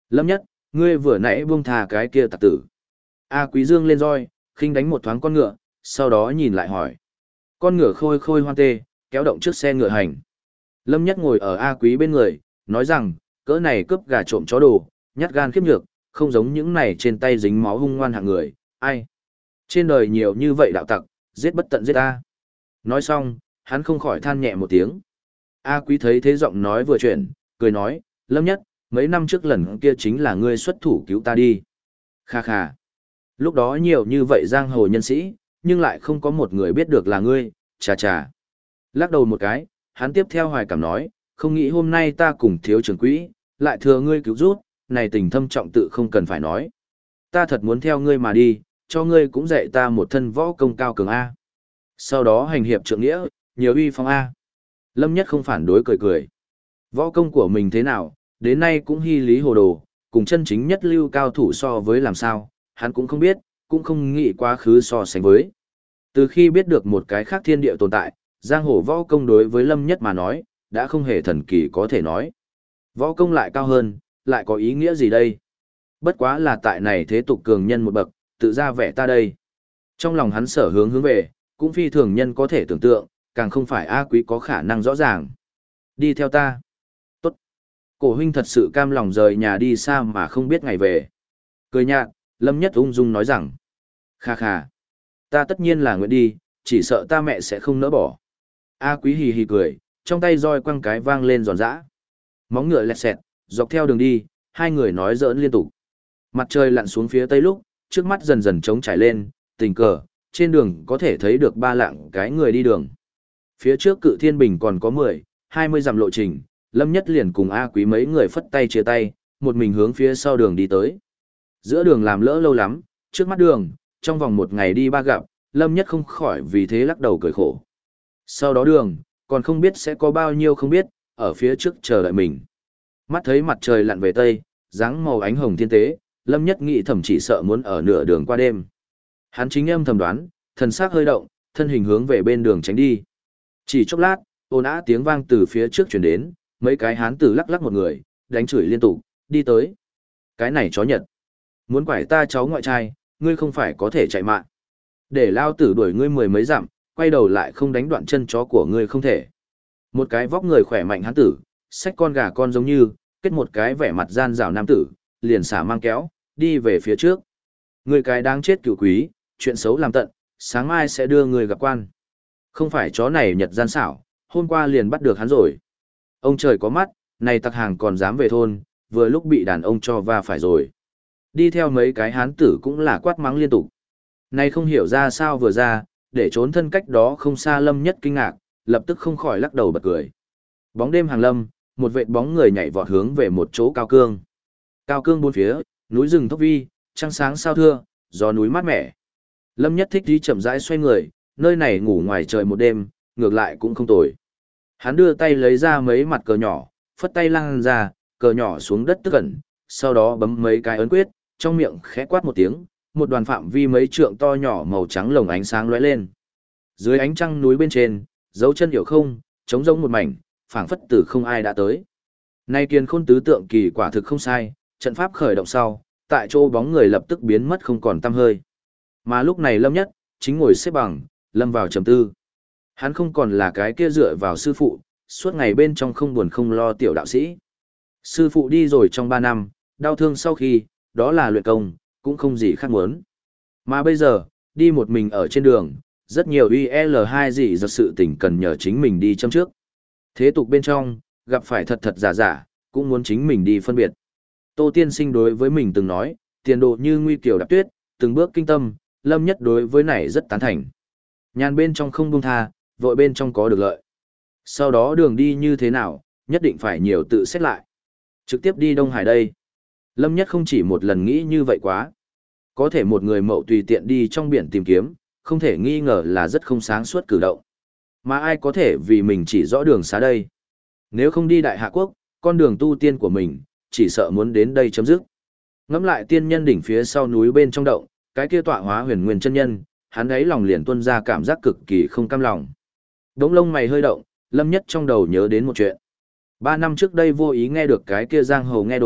Lâm Nhất, ngươi vừa nãy buông thà cái kia tặc tử. A Quý Dương lên roi, khinh đánh một thoáng con ngựa, sau đó nhìn lại hỏi. Con ngựa khôi khôi hoan tê, kéo động trước xe ngựa hành. Lâm Nhất ngồi ở A Quý bên người, nói rằng, cỡ này cướp gà trộm chó đồ, nhát gan khiếp nhược, không giống những này trên tay dính máu hung ngoan hạng người, ai. Trên đời nhiều như vậy đạo tặc, giết bất tận giết ta. Nói xong, hắn không khỏi than nhẹ một tiếng. A Quý thấy thế giọng nói vừa chuyển, cười nói, Lâm Nhất, mấy năm trước lần kia chính là ngươi xuất thủ cứu ta đi. Kha kha. Lúc đó nhiều như vậy giang hồ nhân sĩ, nhưng lại không có một người biết được là ngươi, chà chà. Lắc đầu một cái, hắn tiếp theo hoài cảm nói, không nghĩ hôm nay ta cùng thiếu trưởng quỹ, lại thừa ngươi cứu rút, này tình thâm trọng tự không cần phải nói. Ta thật muốn theo ngươi mà đi, cho ngươi cũng dạy ta một thân võ công cao cường A. Sau đó hành hiệp trượng nghĩa, nhiều uy phong A. Lâm Nhất không phản đối cười cười. Võ công của mình thế nào, đến nay cũng hy lý hồ đồ, cùng chân chính nhất lưu cao thủ so với làm sao, hắn cũng không biết, cũng không nghĩ quá khứ so sánh với. Từ khi biết được một cái khác thiên địa tồn tại, giang hồ võ công đối với Lâm Nhất mà nói, đã không hề thần kỳ có thể nói. Võ công lại cao hơn, lại có ý nghĩa gì đây? Bất quá là tại này thế tục cường nhân một bậc, tự ra vẻ ta đây. Trong lòng hắn sở hướng hướng về, cũng phi thường nhân có thể tưởng tượng, càng không phải A Quý có khả năng rõ ràng. Đi theo ta. Tốt. Cổ huynh thật sự cam lòng rời nhà đi xa mà không biết ngày về. Cười nhạt, Lâm Nhất ung dung nói rằng. Kha kha. Ta tất nhiên là nguyện đi, chỉ sợ ta mẹ sẽ không nỡ bỏ. A Quý hì hì cười, trong tay roi quăng cái vang lên giòn giã. Móng ngựa lẹt xẹt, dọc theo đường đi, hai người nói giỡn liên tục. Mặt trời lặn xuống phía tây lúc, trước mắt dần dần trống trải lên, tình cờ, trên đường có thể thấy được ba lạng cái người đi đường. Phía trước Cự Thiên Bình còn có 10-20 dặm lộ trình, Lâm Nhất liền cùng A Quý mấy người phất tay chia tay, một mình hướng phía sau đường đi tới. Giữa đường làm lỡ lâu lắm, trước mắt đường, trong vòng một ngày đi ba gặp, Lâm Nhất không khỏi vì thế lắc đầu cười khổ. Sau đó đường, còn không biết sẽ có bao nhiêu không biết, ở phía trước chờ đợi mình. Mắt thấy mặt trời lặn về tây, dáng màu ánh hồng thiên tế, Lâm Nhất nghĩ thầm chỉ sợ muốn ở nửa đường qua đêm. Hắn chính âm thầm đoán, thần sắc hơi động, thân hình hướng về bên đường tránh đi. Chỉ chốc lát, ồn ào tiếng vang từ phía trước chuyển đến, mấy cái hán tử lắc lắc một người, đánh chửi liên tục, đi tới. Cái này chó Nhật. Muốn quải ta cháu ngoại trai, ngươi không phải có thể chạy mạng. Để lao tử đuổi ngươi mười mấy dặm, quay đầu lại không đánh đoạn chân chó của ngươi không thể. Một cái vóc người khỏe mạnh hán tử, xách con gà con giống như, kết một cái vẻ mặt gian rào nam tử, liền xả mang kéo, đi về phía trước. Người cái đáng chết cựu quý, chuyện xấu làm tận, sáng mai sẽ đưa người gặp quan. Không phải chó này Nhật gian xảo, hôm qua liền bắt được hắn rồi. Ông trời có mắt, này tặc hàng còn dám về thôn, vừa lúc bị đàn ông cho va phải rồi. Đi theo mấy cái hán tử cũng là quát mắng liên tục. Này không hiểu ra sao vừa ra, để trốn thân cách đó không xa Lâm Nhất kinh ngạc, lập tức không khỏi lắc đầu bật cười. Bóng đêm hàng lâm, một vệt bóng người nhảy vọt hướng về một chỗ cao cương. Cao cương bốn phía, núi rừng thốc vi, trăng sáng sao thưa, gió núi mát mẻ. Lâm Nhất thích đi chậm rãi xoay người, nơi này ngủ ngoài trời một đêm, ngược lại cũng không tồi. Hắn đưa tay lấy ra mấy mặt cờ nhỏ, phất tay lăng ra, cờ nhỏ xuống đất tức ẩn, sau đó bấm mấy cái ấn quyết, trong miệng khẽ quát một tiếng, một đoàn phạm vi mấy trượng to nhỏ màu trắng lồng ánh sáng lóe lên. Dưới ánh trăng núi bên trên, dấu chân hiểu không, trống rỗng một mảnh, phảng phất từ không ai đã tới. Nay Kiền Khôn tứ tượng kỳ quả thực không sai, trận pháp khởi động sau, tại chỗ bóng người lập tức biến mất không còn tăm hơi. Mà lúc này Lâm Nhất chính ngồi xếp bằng, lâm vào trầm tư. Hắn không còn là cái kia dựa vào sư phụ, suốt ngày bên trong không buồn không lo tiểu đạo sĩ. Sư phụ đi rồi trong 3 năm, đau thương sau khi, đó là luyện công, cũng không gì khác muốn. Mà bây giờ, đi một mình ở trên đường, rất nhiều IL2 gì do sự tình cần nhờ chính mình đi châm trước. Thế tục bên trong, gặp phải thật thật giả giả, cũng muốn chính mình đi phân biệt. Tô Tiên Sinh đối với mình từng nói, tiền đồ như nguy kiều đạp tuyết, từng bước kinh tâm, Lâm Nhất đối với này rất tán thành. Nhàn bên trong không buông tha, vội bên trong có được lợi. Sau đó đường đi như thế nào, nhất định phải nhiều tự xét lại. Trực tiếp đi Đông Hải đây. Lâm Nhất không chỉ một lần nghĩ như vậy quá. Có thể một người mậu tùy tiện đi trong biển tìm kiếm, không thể nghi ngờ là rất không sáng suốt cử động. Mà ai có thể vì mình chỉ rõ đường xá đây? Nếu không đi Đại Hạ Quốc, con đường tu tiên của mình, chỉ sợ muốn đến đây chấm dứt. Ngắm lại tiên nhân đỉnh phía sau núi bên trong động, cái kia tọa hóa huyền nguyên chân nhân, hắn ấy lòng liền tuôn ra cảm giác cực kỳ không cam lòng. Đống lông mày hơi động, Lâm Nhất trong đầu nhớ đến một chuyện. 3 năm trước đây vô ý nghe được cái kia giang hồ nghe đồn,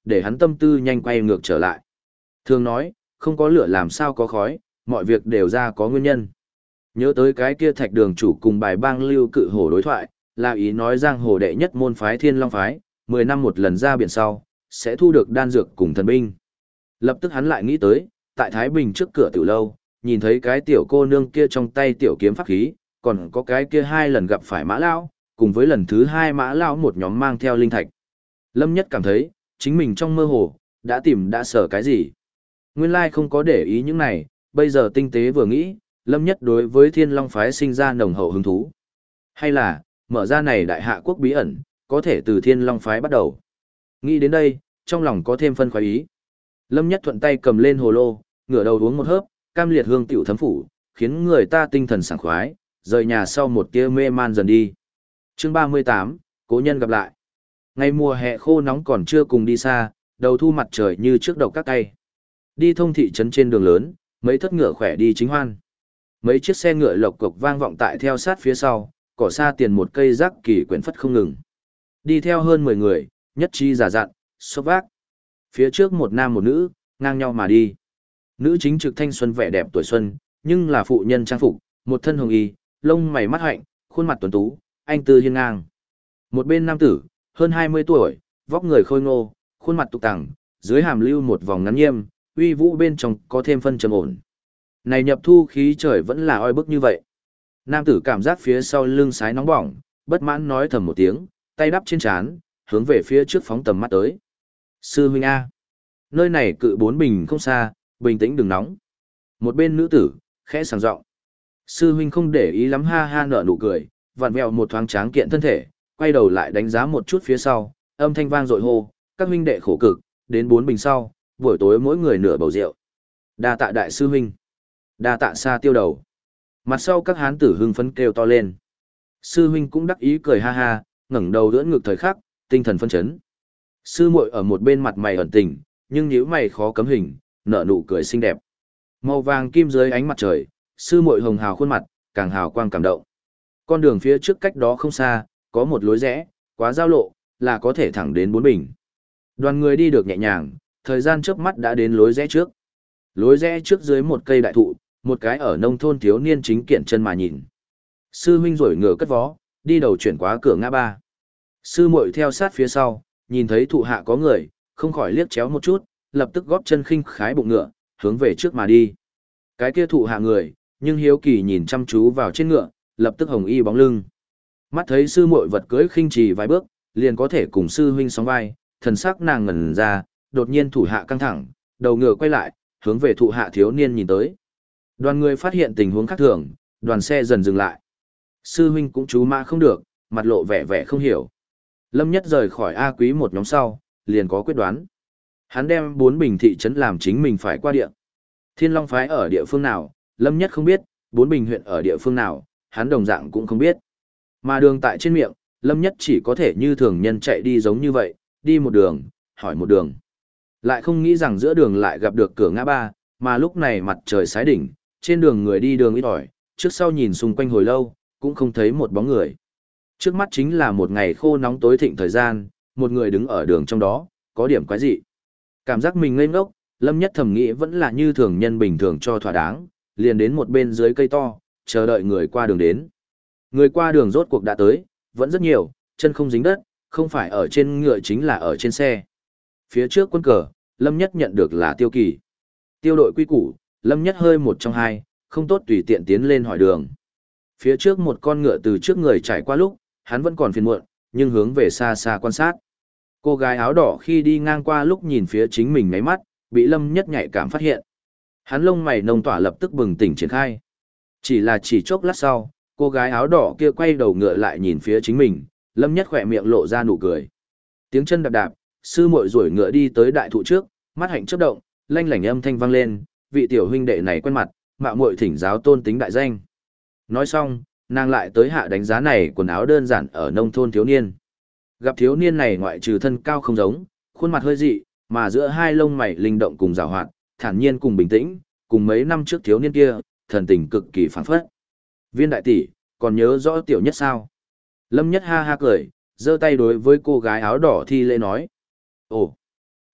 để hắn tâm tư nhanh quay ngược trở lại. Thường nói, không có lửa làm sao có khói, mọi việc đều ra có nguyên nhân. Nhớ tới cái kia Thạch Đường chủ cùng bài bang Lưu Cự Hổ đối thoại, là ý nói giang hồ đệ nhất môn phái Thiên Long phái, 10 năm một lần ra biển sau, sẽ thu được đan dược cùng thần binh. Lập tức hắn lại nghĩ tới, tại Thái Bình trước cửa tiểu lâu, nhìn thấy cái tiểu cô nương kia trong tay tiểu kiếm pháp khí, còn có cái kia 2 lần gặp phải Mã Lão, cùng với lần thứ 2 Mã Lão một nhóm mang theo linh thạch. Lâm Nhất cảm thấy, chính mình trong mơ hồ, đã sở cái gì. Nguyên lai không có để ý những này, bây giờ tinh tế vừa nghĩ, Lâm Nhất đối với Thiên Long phái sinh ra nồng hậu hứng thú. Hay là, mở ra này đại hạ quốc bí ẩn, có thể từ Thiên Long phái bắt đầu. Nghĩ đến đây, trong lòng có thêm phân khoái ý. Lâm Nhất thuận tay cầm lên hồ lô, ngửa đầu uống một hớp, cam liệt hương tiểu thấm phủ, khiến người ta tinh thần sảng khoái, rời nhà sau một tia mê man dần đi. Chương 38, cố nhân gặp lại. Ngày mùa hè khô nóng còn chưa cùng đi xa, đầu thu mặt trời như trước đầu các cây. Đi thông thị trấn trên đường lớn, mấy thất ngựa khỏe đi chính hoan. Mấy chiếc xe ngựa lộc cộc vang vọng tại theo sát phía sau, cỏ xa tiền một cây rác kỳ quyển phất không ngừng. Đi theo hơn 10 người, nhất trí giả dặn, xốc vác. Phía trước một nam một nữ, ngang nhau mà đi. Nữ chính trực thanh xuân vẻ đẹp tuổi xuân, nhưng là phụ nhân trang phục, một thân hồng y, lông mày mắt hạnh, khuôn mặt tuấn tú, anh tư hiên ngang. Một bên nam tử, hơn 20 tuổi, vóc người khôi ngô, khuôn mặt tục tẳng, dưới hàm lưu một vòng ngắn nghiêm, uy vũ bên trong có thêm phân trầm ổn. Này nhập thu khí trời vẫn là oi bức như vậy. Nam tử cảm giác phía sau lưng sái nóng bỏng, bất mãn nói thầm một tiếng, tay đắp trên trán, hướng về phía trước phóng tầm mắt tới. Sư huynh A. Nơi này cự 4 bình không xa, bình tĩnh đừng nóng. Một bên nữ tử, khẽ sảng giọng. Sư huynh không để ý lắm ha ha nở nụ cười, vặn vẹo một thoáng tráng kiện thân thể, quay đầu lại đánh giá một chút phía sau, âm thanh vang dội hô, các huynh đệ khổ cực, đến 4 bình sau, buổi tối mỗi người nửa bầu rượu. Đa tạ đại sư huynh. Đa tạ xa tiêu đầu. Mặt sau các hán tử hưng phấn kêu to lên. Sư huynh cũng đắc ý cười ha ha, ngẩng đầu đỡ ngực thời khắc, tinh thần phân chấn. Sư muội ở một bên mặt mày ẩn tình, nhưng nhíu mày khó cấm hình, nở nụ cười xinh đẹp. Màu vàng kim dưới ánh mặt trời, sư muội hồng hào khuôn mặt, càng hào quang cảm động. Con đường phía trước cách đó không xa, có một lối rẽ, quá giao lộ, là có thể thẳng đến 4 bình. Đoàn người đi được nhẹ nhàng, thời gian chớp mắt đã đến lối rẽ trước. Lối rẽ trước dưới một cây đại thụ, một cái ở nông thôn thiếu niên chính kiện chân mà nhìn. Sư huynh rổi ngựa cất vó, đi đầu chuyển qua cửa ngã ba. Sư muội theo sát phía sau, nhìn thấy thụ hạ có người, không khỏi liếc chéo một chút, lập tức góp chân khinh khái bụng ngựa, hướng về trước mà đi. Cái kia thụ hạ người, nhưng hiếu kỳ nhìn chăm chú vào trên ngựa, lập tức hồng y bóng lưng. Mắt thấy sư muội vật cưỡi khinh trì vài bước, liền có thể cùng sư huynh sóng vai, thần sắc nàng ngẩn ra, đột nhiên thủ hạ căng thẳng, đầu ngựa quay lại, hướng về thụ hạ thiếu niên nhìn tới. Đoàn người phát hiện tình huống khác thường, đoàn xe dần dừng lại. Sư huynh cũng chú mã không được, mặt lộ vẻ vẻ không hiểu. Lâm Nhất rời khỏi A Quý một nhóm sau, liền có quyết đoán. Hắn đem 4 bình thị trấn làm chính mình phải qua địa. Thiên Long phái ở địa phương nào, Lâm Nhất không biết, 4 bình huyện ở địa phương nào, hắn đồng dạng cũng không biết. Mà đường tại trên miệng, Lâm Nhất chỉ có thể như thường nhân chạy đi giống như vậy, đi một đường, hỏi một đường. Lại không nghĩ rằng giữa đường lại gặp được cửa ngã ba, mà lúc này mặt trời sái đỉnh, trên đường người đi đường ít ỏi, trước sau nhìn xung quanh hồi lâu, cũng không thấy một bóng người. Trước mắt chính là một ngày khô nóng tối thịnh thời gian, một người đứng ở đường trong đó, có điểm quái dị. Cảm giác mình ngây ngốc, Lâm Nhất thầm nghĩ vẫn là như thường nhân bình thường cho thỏa đáng, liền đến một bên dưới cây to, chờ đợi người qua đường đến. Người qua đường rốt cuộc đã tới, vẫn rất nhiều, chân không dính đất, không phải ở trên ngựa chính là ở trên xe. Phía trước quân cờ, Lâm Nhất nhận được là Tiêu Kỳ. Tiêu đội quy củ, Lâm Nhất hơi một trong hai, không tốt tùy tiện tiến lên hỏi đường. Phía trước một con ngựa từ trước người trải qua lúc, hắn vẫn còn phiền muộn, nhưng hướng về xa xa quan sát. Cô gái áo đỏ khi đi ngang qua lúc nhìn phía chính mình ngáy mắt, bị Lâm Nhất nhạy cảm phát hiện. Hắn lông mày nồng tỏa lập tức bừng tỉnh triển khai. Chỉ chốc lát sau, cô gái áo đỏ kia quay đầu ngựa lại nhìn phía chính mình, Lâm Nhất khỏe miệng lộ ra nụ cười. Tiếng chân đạp đạp, sư muội rủi ngựa đi tới đại thụ trước, mắt hạnh chớp động, lanh lảnh âm thanh vang lên, vị tiểu huynh đệ này quen mặt, mạo muội thỉnh giáo tôn tính đại danh. Nói xong, nàng lại tới hạ đánh giá này quần áo đơn giản ở nông thôn thiếu niên. Gặp thiếu niên này ngoại trừ thân cao không giống, khuôn mặt hơi dị, mà giữa hai lông mày linh động cùng giàu hoạt, thản nhiên cùng bình tĩnh, cùng mấy năm trước thiếu niên kia, thần tình cực kỳ phảng phất. Viên đại tỷ, còn nhớ rõ tiểu nhất sao? Lâm Nhất ha ha cười, giơ tay đối với cô gái áo đỏ thi lễ nói. Ồ,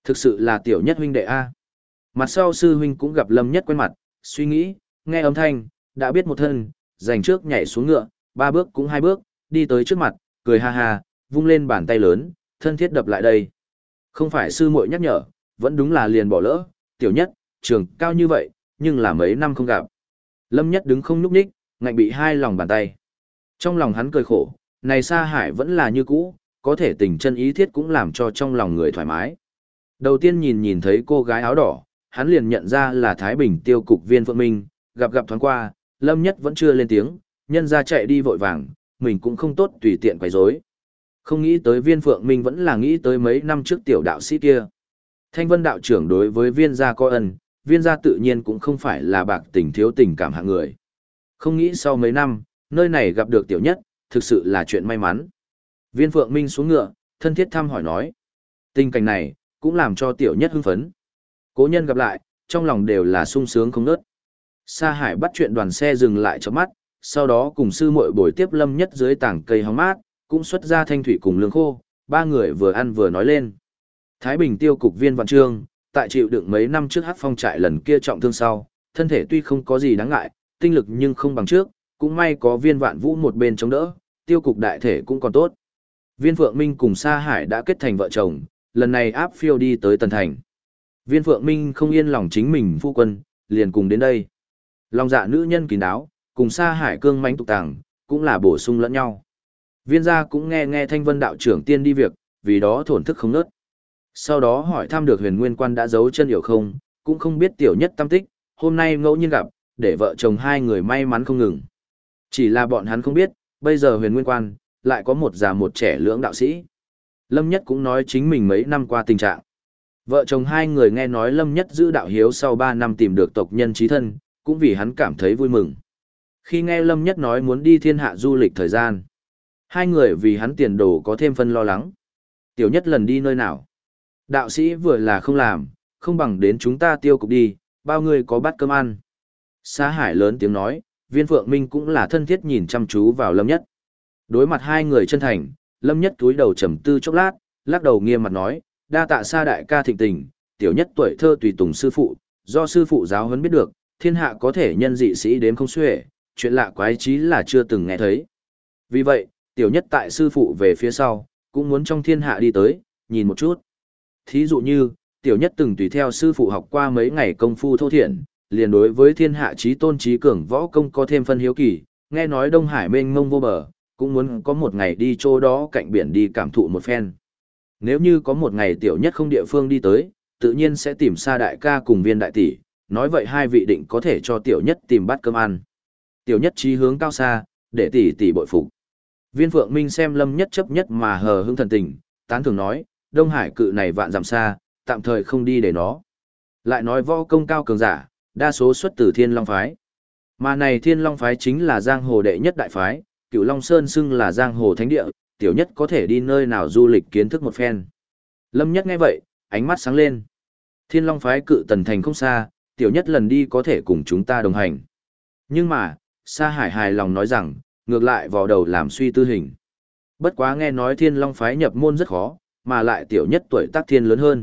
Thực sự là tiểu nhất huynh đệ A. Mặt sau sư huynh cũng gặp Lâm Nhất quen mặt, suy nghĩ, nghe âm thanh, đã biết một thân, giành trước nhảy xuống ngựa, 3 bước cũng 2 bước, đi tới trước mặt, cười ha ha, vung lên bàn tay lớn, thân thiết đập lại đây. Không phải sư muội nhắc nhở, vẫn đúng là liền bỏ lỡ, tiểu nhất, trường cao như vậy, nhưng là mấy năm không gặp. Lâm Nhất đứng không nhúc nhích, ngạnh bị hai lòng bàn tay. Trong lòng hắn cười khổ, này Sa Hải vẫn là như cũ, có thể tình chân ý thiết cũng làm cho trong lòng người thoải mái. Đầu tiên nhìn thấy cô gái áo đỏ, hắn liền nhận ra là Thái Bình tiêu cục Viên Phượng Minh, gặp thoáng qua, Lâm Nhất vẫn chưa lên tiếng, nhân ra chạy đi vội vàng, mình cũng không tốt tùy tiện quấy rối. Không nghĩ tới Viên Phượng Minh vẫn là nghĩ tới mấy năm trước tiểu đạo sĩ kia. Thanh Vân đạo trưởng đối với Viên gia có ân, Viên gia tự nhiên cũng không phải là bạc tình thiếu tình cảm hạng người. Không nghĩ sau mấy năm, nơi này gặp được tiểu nhất, thực sự là chuyện may mắn. Viên Phượng Minh xuống ngựa, thân thiết thăm hỏi nói. Tình cảnh này, cũng làm cho tiểu nhất hưng phấn. Cố nhân gặp lại, trong lòng đều là sung sướng không nớt. Sa Hải bắt chuyện đoàn xe dừng lại cho mắt, sau đó cùng sư muội bồi tiếp Lâm Nhất dưới tảng cây hóng mát, cũng xuất ra thanh thủy cùng lương khô, ba người vừa ăn vừa nói lên. Thái Bình tiêu cục Viên Vạn Trương, tại chịu đựng mấy năm trước Hắc Phong trại lần kia trọng thương sau, thân thể tuy không có gì đáng ngại, tinh lực nhưng không bằng trước, cũng may có Viên Vạn Vũ một bên chống đỡ, tiêu cục đại thể cũng còn tốt. Viên Phượng Minh cùng Sa Hải đã kết thành vợ chồng, lần này áp phiêu đi tới Tần Thành. Viên Phượng Minh không yên lòng chính mình phu quân, liền cùng đến đây. Lòng dạ nữ nhân kín đáo, cùng Sa Hải cương mãnh tục tàng, cũng là bổ sung lẫn nhau. Viên gia cũng nghe Thanh Vân đạo trưởng tiên đi việc, vì đó thổn thức không nớt. Sau đó hỏi thăm được Huyền Nguyên Quan đã giấu chân hiểu không, cũng không biết tiểu nhất tâm tích, hôm nay ngẫu nhiên gặp, để vợ chồng hai người may mắn không ngừng. Chỉ là bọn hắn không biết, bây giờ Huyền Nguyên Quan lại có một già một trẻ lưỡng đạo sĩ. Lâm Nhất cũng nói chính mình mấy năm qua tình trạng. Vợ chồng hai người nghe nói Lâm Nhất giữ đạo hiếu sau 3 năm tìm được tộc nhân chí thân, cũng vì hắn cảm thấy vui mừng. Khi nghe Lâm Nhất nói muốn đi thiên hạ du lịch thời gian, hai người vì hắn tiền đồ có thêm phân lo lắng. Tiểu nhất lần đi nơi nào? Đạo sĩ vừa là không làm, không bằng đến chúng ta tiêu cục đi, bao người có bát cơm ăn. Sa Hải lớn tiếng nói, Viên Phượng Minh cũng là thân thiết nhìn chăm chú vào Lâm Nhất. Đối mặt hai người chân thành, Lâm Nhất túi đầu trầm tư chốc lát, lắc đầu nghiêm mặt nói, đa tạ Sa đại ca thịnh tình, tiểu nhất tuổi thơ tùy tùng sư phụ, do sư phụ giáo huấn biết được, thiên hạ có thể nhân dị sĩ đếm không xuể, chuyện lạ quái trí là chưa từng nghe thấy. Vì vậy, tiểu nhất tại sư phụ về phía sau, cũng muốn trong thiên hạ đi tới, nhìn một chút. Thí dụ như, tiểu nhất từng tùy theo sư phụ học qua mấy ngày công phu thô thiện, liền đối với thiên hạ trí tôn trí cường võ công có thêm phân hiếu kỳ, nghe nói Đông Hải mênh mông vô bờ, cũng muốn có một ngày đi chỗ đó cạnh biển đi cảm thụ một phen. Nếu như có một ngày tiểu nhất không địa phương đi tới, tự nhiên sẽ tìm Sa đại ca cùng Viên đại tỷ, nói vậy hai vị định có thể cho tiểu nhất tìm bát cơm ăn. Tiểu nhất chí hướng cao xa, để tỷ tỷ bội phục. Viên Phượng Minh xem Lâm Nhất chấp nhất mà hờ hững thần tình, tán thưởng nói, Đông Hải cự này vạn dặm xa, tạm thời không đi để nó. Lại nói võ công cao cường giả, đa số xuất từ Thiên Long phái. Mà này Thiên Long phái chính là giang hồ đệ nhất đại phái, Cửu Long Sơn xưng là giang hồ thánh địa, tiểu nhất có thể đi nơi nào du lịch kiến thức một phen. Lâm Nhất nghe vậy, ánh mắt sáng lên. Thiên Long phái cự Tần Thành không xa, tiểu nhất lần đi có thể cùng chúng ta đồng hành. Nhưng mà, Sa Hải hài lòng nói rằng, ngược lại vào đầu làm suy tư hình. Bất quá nghe nói Thiên Long phái nhập môn rất khó, mà lại tiểu nhất tuổi tác thiên lớn hơn.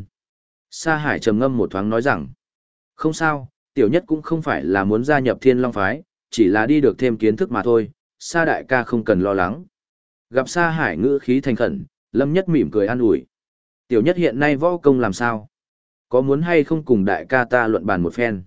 Sa Hải trầm ngâm một thoáng nói rằng, không sao, tiểu nhất cũng không phải là muốn gia nhập Thiên Long phái, chỉ là đi được thêm kiến thức mà thôi, Sa đại ca không cần lo lắng. Gặp Sa Hải ngữ khí thành khẩn, Lâm Nhất mỉm cười an ủi. Tiểu nhất hiện nay võ công làm sao? Có muốn hay không cùng đại ca ta luận bàn một phen?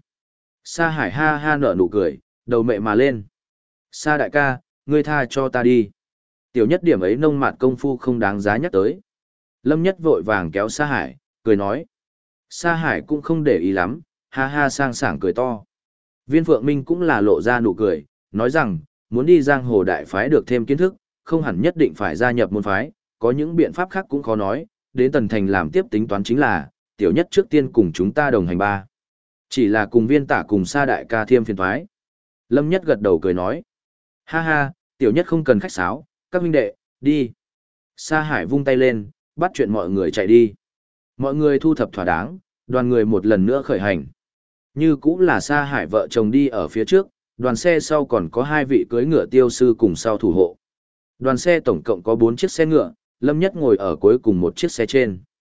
Sa Hải ha ha nở nụ cười, đầu mẹ mà lên. Sa đại ca, ngươi tha cho ta đi. Tiểu nhất điểm ấy nông mạt công phu không đáng giá nhắc tới. Lâm Nhất vội vàng kéo Sa Hải, cười nói. Sa Hải cũng không để ý lắm, ha ha sang sảng cười to. Viên Phượng Minh cũng là lộ ra nụ cười, nói rằng, muốn đi giang hồ đại phái được thêm kiến thức, không hẳn nhất định phải gia nhập môn phái, có những biện pháp khác cũng khó nói, đến Tần Thành làm tiếp tính toán chính là, tiểu nhất trước tiên cùng chúng ta đồng hành ba. Chỉ là cùng Viên tả cùng Sa đại ca thêm phiền thoái. Lâm Nhất gật đầu cười nói, ha ha, tiểu nhất không cần khách sáo, các huynh đệ, đi. Sa Hải vung tay lên, bắt chuyện mọi người chạy đi. Mọi người thu thập thỏa đáng, đoàn người một lần nữa khởi hành. Như cũng là Sa Hải vợ chồng đi ở phía trước, đoàn xe sau còn có 2 vị cưỡi ngựa tiêu sư cùng sau thủ hộ. Đoàn xe tổng cộng có 4 chiếc xe ngựa, Lâm Nhất ngồi ở cuối cùng một chiếc xe trên.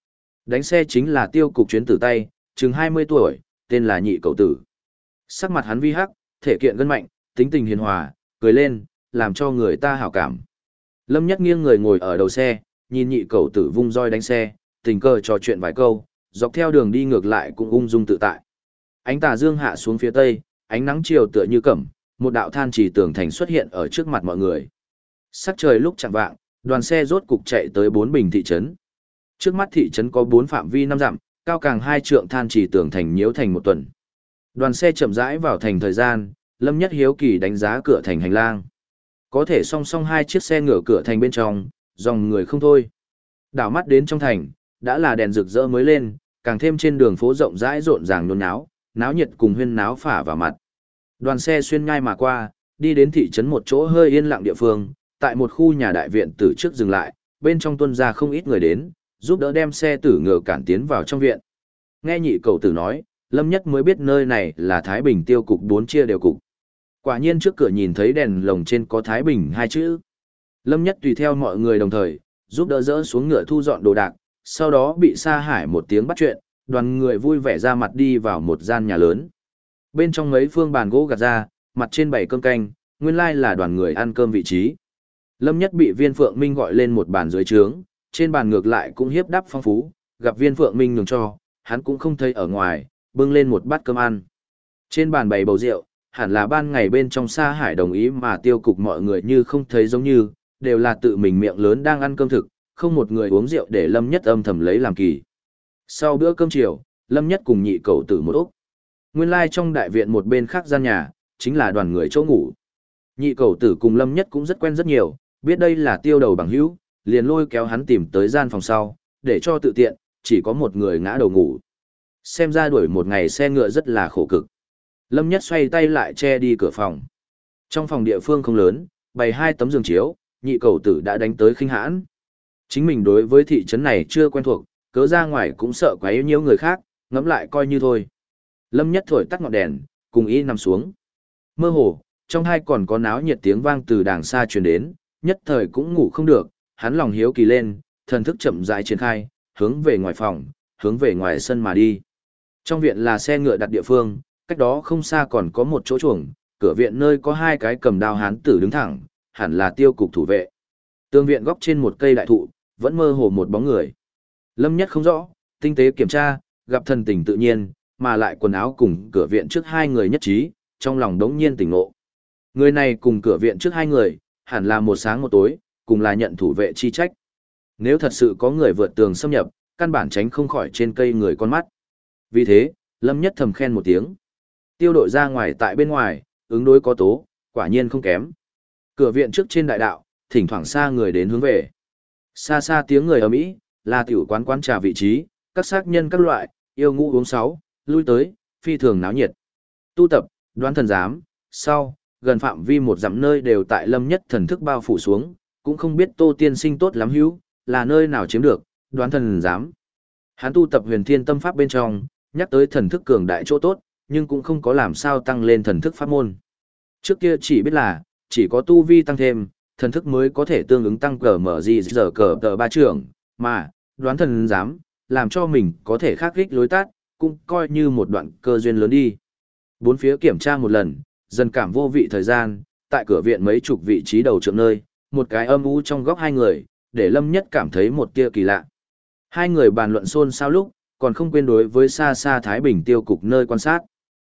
Đánh xe chính là tiêu cục chuyến tử tay, chừng 20 tuổi, tên là Nhị Cậu Tử. Sắc mặt hắn vi hắc, thể kiện gân mạnh, tính tình hiền hòa, cười lên, làm cho người ta hảo cảm. Lâm Nhất nghiêng người ngồi ở đầu xe, nhìn Nhị Cậu Tử vung roi đánh xe, tình cờ trò chuyện vài câu, dọc theo đường đi ngược lại cũng ung dung tự tại. Ánh tà dương hạ xuống phía tây, ánh nắng chiều tựa như cẩm, một đạo than chỉ tường thành xuất hiện ở trước mặt mọi người. Sắc trời lúc chạng vạng, đoàn xe rốt cục chạy tới 4 bình thị trấn. Trước mắt thị trấn có 4 phạm vi 5 dặm, cao càng 2 trượng than chỉ tường thành nhiễu thành một tuần. Đoàn xe chậm rãi vào thành thời gian, Lâm Nhất hiếu kỳ đánh giá cửa thành hành lang. Có thể song song 2 chiếc xe ngựa cửa thành bên trong, dòng người không thôi. Đảo mắt đến trong thành, đã là đèn rực rỡ mới lên, càng thêm trên đường phố rộng rãi rộn ràng nhốn nháo, náo nhiệt cùng huyên náo phả vào mặt. Đoàn xe xuyên ngai mà qua, đi đến thị trấn một chỗ hơi yên lặng địa phương, tại một khu nhà đại viện từ trước dừng lại, bên trong tuân ra không ít người đến, giúp đỡ đem xe tử ngựa cản tiến vào trong viện. Nghe Nhị Cậu Tử nói, Lâm Nhất mới biết nơi này là Thái Bình tiêu cục 4 chia đều cục. Quả nhiên trước cửa nhìn thấy đèn lồng trên có Thái Bình 2 chữ. Lâm Nhất tùy theo mọi người đồng thời, giúp đỡ dỡ xuống ngựa thu dọn đồ đạc, sau đó bị Sa Hải một tiếng bắt chuyện, đoàn người vui vẻ ra mặt đi vào một gian nhà lớn. Bên trong mấy phương bàn gỗ gạt ra, mặt trên bày cơm canh, nguyên lai là đoàn người ăn cơm vị trí. Lâm Nhất bị Viên Phượng Minh gọi lên một bàn dưới trướng, trên bàn ngược lại cũng hiếp đắp phong phú, gặp Viên Phượng Minh nhường cho, hắn cũng không thấy ở ngoài, bưng lên một bát cơm ăn. Trên bàn bày bầu rượu, hẳn là ban ngày bên trong Sa Hải đồng ý mà tiêu cục mọi người như không thấy giống như, đều là tự mình miệng lớn đang ăn cơm thực, không một người uống rượu để Lâm Nhất âm thầm lấy làm kỳ. Sau bữa cơm chiều, Lâm Nhất cùng Nhị Cậu Tử một úc. Nguyên lai trong đại viện một bên khác gian nhà, chính là đoàn người chỗ ngủ. Nhị Cậu Tử cùng Lâm Nhất cũng rất quen rất nhiều, biết đây là tiêu đầu bằng hữu, liền lôi kéo hắn tìm tới gian phòng sau, để cho tự tiện, chỉ có một người ngã đầu ngủ. Xem ra đuổi một ngày xe ngựa rất là khổ cực. Lâm Nhất xoay tay lại che đi cửa phòng. Trong phòng địa phương không lớn, bày 2 tấm giường chiếu, Nhị Cậu Tử đã đánh tới khinh hãn. Chính mình đối với thị trấn này chưa quen thuộc, cớ ra ngoài cũng sợ quấy nhiễu người khác, ngẫm lại coi như thôi. Lâm Nhất thổi tắt ngọn đèn, cùng y nằm xuống. Mơ hồ, trong hai còn có náo nhiệt tiếng vang từ đàng xa truyền đến, nhất thời cũng ngủ không được, hắn lòng hiếu kỳ lên, thần thức chậm rãi triển khai, hướng về ngoài phòng, hướng về ngoài sân mà đi. Trong viện là xe ngựa đặt địa phương, cách đó không xa còn có một chỗ chuồng, cửa viện nơi có 2 cái cầm đao hán tử đứng thẳng, hẳn là tiêu cục thủ vệ. Tường viện góc trên một cây đại thụ, vẫn mơ hồ một bóng người. Lâm Nhất không rõ, tinh tế kiểm tra, gặp thần tình tự nhiên, mà lại quần áo cùng cửa viện trước 2 người nhất trí, trong lòng đống nhiên tỉnh ngộ. Người này cùng cửa viện trước 2 người, hẳn là một sáng một tối, cùng là nhận thủ vệ chi trách. Nếu thật sự có người vượt tường xâm nhập, căn bản tránh không khỏi trên cây người con mắt. Vì thế, Lâm Nhất thầm khen một tiếng. Tiêu đội ra ngoài tại bên ngoài, ứng đối có tố, quả nhiên không kém. Cửa viện trước trên đại đạo, thỉnh thoảng xa người đến hướng về. Xa xa tiếng người ầm ĩ, là tiểu quán quán trà vị trí, các xác nhân các loại, yêu ngũ uống sáu, lui tới, phi thường náo nhiệt. Tu tập, đoán thần giám, sau, gần phạm vi một dặm nơi đều tại Lâm Nhất thần thức bao phủ xuống, cũng không biết Tô tiên sinh tốt lắm hữu, là nơi nào chiếm được, đoán thần giám. Hắn tu tập huyền thiên tâm pháp bên trong, nhắc tới thần thức cường đại chỗ tốt, nhưng cũng không có làm sao tăng lên thần thức pháp môn. Trước kia chỉ biết là, chỉ có tu vi tăng thêm, thần thức mới có thể tương ứng tăng cờ mở gì giờ cờ tờ 3 trưởng, mà, đoán thần giám, làm cho mình có thể khắc kích lối tát, cũng coi như một đoạn cơ duyên lớn đi. Bốn phía kiểm tra một lần, dần cảm vô vị thời gian, tại cửa viện mấy chục vị trí đầu trượng nơi, một cái âm u trong góc 2 người, để Lâm Nhất cảm thấy một tia kỳ lạ. 2 người bàn luận xôn xao lúc, còn không quên đối với xa xa Thái Bình tiêu cục nơi quan sát.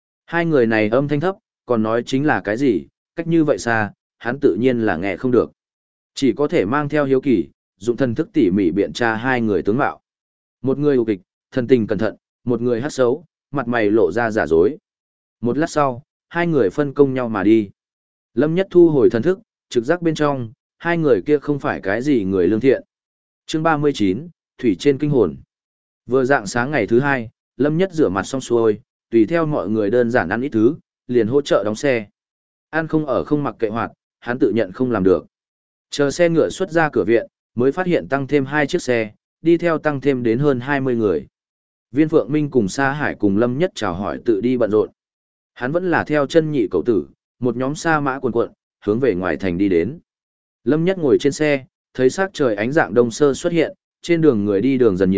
2 người này âm thanh thấp, còn nói chính là cái gì, cách như vậy xa, hắn tự nhiên là nghe không được. Chỉ có thể mang theo hiếu kỳ, dụng thần thức tỉ mỉ biện tra 2 người tướng mạo. Một người ục kịch, thần tình cẩn thận, một người hát xấu, mặt mày lộ ra giả dối. Một lát sau, 2 người phân công nhau mà đi. Lâm Nhất thu hồi thần thức, trực giác bên trong, 2 người kia không phải cái gì người lương thiện. Chương 39, Thủy trên kinh hồn. Vừa dạng sáng ngày thứ 2, Lâm Nhất rửa mặt xong xuôi, tùy theo mọi người đơn giản ăn ít thứ, liền hỗ trợ đóng xe. Ăn không ở không mặc kệ hoạt, hắn tự nhận không làm được. Chờ xe ngựa xuất ra cửa viện, mới phát hiện tăng thêm 2 chiếc xe, đi theo tăng thêm đến hơn 20 người. Viên Phượng Minh cùng Sa Hải cùng Lâm Nhất chào hỏi tự đi bận rộn. Hắn vẫn là theo chân Nhị Cậu Tử, một nhóm sa mã cuồn cuộn, hướng về ngoài thành đi đến. Lâm Nhất ngồi trên xe, thấy sắc trời ánh dạng đông sơ xuất hiện, trên đường người đi đường dần nhiều,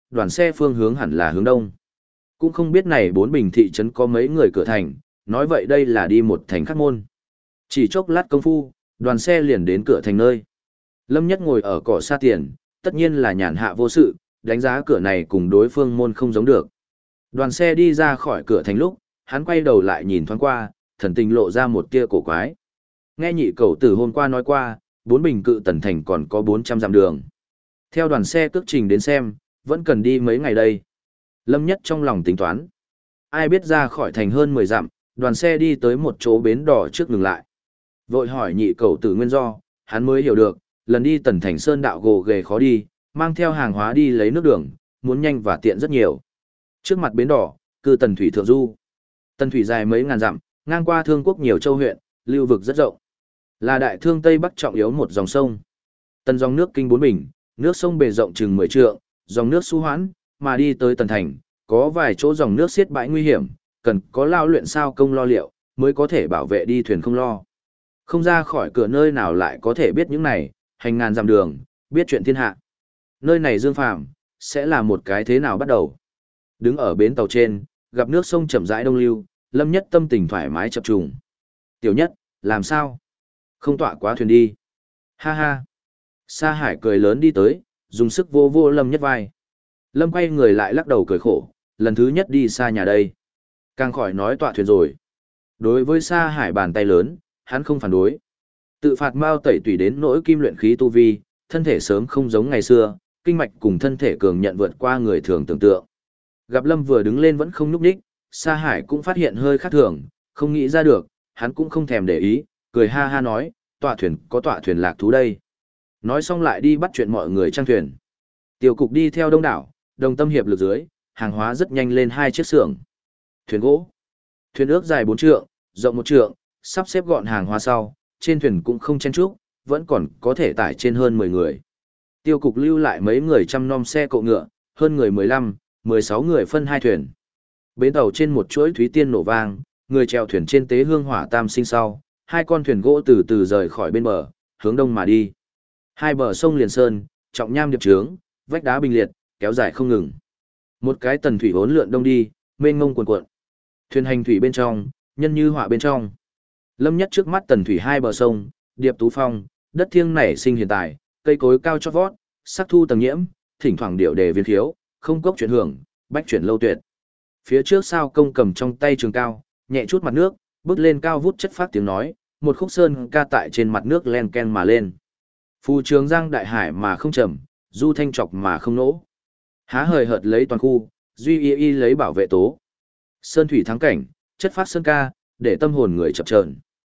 đoàn xe phương hướng hẳn là hướng đông. Cũng không biết này 4 bình thị trấn có mấy người cửa thành, nói vậy đây là đi một thành khác môn. Chỉ chốc lát công phu, đoàn xe liền đến cửa thành nơi. Lâm Nhất ngồi ở cỏ xa tiền, tất nhiên là nhàn hạ vô sự, đánh giá cửa này cùng đối phương môn không giống được. Đoàn xe đi ra khỏi cửa thành lúc, hắn quay đầu lại nhìn thoáng qua, thần tình lộ ra một tia cổ quái. Nghe nhị cậu tử hôm qua nói qua, 4 bình cự tần thành còn có 400 dặm đường. Theo đoàn xe cước trình đến xem, vẫn cần đi mấy ngày đây. Lâm Nhất trong lòng tính toán. Ai biết ra khỏi thành hơn 10 dặm, đoàn xe đi tới một chỗ bến đỏ trước ngừng lại. Vội hỏi nhị cậu tử nguyên do, hắn mới hiểu được, lần đi tần thành sơn đạo gồ ghề khó đi, mang theo hàng hóa đi lấy nước đường, muốn nhanh và tiện rất nhiều. Trước mặt bến đỏ, cư tần thủy thượng du. Tần thủy dài mấy ngàn dặm, ngang qua thương quốc nhiều châu huyện, lưu vực rất rộng. Là đại thương Tây Bắc trọng yếu một dòng sông. Tần dòng nước kinh 4 bình, nước sông bề rộng chừng 10 trượng, dòng nước su hoãn, mà đi tới tần thành, có vài chỗ dòng nước xiết bãi nguy hiểm, cần có lao luyện sao công lo liệu, mới có thể bảo vệ đi thuyền không lo. Không ra khỏi cửa nơi nào lại có thể biết những này, hành ngàn dặm đường, biết chuyện thiên hạ. Nơi này Dương Phàm sẽ là một cái thế nào bắt đầu. Đứng ở bến tàu trên, gặp nước sông chậm rãi đông lưu, Lâm Nhất tâm tình thoải mái chập trùng. Tiểu Nhất, làm sao? Không tọa quá thuyền đi. Ha ha. Sa Hải cười lớn đi tới, dùng sức vô vô Lâm Nhất vai. Lâm quay người lại lắc đầu cười khổ, lần thứ nhất đi xa nhà đây. Càng khỏi nói tọa thuyền rồi. Đối với Sa Hải bàn tay lớn, hắn không phản đối. Tự phạt mao tẩy tùy đến nỗi kim luyện khí tu vi, thân thể sớm không giống ngày xưa, kinh mạch cùng thân thể cường nhận vượt qua người thường tưởng tượng. Gặp Lâm vừa đứng lên vẫn không nhúc nhích, Sa Hải cũng phát hiện hơi khác thường, không nghĩ ra được, hắn cũng không thèm để ý, cười ha ha nói, tọa thuyền có tọa thuyền lạc thú đây. Nói xong lại đi bắt chuyện mọi người trang thuyền. Tiểu cục đi theo đông đảo, đồng tâm hiệp lực dưới, hàng hóa rất nhanh lên 2 chiếc xưởng. Thuyền gỗ. Thuyền ước dài 4 trượng, rộng 1 trượng, sắp xếp gọn hàng hóa sau, trên thuyền cũng không chen chúc, vẫn còn có thể tải trên hơn 10 người. Tiêu cục lưu lại mấy người chăm nom xe cộ ngựa, hơn người 15, 16 người phân 2 thuyền. Bến tàu trên một chuỗi thúy tiên nổ vang, người chèo thuyền trên tế hương hỏa tam sinh sau, 2 con thuyền gỗ từ từ rời khỏi bên bờ, hướng đông mà đi. 2 bờ sông liền sơn, trọng nham điệp trướng, vách đá bình liệt, kéo dài không ngừng. Một cái tần thủy hỗn lượn đông đi, mênh mông cuồn cuộn. Thuyền hành thủy bên trong, nhân như họa bên trong. Lâm Nhất trước mắt tần thủy 2 bờ sông, điệp tú phong, đất thiêng nảy sinh hiện tại, cây cối cao chót vót, sắc thu tầng nhiễm, thỉnh thoảng điệu đề viên khiếu, không cốc chuyển hưởng, bách chuyển lâu tuyệt. Phía trước sao công cầm trong tay trường cao, nhẹ chút mặt nước, bước lên cao vút chất phát tiếng nói, một khúc sơn ca tại trên mặt nước len ken mà lên. Phù trường giang đại hải mà không trầm, du thanh trọc mà không nỗ. Há hời hợt lấy toàn khu, duy y y lấy bảo vệ tố. Sơn thủy thắng cảnh, chất phát sơn ca, để tâm hồn người chập chờn.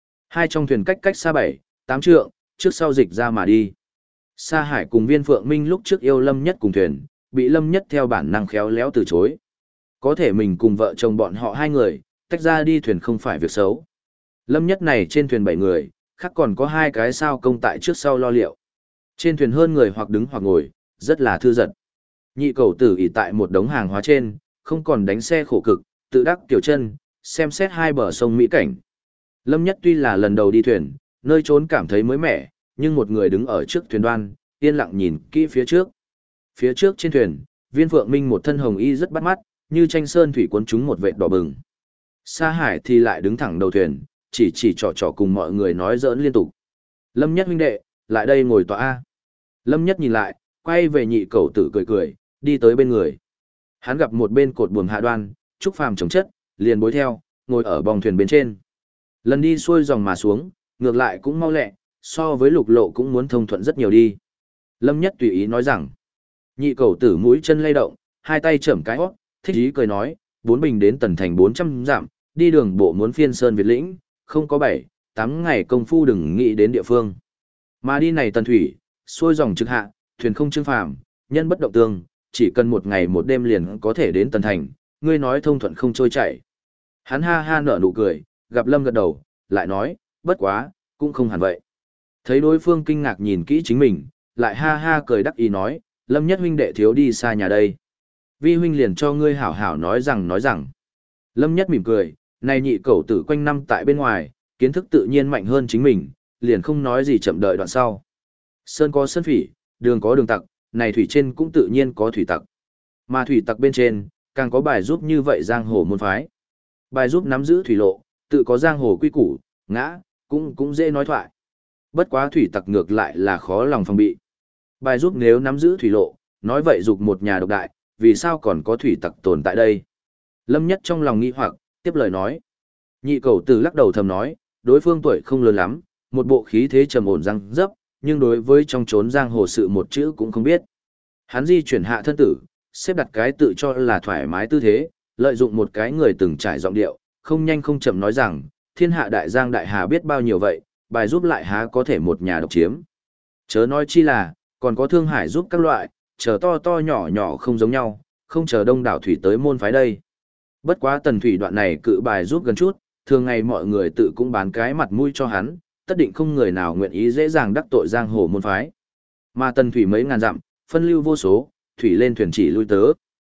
2 trong thuyền cách cách xa 7, 8 trượng, trước sau dịch ra mà đi. Sa Hải cùng Viên Phượng Minh lúc trước yêu Lâm Nhất cùng thuyền, bị Lâm Nhất theo bản năng khéo léo từ chối. Có thể mình cùng vợ chồng bọn họ 2 người, tách ra đi thuyền không phải việc xấu. Lâm Nhất này trên thuyền 7 người, khác còn có 2 cái sao công tại trước sau lo liệu. Trên thuyền hơn người hoặc đứng hoặc ngồi, rất là thư giật. Nhị cầu tử ỷ tại một đống hàng hóa trên, không còn đánh xe khổ cực, tự đắc tiểu chân, xem xét 2 bờ sông mỹ cảnh. Lâm Nhất tuy là lần đầu đi thuyền, nơi trốn cảm thấy mới mẻ, nhưng một người đứng ở trước thuyền đoan, yên lặng nhìn kỹ phía trước. Phía trước trên thuyền, Viên Phượng Minh một thân hồng y rất bắt mắt, như tranh sơn thủy cuốn chúng một vệt đỏ bừng. Sa Hải thì lại đứng thẳng đầu thuyền, chỉ trò cùng mọi người nói giỡn liên tục. Lâm Nhất huynh đệ, lại đây ngồi tọa A. Lâm Nhất nhìn lại, quay về nhị cầu tử cười cười, đi tới bên người. Hắn gặp một bên cột buồm hạ đoan, Trúc Phàm chống chất, liền bối theo, ngồi ở bong thuyền bên trên. Lần đi xuôi dòng mà xuống, ngược lại cũng mau lẹ, so với lục lộ cũng muốn thông thuận rất nhiều đi. Lâm Nhất tùy ý nói rằng, nhị cầu tử mũi chân lay động, 2 tay chẩm cái hót, thích ý cười nói, 4 bình đến tần thành 400 dặm, đi đường bộ muốn phiên sơn Việt lĩnh, không có 7, 8 ngày công phu đừng nghĩ đến địa phương. Mà đi này tần thủy, xuôi dòng trực hạ, thuyền không trưng phàm, nhân bất động tương, chỉ cần 1 ngày 1 đêm liền có thể đến tần thành, ngươi nói thông thuận không trôi chảy. Hắn ha ha nở nụ cười, gặp Lâm gật đầu, lại nói, bất quá, cũng không hẳn vậy. Thấy đối phương kinh ngạc nhìn kỹ chính mình, lại ha ha cười đắc ý nói, Lâm Nhất huynh đệ thiếu đi xa nhà đây. Vi huynh liền cho ngươi hảo hảo nói rằng. Lâm Nhất mỉm cười, này nhị cẩu tử quanh năm tại bên ngoài, kiến thức tự nhiên mạnh hơn chính mình, liền không nói gì chậm đợi đoạn sau. Sơn có sơn phỉ, đường có đường tặc, này thủy trên cũng tự nhiên có thủy tặc. Mà thủy tặc bên trên, càng có bài giúp như vậy giang hồ môn phái. Bài giúp nắm giữ thủy lộ, tự có giang hồ quy củ, ngã, cũng dễ nói thoại. Bất quá thủy tặc ngược lại là khó lòng phòng bị. Bài giúp nếu nắm giữ thủy lộ, nói vậy dục một nhà độc đại, vì sao còn có thủy tặc tồn tại đây? Lâm Nhất trong lòng nghi hoặc, tiếp lời nói. Nhị cầu tử lắc đầu thầm nói, đối phương tuổi không lớn lắm, một bộ khí thế trầm ổn răng dấp, nhưng đối với trong chốn giang hồ sự một chữ cũng không biết. Hắn di chuyển hạ thân tử, xếp đặt cái tự cho là thoải mái tư thế, lợi dụng một cái người từng trải giọng điệu, không nhanh không chậm nói rằng, thiên hạ đại giang đại hà biết bao nhiêu vậy, bài giúp lại há có thể một nhà độc chiếm. Chớ nói chi là, còn có thương hải giúp các loại, chờ to to nhỏ nhỏ không giống nhau, không chờ đông đảo thủy tới môn phái đây. Bất quá tần thủy đoạn này cự bài giúp gần chút, thường ngày mọi người tự cũng bán cái mặt mũi cho hắn, tất định không người nào nguyện ý dễ dàng đắc tội giang hồ môn phái. Mà tần thủy mấy ngàn dặm, phân lưu vô số, thủy lên thuyền chỉ lui tớ.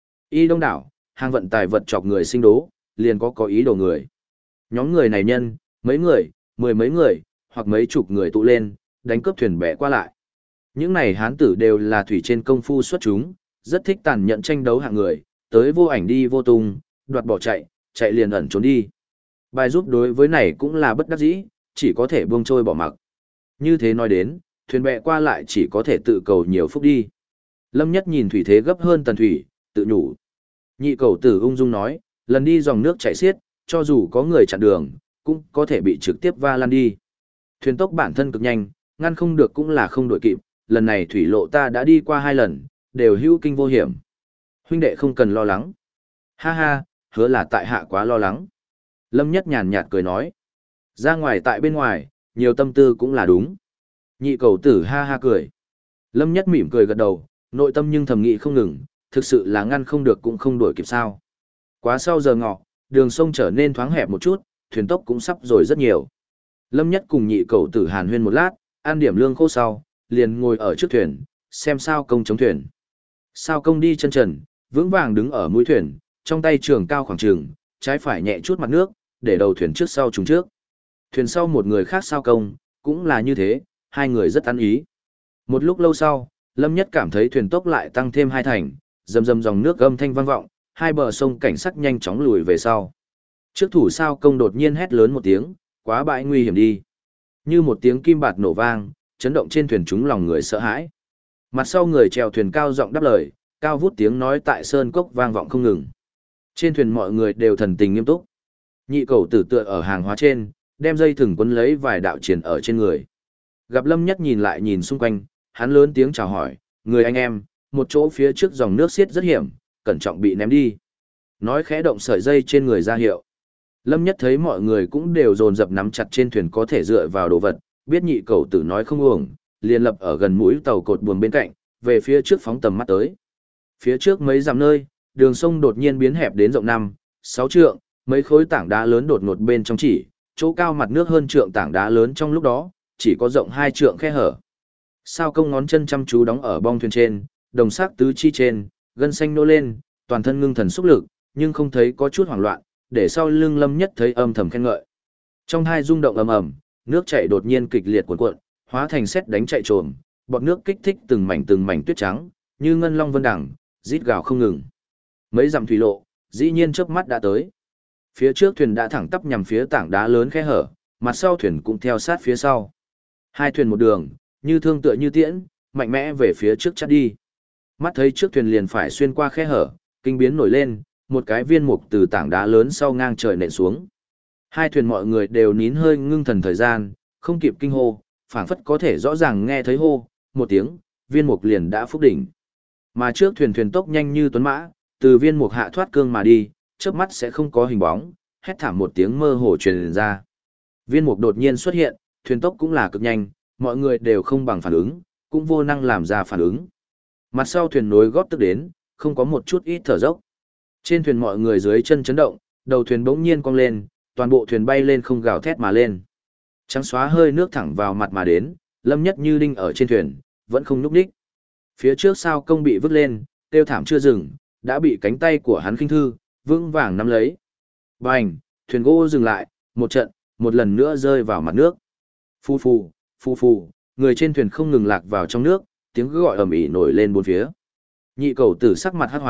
Y đông đảo, hàng vận tài vật chọc người sinh đố, liền có ý đồ người. Nhóm người này nhân, mấy người, mười mấy người, hoặc mấy chục người tụ lên, đánh cướp thuyền bè qua lại. Những này hán tử đều là thủy trên công phu xuất chúng, rất thích tàn nhẫn tranh đấu hạng người, tới vô ảnh đi vô tung, đoạt bỏ chạy, chạy liền ẩn trốn đi. Bài giúp đối với này cũng là bất đắc dĩ, chỉ có thể buông trôi bỏ mặc. Như thế nói đến, thuyền bè qua lại chỉ có thể tự cầu nhiều phúc đi. Lâm Nhất nhìn thủy thế gấp hơn tần thủy, tự nhủ. Nhị cầu tử ung dung nói, lần đi dòng nước chảy xiết, cho dù có người chặn đường, cũng có thể bị trực tiếp va lăn đi. Thuyền tốc bản thân cực nhanh, ngăn không được cũng là không đuổi kịp, lần này thủy lộ ta đã đi qua 2 lần, đều hữu kinh vô hiểm. Huynh đệ không cần lo lắng. Ha ha, hứa là tại hạ quá lo lắng. Lâm Nhất nhàn nhạt cười nói. Ra ngoài tại bên ngoài, nhiều tâm tư cũng là đúng. Nhị cầu tử ha ha cười. Lâm Nhất mỉm cười gật đầu, nội tâm nhưng thầm nghĩ không ngừng, thực sự là ngăn không được cũng không đuổi kịp sao. Quá sau giờ ngọ, đường sông trở nên thoáng hẹp một chút, thuyền tốc cũng sắp rồi rất nhiều. Lâm Nhất cùng nhị cầu tử hàn huyên một lát, ăn điểm lương khô sau, liền ngồi ở trước thuyền, xem sao công chống thuyền. Sao công đi chân trần, vững vàng đứng ở mũi thuyền, trong tay trường cao khoảng trường, trái phải nhẹ chút mặt nước, để đầu thuyền trước sau trùng trước. Thuyền sau một người khác sao công, cũng là như thế, hai người rất ăn ý. Một lúc lâu sau, Lâm Nhất cảm thấy thuyền tốc lại tăng thêm 2 thành, rầm rầm dòng nước âm thanh vang vọng, hai bờ sông cảnh sắc nhanh chóng lùi về sau. Trước thủ sao công đột nhiên hét lớn một tiếng, quá bãi nguy hiểm đi. Như một tiếng kim bạt nổ vang, chấn động trên thuyền chúng lòng người sợ hãi. Mặt sau người chèo thuyền cao giọng đáp lời, cao vút tiếng nói tại sơn cốc vang vọng không ngừng. Trên thuyền mọi người đều thần tình nghiêm túc. Nhị cầu tử tựa ở hàng hóa trên, đem dây thừng quấn lấy vài đạo triển ở trên người. Gặp Lâm Nhất nhìn lại nhìn xung quanh, hắn lớn tiếng chào hỏi, người anh em, một chỗ phía trước dòng nước xiết rất hiểm, cẩn trọng bị ném đi. Nói khẽ động sợi dây trên người ra hiệu. Lâm Nhất thấy mọi người cũng đều dồn dập nắm chặt trên thuyền có thể dựa vào đồ vật, biết nhị cầu tử nói không uổng, liền lập ở gần mũi tàu cột buồm bên cạnh, về phía trước phóng tầm mắt tới. Phía trước mấy dặm nơi, đường sông đột nhiên biến hẹp đến rộng 5-6 trượng, mấy khối tảng đá lớn đột ngột bên trong chỉ, chỗ cao mặt nước hơn trượng tảng đá lớn trong lúc đó, chỉ có rộng 2 trượng khe hở. Sao công ngón chân chăm chú đóng ở bong thuyền trên, đồng sắc tứ chi trên, gân xanh nô lên, toàn thân ngưng thần xúc lực, nhưng không thấy có chút hoảng loạn, để sau lưng Lâm Nhất thấy âm thầm khen ngợi. Trong hai rung động ầm ầm, nước chảy đột nhiên kịch liệt cuộn cuộn, hóa thành sét đánh chạy trồm, bọt nước kích thích từng mảnh tuyết trắng, như ngân long vân đẳng, rít gào không ngừng. Mấy dặm thủy lộ, dĩ nhiên chớp mắt đã tới. Phía trước thuyền đã thẳng tắp nhằm phía tảng đá lớn khe hở, mặt sau thuyền cũng theo sát phía sau. Hai thuyền một đường, như thương tựa như tiễn, mạnh mẽ về phía trước chắt đi. Mắt thấy trước thuyền liền phải xuyên qua khe hở, kinh biến nổi lên, một cái viên mục từ tảng đá lớn sau ngang trời nện xuống. Hai thuyền mọi người đều nín hơi ngưng thần thời gian, không kịp kinh hô, phảng phất có thể rõ ràng nghe thấy hô, một tiếng, viên mục liền đã phúc đỉnh. Mà trước thuyền tốc nhanh như tuấn mã, từ viên mục hạ thoát cương mà đi, chớp mắt sẽ không có hình bóng, hét thảm một tiếng mơ hồ truyền ra. Viên mục đột nhiên xuất hiện, thuyền tốc cũng là cực nhanh, mọi người đều không bằng phản ứng, cũng vô năng làm ra phản ứng. Mặt sau thuyền nối góp tức đến, không có một chút ít thở dốc. Trên thuyền mọi người dưới chân chấn động, đầu thuyền bỗng nhiên cong lên, toàn bộ thuyền bay lên không gào thét mà lên. Trắng xóa hơi nước thẳng vào mặt mà đến, Lâm Nhất như đinh ở trên thuyền, vẫn không nhúc nhích. Phía trước sao công bị vứt lên, tiêu thảm chưa dừng, đã bị cánh tay của hắn khinh thư, vững vàng nắm lấy. Bành, thuyền gỗ dừng lại, một trận, một lần nữa rơi vào mặt nước. Phu phù, phu phù, người trên thuyền không ngừng lạc vào trong nước, tiếng gọi ầm ĩ nổi lên bốn phía. Nhị cầu tử sắc mặt hắc hoàng,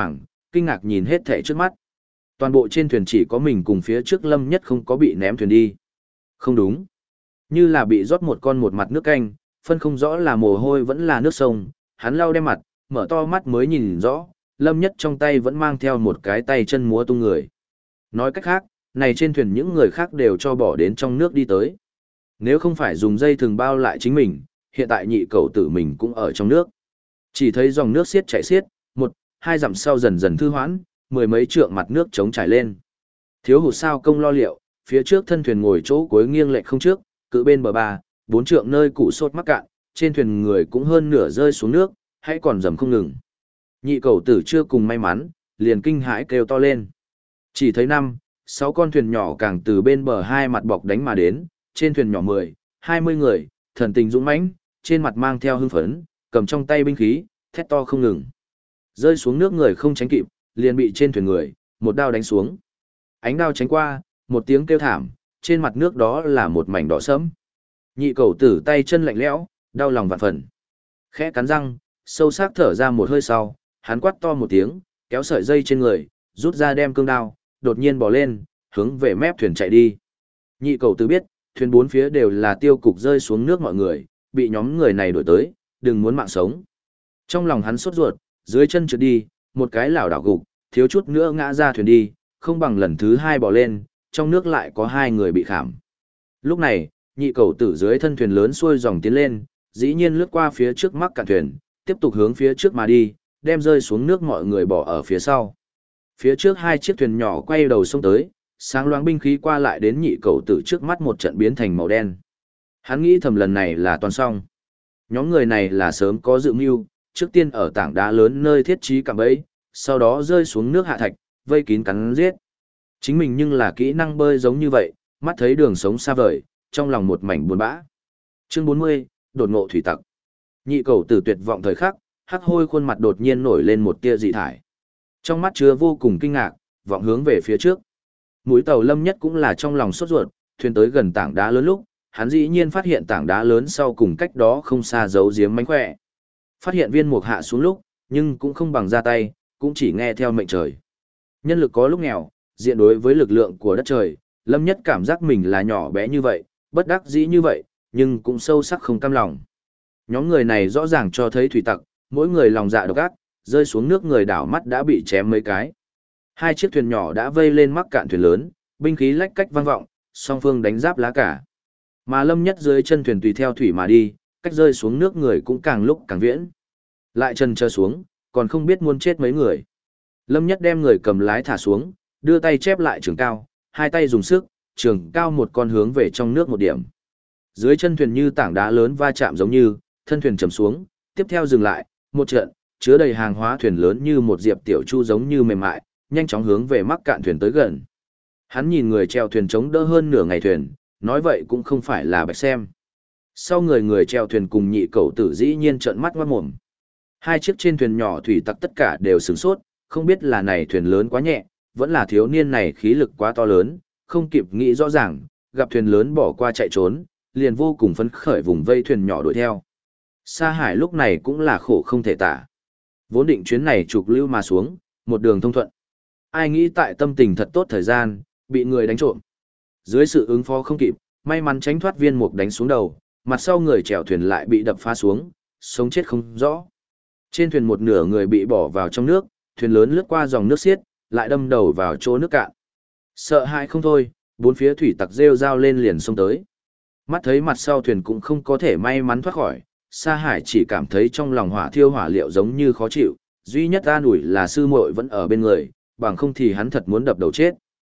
kinh ngạc nhìn hết thảy trước mắt. Toàn bộ trên thuyền chỉ có mình cùng phía trước Lâm Nhất không có bị ném thuyền đi. Không đúng. Như là bị rót một mặt nước canh, phân không rõ là mồ hôi vẫn là nước sông, hắn lau đem mặt, mở to mắt mới nhìn rõ, Lâm Nhất trong tay vẫn mang theo một cái tay chân múa tung người. Nói cách khác, này trên thuyền những người khác đều cho bỏ đến trong nước đi tới. Nếu không phải dùng dây thừng bao lại chính mình, hiện tại nhị cầu tử mình cũng ở trong nước. Chỉ thấy dòng nước xiết chảy xiết, 1, 2 dặm sau dần dần thư hoãn, mười mấy trượng mặt nước trống trải lên. Thiếu hụt sao công lo liệu, phía trước thân thuyền ngồi chỗ cuối nghiêng lệch không trước, cự bên bờ 3, 4 trượng nơi cụ sốt mắc cạn, trên thuyền người cũng hơn nửa rơi xuống nước, hãy còn dầm không ngừng. Nhị cầu tử chưa cùng may mắn, liền kinh hãi kêu to lên. Chỉ thấy 5, 6 con thuyền nhỏ càng từ bên bờ hai mặt bọc đánh mà đến, trên thuyền nhỏ 10, 20 người, thần tình dũng mãnh, trên mặt mang theo hưng phấn, cầm trong tay binh khí, thét to không ngừng. Rơi xuống nước người không tránh kịp, liền bị trên thuyền người một đao đánh xuống. Ánh đao tránh qua, một tiếng kêu thảm, trên mặt nước đó là một mảnh đỏ sẫm. Nhị cầu tử tay chân lạnh lẽo, đau lòng vạn phần. Khẽ cắn răng, sâu sắc thở ra một hơi sau, hắn quát to một tiếng, kéo sợi dây trên người, rút ra đem cương đao, đột nhiên bỏ lên, hướng về mép thuyền chạy đi. Nhị cầu tử biết, thuyền bốn phía đều là tiêu cục rơi xuống nước mọi người, bị nhóm người này đuổi tới, đừng muốn mạng sống. Trong lòng hắn sốt ruột, dưới chân trượt đi, một cái lảo đảo gục, thiếu chút nữa ngã ra thuyền đi, không bằng lần thứ 2 bỏ lên, trong nước lại có 2 người bị khảm. Lúc này, nhị cầu tử dưới thân thuyền lớn xuôi dòng tiến lên, dĩ nhiên lướt qua phía trước mắc cạn thuyền, tiếp tục hướng phía trước mà đi, đem rơi xuống nước mọi người bỏ ở phía sau. Phía trước 2 chiếc thuyền nhỏ quay đầu xông tới, sáng loáng binh khí qua lại đến nhị cầu tử trước mắt một trận biến thành màu đen. Hắn nghĩ thầm lần này là toàn xong. Nhóm người này là sớm có dự mưu, trước tiên ở tảng đá lớn nơi thiết trí cạm bẫy, sau đó rơi xuống nước hạ thạch, vây kín cắn giết. Chính mình nhưng là kỹ năng bơi giống như vậy, mắt thấy đường sống xa vời, trong lòng một mảnh buồn bã. Chương 40, đột ngộ thủy tặc. Nhị cầu tử tuyệt vọng thời khắc, hắc hôi khuôn mặt đột nhiên nổi lên một tia dị thải. Trong mắt chứa vô cùng kinh ngạc, vọng hướng về phía trước. Mũi tàu Lâm Nhất cũng là trong lòng sốt ruột, thuyền tới gần tảng đá lớn lúc, hắn dĩ nhiên phát hiện tảng đá lớn sau cùng cách đó không xa giấu giếm mánh khỏe. Phát hiện viên mục hạ xuống lúc, nhưng cũng không bằng ra tay, cũng chỉ nghe theo mệnh trời. Nhân lực có lúc nghèo, diện đối với lực lượng của đất trời, Lâm Nhất cảm giác mình là nhỏ bé như vậy, bất đắc dĩ như vậy, nhưng cũng sâu sắc không cam lòng. Nhóm người này rõ ràng cho thấy thủy tặc, mỗi người lòng dạ độc ác, rơi xuống nước người đảo mắt đã bị chém mấy cái. 2 chiếc thuyền nhỏ đã vây lên mắc cạn thuyền lớn, binh khí lách cách vang vọng, song phương đánh giáp lá cả. Mà Lâm Nhất dưới chân thuyền tùy theo thủy mà đi, cách rơi xuống nước người cũng càng lúc càng viễn. Lại chân chờ xuống, còn không biết muốn chết mấy người. Lâm Nhất đem người cầm lái thả xuống, đưa tay chép lại trường cao, 2 tay dùng sức, trường cao một con hướng về trong nước một điểm. Dưới chân thuyền như tảng đá lớn va chạm giống như, thân thuyền chầm xuống, tiếp theo dừng lại, một trận, chứa đầy hàng hóa thuyền lớn như một diệp tiểu chu giống như mềm mại, nhanh chóng hướng về mắc cạn thuyền tới gần. Hắn nhìn người chèo thuyền chống đỡ hơn nửa ngày thuyền, nói vậy cũng không phải là bạch xem. Sau người chèo thuyền cùng nhị cầu tử dĩ nhiên trợn mắt ngoát mồm. 2 chiếc trên thuyền nhỏ thủy tặc tất cả đều sửng sốt, không biết là này thuyền lớn quá nhẹ, vẫn là thiếu niên này khí lực quá to lớn, không kịp nghĩ rõ ràng, gặp thuyền lớn bỏ qua chạy trốn, liền vô cùng phấn khởi vùng vây thuyền nhỏ đuổi theo. Sa Hải lúc này cũng là khổ không thể tả. Vốn định chuyến này trục lưu mà xuống, một đường thông thuận. Ai nghĩ tại tâm tình thật tốt thời gian, bị người đánh trộm. Dưới sự ứng phó không kịp, may mắn tránh thoát viên mục đánh xuống đầu, mặt sau người chèo thuyền lại bị đập phá xuống, sống chết không rõ. Trên thuyền một nửa người bị bỏ vào trong nước, thuyền lớn lướt qua dòng nước xiết, lại đâm đầu vào chỗ nước cạn. Sợ hãi không thôi, bốn phía thủy tặc rêu rao lên liền xông tới. Mắt thấy mặt sau thuyền cũng không có thể may mắn thoát khỏi, Sa Hải chỉ cảm thấy trong lòng hỏa thiêu hỏa liệu giống như khó chịu, duy nhất an ủi là sư muội vẫn ở bên người, bằng không thì hắn thật muốn đập đầu chết.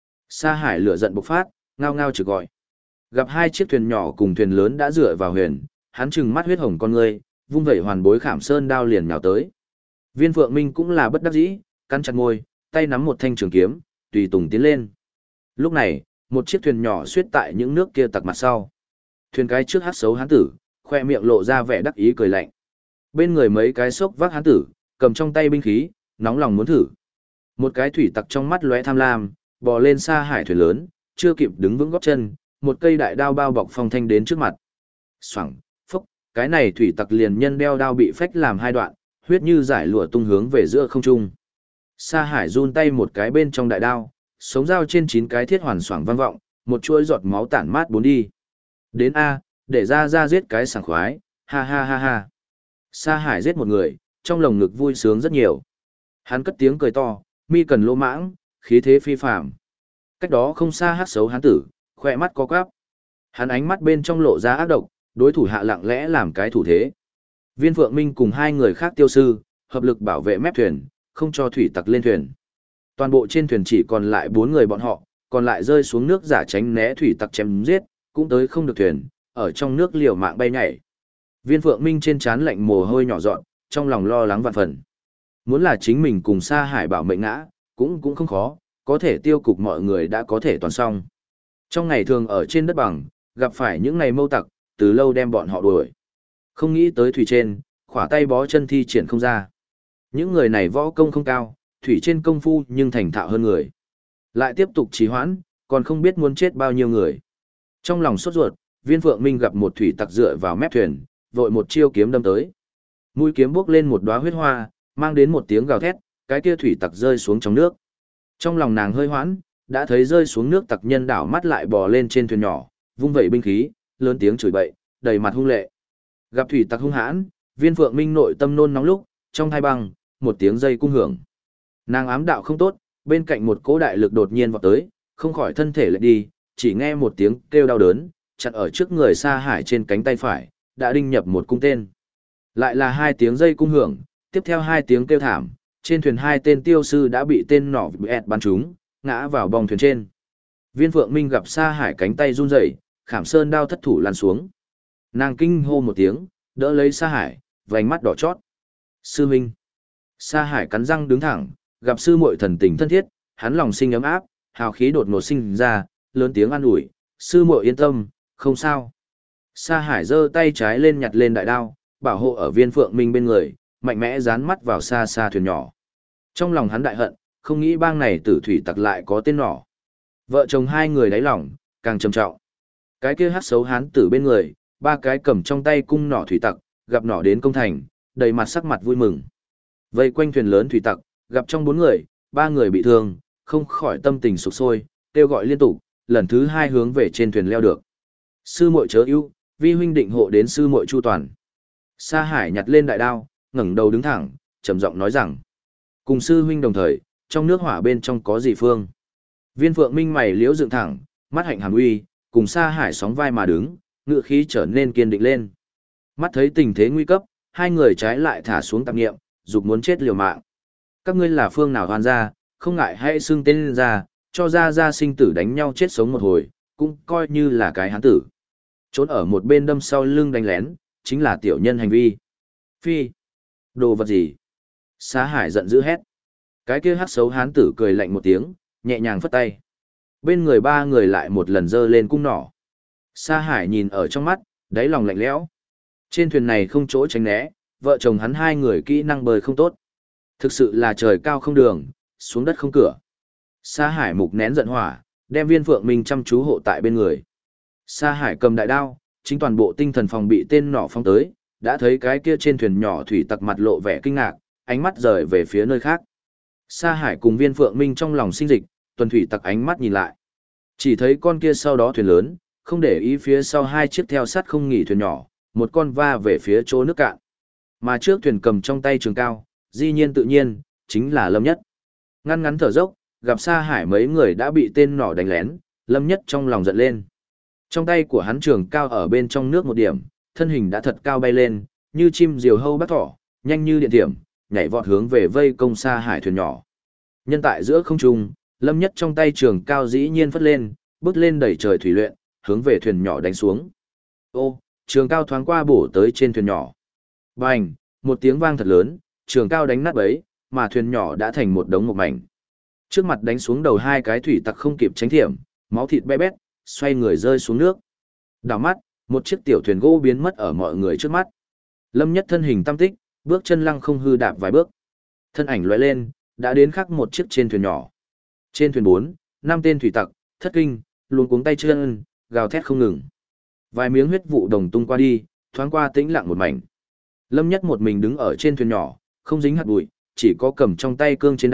Sa Hải lửa giận bộc phát, ngao ngao trực gọi. Gặp 2 chiếc thuyền nhỏ cùng thuyền lớn đã dựa vào huyền, hắn trừng mắt huyết hồng con ngươi, vung vẩy hoàn bối khảm sơn đao liền nhào tới. Viên Phượng Minh cũng là bất đắc dĩ, cắn chặt môi, tay nắm một thanh trường kiếm, tùy tùng tiến lên. Lúc này, một chiếc thuyền nhỏ suýt tại những nước kia tặc mặt sau. Thuyền cái trước hát xấu hán tử, khoe miệng lộ ra vẻ đắc ý cười lạnh. Bên người mấy cái xốc vác hán tử, cầm trong tay binh khí, nóng lòng muốn thử. Một cái thủy tặc trong mắt lóe tham lam, bò lên Sa Hải thuyền lớn, chưa kịp đứng vững gót chân, một cây đại đao bao bọc phong thanh đến trước mặt. Xoẳng, phốc, cái này thủy tặc liền nhân đeo đao bị phách làm 2 đoạn, huyết như giải lụa tung hướng về giữa không trung. Sa Hải run tay một cái bên trong đại đao, sống dao trên 9 cái thiết hoàn xoảng vang vọng, một chuỗi giọt máu tản mát bốn đi. Đến A, để ra giết cái sảng khoái, ha ha ha ha. Sa Hải giết một người, trong lồng ngực vui sướng rất nhiều. Hắn cất tiếng cười to, mi cần lô mãng, khí thế phi phàm. Cách đó không xa hắc xấu hán tử, khỏe mắt có quắp. Hắn ánh mắt bên trong lộ ra ác độc, đối thủ hạ lặng lẽ làm cái thủ thế. Viên Phượng Minh cùng hai người khác tiêu sư, hợp lực bảo vệ mép thuyền, không cho thủy tặc lên thuyền. Toàn bộ trên thuyền chỉ còn lại 4 người bọn họ, còn lại rơi xuống nước giả tránh né thủy tặc chém giết, cũng tới không được thuyền, ở trong nước liều mạng bay nhảy. Viên Phượng Minh trên trán lạnh mồ hôi nhỏ dọn, trong lòng lo lắng vạn phần. Muốn là chính mình cùng Sa Hải bảo mệnh ngã, cũng không khó, có thể tiêu cục mọi người đã có thể toàn xong. Trong ngày thường ở trên đất bằng, gặp phải những ngày mâu tặc, từ lâu đem bọn họ đuổi. Không nghĩ tới thủy trên, khỏa tay bó chân thi triển không ra. Những người này võ công không cao, thủy trên công phu nhưng thành thạo hơn người. Lại tiếp tục trì hoãn, còn không biết muốn chết bao nhiêu người. Trong lòng sốt ruột, Viên Phượng Minh gặp một thủy tặc dựa vào mép thuyền, vội một chiêu kiếm đâm tới. Mũi kiếm bước lên một đóa huyết hoa, mang đến một tiếng gào thét, cái kia thủy tặc rơi xuống trong nước. Trong lòng nàng hơi hoãn, đã thấy rơi xuống nước tặc nhân đảo mắt lại bò lên trên thuyền nhỏ, vung vẩy binh khí, lớn tiếng chửi bậy, đầy mặt hung lệ. Gặp thủy tặc hung hãn, Viên Phượng Minh nội tâm nôn nóng lúc, trong thai băng, một tiếng dây cung hưởng. Nàng ám đạo không tốt, bên cạnh một cỗ đại lực đột nhiên vọt tới, không khỏi thân thể lại đi, chỉ nghe một tiếng kêu đau đớn, chặn ở trước người Sa Hải trên cánh tay phải, đã đinh nhập một cung tên. Lại là 2 tiếng dây cung hưởng, tiếp theo 2 tiếng kêu thảm, trên thuyền 2 tên tiêu sư đã bị tên nỏ bẹt bắn trúng, ngã vào bong thuyền trên. Viên Phượng Minh gặp Sa Hải cánh tay run rẩy, khảm sơn đao thất thủ lăn xuống. Nàng kinh hô một tiếng, đỡ lấy Sa Hải, vành mắt đỏ chót. Sư Minh. Sa Hải cắn răng đứng thẳng, gặp sư muội thần tình thân thiết, hắn lòng sinh ấm áp, hào khí đột ngột sinh ra, lớn tiếng an ủi, sư muội yên tâm, không sao. Sa Hải giơ tay trái lên nhặt lên đại đao, bảo hộ ở Viên Phượng Minh bên người, mạnh mẽ dán mắt vào xa xa thuyền nhỏ. Trong lòng hắn đại hận, không nghĩ bang này tử thủy tặc lại có tên nỏ. Vợ chồng hai người đáy lòng, càng trầm trọng. Cái kia hắc xấu hán tử bên người, 3 cái cầm trong tay cung nỏ thủy tặc, gặp nỏ đến công thành, đầy mặt sắc mặt vui mừng. Vây quanh thuyền lớn thủy tặc, gặp trong 4 người, 3 người bị thương, không khỏi tâm tình sục sôi, kêu gọi liên tục, lần thứ 2 hướng về trên thuyền leo được. Sư muội chớ ưu, vi huynh định hộ đến sư muội chu toàn. Sa Hải nhặt lên đại đao, ngẩng đầu đứng thẳng, trầm giọng nói rằng: cùng sư huynh đồng thời, trong nước hỏa bên trong có gì phương? Viên Phượng Minh mày liễu dựng thẳng, mắt hạnh hàm uy, cùng Sa Hải sóng vai mà đứng, ngựa khí trở nên kiên định lên. Mắt thấy tình thế nguy cấp, hai người trái lại thả xuống tạp nghiệm, dục muốn chết liều mạng. Các ngươi là phương nào hoàn ra, không ngại hãy xưng tên lên ra, cho ra sinh tử đánh nhau chết sống một hồi, cũng coi như là cái hán tử. Trốn ở một bên đâm sau lưng đánh lén, chính là tiểu nhân hành vi. Phi! Đồ vật gì? Sa Hải giận dữ hét. Cái kia hắc xấu hán tử cười lạnh một tiếng, nhẹ nhàng phất tay. Bên người 3 người lại một lần giơ lên cung nỏ. Sa Hải nhìn ở trong mắt, đáy lòng lạnh lẽo. Trên thuyền này không chỗ tránh né, vợ chồng hắn 2 người kỹ năng bơi không tốt. Thực sự là trời cao không đường, xuống đất không cửa. Sa Hải mục nén giận hỏa, đem Viên Phượng Minh chăm chú hộ tại bên người. Sa Hải cầm đại đao, chính toàn bộ tinh thần phòng bị tên nỏ phóng tới, đã thấy cái kia trên thuyền nhỏ thủy tặc mặt lộ vẻ kinh ngạc, ánh mắt rời về phía nơi khác. Sa Hải cùng Viên Phượng Minh trong lòng sinh dịch, tuần thủy tặc ánh mắt nhìn lại. Chỉ thấy con kia sau đó thuyền lớn, không để ý phía sau 2 chiếc theo sát không nghỉ thuyền nhỏ, một con va về phía chỗ nước cạn. Mà trước thuyền cầm trong tay trường cao, di nhiên tự nhiên, chính là Lâm Nhất. Ngăn ngắn thở dốc, gặp Sa Hải mấy người đã bị tên nỏ đánh lén, Lâm Nhất trong lòng giận lên. Trong tay của hắn trường cao ở bên trong nước một điểm, thân hình đã thật cao bay lên, như chim diều hâu bắt thỏ, nhanh như điện thiểm, nhảy vọt hướng về vây công Sa Hải thuyền nhỏ. Nhân tại giữa không trung, Lâm Nhất trong tay trường cao dĩ nhiên phất lên, bước lên đẩy trời thủy luyện, hướng về thuyền nhỏ đánh xuống. Ô, trường cao thoáng qua bổ tới trên thuyền nhỏ. Bành, một tiếng vang thật lớn, trường cao đánh nát bấy, mà thuyền nhỏ đã thành một đống một mảnh. Trước mặt đánh xuống đầu 2 cái thủy tặc không kịp tránh thiểm, máu thịt be bét, xoay người rơi xuống nước. Đảo mắt, một chiếc tiểu thuyền gỗ biến mất ở mọi người trước mắt. Lâm Nhất thân hình tam tích, bước chân lăng không hư đạp vài bước. Thân ảnh lóe lên, đã đến khắc một chiếc trên thuyền nhỏ. Trên thuyền 4, 5 tên thủy tặc, thất kinh, luống cuống tay chân, gào thét không ngừng. Vài miếng huyết vụ đồng tung qua đi, thoáng qua tĩnh lặng một mảnh. Lâm Nhất một mình đứng ở trên thuyền nhỏ, không dính hạt bụi, chỉ có cầm trong tay cương trên đao,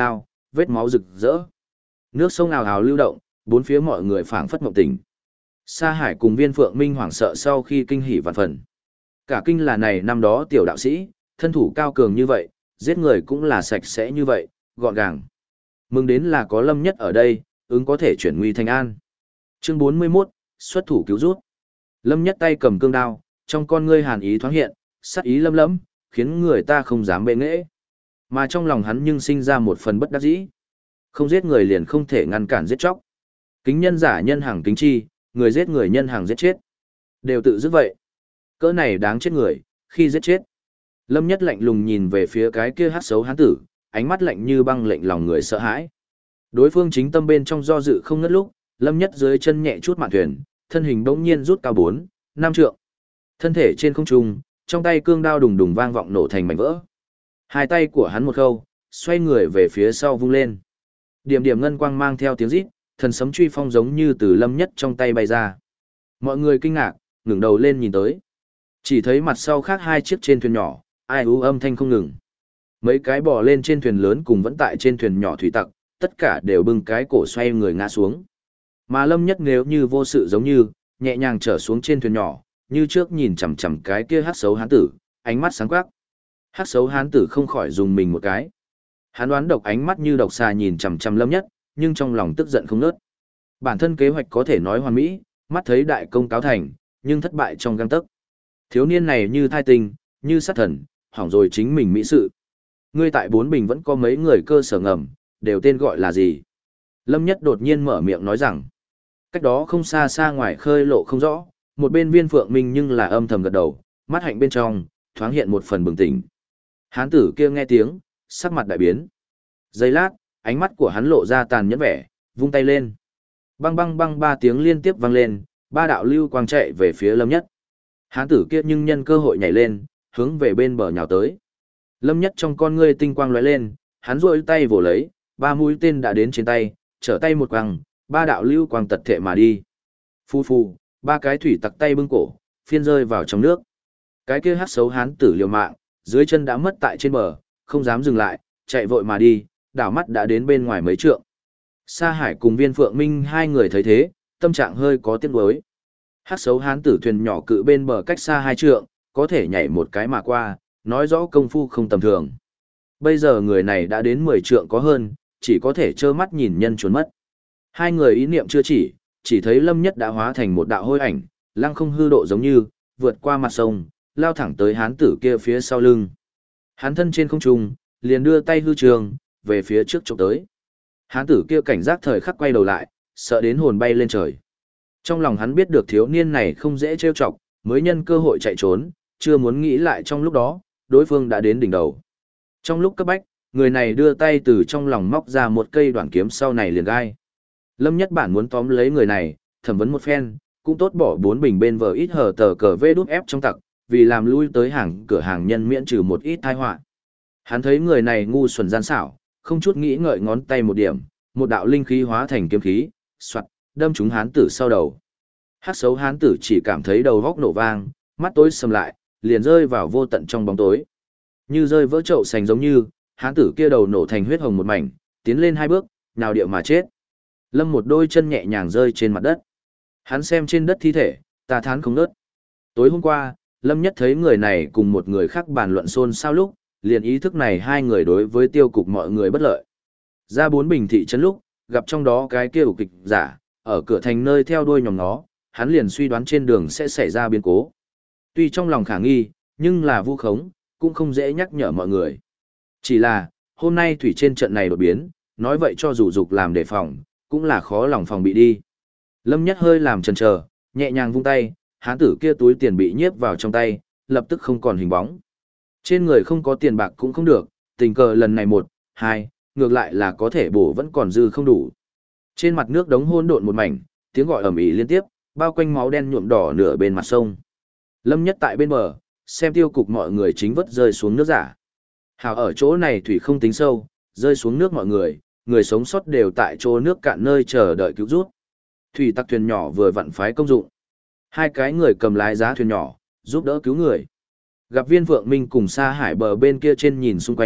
vết máu rực rỡ. Nước sông ào ào lưu động, bốn phía mọi người phảng phất mộng tỉnh. Sa Hải cùng Viên Phượng Minh hoảng sợ sau khi kinh hỉ vạn phần. Cả kinh là này năm đó tiểu đạo sĩ, thân thủ cao cường như vậy, giết người cũng là sạch sẽ như vậy, gọn gàng. Mừng đến là có Lâm Nhất ở đây, ứng có thể chuyển nguy thành an. Chương 41, xuất thủ cứu rút. Lâm Nhất tay cầm cương đao, trong con ngươi hàn ý thoáng hiện, sát ý lâm lẫm, khiến người ta không dám bệ nghệ. Mà trong lòng hắn nhưng sinh ra một phần bất đắc dĩ. Không giết người liền không thể ngăn cản giết chóc. Kính nhân giả nhân hàng kính chi, người giết người nhân hàng giết chết. Đều tự dứt vậy. Cỡ này đáng chết người, khi giết chết. Lâm Nhất lạnh lùng nhìn về phía cái kia hắc xấu hán tử, ánh mắt lạnh như băng lệnh lòng người sợ hãi. Đối phương chính tâm bên trong do dự không ngớt lúc, Lâm Nhất dưới chân nhẹ chút mạn thuyền, thân hình bỗng nhiên rút cao 4, 5 trượng. Thân thể trên không trung, trong tay cương đao đùng đùng vang vọng nổ thành mảnh vỡ. Hai tay của hắn một khâu, xoay người về phía sau vung lên. Điểm điểm ngân quang mang theo tiếng rít, thần sấm truy phong giống như từ Lâm Nhất trong tay bay ra. Mọi người kinh ngạc, ngẩng đầu lên nhìn tới. Chỉ thấy mặt sau khác hai chiếc trên thuyền nhỏ, ai ú âm thanh không ngừng. Mấy cái bò lên trên thuyền lớn cùng vẫn tại trên thuyền nhỏ thủy tặc, tất cả đều bưng cái cổ xoay người ngã xuống. Mà Lâm Nhất nếu như vô sự giống như, nhẹ nhàng trở xuống trên thuyền nhỏ, như trước nhìn chằm chằm cái kia hắc xấu hán tử, ánh mắt sáng quắc. Hắc xấu hán tử không khỏi dùng mình một cái. Hắn đoán độc ánh mắt như độc xà nhìn chằm chằm Lâm Nhất, nhưng trong lòng tức giận không ngớt. Bản thân kế hoạch có thể nói hoàn mỹ, mắt thấy đại công cáo thành, nhưng thất bại trong gang tấc. Thiếu niên này như thai tinh, như sát thần, hỏng rồi chính mình mỹ sự. Ngươi tại Bốn Bình vẫn có mấy người cơ sở ngầm, đều tên gọi là gì? Lâm Nhất đột nhiên mở miệng nói rằng, cách đó không xa xa ngoài khơi lộ không rõ, một bên Viên Phượng Minh nhưng là âm thầm gật đầu, mắt hạnh bên trong, thoáng hiện một phần bừng tỉnh. Hán tử kia nghe tiếng, sắc mặt đại biến. Giây lát, ánh mắt của hắn lộ ra tàn nhẫn vẻ, vung tay lên. Băng băng băng 3 tiếng liên tiếp vang lên, 3 đạo lưu quang chạy về phía Lâm Nhất. Hán tử kia nhưng nhân cơ hội nhảy lên, hướng về bên bờ nhào tới. Lâm Nhất trong con ngươi tinh quang lóe lên, hắn rôi tay vồ lấy, 3 mũi tên đã đến trên tay, trở tay một quăng, 3 đạo lưu quang tật thệ mà đi. Phu phu, 3 cái thủy tặc tay bưng cổ, phiên rơi vào trong nước. Cái kia hắc xấu hán tử liều mạng, dưới chân đã mất tại trên bờ, không dám dừng lại, chạy vội mà đi, đảo mắt đã đến bên ngoài mấy trượng. Sa Hải cùng Viên Phượng Minh hai người thấy thế, tâm trạng hơi có tiếc nuối. Hắc xấu hán tử thuyền nhỏ cự bên bờ cách xa 2 trượng, có thể nhảy một cái mà qua, nói rõ công phu không tầm thường. Bây giờ người này đã đến 10 trượng có hơn, chỉ có thể trơ mắt nhìn nhân trốn mất. Hai người ý niệm chưa chỉ thấy Lâm Nhất đã hóa thành một đạo hôi ảnh, lăng không hư độ giống như, vượt qua mặt sông, lao thẳng tới hán tử kia phía sau lưng. Hán thân trên không trung, liền đưa tay hư trường, về phía trước chụp tới. Hán tử kia cảnh giác thời khắc quay đầu lại, sợ đến hồn bay lên trời. Trong lòng hắn biết được thiếu niên này không dễ trêu chọc, mới nhân cơ hội chạy trốn, chưa muốn nghĩ lại trong lúc đó, đối phương đã đến đỉnh đầu. Trong lúc cấp bách, người này đưa tay từ trong lòng móc ra một cây đoạn kiếm sau này liền gai. Lâm Nhất bản muốn tóm lấy người này, thẩm vấn một phen, cũng tốt bỏ 4 bình bên vờ ít hở tờ cờ vê đút ép trong tặc, vì làm lui tới hàng cửa hàng nhân miễn trừ một ít tai họa. Hắn thấy người này ngu xuẩn gian xảo, không chút nghĩ ngợi ngón tay một điểm, một đạo linh khí hóa thành kiếm khí, xoạt, đâm trúng hán tử sau đầu. Hắc xấu hán tử chỉ cảm thấy đầu góc nổ vang, mắt tối sầm lại, liền rơi vào vô tận trong bóng tối. Như rơi vỡ chậu sành giống như, hán tử kia đầu nổ thành huyết hồng một mảnh, tiến lên 2 bước, nào địa mà chết. Lâm một đôi chân nhẹ nhàng rơi trên mặt đất. Hắn xem trên đất thi thể, ta thán không nớt. Tối hôm qua, Lâm Nhất thấy người này cùng một người khác bàn luận xôn xao lúc, liền ý thức này hai người đối với tiêu cục mọi người bất lợi. Ra 4 bình thị trấn lúc, gặp trong đó cái kia ủ kịch giả, ở cửa thành nơi theo đuôi nhóm nó, hắn liền suy đoán trên đường sẽ xảy ra biến cố. Tuy trong lòng khả nghi, nhưng là vu khống, cũng không dễ nhắc nhở mọi người. Chỉ là, hôm nay thủy trên trận này đột biến, nói vậy cho dù dục làm đề phòng, cũng là khó lòng phòng bị đi. Lâm Nhất hơi làm chần chờ, nhẹ nhàng vung tay, hán tử kia túi tiền bị nhiếp vào trong tay, lập tức không còn hình bóng. Trên người không có tiền bạc cũng không được, tình cờ lần này 1, 2, ngược lại là có thể bổ vẫn còn dư không đủ. Trên mặt nước đống hỗn độn một mảnh, tiếng gọi ầm ĩ liên tiếp, bao quanh máu đen nhuộm đỏ nửa bên mặt sông. Lâm Nhất tại bên bờ, xem tiêu cục mọi người chính vất rơi xuống nước giả. Hào ở chỗ này thủy không tính sâu, rơi xuống nước mọi người sống sót đều tại chỗ nước cạn nơi chờ đợi cứu rút. Thủy tặc thuyền nhỏ vừa vặn phái công dụng. 2 cái người cầm lái giá thuyền nhỏ, giúp đỡ cứu người. Gặp Viên Phượng Minh cùng Sa Hải bờ bên kia trên nhìn xung quanh,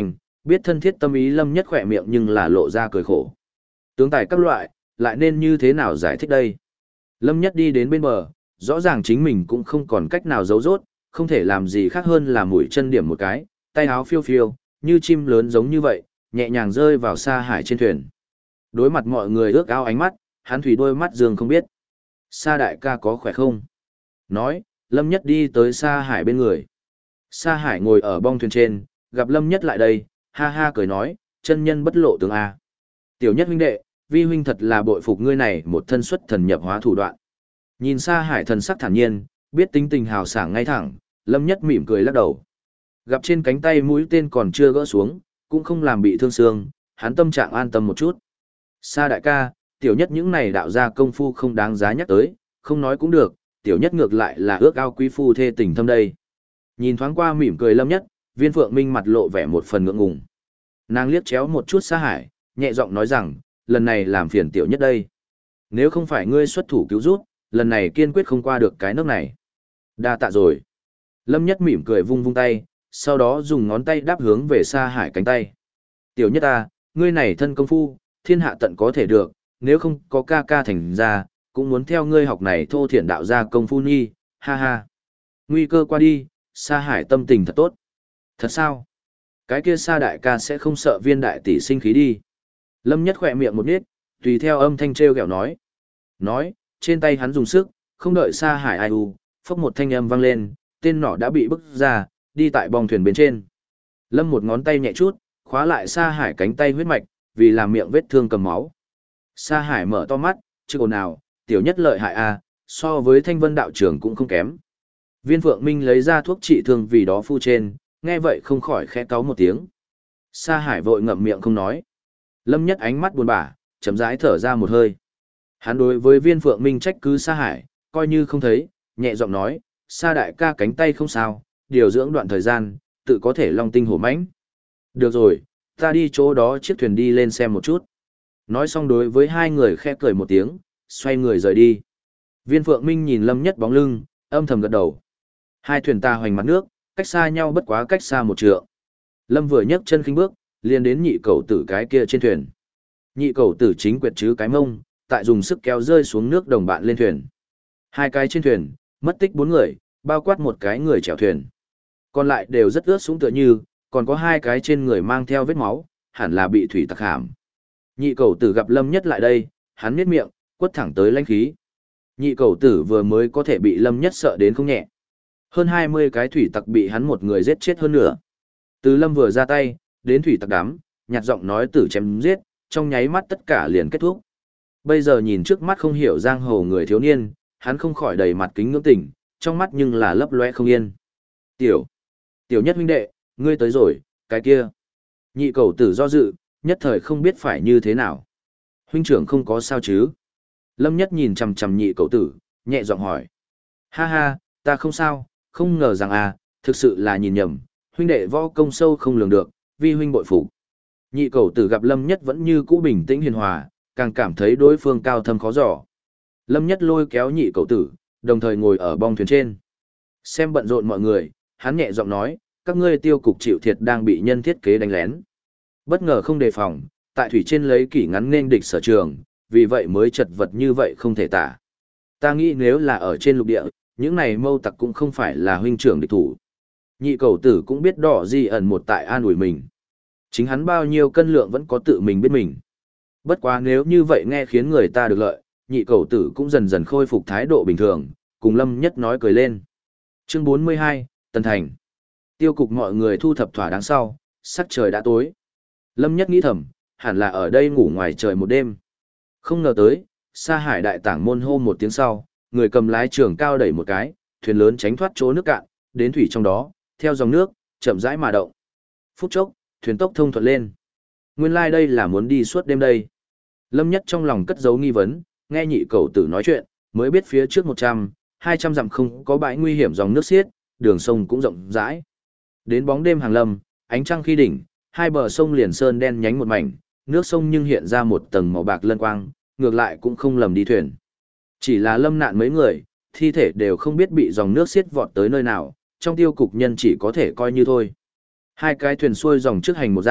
biết thân thiết tâm ý Lâm Nhất khỏe miệng nhưng là lộ ra cười khổ. Tướng tài các loại, lại nên như thế nào giải thích đây? Lâm Nhất đi đến bên bờ, rõ ràng chính mình cũng không còn cách nào giấu rốt, không thể làm gì khác hơn là mũi chân điểm một cái, tay áo phiêu phiêu, như chim lớn giống như vậy, nhẹ nhàng rơi vào sa hải trên thuyền. Đối mặt mọi người ước ao ánh mắt, hắn thủy đôi mắt dương không biết. Sa đại ca có khỏe không? Nói, Lâm Nhất đi tới Sa Hải bên người. Sa Hải ngồi ở bong thuyền trên, gặp Lâm Nhất lại đây, ha ha cười nói, chân nhân bất lộ tướng A. Tiểu Nhất huynh đệ, vi huynh thật là bội phục ngươi này một thân xuất thần nhập hóa thủ đoạn. Nhìn Sa Hải thần sắc thản nhiên, biết tính tình hào sảng ngay thẳng, Lâm Nhất mỉm cười lắc đầu. Gặp trên cánh tay mũi tên còn chưa gỡ xuống, cũng không làm bị thương xương, hắn tâm trạng an tâm một chút. Sa đại ca, Tiểu Nhất những này đạo ra công phu không đáng giá nhắc tới, không nói cũng được, Tiểu Nhất ngược lại là ước ao quý phu thê tình thâm đây. Nhìn thoáng qua mỉm cười Lâm Nhất, Viên Phượng Minh mặt lộ vẻ một phần ngượng ngùng. Nàng liếc chéo một chút Sa Hải, nhẹ giọng nói rằng, lần này làm phiền Tiểu Nhất đây. Nếu không phải ngươi xuất thủ cứu giúp, lần này kiên quyết không qua được cái nước này. Đa tạ rồi. Lâm Nhất mỉm cười vung vung tay, sau đó dùng ngón tay đáp hướng về Sa Hải cánh tay. Tiểu Nhất ta, ngươi này thân công phu, thiên hạ tận có thể được, nếu không có ca ca thành ra, cũng muốn theo ngươi học này thô thiển đạo ra công phu nhi, ha ha. Nguy cơ qua đi, Sa Hải tâm tình thật tốt. Thật sao? Cái kia Sa đại ca sẽ không sợ Viên đại tỷ sinh khí đi. Lâm Nhất khỏe miệng một nít, tùy theo âm thanh treo kẹo nói. Nói, trên tay hắn dùng sức, không đợi Sa Hải ai u, phốc một thanh âm vang lên, tên nỏ đã bị bức ra, đi tại bong thuyền bên trên. Lâm một ngón tay nhẹ chút, khóa lại Sa Hải cánh tay huyết mạch, vì làm miệng vết thương cầm máu. Sa Hải mở to mắt, chứ còn nào, Tiểu Nhất lợi hại a, so với Thanh Vân đạo trưởng cũng không kém. Viên Phượng Minh lấy ra thuốc trị thương vì đó phu trên, nghe vậy không khỏi khẽ cáu một tiếng. Sa Hải vội ngậm miệng không nói. Lâm Nhất ánh mắt buồn bã, chậm rãi thở ra một hơi. Hắn đối với Viên Phượng Minh trách cứ Sa Hải, coi như không thấy, nhẹ giọng nói, Sa đại ca cánh tay không sao, điều dưỡng đoạn thời gian, tự có thể long tinh hổ mãnh. Được rồi, ta đi chỗ đó chiếc thuyền đi lên xem một chút. Nói xong đối với hai người khẽ cười một tiếng, xoay người rời đi. Viên Phượng Minh nhìn Lâm Nhất bóng lưng, âm thầm gật đầu. Hai thuyền ta hoành mặt nước, cách xa nhau bất quá cách xa một trượng. Lâm vừa nhấc chân khinh bước, liền đến nhị cầu tử cái kia trên thuyền. Nhị cầu tử chính quyệt chứ cái mông, tại dùng sức kéo rơi xuống nước đồng bạn lên thuyền. Hai cái trên thuyền, mất tích 4 người, bao quát một cái người chèo thuyền. Còn lại đều rất ướt sũng tựa như, còn có 2 cái trên người mang theo vết máu, hẳn là bị thủy tặc hãm. Nhị cầu tử gặp Lâm Nhất lại đây, hắn nhếch miệng, quất thẳng tới lãnh khí. Nhị cầu tử vừa mới có thể bị Lâm Nhất sợ đến không nhẹ. Hơn 20 cái thủy tặc bị hắn một người giết chết hơn nữa. Từ Lâm vừa ra tay, đến thủy tặc đám, nhạt giọng nói tử chém giết, trong nháy mắt tất cả liền kết thúc. Bây giờ nhìn trước mắt không hiểu giang hồ người thiếu niên, hắn không khỏi đầy mặt kính ngưỡng tỉnh, trong mắt nhưng là lấp loe không yên. Tiểu Nhất huynh đệ, ngươi tới rồi, cái kia. Nhị cầu tử do dự, nhất thời không biết phải như thế nào. Huynh trưởng không có sao chứ? Lâm Nhất nhìn chằm chằm nhị cầu tử, nhẹ giọng hỏi. Ha ha, ta không sao, không ngờ rằng thực sự là nhìn nhầm, huynh đệ võ công sâu không lường được, vi huynh bội phục. Nhị cầu tử gặp Lâm Nhất vẫn như cũ bình tĩnh hiền hòa, càng cảm thấy đối phương cao thâm khó dò. Lâm Nhất lôi kéo nhị cầu tử, đồng thời ngồi ở bong thuyền trên. Xem bận rộn mọi người, hắn nhẹ giọng nói, các ngươi Tiêu cục chịu thiệt đang bị nhân thiết kế đánh lén. Bất ngờ không đề phòng, tại thủy trên lấy kỷ ngắn nên địch sở trường, vì vậy mới chật vật như vậy không thể tả. Ta nghĩ nếu là ở trên lục địa, những này mâu tặc cũng không phải là huynh trưởng địch thủ. Nhị cầu tử cũng biết đỏ gì ẩn một tại an ủi mình. Chính hắn bao nhiêu cân lượng vẫn có tự mình biết mình. Bất quá nếu như vậy nghe khiến người ta được lợi, nhị cầu tử cũng dần dần khôi phục thái độ bình thường, cùng Lâm Nhất nói cười lên. Chương 42, Tân Thành. Tiêu cục mọi người thu thập thỏa đáng sau, sắc trời đã tối. Lâm Nhất nghĩ thầm, hẳn là ở đây ngủ ngoài trời một đêm. Không ngờ tới, Sa Hải đại tảng môn hô một tiếng sau, người cầm lái trường cao đẩy một cái, thuyền lớn tránh thoát chỗ nước cạn, đến thủy trong đó, theo dòng nước, chậm rãi mà động. Phút chốc, thuyền tốc thông thuận lên. Nguyên lai đây là muốn đi suốt đêm đây. Lâm Nhất trong lòng cất giấu nghi vấn, nghe nhị cầu tử nói chuyện, mới biết phía trước 100, 200 dặm không có bãi nguy hiểm dòng nước xiết, đường sông cũng rộng rãi. Đến bóng đêm hàng lâm, ánh trăng khi đỉnh, hai bờ sông liền sơn đen nhánh một mảnh, nước sông nhưng hiện ra một tầng màu bạc lân quang, ngược lại cũng không lầm đi thuyền. Chỉ là lâm nạn mấy người, thi thể đều không biết bị dòng nước xiết vọt tới nơi nào, trong tiêu cục nhân chỉ có thể coi như thôi. Hai cái thuyền xuôi dòng trước hành một dạ,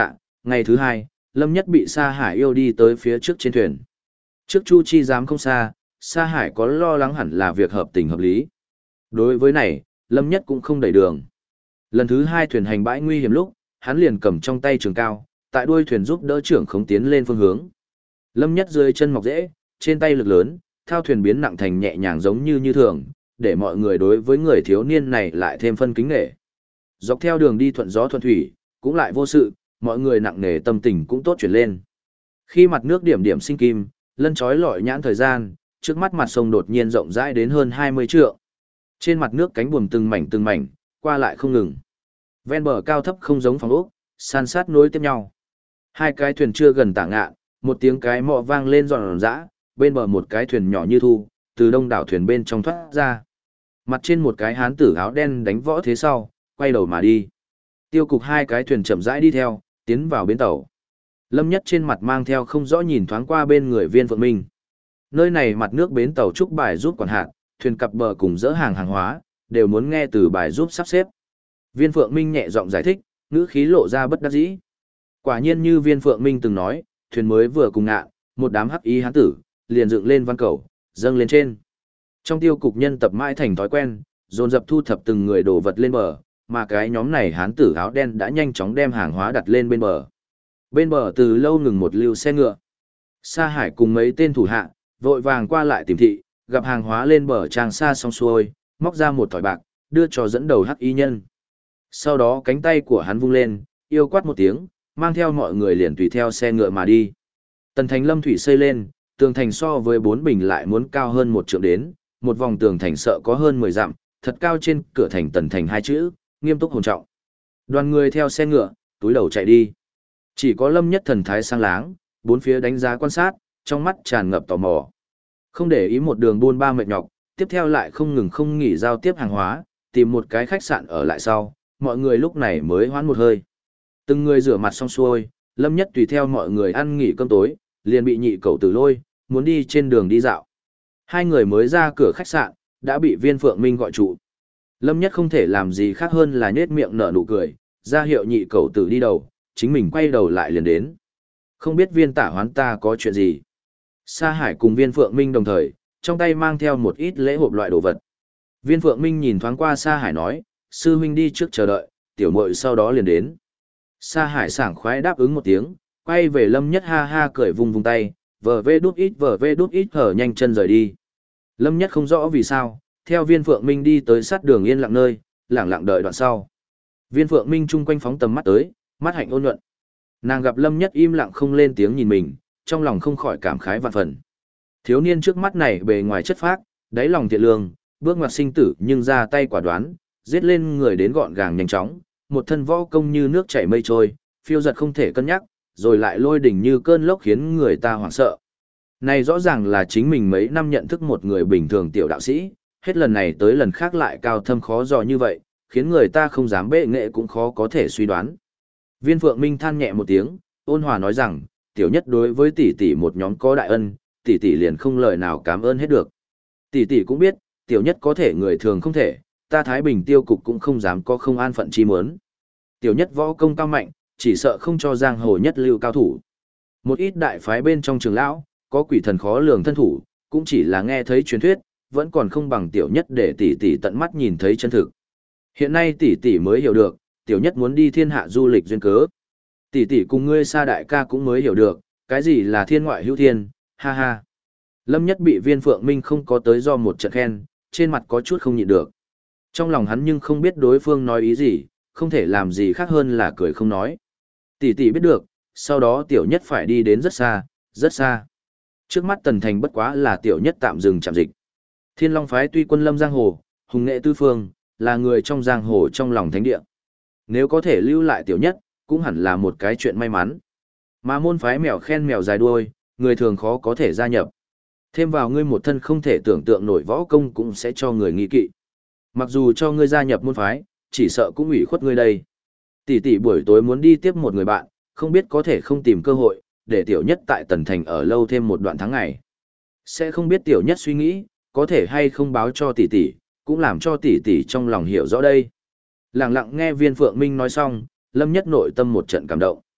ngày thứ hai, Lâm Nhất bị Sa Hải yêu đi tới phía trước trên thuyền. Trước Chu Chi dám không xa, Sa Hải có lo lắng hẳn là việc hợp tình hợp lý. Đối với này, Lâm Nhất cũng không đẩy đường. Lần thứ hai thuyền hành bãi nguy hiểm lúc, hắn liền cầm trong tay trường cao, tại đuôi thuyền giúp đỡ trưởng khống tiến lên phương hướng. Lâm Nhất dưới chân mọc dễ, trên tay lực lớn, thao thuyền biến nặng thành nhẹ nhàng giống như thường, để mọi người đối với người thiếu niên này lại thêm phân kính nể. Dọc theo đường đi thuận gió thuận thủy, cũng lại vô sự, mọi người nặng nề tâm tình cũng tốt chuyển lên. Khi mặt nước điểm điểm sinh kim, lân chói lọi nhãn thời gian, trước mắt mặt sông đột nhiên rộng rãi đến hơn 20 trượng. Trên mặt nước cánh buồm từng mảnh, qua lại không ngừng. Ven bờ cao thấp không giống phòng ốc, san sát nối tiếp nhau. Hai cái thuyền chưa gần tả ngạn, một tiếng cái mọ vang lên giòn giã, bên bờ một cái thuyền nhỏ như thu, từ đông đảo thuyền bên trong thoát ra. Mặt trên một cái hán tử áo đen đánh võ thế sau, quay đầu mà đi. Tiêu cục hai cái thuyền chậm rãi đi theo, tiến vào bến tàu. Lâm Nhất trên mặt mang theo không rõ nhìn thoáng qua bên người Viên Phượng Minh. Nơi này mặt nước bến tàu trúc bài giúp quản hạt, thuyền cập bờ cùng dỡ hàng hóa, đều muốn nghe từ bài giúp sắp xếp. Viên Phượng Minh nhẹ giọng giải thích, ngữ khí lộ ra bất đắc dĩ. Quả nhiên như Viên Phượng Minh từng nói, thuyền mới vừa cùng ngạn, một đám hắc y hán tử, liền dựng lên văn cầu, dâng lên trên. Trong tiêu cục nhân tập mãi thành thói quen, dồn dập thu thập từng người đổ vật lên bờ, mà cái nhóm này hán tử áo đen đã nhanh chóng đem hàng hóa đặt lên bên bờ. Bên bờ từ lâu ngừng một lưu xe ngựa. Sa Hải cùng mấy tên thủ hạ, vội vàng qua lại tìm thị, gặp hàng hóa lên bờ trang xa xong xuôi, móc ra một thỏi bạc, đưa cho dẫn đầu hắc y nhân. Sau đó cánh tay của hắn vung lên, yêu quát một tiếng, mang theo mọi người liền tùy theo xe ngựa mà đi. Tần thành lâm thủy xây lên, tường thành so với 4 bình lại muốn cao hơn 1 trượng đến, một vòng tường thành sợ có hơn 10 dặm, thật cao trên cửa thành tần thành 2 chữ, nghiêm túc hồn trọng. Đoàn người theo xe ngựa, túi đầu chạy đi. Chỉ có Lâm Nhất thần thái sang láng, bốn phía đánh giá quan sát, trong mắt tràn ngập tò mò. Không để ý một đường buôn ba mệt nhọc, tiếp theo lại không nghỉ giao tiếp hàng hóa, tìm một cái khách sạn ở lại sau, mọi người lúc này mới hoán một hơi. Từng người rửa mặt xong xuôi, Lâm Nhất tùy theo mọi người ăn nghỉ cơm tối, liền bị nhị cậu tử lôi, muốn đi trên đường đi dạo. Hai người mới ra cửa khách sạn, đã bị Viên Phượng Minh gọi trụ. Lâm Nhất không thể làm gì khác hơn là nhếch miệng nở nụ cười, ra hiệu nhị cậu tử đi đầu, chính mình quay đầu lại liền đến. Không biết Viên tả hoán ta có chuyện gì. Sa Hải cùng Viên Phượng Minh đồng thời, trong tay mang theo một ít lễ hộp loại đồ vật. Viên Phượng Minh nhìn thoáng qua Sa Hải nói, sư huynh đi trước chờ đợi, tiểu muội sau đó liền đến. Sa Hải sảng khoái đáp ứng một tiếng, quay về Lâm Nhất ha ha cười vung vung tay, vờ vê đút ít hở nhanh chân rời đi. Lâm Nhất không rõ vì sao, theo Viên Phượng Minh đi tới sát đường yên lặng nơi, lặng lặng đợi đoạn sau. Viên Phượng Minh chung quanh phóng tầm mắt tới, mắt hạnh ôn nhuận. Nàng gặp Lâm Nhất im lặng không lên tiếng nhìn mình, trong lòng không khỏi cảm khái vạn phần. Thiếu niên trước mắt này bề ngoài chất phác, đáy lòng thiện lương, bước ngoặt sinh tử nhưng ra tay quả đoán, giết lên người đến gọn gàng nhanh chóng, một thân võ công như nước chảy mây trôi, phiêu giật không thể cân nhắc, rồi lại lôi đỉnh như cơn lốc khiến người ta hoảng sợ. Này rõ ràng là chính mình mấy năm nhận thức một người bình thường tiểu đạo sĩ, hết lần này tới lần khác lại cao thâm khó dò như vậy, khiến người ta không dám bệ nghệ cũng khó có thể suy đoán. Viên Phượng Minh than nhẹ một tiếng, ôn hòa nói rằng, tiểu nhất đối với tỷ tỷ một nhóm có đại ân, tỷ tỷ liền không lời nào cảm ơn hết được. Tỷ tỷ cũng biết, tiểu nhất có thể người thường không thể, ta Thái Bình tiêu cục cũng không dám có không an phận chi muốn. Tiểu nhất võ công cao mạnh, chỉ sợ không cho giang hồ nhất lưu cao thủ. Một ít đại phái bên trong trường lão, có quỷ thần khó lường thân thủ, cũng chỉ là nghe thấy truyền thuyết, vẫn còn không bằng tiểu nhất để tỷ tỷ tận mắt nhìn thấy chân thực. Hiện nay tỷ tỷ mới hiểu được, tiểu nhất muốn đi thiên hạ du lịch duyên cớ. Tỷ tỷ cùng ngươi Sa đại ca cũng mới hiểu được, cái gì là thiên ngoại hữu thiên, ha ha. Lâm Nhất bị Viên Phượng Minh không có tới do một trận khen, trên mặt có chút không nhịn được. Trong lòng hắn nhưng không biết đối phương nói ý gì, không thể làm gì khác hơn là cười không nói. Tỷ tỷ biết được, sau đó tiểu nhất phải đi đến rất xa, rất xa. Trước mắt Tần Thành bất quá là tiểu nhất tạm dừng chạm dịch. Thiên Long phái tuy quân lâm giang hồ, hùng nghệ tư phương, là người trong giang hồ trong lòng thánh địa. Nếu có thể lưu lại tiểu nhất, cũng hẳn là một cái chuyện may mắn. Mà môn phái mèo khen mèo dài đuôi, người thường khó có thể gia nhập. Thêm vào ngươi một thân không thể tưởng tượng nổi võ công cũng sẽ cho người nghi kỵ. Mặc dù cho ngươi gia nhập môn phái, chỉ sợ cũng ủy khuất ngươi đây. Tỷ tỷ buổi tối muốn đi tiếp một người bạn, không biết có thể không tìm cơ hội, để tiểu nhất tại Tần Thành ở lâu thêm một đoạn tháng ngày. Sẽ không biết tiểu nhất suy nghĩ, có thể hay không báo cho tỷ tỷ, cũng làm cho tỷ tỷ trong lòng hiểu rõ đây. Lặng lặng nghe Viên Phượng Minh nói xong, Lâm Nhất nội tâm một trận cảm động.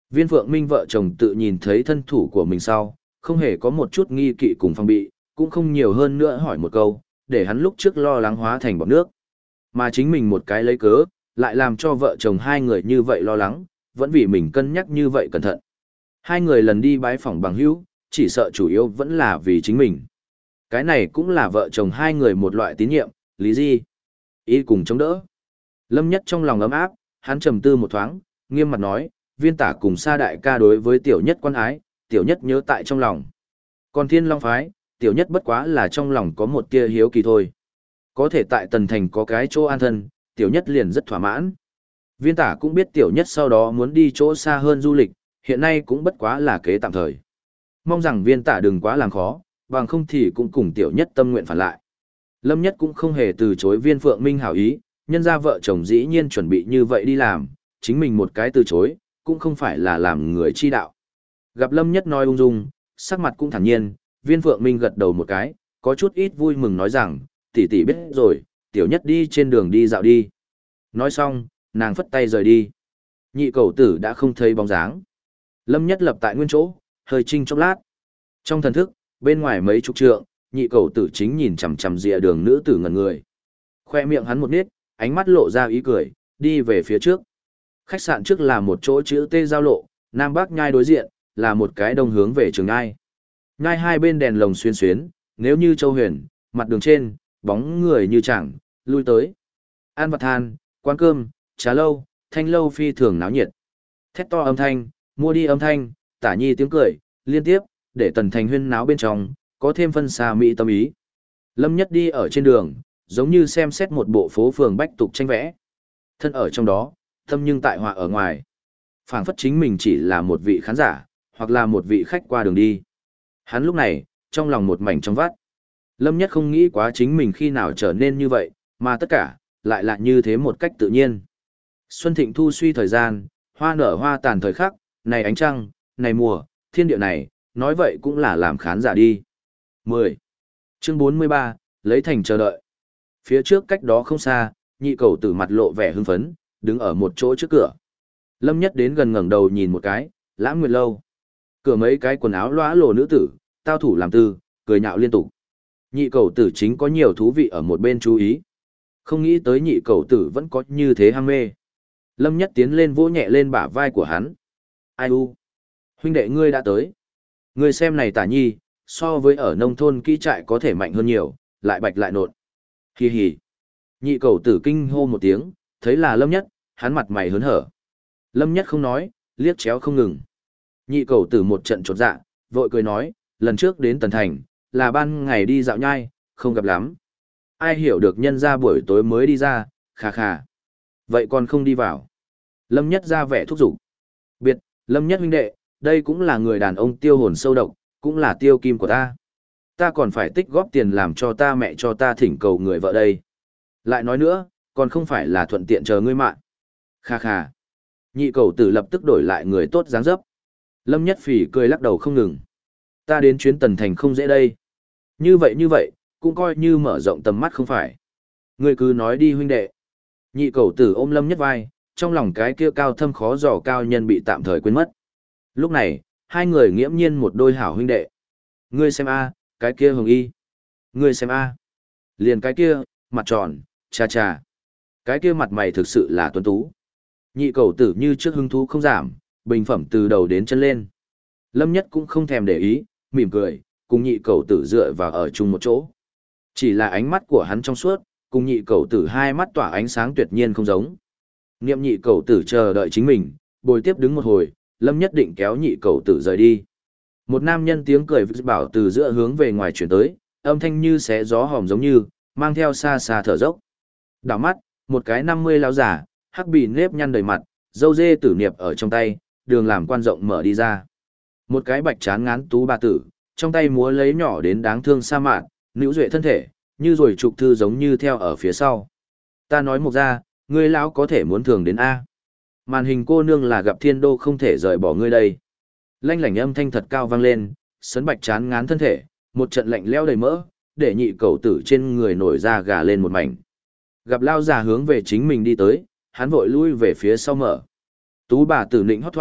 Viên Phượng Minh vợ chồng tự nhìn thấy thân thủ của mình sau, không hề có một chút nghi kỵ cùng phòng bị, cũng không nhiều hơn nữa hỏi một câu, để hắn lúc trước lo lắng hóa thành bọt nước. Mà chính mình một cái lấy cớ, lại làm cho vợ chồng hai người như vậy lo lắng, vẫn vì mình cân nhắc như vậy cẩn thận. Hai người lần đi bái phỏng bằng hữu, chỉ sợ chủ yếu vẫn là vì chính mình. Cái này cũng là vợ chồng hai người một loại tín nhiệm, lý gì? Y cùng chống đỡ. Lâm Nhất trong lòng ấm áp, hắn trầm tư một thoáng, nghiêm mặt nói, Viên Tả cùng Sa đại ca đối với tiểu nhất quan ái, tiểu nhất nhớ tại trong lòng. Còn Thiên Long phái, tiểu nhất bất quá là trong lòng có một tia hiếu kỳ thôi. Có thể tại Tần Thành có cái chỗ an thân, tiểu nhất liền rất thỏa mãn. Viên Tả cũng biết tiểu nhất sau đó muốn đi chỗ xa hơn du lịch, hiện nay cũng bất quá là kế tạm thời. Mong rằng Viên Tả đừng quá làm khó, bằng không thì cũng cùng tiểu nhất tâm nguyện phản lại. Lâm Nhất cũng không hề từ chối Viên Phượng Minh hảo ý, nhân ra vợ chồng dĩ nhiên chuẩn bị như vậy đi làm, chính mình một cái từ chối, cũng không phải là làm người chi đạo. Gặp Lâm Nhất nói ung dung, sắc mặt cũng thản nhiên, Viên Phượng Minh gật đầu một cái, có chút ít vui mừng nói rằng, tỷ tỷ biết rồi, tiểu nhất đi trên đường đi dạo đi. Nói xong, nàng phất tay rời đi. Nhị cầu tử đã không thấy bóng dáng. Lâm Nhất lập tại nguyên chỗ, hơi trinh chốc lát. Trong thần thức, bên ngoài mấy chục trượng, nhị cầu tử chính nhìn chằm chằm rìa đường nữ tử ngẩn người. Khoe miệng hắn một nít, ánh mắt lộ ra ý cười, đi về phía trước. Khách sạn trước là một chỗ chữ T giao lộ, Nam Bắc nhai đối diện, là một cái đông hướng về trường nhai. Nhai hai bên đèn lồng xuyên xuyến, nếu như châu huyền, mặt đường trên, bóng người như chẳng, lui tới. An vặt than, quán cơm, trà lâu, thanh lâu phi thường náo nhiệt. Thét to âm thanh, mua đi âm thanh, tả nhi tiếng cười, liên tiếp, để tần thành huyên náo bên trong, có thêm phân xa mỹ tâm ý. Lâm Nhất đi ở trên đường, giống như xem xét một bộ phố phường bách tục tranh vẽ. Thân ở trong đó, tâm nhưng tại họa ở ngoài. Phảng phất chính mình chỉ là một vị khán giả, hoặc là một vị khách qua đường đi. Hắn lúc này, trong lòng một mảnh trong vắt. Lâm Nhất không nghĩ quá chính mình khi nào trở nên như vậy, mà tất cả, lại là như thế một cách tự nhiên. Xuân thịnh thu suy thời gian, hoa nở hoa tàn thời khắc, này ánh trăng, này mùa, thiên địa này, nói vậy cũng là làm khán giả đi. 10. Chương 43, lấy thành chờ đợi. Phía trước cách đó không xa, nhị cầu tử mặt lộ vẻ hưng phấn, đứng ở một chỗ trước cửa. Lâm Nhất đến gần ngẩng đầu nhìn một cái, Lãng Nguyệt lâu. Cửa mấy cái quần áo lóa lồ nữ tử, tao thủ làm tư, cười nhạo liên tục. Nhị cầu tử chính có nhiều thú vị ở một bên chú ý. Không nghĩ tới nhị cầu tử vẫn có như thế ham mê. Lâm Nhất tiến lên vỗ nhẹ lên bả vai của hắn. Ai u? Huynh đệ ngươi đã tới. Ngươi xem này Tả nhi, so với ở nông thôn kỹ trại có thể mạnh hơn nhiều, lại bạch lại nộn. Hi hi. Nhị cầu tử kinh hô một tiếng, thấy là Lâm Nhất, hắn mặt mày hớn hở. Lâm Nhất không nói, liếc chéo không ngừng. Nhị cầu tử một trận chột dạ, vội cười nói, lần trước đến Tần Thành, là ban ngày đi dạo nhai, không gặp lắm. Ai hiểu được nhân ra buổi tối mới đi ra, khà khà. Vậy còn không đi vào. Lâm Nhất ra vẻ thúc giục. Biệt, Lâm Nhất huynh đệ, đây cũng là người đàn ông tiêu hồn sâu độc, cũng là tiêu kim của ta. Ta còn phải tích góp tiền làm cho ta mẹ cho ta thỉnh cầu người vợ đây. Lại nói nữa, còn không phải là thuận tiện chờ ngươi mạng. Kha kha. Nhị cầu tử lập tức đổi lại người tốt dáng dấp. Lâm Nhất phỉ cười lắc đầu không ngừng. Ta đến chuyến Tần Thành không dễ đây. Như vậy, cũng coi như mở rộng tầm mắt không phải. Ngươi cứ nói đi huynh đệ. Nhị cầu tử ôm Lâm Nhất vai, trong lòng cái kia cao thâm khó dò cao nhân bị tạm thời quên mất. Lúc này, hai người nghiễm nhiên một đôi hảo huynh đệ. Ngươi xem a, cái kia hồng y. Ngươi xem a. Liền cái kia, mặt tròn, cha cha. Cái kia mặt mày thực sự là tuấn tú. Nhị cầu tử như trước hứng thú không giảm, bình phẩm từ đầu đến chân lên. Lâm Nhất cũng không thèm để ý, mỉm cười, cùng nhị cầu tử dựa vào ở chung một chỗ. Chỉ là ánh mắt của hắn trong suốt, cùng nhị cầu tử hai mắt tỏa ánh sáng tuyệt nhiên không giống. Niệm nhị cầu tử chờ đợi chính mình, bồi tiếp đứng một hồi, Lâm Nhất định kéo nhị cầu tử rời đi. Một nam nhân tiếng cười bảo từ giữa hướng về ngoài chuyển tới, âm thanh như xé gió hòm giống như, mang theo xa xa thở dốc. Đảo mắt, một cái 50 lão giả, hắc bì nếp nhăn đầy mặt, dâu dê tử niệp ở trong tay, đường làm quan rộng mở đi ra. Một cái bạch trán ngán tú bà tử, trong tay múa lấy nhỏ đến đáng thương sa mạn, nữ duệ thân thể, như rồi trục thư giống như theo ở phía sau. Ta nói một ra, ngươi lão có thể muốn thường đến A. Màn hình cô nương là gặp thiên đô không thể rời bỏ ngươi đây. Lanh lảnh âm thanh thật cao vang lên, sấn bạch chán ngán thân thể, một trận lạnh leo đầy mỡ, để nhị cầu tử trên người nổi ra gà lên một mảnh. Gặp lao già hướng về chính mình đi tới, hắn vội lui về phía sau mở. Tú bà tử nịnh hót thoại,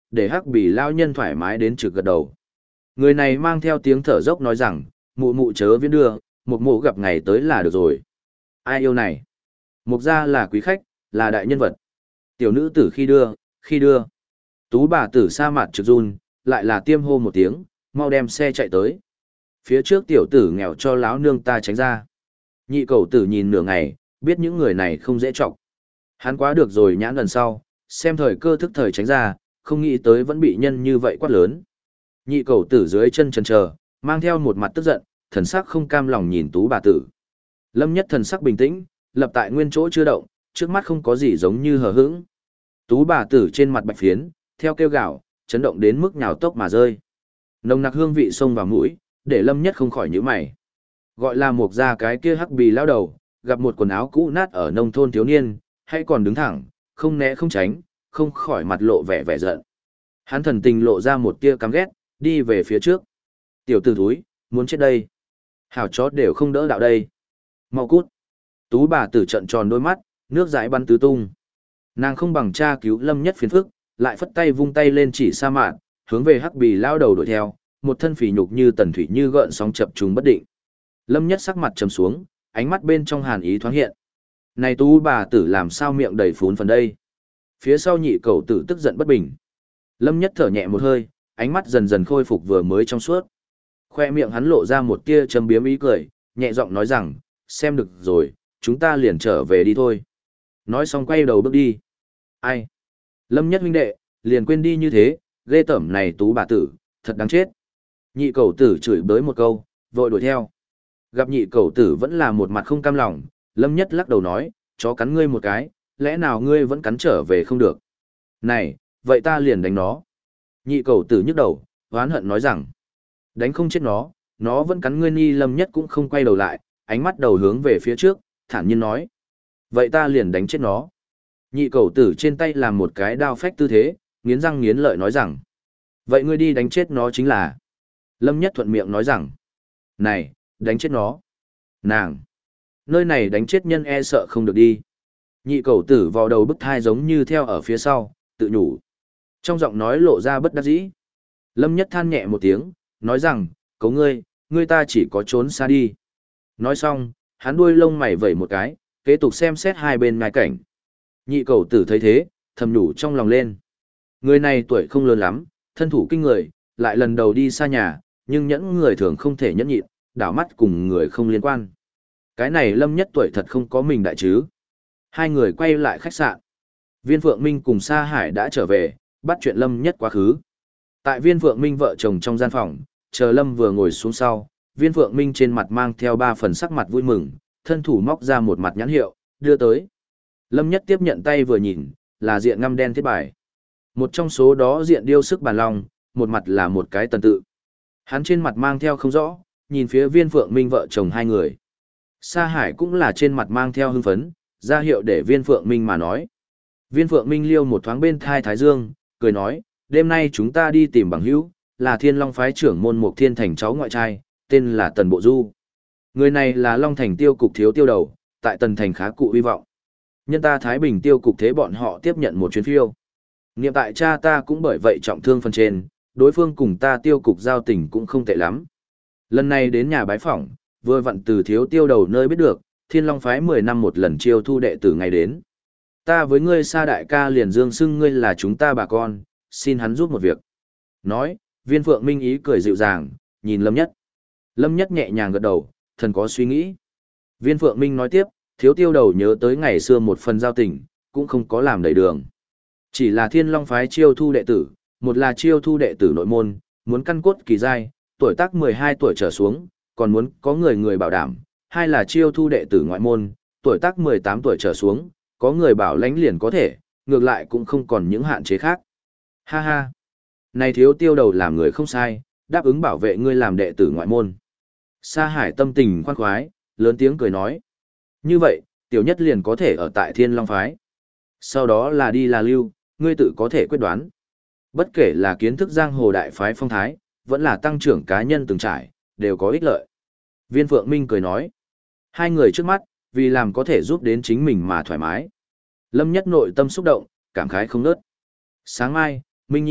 để hắc bì lao nhân thoải mái đến trực gật đầu. Người này mang theo tiếng thở dốc nói rằng, mụ mụ chớ viễn đưa, một mụ gặp ngày tới là được rồi. Ai yêu này? Mục gia là quý khách, là đại nhân vật. Tiểu nữ tử khi đưa. Tú bà tử sa mặt trực run, lại là tiêm hô một tiếng, mau đem xe chạy tới. Phía trước tiểu tử nghèo cho láo nương ta tránh ra. Nhị cầu tử nhìn nửa ngày, biết những người này không dễ trọng. Hắn quá được rồi nhãn lần sau, xem thời cơ thức thời tránh ra, không nghĩ tới vẫn bị nhân như vậy quát lớn. Nhị cầu tử dưới chân chần chờ, mang theo một mặt tức giận, thần sắc không cam lòng nhìn tú bà tử. Lâm Nhất thần sắc bình tĩnh, lập tại nguyên chỗ chưa động, trước mắt không có gì giống như hờ hững. Tú bà tử trên mặt bạch phiến, theo kêu gào, chấn động đến mức nhào tốc mà rơi. Nồng nặc hương vị xông vào mũi, để Lâm Nhất không khỏi nhíu mày. Gọi là một gia cái kia hắc bì lao đầu, gặp một quần áo cũ nát ở nông thôn thiếu niên, hay còn đứng thẳng, không né không tránh, không khỏi mặt lộ vẻ vẻ giận. Hắn thần tình lộ ra một tia căm ghét, đi về phía trước. Tiểu tử thúi, muốn chết đây. Hảo chó đều không đỡ đạo đây. Mau cút. Tú bà tử trận tròn đôi mắt, nước dãi bắn tứ tung. Nàng không bằng cha cứu Lâm Nhất phiền phức, lại phất tay vung tay lên chỉ sa mạn, hướng về hắc bì lao đầu đuổi theo, một thân phì nhục như tần thủy như gợn sóng chập trùng bất định. Lâm Nhất sắc mặt trầm xuống, ánh mắt bên trong hàn ý thoáng hiện. Này tú bà tử làm sao miệng đầy phún phần đây? Phía sau nhị cầu tử tức giận bất bình. Lâm Nhất thở nhẹ một hơi, ánh mắt dần dần khôi phục vừa mới trong suốt. Khoe miệng hắn lộ ra một tia châm biếm ý cười, nhẹ giọng nói rằng, xem được rồi, chúng ta liền trở về đi thôi. Nói xong quay đầu bước đi. Ai? Lâm Nhất huynh đệ, liền quên đi như thế, ghê tởm này tú bà tử, thật đáng chết. Nhị cầu tử chửi bới một câu, vội đuổi theo. Gặp nhị cầu tử vẫn là một mặt không cam lòng, Lâm Nhất lắc đầu nói, chó cắn ngươi một cái, lẽ nào ngươi vẫn cắn trở về không được. Này, vậy ta liền đánh nó. Nhị cầu tử nhức đầu, oán hận nói rằng, đánh không chết nó vẫn cắn ngươi. Ni Lâm Nhất cũng không quay đầu lại, ánh mắt đầu hướng về phía trước, thản nhiên nói, vậy ta liền đánh chết nó. Nhị cầu tử trên tay làm một cái đao phách tư thế, nghiến răng nghiến lợi nói rằng, vậy ngươi đi đánh chết nó chính là. Lâm Nhất thuận miệng nói rằng, này, đánh chết nó. Nàng, nơi này đánh chết nhân e sợ không được đi. Nhị cầu tử vào đầu bức thai giống như theo ở phía sau, tự nhủ. Trong giọng nói lộ ra bất đắc dĩ. Lâm Nhất than nhẹ một tiếng, nói rằng, cấu ngươi ta chỉ có trốn xa đi. Nói xong, hắn đuôi lông mày vẩy một cái, kế tục xem xét hai bên ngai cảnh. Nhị cầu tử thấy thế, thầm nhủ trong lòng lên. Người này tuổi không lớn lắm, thân thủ kinh người, lại lần đầu đi xa nhà, nhưng nhẫn người thường không thể nhẫn nhịn, đảo mắt cùng người không liên quan. Cái này Lâm Nhất tuổi thật không có mình đại chứ. Hai người quay lại khách sạn. Viên Phượng Minh cùng Sa Hải đã trở về, bắt chuyện Lâm Nhất quá khứ. Tại Viên Phượng Minh vợ chồng trong gian phòng, chờ Lâm vừa ngồi xuống sau, Viên Phượng Minh trên mặt mang theo 3 phần sắc mặt vui mừng, thân thủ móc ra một mặt nhãn hiệu, đưa tới. Lâm Nhất tiếp nhận tay vừa nhìn, là diện ngăm đen thiết bài. Một trong số đó diện điêu sức bàn long, một mặt là một cái tần tự. Hắn trên mặt mang theo không rõ, nhìn phía Viên Phượng Minh vợ chồng hai người. Sa Hải cũng là trên mặt mang theo hưng phấn, ra hiệu để Viên Phượng Minh mà nói. Viên Phượng Minh liêu một thoáng bên thai Thái Dương, cười nói, đêm nay chúng ta đi tìm bằng hữu, là Thiên Long phái trưởng môn Mục Thiên Thành cháu ngoại trai, tên là Tần Bộ Du. Người này là Long Thành tiêu cục thiếu tiêu đầu, tại Tần Thành khá cụ hy vọng. Nhân ta Thái Bình tiêu cục thế bọn họ tiếp nhận một chuyến phiêu. Niệm tại cha ta cũng bởi vậy trọng thương phần trên, đối phương cùng ta tiêu cục giao tình cũng không tệ lắm. Lần này đến nhà bái phỏng, vừa vặn từ thiếu tiêu đầu nơi biết được, Thiên Long phái 10 năm một lần chiêu thu đệ tử ngày đến. Ta với ngươi Sa đại ca liền dương xưng ngươi là chúng ta bà con, xin hắn giúp một việc. Nói, Viên Phượng Minh ý cười dịu dàng, nhìn Lâm Nhất. Lâm Nhất nhẹ nhàng gật đầu, thần có suy nghĩ. Viên Phượng Minh nói tiếp, thiếu tiêu đầu nhớ tới ngày xưa một phần giao tình, cũng không có làm đầy đường. Chỉ là Thiên Long phái chiêu thu đệ tử, một là chiêu thu đệ tử nội môn, muốn căn cốt kỳ giai, tuổi tác 12 tuổi trở xuống, còn muốn có người bảo đảm, hai là chiêu thu đệ tử ngoại môn, tuổi tác 18 tuổi trở xuống, có người bảo lãnh liền có thể, ngược lại cũng không còn những hạn chế khác. Ha ha! Này thiếu tiêu đầu làm người không sai, đáp ứng bảo vệ ngươi làm đệ tử ngoại môn. Sa Hải tâm tình khoan khoái, lớn tiếng cười nói. Như vậy, tiểu nhất liền có thể ở tại Thiên Long phái. Sau đó là đi là lưu, ngươi tự có thể quyết đoán. Bất kể là kiến thức giang hồ đại phái phong thái, vẫn là tăng trưởng cá nhân từng trải, đều có ích lợi. Viên Phượng Minh cười nói. Hai người trước mắt, vì làm có thể giúp đến chính mình mà thoải mái. Lâm Nhất nội tâm xúc động, cảm khái không nớt. Sáng mai, Minh Nhi,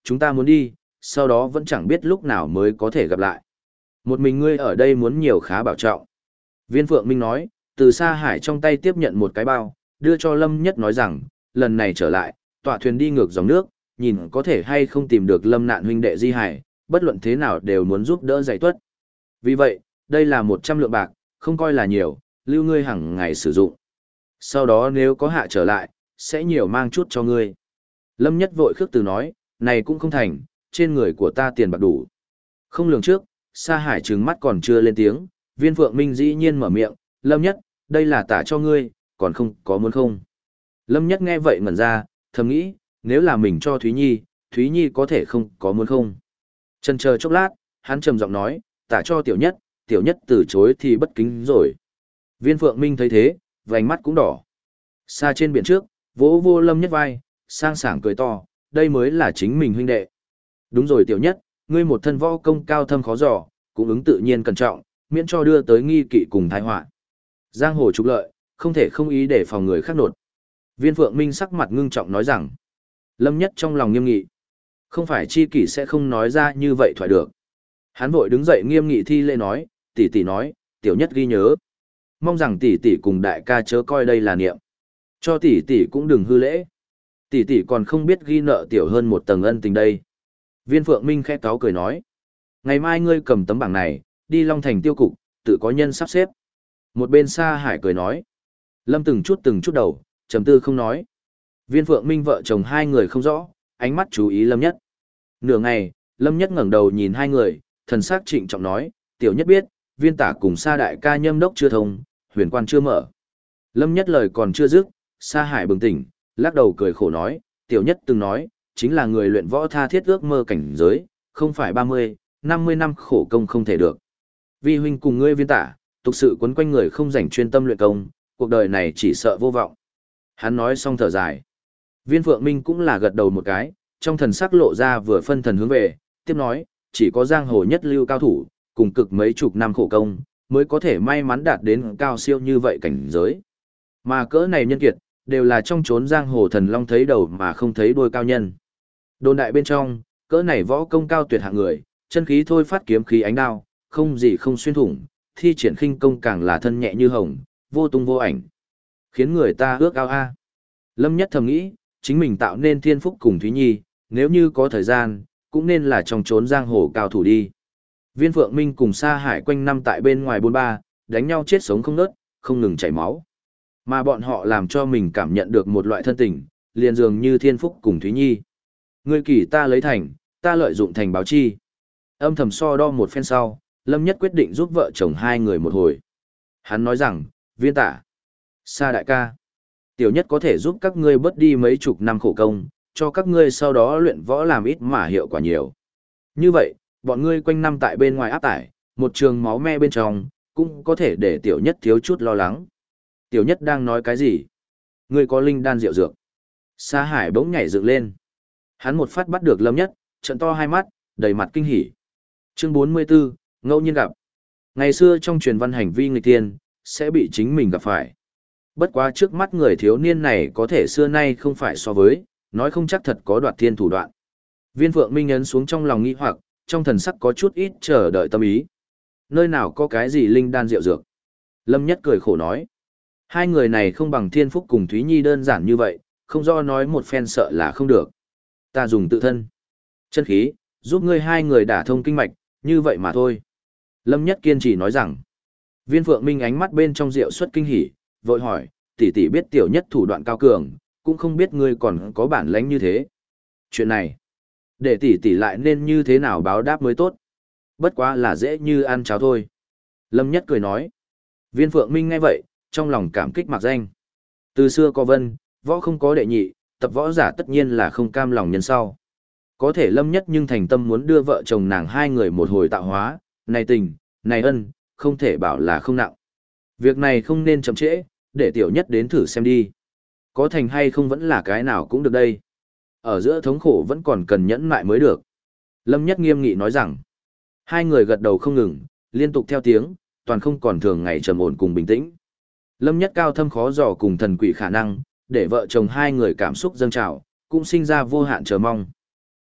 chúng ta muốn đi, sau đó vẫn chẳng biết lúc nào mới có thể gặp lại. Một mình ngươi ở đây muốn nhiều khá bảo trọng. Viên Phượng Minh nói, từ Sa Hải trong tay tiếp nhận một cái bao, đưa cho Lâm Nhất nói rằng, lần này trở lại, tọa thuyền đi ngược dòng nước, nhìn có thể hay không tìm được Lâm Nạn huynh đệ Di Hải, bất luận thế nào đều muốn giúp đỡ giải tuất. Vì vậy, đây là 100 lượng bạc, không coi là nhiều, lưu ngươi hàng ngày sử dụng. Sau đó nếu có hạ trở lại, sẽ nhiều mang chút cho ngươi. Lâm Nhất vội khước từ nói, này cũng không thành, trên người của ta tiền bạc đủ. Không lường trước, Sa Hải trừng mắt còn chưa lên tiếng, Viên Phượng Minh dĩ nhiên mở miệng, Lâm Nhất, đây là tả cho ngươi, còn không có muốn không. Lâm Nhất nghe vậy ngẩn ra, thầm nghĩ, nếu là mình cho Thúy Nhi có thể không có muốn không. Chần chờ chốc lát, hắn trầm giọng nói, tả cho Tiểu Nhất từ chối thì bất kính rồi. Viên Phượng Minh thấy thế, vành mắt cũng đỏ. Xa trên biển trước, vỗ vô Lâm Nhất vai, sang sảng cười to, đây mới là chính mình huynh đệ. Đúng rồi Tiểu Nhất, ngươi một thân võ công cao thâm khó dò, cũng ứng tự nhiên cẩn trọng, miễn cho đưa tới nghi kỵ cùng tai họa. Giang hồ trục lợi, không thể không ý để phòng người khác nột. Viên Phượng Minh sắc mặt ngưng trọng nói rằng, Lâm Nhất trong lòng nghiêm nghị. Không phải chi kỷ sẽ không nói ra như vậy thoại được. Hắn vội đứng dậy nghiêm nghị thi lễ nói, tỷ tỷ nói, Tiểu Nhất ghi nhớ. Mong rằng tỷ tỷ cùng đại ca chớ coi đây là niệm. Cho tỷ tỷ cũng đừng hư lễ. Tỷ tỷ còn không biết ghi nợ tiểu hơn một tầng ân tình đây. Viên Phượng Minh khẽ cáu cười nói, ngày mai ngươi cầm tấm bảng này, đi Long Thành tiêu cục, tự có nhân sắp xếp. Một bên Sa Hải cười nói, Lâm từng chút đầu, trầm tư không nói. Viên Phượng Minh vợ chồng hai người không rõ, ánh mắt chú ý Lâm Nhất. Nửa ngày, Lâm Nhất ngẩng đầu nhìn hai người, thần sắc trịnh trọng nói, Tiểu Nhất biết, Viên tả cùng Sa đại ca nhâm đốc chưa thông, huyền quan chưa mở. Lâm Nhất lời còn chưa dứt, Sa Hải bừng tỉnh, lắc đầu cười khổ nói, Tiểu Nhất từng nói, chính là người luyện võ tha thiết ước mơ cảnh giới, không phải 30, 50 năm khổ công không thể được. Vi huynh cùng ngươi Viên tả, tục sự quấn quanh người không rảnh chuyên tâm luyện công, cuộc đời này chỉ sợ vô vọng. Hắn nói xong thở dài. Viên Phượng Minh cũng là gật đầu một cái, trong thần sắc lộ ra vừa phân thần hướng về, tiếp nói, chỉ có giang hồ nhất lưu cao thủ, cùng cực mấy chục năm khổ công, mới có thể may mắn đạt đến cao siêu như vậy cảnh giới. Mà cỡ này nhân kiệt, đều là trong chốn giang hồ thần long thấy đầu mà không thấy đuôi cao nhân. Đồn đại bên trong, cỡ này võ công cao tuyệt hạng người, chân khí thôi phát kiếm khí ánh đao, không gì không xuyên thủng, thi triển khinh công càng là thân nhẹ như hồng, vô tung vô ảnh. Khiến người ta ước ao a. Lâm Nhất thầm nghĩ, chính mình tạo nên thiên phúc cùng Thúy Nhi, nếu như có thời gian, cũng nên là trong chốn giang hồ cao thủ đi. Viên Phượng Minh cùng Sa Hải quanh năm tại bên ngoài bôn ba, đánh nhau chết sống không nớt, không ngừng chảy máu. Mà bọn họ làm cho mình cảm nhận được một loại thân tình, liền dường như thiên phúc cùng Thúy Nhi. Người kỳ ta lấy thành, ta lợi dụng thành báo chi. Âm thầm so đo một phen sau, Lâm Nhất quyết định giúp vợ chồng hai người một hồi. Hắn nói rằng, Viên tả, Sa đại ca, Tiểu Nhất có thể giúp các ngươi bớt đi mấy chục năm khổ công, cho các ngươi sau đó luyện võ làm ít mà hiệu quả nhiều. Như vậy, bọn ngươi quanh năm tại bên ngoài áp tải, một trường máu me bên trong, cũng có thể để Tiểu Nhất thiếu chút lo lắng. Tiểu Nhất đang nói cái gì? Ngươi có linh đan rượu dược. Sa Hải bỗng nhảy dựng lên. Hắn một phát bắt được Lâm Nhất, trợn to hai mắt, đầy mặt kinh hỉ. Chương 44, ngẫu nhiên gặp. Ngày xưa trong truyền văn hành vi nghịch tiên, sẽ bị chính mình gặp phải. Bất quá trước mắt người thiếu niên này có thể xưa nay không phải so với, nói không chắc thật có đoạt thiên thủ đoạn. Viên Phượng Minh ấn xuống trong lòng nghi hoặc, trong thần sắc có chút ít chờ đợi tâm ý. Nơi nào có cái gì linh đan rượu dược? Lâm Nhất cười khổ nói. Hai người này không bằng Thiên Phúc cùng Thúy Nhi đơn giản như vậy, không do nói một phen sợ là không được. Ta dùng tự thân chân khí, giúp ngươi hai người đả thông kinh mạch, như vậy mà thôi. Lâm Nhất kiên trì nói rằng. Viên Phượng Minh ánh mắt bên trong rượu xuất kinh hỉ, vội hỏi, tỷ tỷ biết Tiểu Nhất thủ đoạn cao cường, cũng không biết ngươi còn có bản lĩnh như thế. Chuyện này, để tỷ tỷ lại nên như thế nào báo đáp mới tốt. Bất quá là dễ như ăn cháo thôi. Lâm Nhất cười nói. Viên Phượng Minh nghe vậy, trong lòng cảm kích mặc danh. Từ xưa có vân, võ không có đệ nhị, tập võ giả tất nhiên là không cam lòng nhân sau. Có thể Lâm Nhất nhưng thành tâm muốn đưa vợ chồng nàng hai người một hồi tạo hóa, này tình, này ân, không thể bảo là không nặng. Việc này không nên chậm trễ, để Tiểu Nhất đến thử xem đi. Có thành hay không vẫn là cái nào cũng được đây. Ở giữa thống khổ vẫn còn cần nhẫn mại mới được. Lâm Nhất nghiêm nghị nói rằng, hai người gật đầu không ngừng, liên tục theo tiếng, toàn không còn thường ngày trầm ổn cùng bình tĩnh. Lâm Nhất cao thâm khó dò cùng thần quỷ khả năng, để vợ chồng hai người cảm xúc dâng trào, cũng sinh ra vô hạn chờ mong.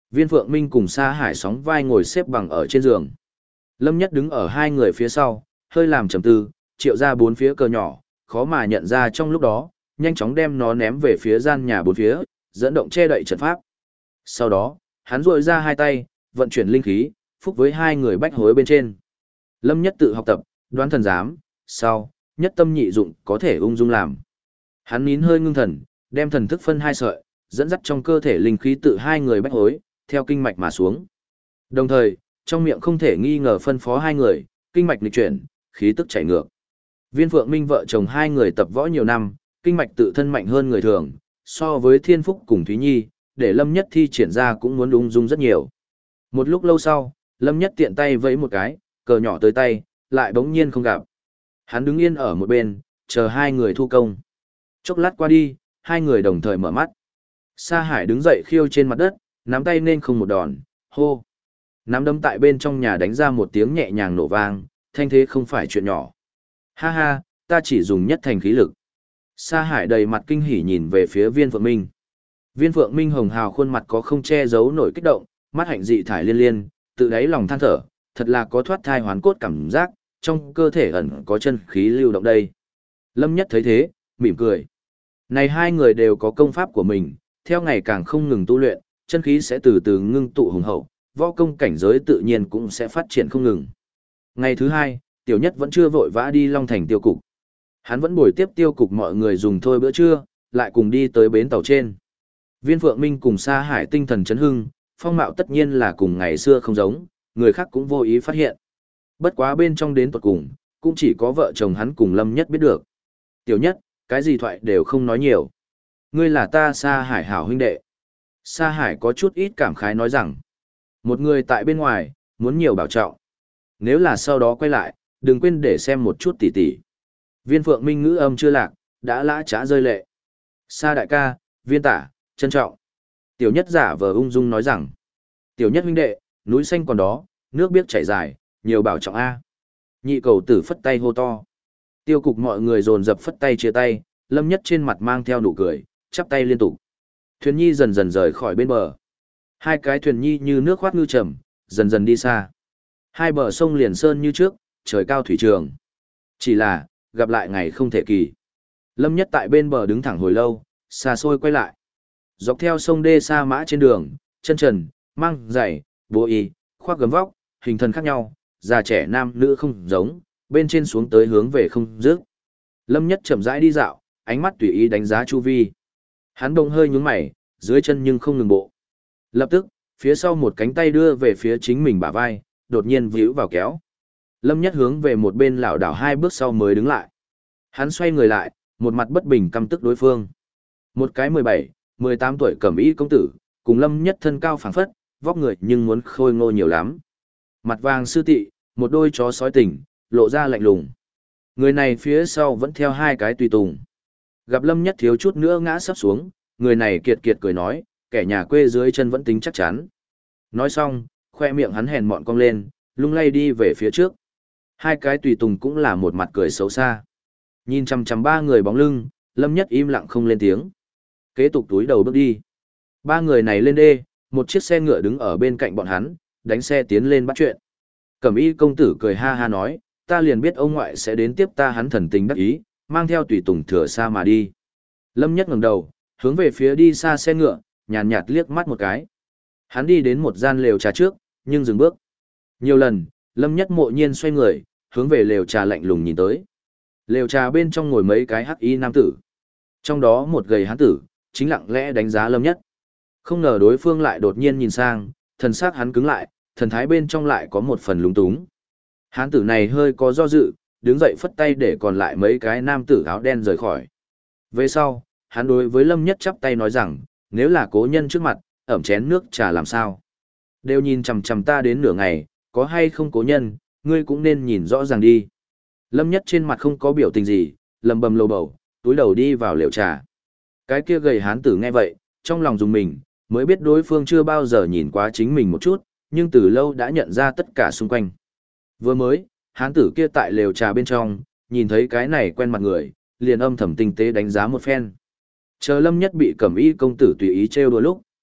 Viên Phượng Minh cùng Sa Hải sóng vai ngồi xếp bằng ở trên giường. Lâm Nhất đứng ở hai người phía sau, hơi làm trầm tư, triệu ra bốn phía cờ nhỏ, khó mà nhận ra trong lúc đó, nhanh chóng đem nó ném về phía gian nhà bốn phía, dẫn động che đậy trận pháp. Sau đó, hắn duỗi ra hai tay, vận chuyển linh khí, phúc với hai người bách hối bên trên. Lâm Nhất tự học tập, đoán thần giám, sau, nhất tâm nhị dụng có thể ung dung làm. Hắn nín hơi ngưng thần, đem thần thức phân hai sợi, dẫn dắt trong cơ thể linh khí tự hai người bách hối, theo kinh mạch mà xuống. Đồng thời, trong miệng không thể nghi ngờ phân phó hai người, kinh mạch nghịch chuyển, khí tức chảy ngược. Viên Phượng Minh vợ chồng hai người tập võ nhiều năm, kinh mạch tự thân mạnh hơn người thường, so với Thiên Phúc cùng Thúy Nhi, để Lâm Nhất thi triển ra cũng muốn ung dung rất nhiều. Một lúc lâu sau, Lâm Nhất tiện tay vẫy một cái, cờ nhỏ tới tay, lại bỗng nhiên không gặp. Hắn đứng yên ở một bên, chờ hai người thu công. Chốc lát qua đi, hai người đồng thời mở mắt. Sa Hải đứng dậy khiêu trên mặt đất, nắm tay nên không một đòn, hô. Nắm đấm tại bên trong nhà đánh ra một tiếng nhẹ nhàng nổ vang, thanh thế không phải chuyện nhỏ. Ha ha, ta chỉ dùng nhất thành khí lực. Sa Hải đầy mặt kinh hỉ nhìn về phía Viên Phượng Minh. Viên Phượng Minh hồng hào khuôn mặt có không che giấu nổi kích động, mắt hạnh dị thải liên liên, tự đáy lòng than thở, thật là có thoát thai hoán cốt cảm giác, trong cơ thể ẩn có chân khí lưu động đây. Lâm Nhất thấy thế, mỉm cười. Này hai người đều có công pháp của mình, theo ngày càng không ngừng tu luyện, chân khí sẽ từ từ ngưng tụ hùng hậu, võ công cảnh giới tự nhiên cũng sẽ phát triển không ngừng. Ngày thứ hai, Tiểu Nhất vẫn chưa vội vã đi Long Thành tiêu cục. Hắn vẫn bồi tiếp tiêu cục mọi người dùng thôi bữa trưa, lại cùng đi tới bến tàu trên. Viên Phượng Minh cùng Sa Hải tinh thần chấn hưng, phong mạo tất nhiên là cùng ngày xưa không giống, người khác cũng vô ý phát hiện. Bất quá bên trong đến tuột cùng, cũng chỉ có vợ chồng hắn cùng Lâm Nhất biết được. Tiểu Nhất, cái gì thoại đều không nói nhiều. Ngươi là ta Sa Hải hảo huynh đệ. Sa Hải có chút ít cảm khái nói rằng, một người tại bên ngoài, muốn nhiều bảo trọng. Nếu là sau đó quay lại, đừng quên để xem một chút tỉ tỉ. Viên Phượng Minh ngữ âm chưa lạc, đã lã trá rơi lệ. Sa đại ca, Viên tả, trân trọng. Tiểu Nhất giả vờ ung dung nói rằng, Tiểu Nhất huynh đệ, núi xanh còn đó, nước biếc chảy dài, nhiều bảo trọng A. Nhị cầu tử phất tay hô to. Tiêu cục mọi người dồn dập phất tay chia tay, Lâm Nhất trên mặt mang theo nụ cười, chắp tay liên tục. Thuyền nhi dần dần rời khỏi bên bờ. Hai cái thuyền nhi như nước khoát ngư trầm, dần dần đi xa. Hai bờ sông liền sơn như trước, trời cao thủy trường. Chỉ là, gặp lại ngày không thể kỳ. Lâm Nhất tại bên bờ đứng thẳng hồi lâu, xa xôi quay lại. Dọc theo sông đê sa mã trên đường, chân trần, mang giày, bố y, khoác gấm vóc, hình thân khác nhau, già trẻ nam nữ không giống, bên trên xuống tới hướng về không dứt. Lâm Nhất chậm rãi đi dạo, ánh mắt tùy ý đánh giá chu vi. Hắn bỗng hơi nhướng mày, dưới chân nhưng không ngừng bộ. Lập tức, phía sau một cánh tay đưa về phía chính mình bả vai, đột nhiên víu vào kéo. Lâm Nhất hướng về một bên lảo đảo hai bước sau mới đứng lại. Hắn xoay người lại, một mặt bất bình căm tức đối phương. Một cái 17, 18 tuổi cẩm y công tử, cùng Lâm Nhất thân cao phảng phất, vóc người nhưng muốn khôi ngô nhiều lắm. Mặt vàng sư tị, một đôi chó sói tỉnh, lộ ra lạnh lùng. Người này phía sau vẫn theo hai cái tùy tùng. Gặp Lâm Nhất thiếu chút nữa ngã sắp xuống, người này kiệt kiệt cười nói, kẻ nhà quê dưới chân vẫn tính chắc chắn. Nói xong, khoe miệng hắn hèn mọn cong lên, lung lay đi về phía trước. Hai cái tùy tùng cũng là một mặt cười xấu xa. Nhìn chằm chằm ba người bóng lưng, Lâm Nhất im lặng không lên tiếng. Kế tục túi đầu bước đi. Ba người này lên đê, một chiếc xe ngựa đứng ở bên cạnh bọn hắn, đánh xe tiến lên bắt chuyện. Cẩm y công tử cười ha ha nói, ta liền biết ông ngoại sẽ đến tiếp ta, hắn thần tình đắc ý, mang theo tùy tùng thừa xa mà đi. Lâm Nhất ngẩng đầu, hướng về phía đi xa xe ngựa, nhàn nhạt liếc mắt một cái. Hắn đi đến một gian lều trà trước, nhưng dừng bước. Nhiều lần, Lâm Nhất mộ nhiên xoay người, hướng về lều trà lạnh lùng nhìn tới. Lều trà bên trong ngồi mấy cái hắc y nam tử. Trong đó một gầy hán tử, chính lặng lẽ đánh giá Lâm Nhất. Không ngờ đối phương lại đột nhiên nhìn sang, thần sắc hắn cứng lại, thần thái bên trong lại có một phần lúng túng. Hán tử này hơi có do dự, đứng dậy phất tay để còn lại mấy cái nam tử áo đen rời khỏi. Về sau, hắn đối với Lâm Nhất chắp tay nói rằng, nếu là cố nhân trước mặt, ẩm chén nước trà làm sao? Đều nhìn chằm chằm ta đến nửa ngày, có hay không cố nhân, ngươi cũng nên nhìn rõ ràng đi. Lâm Nhất trên mặt không có biểu tình gì, lầm bầm lầu bầu, túi đầu đi vào lều trà. Cái kia gầy hán tử nghe vậy, trong lòng dùng mình, mới biết đối phương chưa bao giờ nhìn qua chính mình một chút, nhưng từ lâu đã nhận ra tất cả xung quanh. Vừa mới, hán tử kia tại lều trà bên trong, nhìn thấy cái này quen mặt người, liền âm thầm tinh tế đánh giá một phen. Chờ Lâm Nhất bị Cẩm y công tử tùy ý trêu đùa lúc,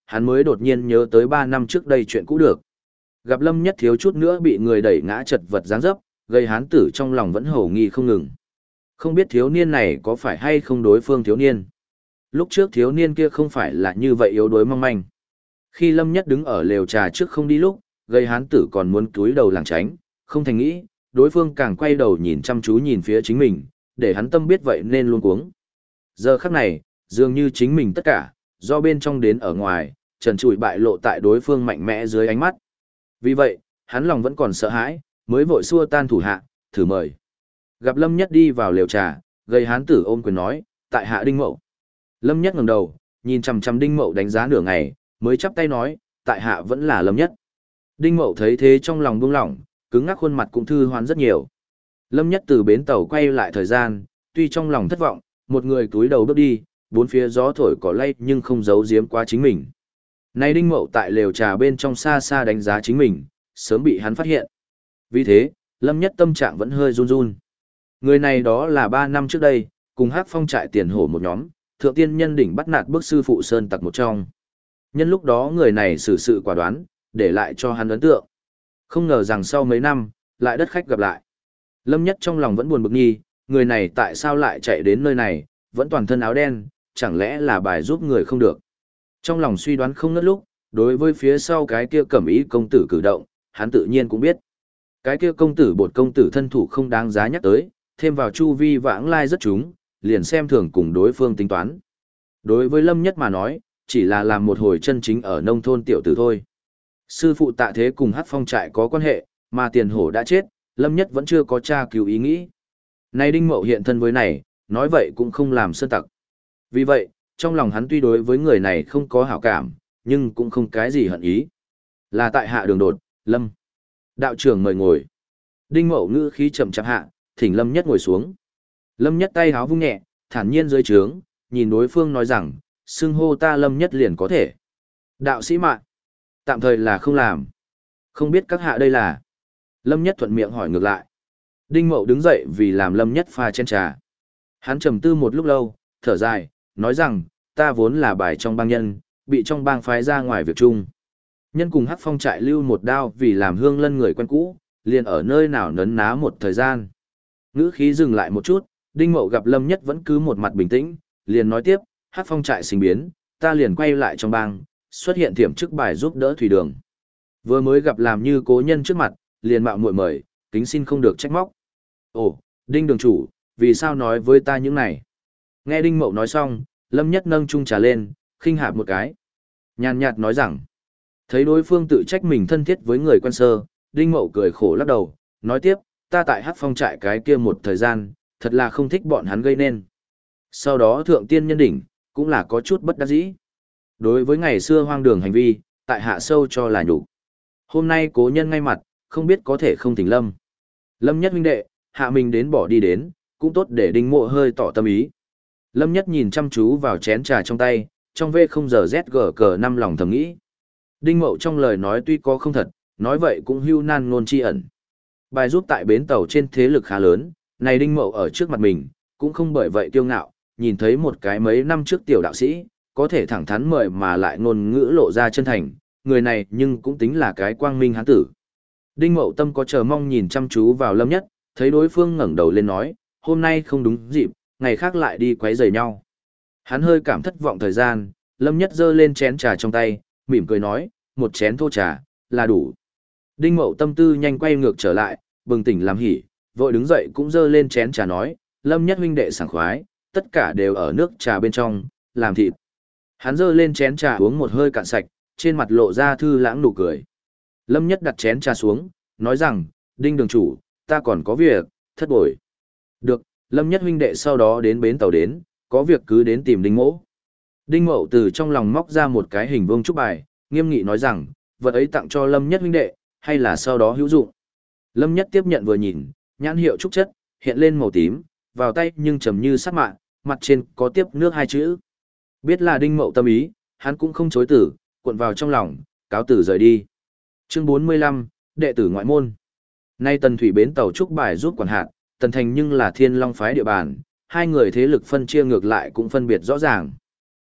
hắn mới đột nhiên nhớ tới 3 năm trước đây chuyện cũ được. Gặp Lâm Nhất thiếu chút nữa bị người đẩy ngã chật vật dáng dấp, gây hán tử trong lòng vẫn hổ nghi không ngừng. Không biết thiếu niên này có phải hay không đối phương thiếu niên. Lúc trước thiếu niên kia không phải là như vậy yếu đuối mong manh. Khi Lâm Nhất đứng ở lều trà trước không đi lúc, gây hán tử còn muốn túi đầu lảng tránh, không thành nghĩ, đối phương càng quay đầu nhìn chăm chú nhìn phía chính mình, để hắn tâm biết vậy nên luôn cuống. Giờ khắc này, dường như chính mình tất cả, do bên trong đến ở ngoài, trần trụi bại lộ tại đối phương mạnh mẽ dưới ánh mắt. Vì vậy, hắn lòng vẫn còn sợ hãi, mới vội xua tan thủ hạ, thử mời. Gặp Lâm Nhất đi vào lều trà, gây hán tử ôm quyền nói, tại hạ Đinh Mậu. Lâm Nhất ngẩng đầu, nhìn chằm chằm Đinh Mậu đánh giá nửa ngày, mới chắp tay nói, tại hạ vẫn là Lâm Nhất. Đinh Mậu thấy thế trong lòng buông lỏng, cứng ngắc khuôn mặt cũng thư hoán rất nhiều. Lâm Nhất từ bến tàu quay lại thời gian, tuy trong lòng thất vọng, một người cúi đầu bước đi, bốn phía gió thổi cỏ lay nhưng không giấu giếm quá chính mình. Nay Đinh Mậu tại lều trà bên trong xa xa đánh giá chính mình, sớm bị hắn phát hiện. Vì thế, Lâm Nhất tâm trạng vẫn hơi run run. Người này đó là 3 năm trước đây, cùng Hắc Phong trại tiền hổ một nhóm, thượng tiên nhân đỉnh bắt nạt bước sư phụ Sơn Tặc một trong. Nhân lúc đó người này xử sự quả đoán, để lại cho hắn ấn tượng. Không ngờ rằng sau mấy năm, lại đất khách gặp lại. Lâm Nhất trong lòng vẫn buồn bực nghi, người này tại sao lại chạy đến nơi này, vẫn toàn thân áo đen, chẳng lẽ là bài giúp người không được. Trong lòng suy đoán không ngớt lúc, đối với phía sau cái kia cẩm ý công tử cử động, hắn tự nhiên cũng biết. Cái kia công tử bột công tử thân thủ không đáng giá nhắc tới, thêm vào chu vi vãng lai rất chúng, liền xem thường cùng đối phương tính toán. Đối với Lâm Nhất mà nói, chỉ là làm một hồi chân chính ở nông thôn tiểu tử thôi. Sư phụ Tạ Thế cùng Hắc Phong trại có quan hệ, mà tiền hổ đã chết, Lâm Nhất vẫn chưa có tra cứu ý nghĩ. Nay Đinh Mậu hiện thân với này, nói vậy cũng không làm Sơn Tặc. Vì vậy, trong lòng hắn tuy đối với người này không có hảo cảm, nhưng cũng không cái gì hận ý. Là tại hạ đường đột, Lâm. Đạo trưởng mời ngồi. Đinh Mậu ngữ khí chậm chạp hạ, thỉnh Lâm Nhất ngồi xuống. Lâm Nhất tay háo vung nhẹ, thản nhiên dưới trướng, nhìn đối phương nói rằng, xưng hô ta Lâm Nhất liền có thể. Đạo sĩ mạng. Tạm thời là không làm. Không biết các hạ đây là. Lâm Nhất thuận miệng hỏi ngược lại. Đinh Mậu đứng dậy vì làm Lâm Nhất pha chén trà. Hắn trầm tư một lúc lâu, thở dài, nói rằng, ta vốn là bài trong bang nhân, bị trong bang phái ra ngoài việc chung. Nhân cùng Hắc Phong trại lưu một đao vì làm hương lân người quen cũ, liền ở nơi nào nấn ná một thời gian. Ngữ khí dừng lại một chút, Đinh Mậu gặp Lâm Nhất vẫn cứ một mặt bình tĩnh, liền nói tiếp, Hắc Phong trại sinh biến, ta liền quay lại trong bang, xuất hiện thiểm chức bài giúp đỡ thủy đường. Vừa mới gặp làm như cố nhân trước mặt, liền mạo muội mời, kính xin không được trách móc. Ồ, Đinh đường chủ, vì sao nói với ta những này? Nghe Đinh Mậu nói xong, Lâm Nhất nâng chung trà lên, khinh hạp một cái. Nhàn nhạt nói rằng, thấy đối phương tự trách mình thân thiết với người quen sơ, Đinh Mậu cười khổ lắc đầu, nói tiếp, ta tại Hắc Phong trại cái kia một thời gian, thật là không thích bọn hắn gây nên. Sau đó thượng tiên nhân đỉnh, cũng là có chút bất đắc dĩ. Đối với ngày xưa hoang đường hành vi, tại hạ sâu cho là nhục. Hôm nay cố nhân ngay mặt, không biết có thể không thỉnh Lâm. Lâm Nhất huynh đệ, hạ mình đến bỏ đi đến, cũng tốt để Đinh Mộ hơi tỏ tâm ý. Lâm Nhất nhìn chăm chú vào chén trà trong tay, trong V không giờ ZG cờ năm lòng thầm nghĩ. Đinh Mậu trong lời nói tuy có không thật, nói vậy cũng hưu nan ngôn chi ẩn. Bài giúp tại bến tàu trên thế lực khá lớn, này Đinh Mậu ở trước mặt mình, cũng không bởi vậy kiêu ngạo, nhìn thấy một cái mấy năm trước tiểu đạo sĩ, có thể thẳng thắn mời mà lại ngôn ngữ lộ ra chân thành, người này nhưng cũng tính là cái quang minh hán tử. Đinh Mậu tâm có chờ mong nhìn chăm chú vào Lâm Nhất, thấy đối phương ngẩng đầu lên nói, hôm nay không đúng dịp, ngày khác lại đi quấy rầy nhau. Hắn hơi cảm thất vọng thời gian, Lâm Nhất giơ lên chén trà trong tay, mỉm cười nói, một chén thô trà, là đủ. Đinh Mậu tâm tư nhanh quay ngược trở lại, bừng tỉnh làm hỉ, vội đứng dậy cũng giơ lên chén trà nói, Lâm Nhất huynh đệ sảng khoái, tất cả đều ở nước trà bên trong, làm thịt. Hắn giơ lên chén trà uống một hơi cạn sạch, trên mặt lộ ra thư lãng nụ cười. Lâm Nhất đặt chén trà xuống, nói rằng, Đinh đường chủ, ta còn có việc, thất bội. Được, Lâm Nhất huynh đệ sau đó đến bến tàu đến, có việc cứ đến tìm Đinh Mỗ. Đinh Mậu từ trong lòng móc ra một cái hình vuông trúc bài, nghiêm nghị nói rằng, vật ấy tặng cho Lâm Nhất huynh đệ, hay là sau đó hữu dụng. Lâm Nhất tiếp nhận vừa nhìn, nhãn hiệu trúc chất, hiện lên màu tím, vào tay nhưng trầm như sắt mạ, mặt trên có tiếp nước 2 chữ. Biết là Đinh Mậu tâm ý, hắn cũng không chối từ, cuộn vào trong lòng, cáo tử rời đi. Chương 45, đệ tử ngoại môn. Nay Tần Thủy bến tàu trúc bài giúp quản hạt, Tần Thành nhưng là Thiên Long phái địa bàn, hai người thế lực phân chia ngược lại cũng phân biệt rõ ràng.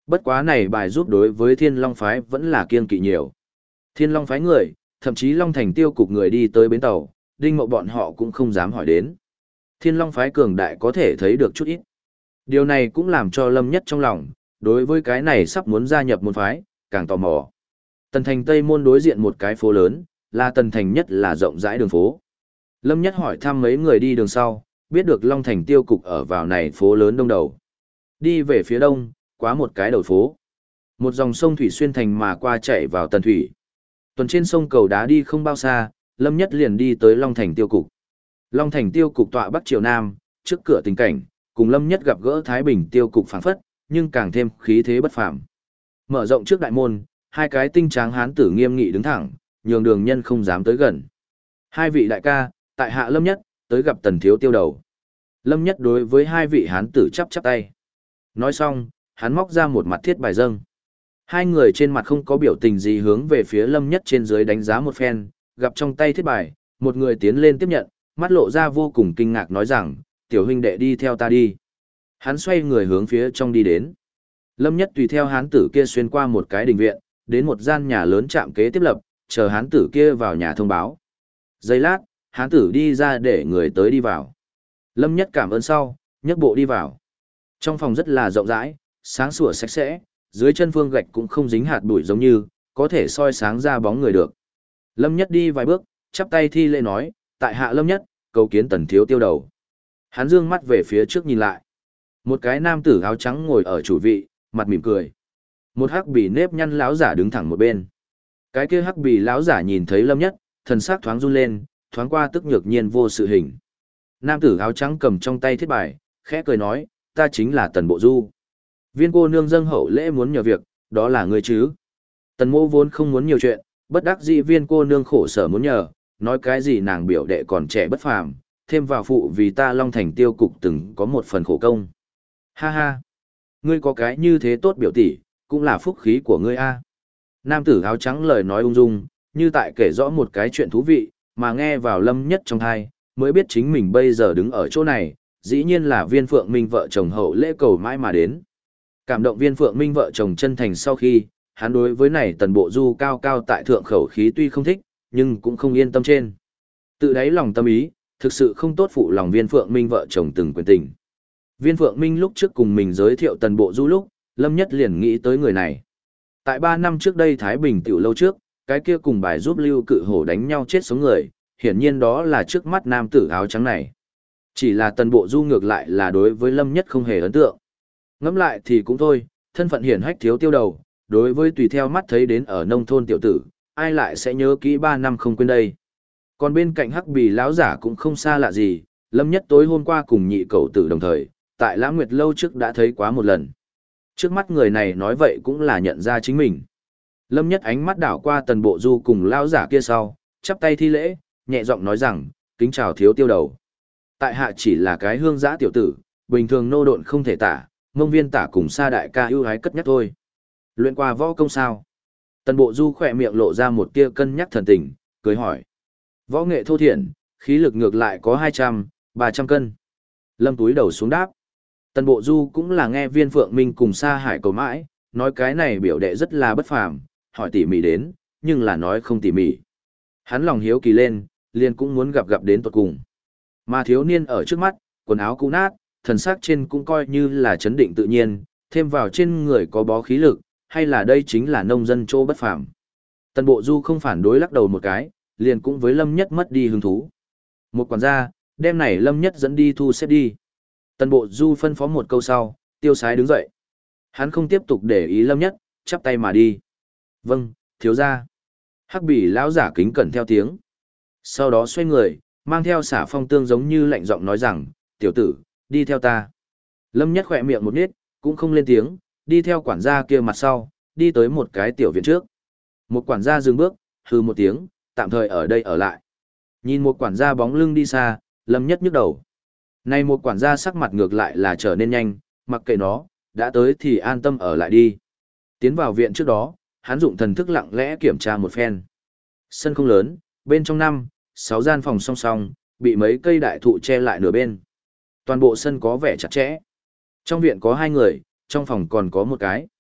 Bất quá này bài giúp đối với Thiên Long phái vẫn là kiêng kỵ nhiều. Thiên Long phái người, thậm chí Long Thành tiêu cục người đi tới bến tàu, Đinh Mậu bọn họ cũng không dám hỏi đến. Thiên Long phái cường đại có thể thấy được chút ít. Điều này cũng làm cho Lâm Nhất trong lòng, đối với cái này sắp muốn gia nhập môn phái, càng tò mò. Tần Thành Tây môn đối diện một cái phố lớn, là Tần Thành nhất là rộng rãi đường phố. Lâm Nhất hỏi thăm mấy người đi đường sau, biết được Long Thành tiêu cục ở vào này phố lớn đông đầu. Đi về phía đông, quá một cái đầu phố. Một dòng sông thủy xuyên thành mà qua chạy vào Tần Thủy. Tuần trên sông cầu đá đi không bao xa, Lâm Nhất liền đi tới Long Thành tiêu cục. Long Thành tiêu cục tọa bắc triều nam, trước cửa tình cảnh, cùng Lâm Nhất gặp gỡ Thái Bình tiêu cục phảng phất, nhưng càng thêm khí thế bất phàm. Mở rộng trước đại môn, hai cái tinh tráng hán tử nghiêm nghị đứng thẳng, nhường đường nhân không dám tới gần. Hai vị đại ca, tại hạ Lâm Nhất, tới gặp Tần thiếu tiêu đầu. Lâm Nhất đối với hai vị hán tử chắp chắp tay. Nói xong, hắn móc ra một mặt thiết bài dâng. Hai người trên mặt không có biểu tình gì hướng về phía Lâm Nhất trên dưới đánh giá một phen, gặp trong tay thiết bài, một người tiến lên tiếp nhận, mắt lộ ra vô cùng kinh ngạc nói rằng, tiểu huynh đệ đi theo ta đi. Hắn xoay người hướng phía trong đi đến. Lâm Nhất tùy theo hán tử kia xuyên qua một cái đình viện, đến một gian nhà lớn trạm kế tiếp lập, chờ hán tử kia vào nhà thông báo. Giây lát, hán tử đi ra để người tới đi vào. Lâm Nhất cảm ơn sau, nhấc bộ đi vào. Trong phòng rất là rộng rãi, sáng sủa sạch sẽ, dưới chân phương gạch cũng không dính hạt bụi giống như, có thể soi sáng ra bóng người được. Lâm Nhất đi vài bước, chắp tay thi lễ nói, tại hạ Lâm Nhất, cầu kiến Tần thiếu tiêu đầu. Hắn dương mắt về phía trước nhìn lại. Một cái nam tử áo trắng ngồi ở chủ vị, mặt mỉm cười. Một hắc bì nếp nhăn lão giả đứng thẳng một bên. Cái kia hắc bì lão giả nhìn thấy Lâm Nhất, thần sắc thoáng run lên, thoáng qua tức nhược nhiên vô sự hình. Nam tử áo trắng cầm trong tay thiết bài, khẽ cười nói, ta chính là Tần Bộ Du. Viên cô nương dâng hậu lễ muốn nhờ việc, đó là ngươi chứ. Tần Mô vốn không muốn nhiều chuyện, bất đắc dĩ viên cô nương khổ sở muốn nhờ, nói cái gì nàng biểu đệ còn trẻ bất phàm, thêm vào phụ vì ta Long Thành tiêu cục từng có một phần khổ công. Ha ha, ngươi có cái như thế tốt biểu tỷ, cũng là phúc khí của ngươi a. Nam tử áo trắng lời nói ung dung, như tại kể rõ một cái chuyện thú vị, mà nghe vào Lâm Nhất trong thai, mới biết chính mình bây giờ đứng ở chỗ này, dĩ nhiên là Viên Phượng Minh vợ chồng hậu lễ cầu mãi mà đến. Cảm động Viên Phượng Minh vợ chồng chân thành sau khi, hắn đối với này Tần Bộ Du cao cao tại thượng khẩu khí tuy không thích, nhưng cũng không yên tâm trên. Tự đáy lòng tâm ý, thực sự không tốt phụ lòng Viên Phượng Minh vợ chồng từng quyền tình. Viên Phượng Minh lúc trước cùng mình giới thiệu Tần Bộ Du lúc, Lâm Nhất liền nghĩ tới người này. Tại 3 năm trước đây Thái Bình tiểu lâu trước, cái kia cùng bài giúp Lưu Cự Hổ đánh nhau chết sống người, hiển nhiên đó là trước mắt nam tử áo trắng này. Chỉ là Tần Bộ Du ngược lại là đối với Lâm Nhất không hề ấn tượng. Ngẫm lại thì cũng thôi, thân phận hiển hách thiếu tiêu đầu, đối với tùy theo mắt thấy đến ở nông thôn tiểu tử, ai lại sẽ nhớ kỹ 3 năm không quên đây. Còn bên cạnh hắc bì lão giả cũng không xa lạ gì, Lâm Nhất tối hôm qua cùng nhị cậu tử đồng thời, tại Lãng Nguyệt lâu trước đã thấy quá một lần. Trước mắt người này nói vậy cũng là nhận ra chính mình. Lâm Nhất ánh mắt đảo qua Tần Bộ Du cùng lão giả kia sau, chắp tay thi lễ, nhẹ giọng nói rằng, kính chào thiếu tiêu đầu. Tại hạ chỉ là cái hương giã tiểu tử, bình thường nô độn không thể tả, Mông Viên tả cùng Sa đại ca ưu ái cất nhắc thôi. Luyện qua võ công sao? Tần Bộ Du khỏe miệng lộ ra một tia cân nhắc thần tình, cười hỏi. Võ nghệ thô thiển, khí lực ngược lại có 200, 300 cân. Lâm túi đầu xuống đáp. Tần Bộ Du cũng là nghe Viên Phượng Minh cùng Sa Hải cầu mãi, nói cái này biểu đệ rất là bất phàm, hỏi tỉ mỉ đến, nhưng là nói không tỉ mỉ. Hắn lòng hiếu kỳ lên, liền cũng muốn gặp đến tuột cùng. Mà thiếu niên ở trước mắt, quần áo cũ nát, thần sắc trên cũng coi như là chấn định tự nhiên, thêm vào trên người có bó khí lực, hay là đây chính là nông dân chỗ bất phàm. Tần Bộ Du không phản đối lắc đầu một cái, liền cũng với Lâm Nhất mất đi hứng thú. Một quản gia, đem này Lâm Nhất dẫn đi thu xếp đi. Tần Bộ Du phân phó một câu sau, tiêu sái đứng dậy. Hắn không tiếp tục để ý Lâm Nhất, chắp tay mà đi. Vâng, thiếu gia. Hắc bỉ lão giả kính cẩn theo tiếng. Sau đó xoay người, mang theo xả phong tương giống như lạnh giọng nói rằng, tiểu tử, đi theo ta. Lâm Nhất khỏe miệng một nít, cũng không lên tiếng, đi theo quản gia kia mặt sau, đi tới một cái tiểu viện trước. Một quản gia dừng bước, hừ một tiếng, tạm thời ở đây ở lại. Nhìn một quản gia bóng lưng đi xa, Lâm Nhất nhức đầu. Này một quản gia sắc mặt ngược lại là trở nên nhanh, mặc kệ nó, đã tới thì an tâm ở lại đi. Tiến vào viện trước đó, hắn dụng thần thức lặng lẽ kiểm tra một phen. Sân không lớn, bên trong 5, 6 gian phòng song song, bị mấy cây đại thụ che lại nửa bên. Toàn bộ sân có vẻ chặt chẽ. Trong viện có 2 người, trong phòng còn có một cái.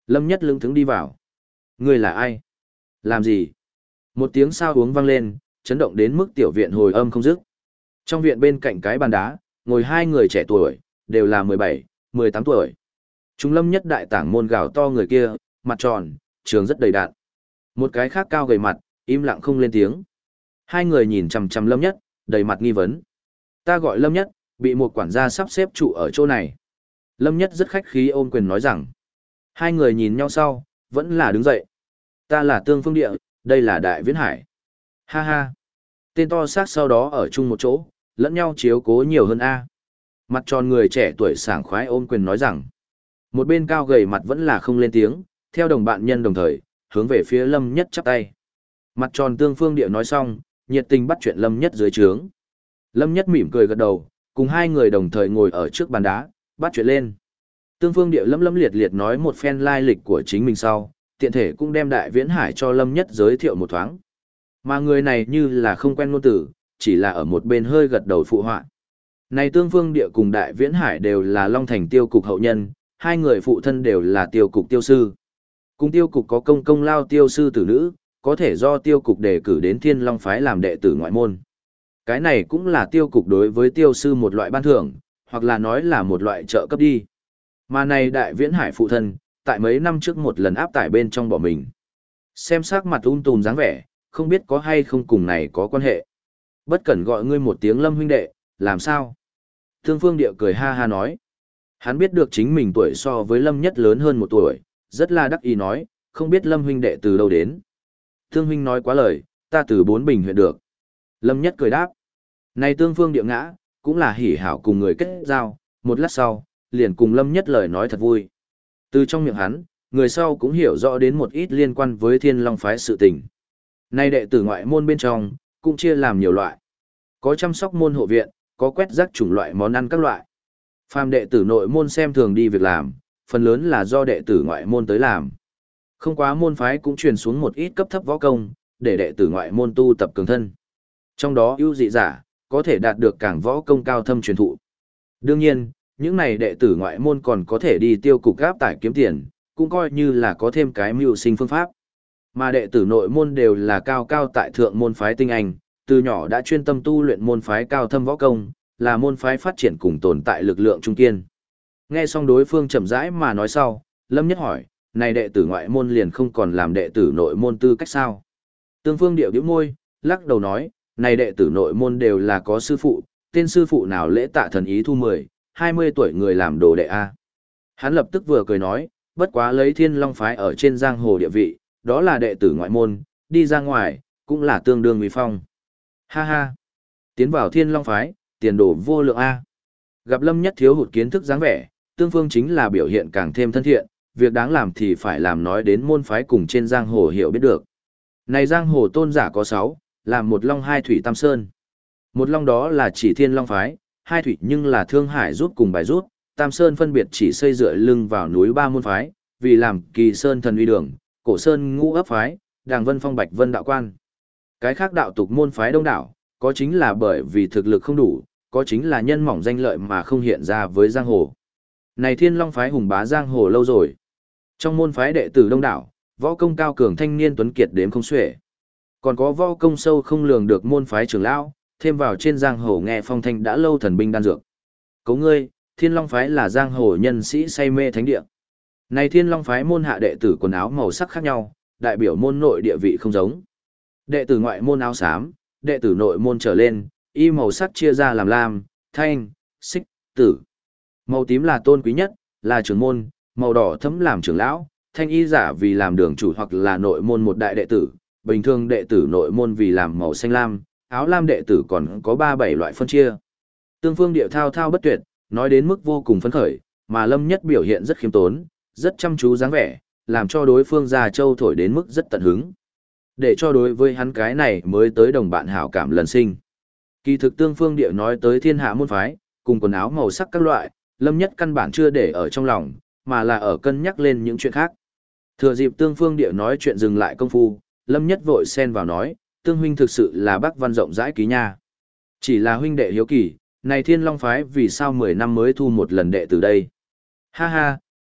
Lâm Nhất lững thững đi vào. Ngươi là ai? Làm gì? Một tiếng sao uống vang lên, chấn động đến mức tiểu viện hồi âm không dứt. Trong viện bên cạnh cái bàn đá, ngồi hai người trẻ tuổi, đều là 17, 18 tuổi. Chúng Lâm Nhất đại tảng môn gào to người kia, mặt tròn, trường rất đầy đạn. Một cái khác cao gầy mặt, im lặng không lên tiếng. Hai người nhìn chằm chằm Lâm Nhất, đầy mặt nghi vấn. Ta gọi Lâm Nhất, bị một quản gia sắp xếp trụ ở chỗ này. Lâm Nhất rất khách khí ôm quyền nói rằng. Hai người nhìn nhau sau, vẫn là đứng dậy. Ta là Tương Phương Địa, đây là Đại Viễn Hải. Ha ha. Tên to xác sau đó ở chung một chỗ, lẫn nhau chiếu cố nhiều hơn A. Mặt tròn người trẻ tuổi sảng khoái ôm quyền nói rằng. Một bên cao gầy mặt vẫn là không lên tiếng, theo đồng bạn nhân đồng thời, hướng về phía Lâm Nhất chắp tay. Mặt tròn Tương Phương Địa nói xong, nhiệt tình bắt chuyện Lâm Nhất dưới trướng. Lâm Nhất mỉm cười gật đầu, cùng hai người đồng thời ngồi ở trước bàn đá, bắt chuyện lên. Tương Phương Địa lấm liệt liệt nói một phen lai lịch của chính mình sau, tiện thể cũng đem Đại Viễn Hải cho Lâm Nhất giới thiệu một thoáng. Mà người này như là không quen ngôn từ, chỉ là ở một bên hơi gật đầu phụ họa. Này Tương Phương Địa cùng Đại Viễn Hải đều là Long Thành tiêu cục hậu nhân, hai người phụ thân đều là tiêu cục tiêu sư. Cùng tiêu cục có công lao tiêu sư tử nữ, có thể do tiêu cục đề cử đến Thiên Long phái làm đệ tử ngoại môn. Cái này cũng là tiêu cục đối với tiêu sư một loại ban thưởng, hoặc là nói là một loại trợ cấp đi. Mà này Đại Viễn Hải phụ thân, tại mấy năm trước một lần áp tải bên trong bỏ mình. Xem sắc mặt tùm dáng vẻ, không biết có hay không cùng này có quan hệ. Bất cẩn gọi ngươi một tiếng Lâm huynh đệ, làm sao? Tương Phương Địa cười ha ha nói. Hắn biết được chính mình tuổi so với Lâm Nhất lớn hơn một tuổi, rất là đắc ý nói, không biết Lâm huynh đệ từ đâu đến. Tương huynh nói quá lời, ta từ Bốn Bình huyện được. Lâm Nhất cười đáp. Này Tương Phương Địa ngã, cũng là hỉ hảo cùng người kết giao, một lát sau, liền cùng Lâm Nhất lời nói thật vui. Từ trong miệng hắn, người sau cũng hiểu rõ đến một ít liên quan với Thiên Long phái sự tình. Nay đệ tử ngoại môn bên trong, cũng chia làm nhiều loại. Có chăm sóc môn hộ viện, có quét rác chủng loại món ăn các loại. Phàm đệ tử nội môn xem thường đi việc làm, phần lớn là do đệ tử ngoại môn tới làm. Không quá môn phái cũng truyền xuống một ít cấp thấp võ công, để đệ tử ngoại môn tu tập cường thân. Trong đó ưu dị giả, có thể đạt được càng võ công cao thâm truyền thụ. Đương nhiên, những này đệ tử ngoại môn còn có thể đi tiêu cục gáp tải kiếm tiền, cũng coi như là có thêm cái mưu sinh phương pháp. Mà đệ tử nội môn đều là cao cao tại thượng môn phái tinh anh, từ nhỏ đã chuyên tâm tu luyện môn phái cao thâm võ công, là môn phái phát triển cùng tồn tại lực lượng trung kiên. Nghe xong đối phương chậm rãi mà nói sau, Lâm Nhất hỏi, này đệ tử ngoại môn liền không còn làm đệ tử nội môn tư cách sao? Tương Phương điệu bĩu môi, lắc đầu nói, này đệ tử nội môn đều là có sư phụ, tên sư phụ nào lễ tạ thần ý thu 10, 20 tuổi người làm đồ đệ A. Hắn lập tức vừa cười nói, bất quá lấy Thiên Long phái ở trên giang hồ địa vị, đó là đệ tử ngoại môn, đi ra ngoài, cũng là tương đương uy phong. Ha ha! Tiến vào Thiên Long phái, tiền đồ vô lượng A. Gặp Lâm Nhất thiếu hụt kiến thức dáng vẻ, Tương Phương chính là biểu hiện càng thêm thân thiện, việc đáng làm thì phải làm nói đến môn phái cùng trên giang hồ hiểu biết được. Này giang hồ tôn giả có 6, làm một long hai thủy tam sơn. Một long đó là chỉ Thiên Long phái, hai thủy nhưng là Thương Hải rút cùng Bài rút, tam sơn phân biệt chỉ xây dựa lưng vào núi ba môn phái, vì làm Kỳ Sơn thần uy đường, Cổ Sơn ngũ ấp phái, Đàng Vân phong Bạch Vân đạo quan. Cái khác đạo tục môn phái đông đảo, có chính là bởi vì thực lực không đủ, có chính là nhân mỏng danh lợi mà không hiện ra với giang hồ. Này Thiên Long phái hùng bá giang hồ lâu rồi. Trong môn phái đệ tử đông đảo, võ công cao cường thanh niên tuấn kiệt đếm không xuể. Còn có võ công sâu không lường được môn phái trưởng lão, thêm vào trên giang hồ nghe phong thanh đã lâu thần binh đan dược. Cấu ngươi, Thiên Long phái là giang hồ nhân sĩ say mê thánh địa. Này Thiên Long phái môn hạ đệ tử quần áo màu sắc khác nhau, đại biểu môn nội địa vị không giống. Đệ tử ngoại môn áo xám, đệ tử nội môn trở lên, y màu sắc chia ra làm lam, thanh, xích, tử. Màu tím là tôn quý nhất, là trưởng môn, màu đỏ thẫm làm trưởng lão, thanh y giả vì làm đường chủ hoặc là nội môn một đại đệ tử, bình thường đệ tử nội môn vì làm màu xanh lam, áo lam đệ tử còn có 3-7 loại phân chia. Tương Phương điệu thao thao bất tuyệt, nói đến mức vô cùng phấn khởi, mà Lâm Nhất biểu hiện rất khiêm tốn, rất chăm chú dáng vẻ, làm cho đối phương già châu thổi đến mức rất tận hứng. Để cho đối với hắn cái này mới tới đồng bạn hảo cảm lần sinh. Kỳ thực Tương Phương điệu nói tới thiên hạ môn phái, cùng quần áo màu sắc các loại, Lâm Nhất căn bản chưa để ở trong lòng, mà là ở cân nhắc lên những chuyện khác. Thừa dịp Tương Phương điệu nói chuyện dừng lại công phu, Lâm Nhất vội xen vào nói, Tương huynh thực sự là bác văn rộng rãi ký nha. Chỉ là huynh đệ hiếu kỳ, này Thiên Long phái vì sao 10 năm mới thu một lần đệ từ đây? Ha ha,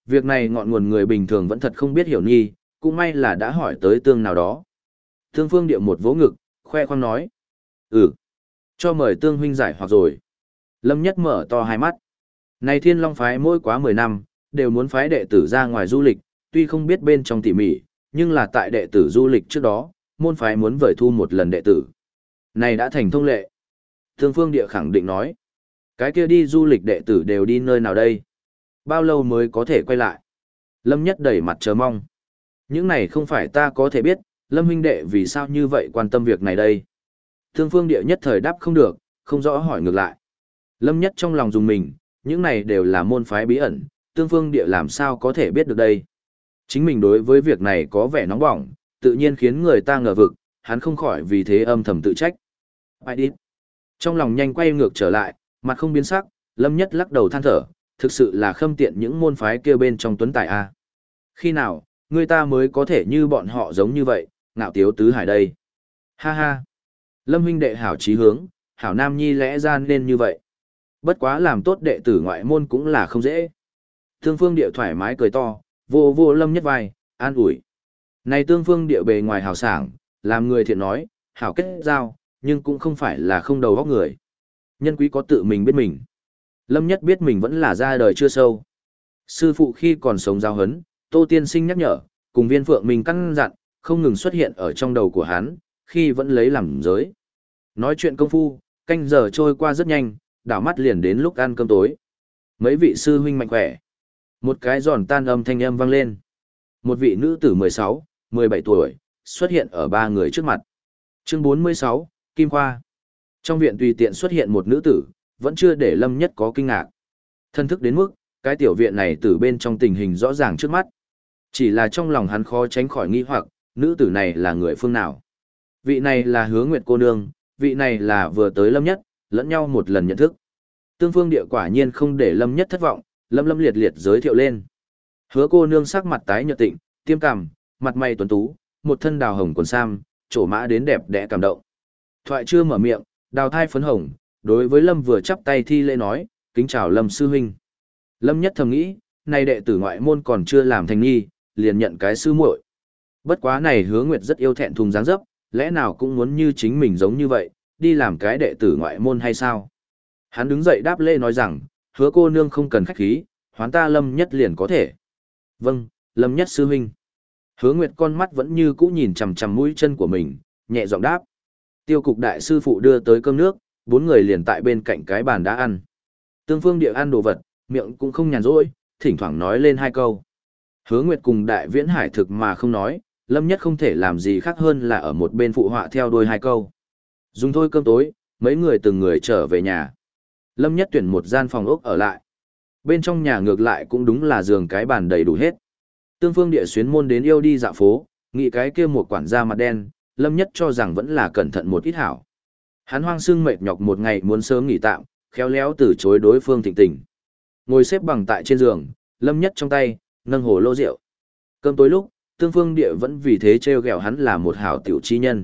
Việc này ngọn nguồn người bình thường vẫn thật không biết hiểu nhi, cũng may là đã hỏi tới tương nào đó. Tương Phương Địa một vỗ ngực, khoe khoang nói. Ừ, cho mời Tương huynh giải hoặc rồi. Lâm Nhất mở to hai mắt. Này Thiên Long phái mỗi quá 10 năm, đều muốn phái đệ tử ra ngoài du lịch, tuy không biết bên trong tỉ mỉ, nhưng là tại đệ tử du lịch trước đó, môn phái muốn vời thu một lần đệ tử. Này đã thành thông lệ. Tương Phương Địa khẳng định nói. Cái kia đi du lịch đệ tử đều đi nơi nào đây? Bao lâu mới có thể quay lại? Lâm Nhất đẩy mặt chờ mong. Những này không phải ta có thể biết, Lâm huynh đệ vì sao như vậy quan tâm việc này đây? Tương Phương Địa nhất thời đáp không được, không rõ hỏi ngược lại. Lâm Nhất trong lòng dùng mình, những này đều là môn phái bí ẩn, Tương Phương Địa làm sao có thể biết được đây? Chính mình đối với việc này có vẻ nóng bỏng, tự nhiên khiến người ta ngờ vực, hắn không khỏi vì thế âm thầm tự trách. Ai đi? Trong lòng nhanh quay ngược trở lại, mặt không biến sắc, Lâm Nhất lắc đầu than thở, thực sự là khâm tiện những môn phái kia bên trong tuấn tài a. Khi nào, người ta mới có thể như bọn họ giống như vậy, ngạo tiếu tứ hải đây. Ha ha. Lâm huynh đệ hảo chí hướng, hảo nam nhi lẽ ra nên như vậy. Bất quá làm tốt đệ tử ngoại môn cũng là không dễ. Tương Phương Địa thoải mái cười to, vô vô Lâm Nhất vai, an ủi. Này Tương Phương Địa bề ngoài hào sảng, làm người thiện nói, hảo kết giao, nhưng cũng không phải là không đầu óc người. Nhân quý có tự mình biết mình. Lâm Nhất biết mình vẫn là ra đời chưa sâu. Sư phụ khi còn sống giáo huấn, Tô Tiên Sinh nhắc nhở, cùng Viên Phượng mình căn dặn, không ngừng xuất hiện ở trong đầu của hắn, khi vẫn lấy làm giới. Nói chuyện công phu, canh giờ trôi qua rất nhanh, đảo mắt liền đến lúc ăn cơm tối. Mấy vị sư huynh mạnh khỏe. Một cái giòn tan âm thanh âm vang lên. Một vị nữ tử 16, 17 tuổi, xuất hiện ở ba người trước mặt. Chương 46, Kim Khoa. Trong viện tùy tiện xuất hiện một nữ tử, vẫn chưa để Lâm Nhất có kinh ngạc. Thân thức đến mức, cái tiểu viện này từ bên trong tình hình rõ ràng trước mắt. Chỉ là trong lòng hắn khó tránh khỏi nghi hoặc, nữ tử này là người phương nào? Vị này là Hứa Nguyệt cô nương, vị này là vừa tới Lâm Nhất, lẫn nhau một lần nhận thức. Tương Phương Địa quả nhiên không để Lâm Nhất thất vọng, lâm lâm liệt liệt giới thiệu lên. Hứa cô nương sắc mặt tái nhợt tịnh, tiêm cằm, mặt mày tuấn tú, một thân đào hồng quần sam, trổ mã đến đẹp đẽ cảm động. Thoại chưa mở miệng, đào thai phấn hồng, đối với Lâm vừa chắp tay thi lễ nói, kính chào Lâm sư huynh. Lâm Nhất thầm nghĩ, này đệ tử ngoại môn còn chưa làm thành nghi, liền nhận cái sư muội. Bất quá này Hứa Nguyệt rất yêu thẹn thùng dáng dấp, lẽ nào cũng muốn như chính mình giống như vậy, đi làm cái đệ tử ngoại môn hay sao? Hắn đứng dậy đáp lễ nói rằng, Hứa cô nương không cần khách khí, hoán ta Lâm Nhất liền có thể. Vâng, Lâm Nhất sư huynh. Hứa Nguyệt con mắt vẫn như cũ nhìn chằm chằm mũi chân của mình, nhẹ giọng đáp. Tiêu cục đại sư phụ đưa tới cơm nước, bốn người liền tại bên cạnh cái bàn đã ăn. Tương Phương Địa ăn đồ vật, miệng cũng không nhàn rỗi, thỉnh thoảng nói lên hai câu. Hứa Nguyệt cùng Đại Viễn Hải thực mà không nói, Lâm Nhất không thể làm gì khác hơn là ở một bên phụ họa theo đuôi hai câu. Dùng thôi cơm tối, mấy người từng người trở về nhà. Lâm Nhất tuyển một gian phòng ốc ở lại. Bên trong nhà ngược lại cũng đúng là giường cái bàn đầy đủ hết. Tương Phương Địa xuyến môn đến yêu đi dạo phố, nghĩ cái kia một quản gia mặt đen, Lâm Nhất cho rằng vẫn là cẩn thận một ít hảo. Hắn hoang sưng mệt nhọc một ngày muốn sớm nghỉ tạm, khéo léo từ chối đối phương thịnh tình. Ngồi xếp bằng tại trên giường, Lâm Nhất trong tay, nâng hồ lô rượu. Cơm tối lúc, Tương Phương Địa vẫn vì thế trêu ghẹo hắn là một hảo tiểu chi nhân.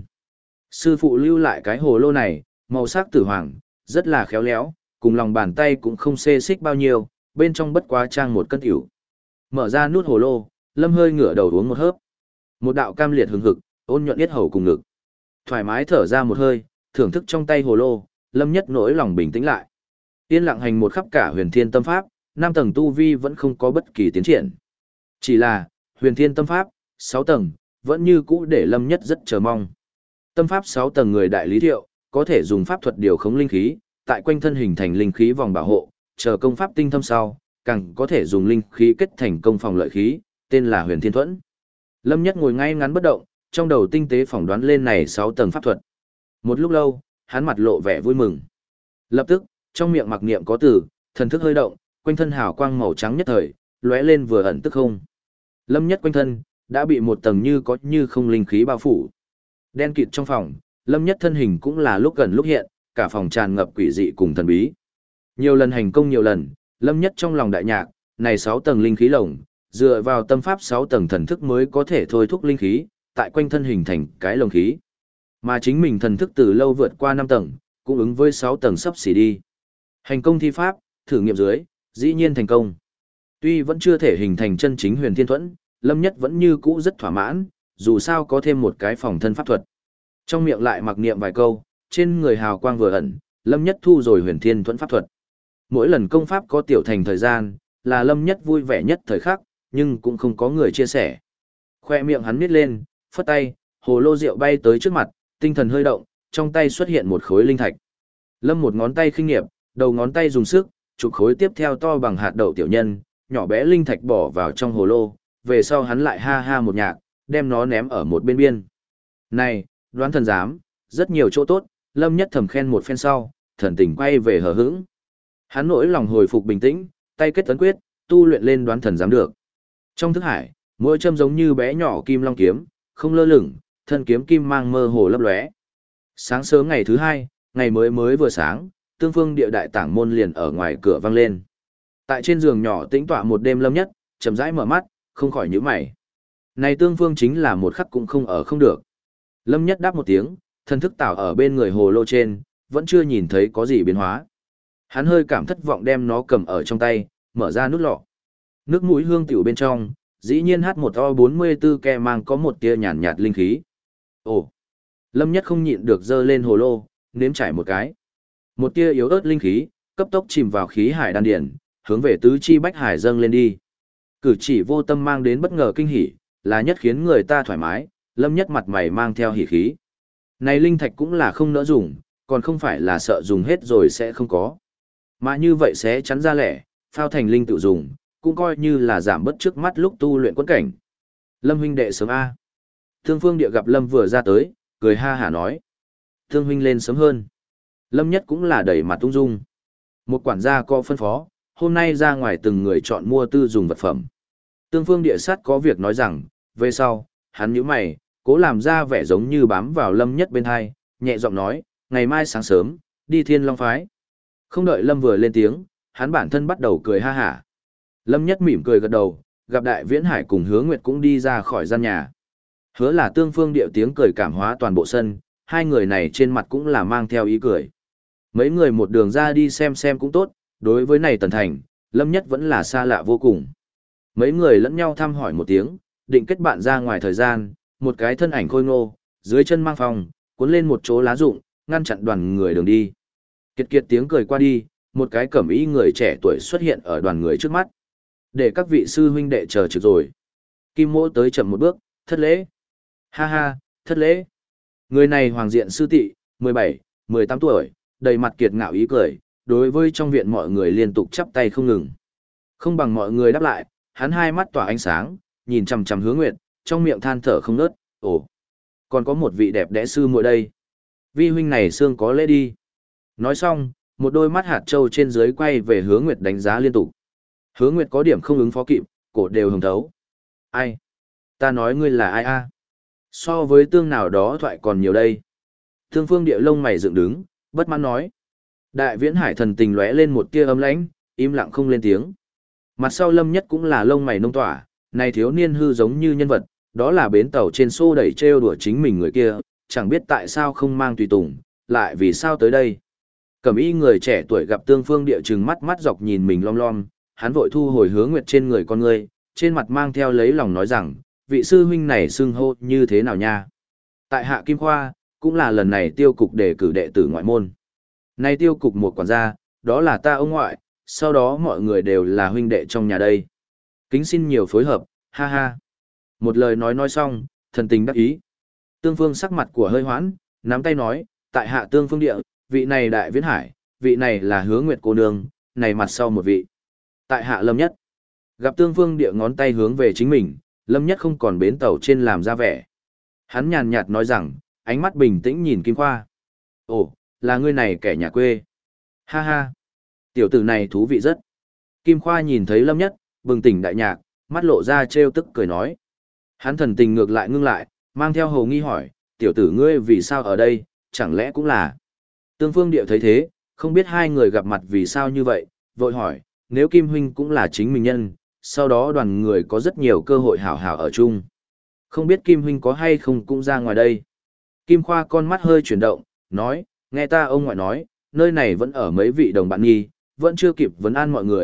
Sư phụ lưu lại cái hồ lô này, màu sắc tử hoàng, rất là khéo léo, cùng lòng bàn tay cũng không xê xích bao nhiêu, bên trong bất quá trang một cân tiểu. Mở ra nút hồ lô, Lâm hơi ngửa đầu uống một hớp. Một đạo cam liệt hừng hực, ôn nhuận yết hầu cùng ngực. Thoải mái thở ra một hơi, thưởng thức trong tay hồ lô, Lâm Nhất nỗi lòng bình tĩnh lại. Yên lặng hành một khắp cả Huyền Thiên Tâm Pháp, 5 tầng tu vi vẫn không có bất kỳ tiến triển. Chỉ là, Huyền Thiên Tâm Pháp, 6 tầng, vẫn như cũ để Lâm Nhất rất chờ mong. Tâm Pháp 6 tầng người đại lý thiệu, có thể dùng pháp thuật điều khống linh khí, tại quanh thân hình thành linh khí vòng bảo hộ, chờ công pháp tinh thâm sau, càng có thể dùng linh khí kết thành công phòng lợi khí, tên là Huyền Thiên Thuẫn. Lâm Nhất ngồi ngay ngắn bất động, trong đầu tinh tế phỏng đoán lên này 6 tầng pháp thuật. Một lúc lâu, hắn mặt lộ vẻ vui mừng. Lập tức, trong miệng mặc niệm có từ, thần thức hơi động, quanh thân hào quang màu trắng nhất thời, lóe lên vừa ẩn tức không. Lâm Nhất quanh thân đã bị một tầng như có như không linh khí bao phủ. Đen kịt trong phòng, Lâm Nhất thân hình cũng là lúc gần lúc hiện, cả phòng tràn ngập quỷ dị cùng thần bí. Nhiều lần hành công nhiều lần, Lâm Nhất trong lòng đại nhạc, này 6 tầng linh khí lồng, dựa vào tâm pháp 6 tầng thần thức mới có thể thôi thúc linh khí, tại quanh thân hình thành cái lồng khí. Mà chính mình thần thức từ lâu vượt qua 5 tầng, cũng ứng với 6 tầng sắp xỉ đi. Hành công thi pháp, thử nghiệm dưới, dĩ nhiên thành công. Tuy vẫn chưa thể hình thành chân chính huyền thiên thuẫn, Lâm Nhất vẫn như cũ rất thỏa mãn, dù sao có thêm một cái phòng thân pháp thuật. Trong miệng lại mặc niệm vài câu, trên người hào quang vừa ẩn, Lâm Nhất thu rồi huyền thiên thuẫn pháp thuật. Mỗi lần công pháp có tiểu thành thời gian, là Lâm Nhất vui vẻ nhất thời khắc, nhưng cũng không có người chia sẻ. Khoe miệng hắn nít lên, phất tay, hồ lô rượu bay tới trước mặt, tinh thần hơi động, trong tay xuất hiện một khối linh thạch. Lâm một ngón tay khinh nghiệp, đầu ngón tay dùng sức, chụp khối tiếp theo to bằng hạt đậu tiểu nhân, nhỏ bé linh thạch bỏ vào trong hồ lô, về sau hắn lại ha ha một nhạc, đem nó ném ở một bên biên. Này, đoán thần giám, rất nhiều chỗ tốt, Lâm Nhất thầm khen một phen sau, thần tình quay về hờ hững. Hắn nỗi lòng hồi phục bình tĩnh, tay kết ấn quyết, tu luyện lên đoán thần giám được. Trong thức hải, mỗi châm giống như bé nhỏ kim long kiếm, không lơ lửng, thân kiếm kim mang mơ hồ lấp lóe. Sáng sớm ngày thứ hai, ngày mới vừa sáng, Tương Phương Địa Đại Tảng môn liền ở ngoài cửa vang lên. Tại trên giường nhỏ tĩnh tọa một đêm Lâm Nhất, chậm rãi mở mắt, không khỏi nhíu mày. Này Tương Phương chính là một khắc cũng không ở không được. Lâm Nhất đáp một tiếng, thân thức tảo ở bên người hồ lô trên, vẫn chưa nhìn thấy có gì biến hóa. Hắn hơi cảm thất vọng đem nó cầm ở trong tay, mở ra nút lọ. Nước mũi hương tiểu bên trong, dĩ nhiên H1O44 ke mang có một tia nhàn nhạt linh khí. Ồ! Lâm Nhất không nhịn được dơ lên hồ lô, nếm trải một cái. Một tia yếu ớt linh khí, cấp tốc chìm vào khí hải đan điển, hướng về tứ chi bách hải dâng lên đi. Cử chỉ vô tâm mang đến bất ngờ kinh hỉ, là nhất khiến người ta thoải mái, Lâm Nhất mặt mày mang theo hỉ khí. Này linh thạch cũng là không nỡ dùng, còn không phải là sợ dùng hết rồi sẽ không có. Mà như vậy sẽ chắn ra lẻ, phao thành linh tự dùng, cũng coi như là giảm bớt trước mắt lúc tu luyện quẫn cảnh. Lâm huynh đệ sớm A. Thương Phương Địa gặp Lâm vừa ra tới, cười ha hả nói. Thương huynh lên sớm hơn. Lâm Nhất cũng là đẩy mặt tung dung. Một quản gia có phân phó, hôm nay ra ngoài từng người chọn mua tư dùng vật phẩm. Tương Phương Địa sát có việc nói rằng, về sau, hắn nhíu mày, cố làm ra vẻ giống như bám vào Lâm Nhất bên hai, nhẹ giọng nói, ngày mai sáng sớm, đi Thiên Long Phái. Không đợi Lâm vừa lên tiếng, hắn bản thân bắt đầu cười ha hả. Lâm Nhất mỉm cười gật đầu, gặp Đại Viễn Hải cùng Hứa Nguyệt cũng đi ra khỏi gian nhà. Hứa là Tương Phương Địa tiếng cười cảm hóa toàn bộ sân, hai người này trên mặt cũng là mang theo ý cười. Mấy người một đường ra đi xem cũng tốt, đối với này Tần Thành, Lâm Nhất vẫn là xa lạ vô cùng. Mấy người lẫn nhau thăm hỏi một tiếng, định kết bạn ra ngoài thời gian, một cái thân ảnh khôi ngô, dưới chân mang phòng, cuốn lên một chỗ lá rụng, ngăn chặn đoàn người đường đi. Kiệt kiệt tiếng cười qua đi, một cái cẩm y người trẻ tuổi xuất hiện ở đoàn người trước mắt. Để các vị sư huynh đệ chờ trực rồi. Kim Mỗ tới chậm một bước, thất lễ. Ha ha, thất lễ. Người này hoàng diện sư tị, 17, 18 tuổi, đầy mặt kiệt ngạo ý cười, đối với trong viện mọi người liên tục chắp tay không ngừng. Không bằng mọi người đáp lại, hắn hai mắt tỏa ánh sáng, nhìn chằm chằm Hứa Nguyệt, trong miệng than thở không ngớt, ồ, còn có một vị đẹp đẽ sư muội đây. Vi huynh này xương có lễ đi. Nói xong, một đôi mắt hạt trâu trên dưới quay về Hứa Nguyệt đánh giá liên tục. Hứa Nguyệt có điểm không ứng phó kịp, cổ đều hồng thấu. Ai? Ta nói ngươi là ai a? So với tương nào đó thoại còn nhiều đây. Thương Phương Địa lông mày dựng đứng, bất mãn nói. Đại Viễn Hải thần tình lóe lên một tia ấm lãnh, im lặng không lên tiếng. Mặt sau Lâm Nhất cũng là lông mày nông tỏa, này thiếu niên hư giống như nhân vật, đó là bến tàu trên xô đẩy trêu đùa chính mình người kia, chẳng biết tại sao không mang tùy tùng, lại vì sao tới đây. Cẩm y người trẻ tuổi gặp Tương Phương Địa trừng mắt mắt dọc nhìn mình lom lom, hắn vội thu hồi Hứa Nguyệt trên người con ngươi, trên mặt mang theo lấy lòng nói rằng, vị sư huynh này xưng hô như thế nào nha? Tại Hạ Kim Khoa, cũng là lần này tiêu cục đề cử đệ tử ngoại môn. Nay tiêu cục một quản gia, đó là ta ông ngoại, sau đó mọi người đều là huynh đệ trong nhà đây. Kính xin nhiều phối hợp, ha ha. Một lời nói xong, thần tình đắc ý. Tương Phương sắc mặt của hơi hoãn, nắm tay nói, tại Hạ Tương Phương Địa, vị này Đại Viễn Hải, vị này là Hứa Nguyệt cô nương, này mặt sau một vị. Tại Hạ Lâm Nhất. Gặp Tương Phương Địa ngón tay hướng về chính mình, Lâm Nhất không còn bến tàu trên làm ra vẻ. Hắn nhàn nhạt nói rằng, ánh mắt bình tĩnh nhìn Kim Khoa. Ồ, là ngươi này kẻ nhà quê. Ha ha. Tiểu tử này thú vị rất. Kim Khoa nhìn thấy Lâm Nhất, bừng tỉnh đại nhạc, mắt lộ ra trêu tức cười nói. Hắn thần tình ngược lại ngưng lại, mang theo hầu nghi hỏi, tiểu tử ngươi vì sao ở đây, chẳng lẽ cũng là. Tương Phương Địa thấy thế, không biết hai người gặp mặt vì sao như vậy, vội hỏi, nếu Kim Huynh cũng là chính mình nhân, sau đó đoàn người có rất nhiều cơ hội hảo hảo ở chung. Không biết Kim Huynh có hay không cũng ra ngoài đây. Kim Khoa con mắt hơi chuyển động, nói, nghe ta ông ngoại nói, nơi này vẫn ở mấy vị đồng bạn nghi, vẫn chưa kịp vấn an mọi người,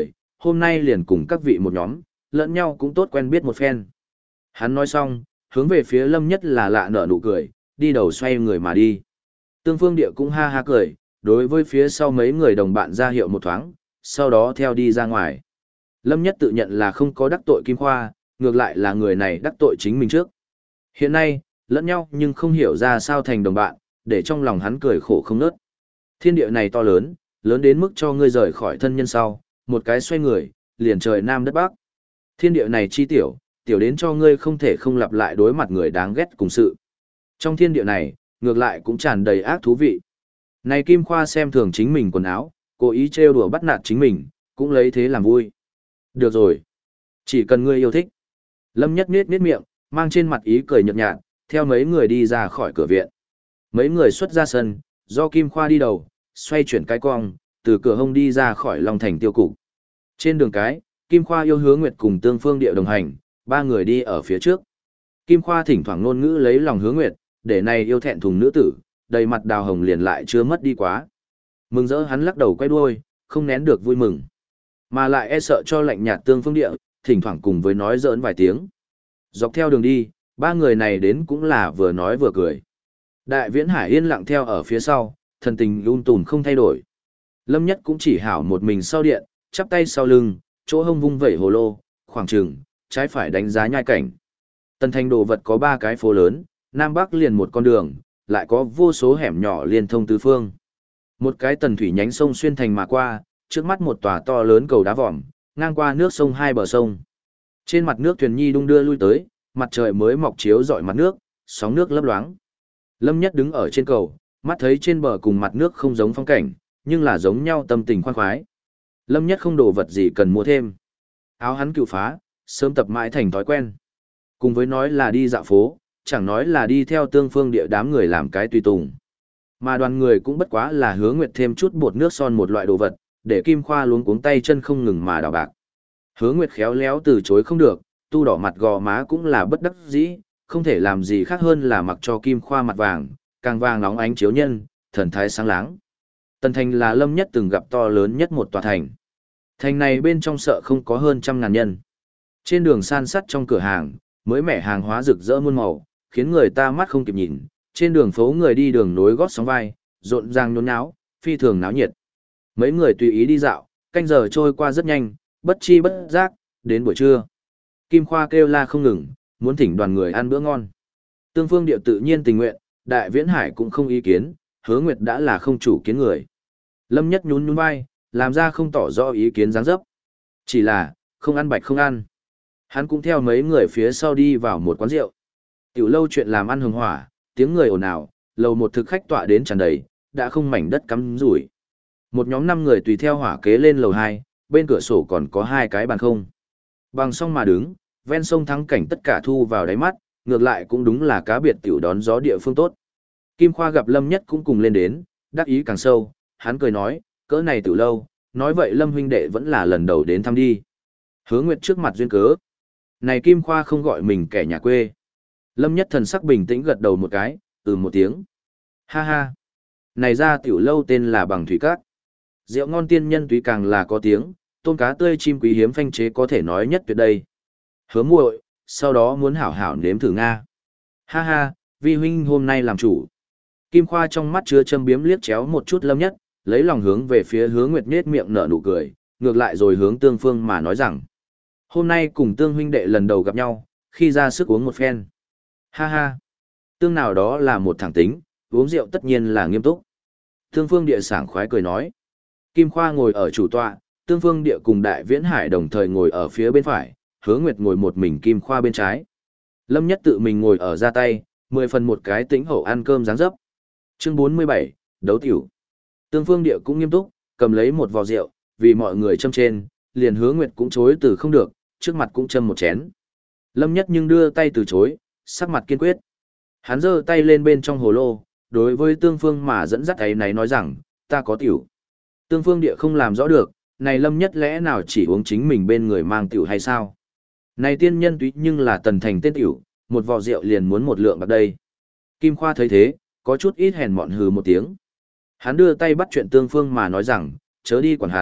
hôm nay liền cùng các vị một nhóm, lẫn nhau cũng tốt quen biết một phen. Hắn nói xong, hướng về phía Lâm Nhất là lạ nở nụ cười, đi đầu xoay người mà đi. Tương Phương Địa cũng ha ha cười, đối với phía sau mấy người đồng bạn ra hiệu một thoáng, sau đó theo đi ra ngoài. Lâm Nhất tự nhận là không có đắc tội Kim Khoa, ngược lại là người này đắc tội chính mình trước. Hiện nay, lẫn nhau nhưng không hiểu ra sao thành đồng bạn, để trong lòng hắn cười khổ không nớt. Thiên địa này to lớn, lớn đến mức cho ngươi rời khỏi thân nhân sau, một cái xoay người, liền trời nam đất bắc. Thiên địa này chi tiểu, tiểu đến cho ngươi không thể không lặp lại đối mặt người đáng ghét cùng sự. Trong thiên địa này, ngược lại cũng tràn đầy ác thú vị. Này Kim Khoa xem thường chính mình quần áo, cố ý trêu đùa bắt nạt chính mình, cũng lấy thế làm vui. Được rồi. Chỉ cần ngươi yêu thích. Lâm Nhất nết miệng, mang trên mặt ý cười nhợt nhạt, theo mấy người đi ra khỏi cửa viện. Mấy người xuất ra sân, do Kim Khoa đi đầu, xoay chuyển cái cong, từ cửa hông đi ra khỏi Long Thành tiêu cục. Trên đường cái, Kim Khoa yêu Hứa Nguyệt cùng Tương Phương Địa đồng hành, ba người đi ở phía trước. Kim Khoa thỉnh thoảng ngôn ngữ lấy lòng Hứa Nguyệt, để này yêu thẹn thùng nữ tử, đầy mặt đào hồng liền lại chưa mất đi quá. Mừng rỡ hắn lắc đầu quay đuôi, không nén được vui mừng. Mà lại e sợ cho lạnh nhạt Tương Phương Địa, thỉnh thoảng cùng với nói giỡn vài tiếng. Dọc theo đường đi, ba người này đến cũng là vừa nói vừa cười. Đại Viễn Hải yên lặng theo ở phía sau, thần tình lun tùn không thay đổi. Lâm Nhất cũng chỉ hảo một mình sau điện, chắp tay sau lưng, chỗ hông vung vẩy hồ lô, khoảng trường, trái phải đánh giá nhai cảnh. Tần thành đồ vật có 3 cái phố lớn, Nam Bắc liền một con đường, lại có vô số hẻm nhỏ liên thông tứ phương. Một cái tần thủy nhánh sông xuyên thành mà qua, trước mắt một tòa to lớn cầu đá vòm, ngang qua nước sông hai bờ sông. Trên mặt nước thuyền nhi đung đưa lui tới, mặt trời mới mọc chiếu rọi mặt nước, sóng nước lấp loáng. Lâm Nhất đứng ở trên cầu, mắt thấy trên bờ cùng mặt nước không giống phong cảnh, nhưng là giống nhau tâm tình khoan khoái. Lâm Nhất không đồ vật gì cần mua thêm. Áo hắn cựu phá, sớm tập mãi thành thói quen. Cùng với nói là đi dạo phố, chẳng nói là đi theo Tương Phương Địa đám người làm cái tùy tùng. Mà đoàn người cũng bất quá là Hứa Nguyệt thêm chút bột nước son một loại đồ vật, để Kim Khoa luống cuống tay chân không ngừng mà đào bạc. Hứa Nguyệt khéo léo từ chối không được, tu đỏ mặt gò má cũng là bất đắc dĩ, không thể làm gì khác hơn là mặc cho Kim Khoa mặt vàng, càng vàng nóng ánh chiếu nhân, thần thái sáng láng. Tần thành là Lâm Nhất từng gặp to lớn nhất một tòa thành. Thành này bên trong sợ không có hơn 100.000 nhân. Trên đường san sắt trong cửa hàng, mới mẻ hàng hóa rực rỡ muôn màu, khiến người ta mắt không kịp nhìn. Trên đường phố người đi đường nối gót sóng vai, rộn ràng nhốn nháo, phi thường náo nhiệt. Mấy người tùy ý đi dạo, canh giờ trôi qua rất nhanh, bất chi bất giác, đến buổi trưa. Kim Khoa kêu la không ngừng, muốn thỉnh đoàn người ăn bữa ngon. Tương Phương Địa tự nhiên tình nguyện, Đại Viễn Hải cũng không ý kiến, Hứa Nguyệt đã là không chủ kiến người. Lâm Nhất nhún nhún vai, làm ra không tỏ rõ ý kiến dáng dấp. Chỉ là, không ăn bạch không ăn. Hắn cũng theo mấy người phía sau đi vào một quán rượu. Tiểu lâu chuyện làm ăn hừng hỏa, tiếng người ồn ào, lầu một thực khách tọa đến tràn đầy, đã không mảnh đất cắm rủi. Một nhóm 5 người tùy theo hỏa kế lên lầu 2, bên cửa sổ còn có 2 cái bàn không. Bằng song mà đứng, ven sông thắng cảnh tất cả thu vào đáy mắt, ngược lại cũng đúng là cá biệt tiểu đón gió địa phương tốt. Kim Khoa gặp Lâm Nhất cũng cùng lên đến, đắc ý càng sâu, hắn cười nói, cỡ này tiểu lâu, nói vậy Lâm huynh đệ vẫn là lần đầu đến thăm đi. Hứa Nguyệt trước mặt duyên cớ. Này Kim Khoa không gọi mình kẻ nhà quê. Lâm Nhất thần sắc bình tĩnh gật đầu một cái, một tiếng. Ha ha. Này ra tiểu lâu tên là Bằng Thủy Các. Rượu ngon tiên nhân túy càng là có tiếng, tôm cá tươi chim quý hiếm phanh chế có thể nói nhất tuyệt đây. Hứa muội, sau đó muốn hảo hảo nếm thử Nga. Ha ha, vi huynh hôm nay làm chủ. Kim Khoa trong mắt chứa châm biếm liếc chéo một chút Lâm Nhất, lấy lòng hướng về phía Hứa Nguyệt nết miệng nở nụ cười, ngược lại rồi hướng Tương Phương mà nói rằng. Hôm nay cùng Tương huynh đệ lần đầu gặp nhau, khi ra sức uống một phen. Ha ha, Tương nào đó là một thẳng tính, uống rượu tất nhiên là nghiêm túc. Tương Phương Địa sảng khoái cười nói. Kim Khoa ngồi ở chủ tọa, Tương Phương Địa cùng Đại Viễn Hải đồng thời ngồi ở phía bên phải, Hứa Nguyệt ngồi một mình Kim Khoa bên trái. Lâm Nhất tự mình ngồi ở ra tay, 10 phần một cái tĩnh hậu ăn cơm dáng dấp. Chương 47, đấu tiểu. Tương Phương Địa cũng nghiêm túc, cầm lấy một vò rượu, vì mọi người châm trên, liền Hứa Nguyệt cũng chối từ không được, trước mặt cũng châm một chén. Lâm Nhất nhưng đưa tay từ chối, sắc mặt kiên quyết. Hắn giơ tay lên bên trong hồ lô, đối với Tương Phương mà dẫn dắt ấy này nói rằng, ta có tiểu. Tương Phương Địa không làm rõ được, này Lâm Nhất lẽ nào chỉ uống chính mình bên người mang tiểu hay sao? Này tiên nhân túy nhưng là tần thành tên tiểu, một vò rượu liền muốn một lượng bạc đây. Kim Khoa thấy thế, có chút ít hèn mọn hừ một tiếng. Hắn đưa tay bắt chuyện Tương Phương mà nói rằng, chớ đi quản hắn,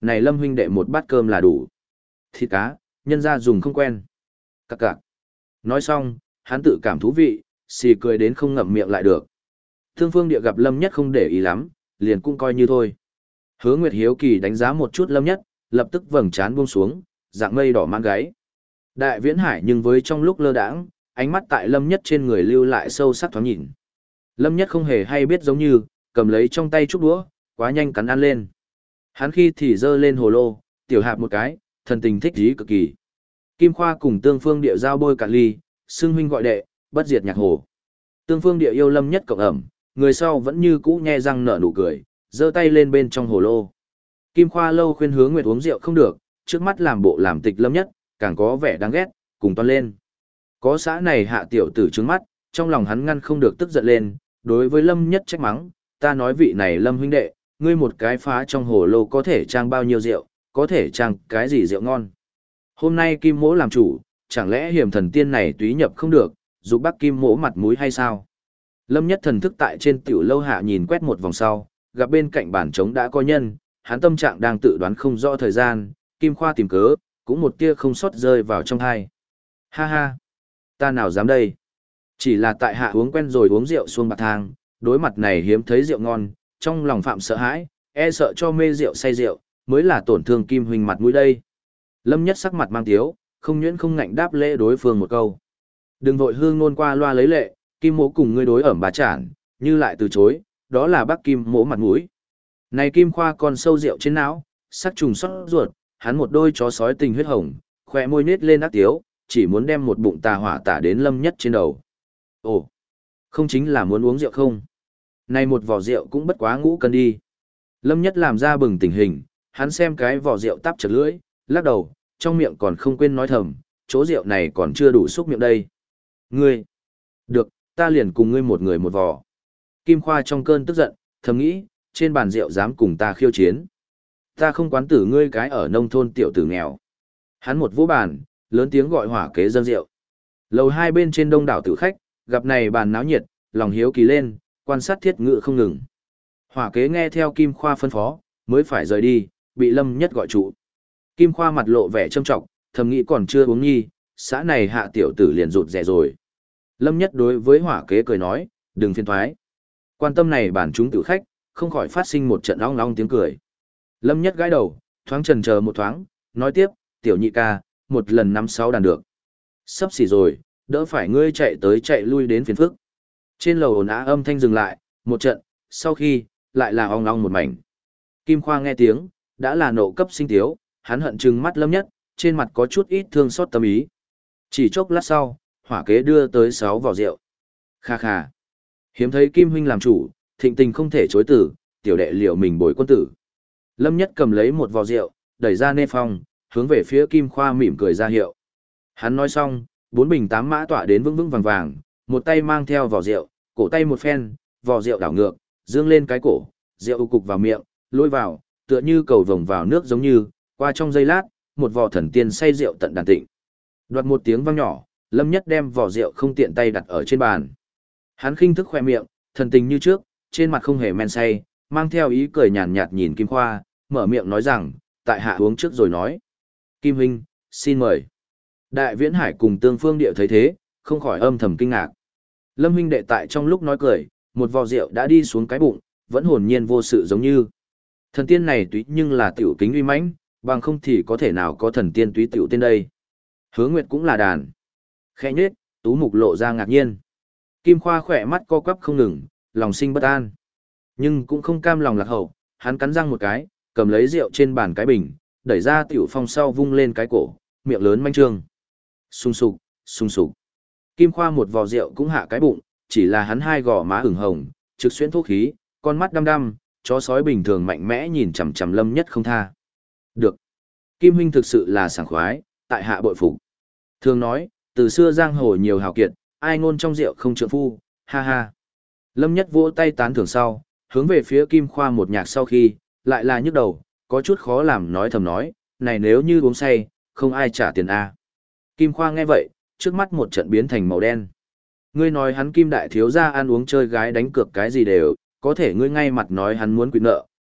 này Lâm huynh đệ một bát cơm là đủ. Thịt cá, nhân ra dùng không quen. Cặc cặc. Nói xong, hắn tự cảm thú vị, xì cười đến không ngậm miệng lại được. Thương Phương Địa gặp Lâm Nhất không để ý lắm, liền cũng coi như thôi. Hứa Nguyệt hiếu kỳ đánh giá một chút Lâm Nhất, lập tức vầng trán buông xuống, dạng mây đỏ mang gáy. Đại Viễn Hải nhưng với trong lúc lơ đãng, ánh mắt tại Lâm Nhất trên người lưu lại sâu sắc thoáng nhìn. Lâm Nhất không hề hay biết giống như, cầm lấy trong tay chút đũa, quá nhanh cắn ăn lên. Hắn khi thì giơ lên hồ lô, tiểu hạp một cái, thần tình thích ý cực kỳ. Kim Khoa cùng Tương Phương Địa giao bôi cạn ly, xưng huynh gọi đệ, bất diệt nhạc hồ. Tương Phương Địa yêu Lâm Nhất cộng ẩm, người sau vẫn như cũ nhe răng nở nụ cười, giơ tay lên bên trong hồ lô. Kim Khoa lâu khuyên Hứa Nguyệt uống rượu không được, trước mắt làm bộ làm tịch Lâm Nhất, càng có vẻ đáng ghét, cùng toan lên. Có xã này hạ tiểu tử trứng mắt, trong lòng hắn ngăn không được tức giận lên, đối với Lâm Nhất trách mắng, ta nói vị này Lâm huynh đệ, ngươi một cái phá trong hồ lô có thể trang bao nhiêu rượu, có thể trang cái gì rượu ngon. Hôm nay Kim Mỗ làm chủ, chẳng lẽ hiểm thần tiên này túy nhập không được, giúp bác Kim Mỗ mặt mũi hay sao? Lâm Nhất thần thức tại trên tiểu lâu hạ nhìn quét một vòng sau, gặp bên cạnh bàn trống đã có nhân, hắn tâm trạng đang tự đoán không rõ thời gian, Kim Khoa tìm cớ, cũng một tia không sót rơi vào trong hai. Ha ha, ta nào dám đây? Chỉ là tại hạ uống quen rồi uống rượu xuông bạc thang, đối mặt này hiếm thấy rượu ngon, trong lòng phạm sợ hãi, e sợ cho mê rượu say rượu, mới là tổn thương Kim huynh mặt mũi đây. Lâm Nhất sắc mặt mang tiếu, không nhuyễn không ngạnh đáp lễ đối phương một câu. Đừng vội hương nôn qua loa lấy lệ, Kim Mỗ cùng ngươi đối ẩm bà chản, như lại từ chối, đó là bác Kim Mỗ mặt mũi. Này Kim Khoa còn sâu rượu trên não, sắc trùng xót ruột, hắn một đôi chó sói tình huyết hồng, khỏe môi nết lên ác tiếu, chỉ muốn đem một bụng tà hỏa tả đến Lâm Nhất trên đầu. Ồ, không chính là muốn uống rượu không? Này một vò rượu cũng bất quá ngũ cân đi. Lâm Nhất làm ra bừng tỉnh hình, hắn xem cái vò rượu tắp chật lưỡi, lắc đầu, trong miệng còn không quên nói thầm, chỗ rượu này còn chưa đủ xúc miệng đây. Ngươi, được, ta liền cùng ngươi một người một vò. Kim Khoa trong cơn tức giận, thầm nghĩ, trên bàn rượu dám cùng ta khiêu chiến. Ta không quán tử ngươi cái ở nông thôn tiểu tử nghèo. Hắn một vỗ bàn, lớn tiếng gọi hỏa kế dâng rượu. Lầu hai bên trên đông đảo tử khách, gặp này bàn náo nhiệt, lòng hiếu kỳ lên, quan sát thiết ngự không ngừng. Hỏa kế nghe theo Kim Khoa phân phó, mới phải rời đi, bị Lâm Nhất gọi trụ. Kim Khoa mặt lộ vẻ trâm trọng, thầm nghĩ còn chưa uống nhi, xã này hạ tiểu tử liền rụt rẻ rồi. Lâm Nhất đối với hỏa kế cười nói, đừng phiền thoái. Quan tâm này bản chúng tử khách, không khỏi phát sinh một trận ong ong tiếng cười. Lâm Nhất gãi đầu, thoáng chần chờ một thoáng, nói tiếp, tiểu nhị ca, một lần 5-6 đàn được. Sắp xỉ rồi, đỡ phải ngươi chạy tới chạy lui đến phiền phức. Trên lầu ồn ào âm thanh dừng lại, một trận, sau khi, lại là ong ong một mảnh. Kim Khoa nghe tiếng, đã là nộ cấp sinh tiếu, hắn hận trừng mắt Lâm Nhất, trên mặt có chút ít thương xót tâm ý. Chỉ chốc lát sau, hỏa kế đưa tới 6 vò rượu. Kha kha. Hiếm thấy Kim huynh làm chủ, thịnh tình không thể chối từ, tiểu đệ liệu mình bồi quân tử. Lâm Nhất cầm lấy một vò rượu, đẩy ra nê phong, hướng về phía Kim Khoa mỉm cười ra hiệu. Hắn nói xong, 4 bình 8 mã tỏa đến vững vững vàng vàng, một tay mang theo vò rượu, cổ tay một phen, vò rượu đảo ngược, dương lên cái cổ, rượu cục vào miệng, lôi vào, tựa như cầu vồng vào nước giống như, qua trong giây lát, một vò thần tiên say rượu tận đàn tịnh. Đoạt một tiếng vang nhỏ, Lâm Nhất đem vò rượu không tiện tay đặt ở trên bàn. Hắn khinh thức khoe miệng, thần tình như trước, trên mặt không hề men say, mang theo ý cười nhàn nhạt nhìn Kim Khoa, mở miệng nói rằng, tại hạ uống trước rồi nói. Kim huynh, xin mời. Đại Viễn Hải cùng Tương Phương Địa thấy thế, không khỏi âm thầm kinh ngạc. Lâm huynh đệ tại trong lúc nói cười, một vò rượu đã đi xuống cái bụng, vẫn hồn nhiên vô sự giống như. Thần tiên này túy nhưng là tiểu kính uy mãnh, bằng không thì có thể nào có thần tiên túy tiểu tên đây. Hứa Nguyệt cũng là đàn. Khẽ nhếch, tú mục lộ ra ngạc nhiên. Kim Khoa khỏe mắt co quắp không ngừng, lòng sinh bất an. Nhưng cũng không cam lòng lạc hậu, hắn cắn răng một cái, cầm lấy rượu trên bàn cái bình, đẩy ra tiểu phong sau vung lên cái cổ, miệng lớn manh trương. Sung sục, sung sục. Kim Khoa một vò rượu cũng hạ cái bụng, chỉ là hắn hai gò má ửng hồng, trực xuyên thuốc khí, con mắt đăm đăm, chó sói bình thường mạnh mẽ nhìn chằm chằm Lâm Nhất không tha. Được. Kim huynh thực sự là sảng khoái, tại hạ bội phục. Thường nói, từ xưa giang hồ nhiều hào kiệt, ai ngôn trong rượu không trượng phu, ha ha. Lâm Nhất vỗ tay tán thưởng sau, hướng về phía Kim Khoa một nhạc sau khi, lại là nhức đầu, có chút khó làm nói thầm nói, này nếu như uống say, không ai trả tiền a. Kim Khoa nghe vậy, trước mắt một trận biến thành màu đen. Ngươi nói hắn Kim đại thiếu gia ăn uống chơi gái đánh cược cái gì đều, có thể ngươi ngay mặt nói hắn muốn quỵt nợ,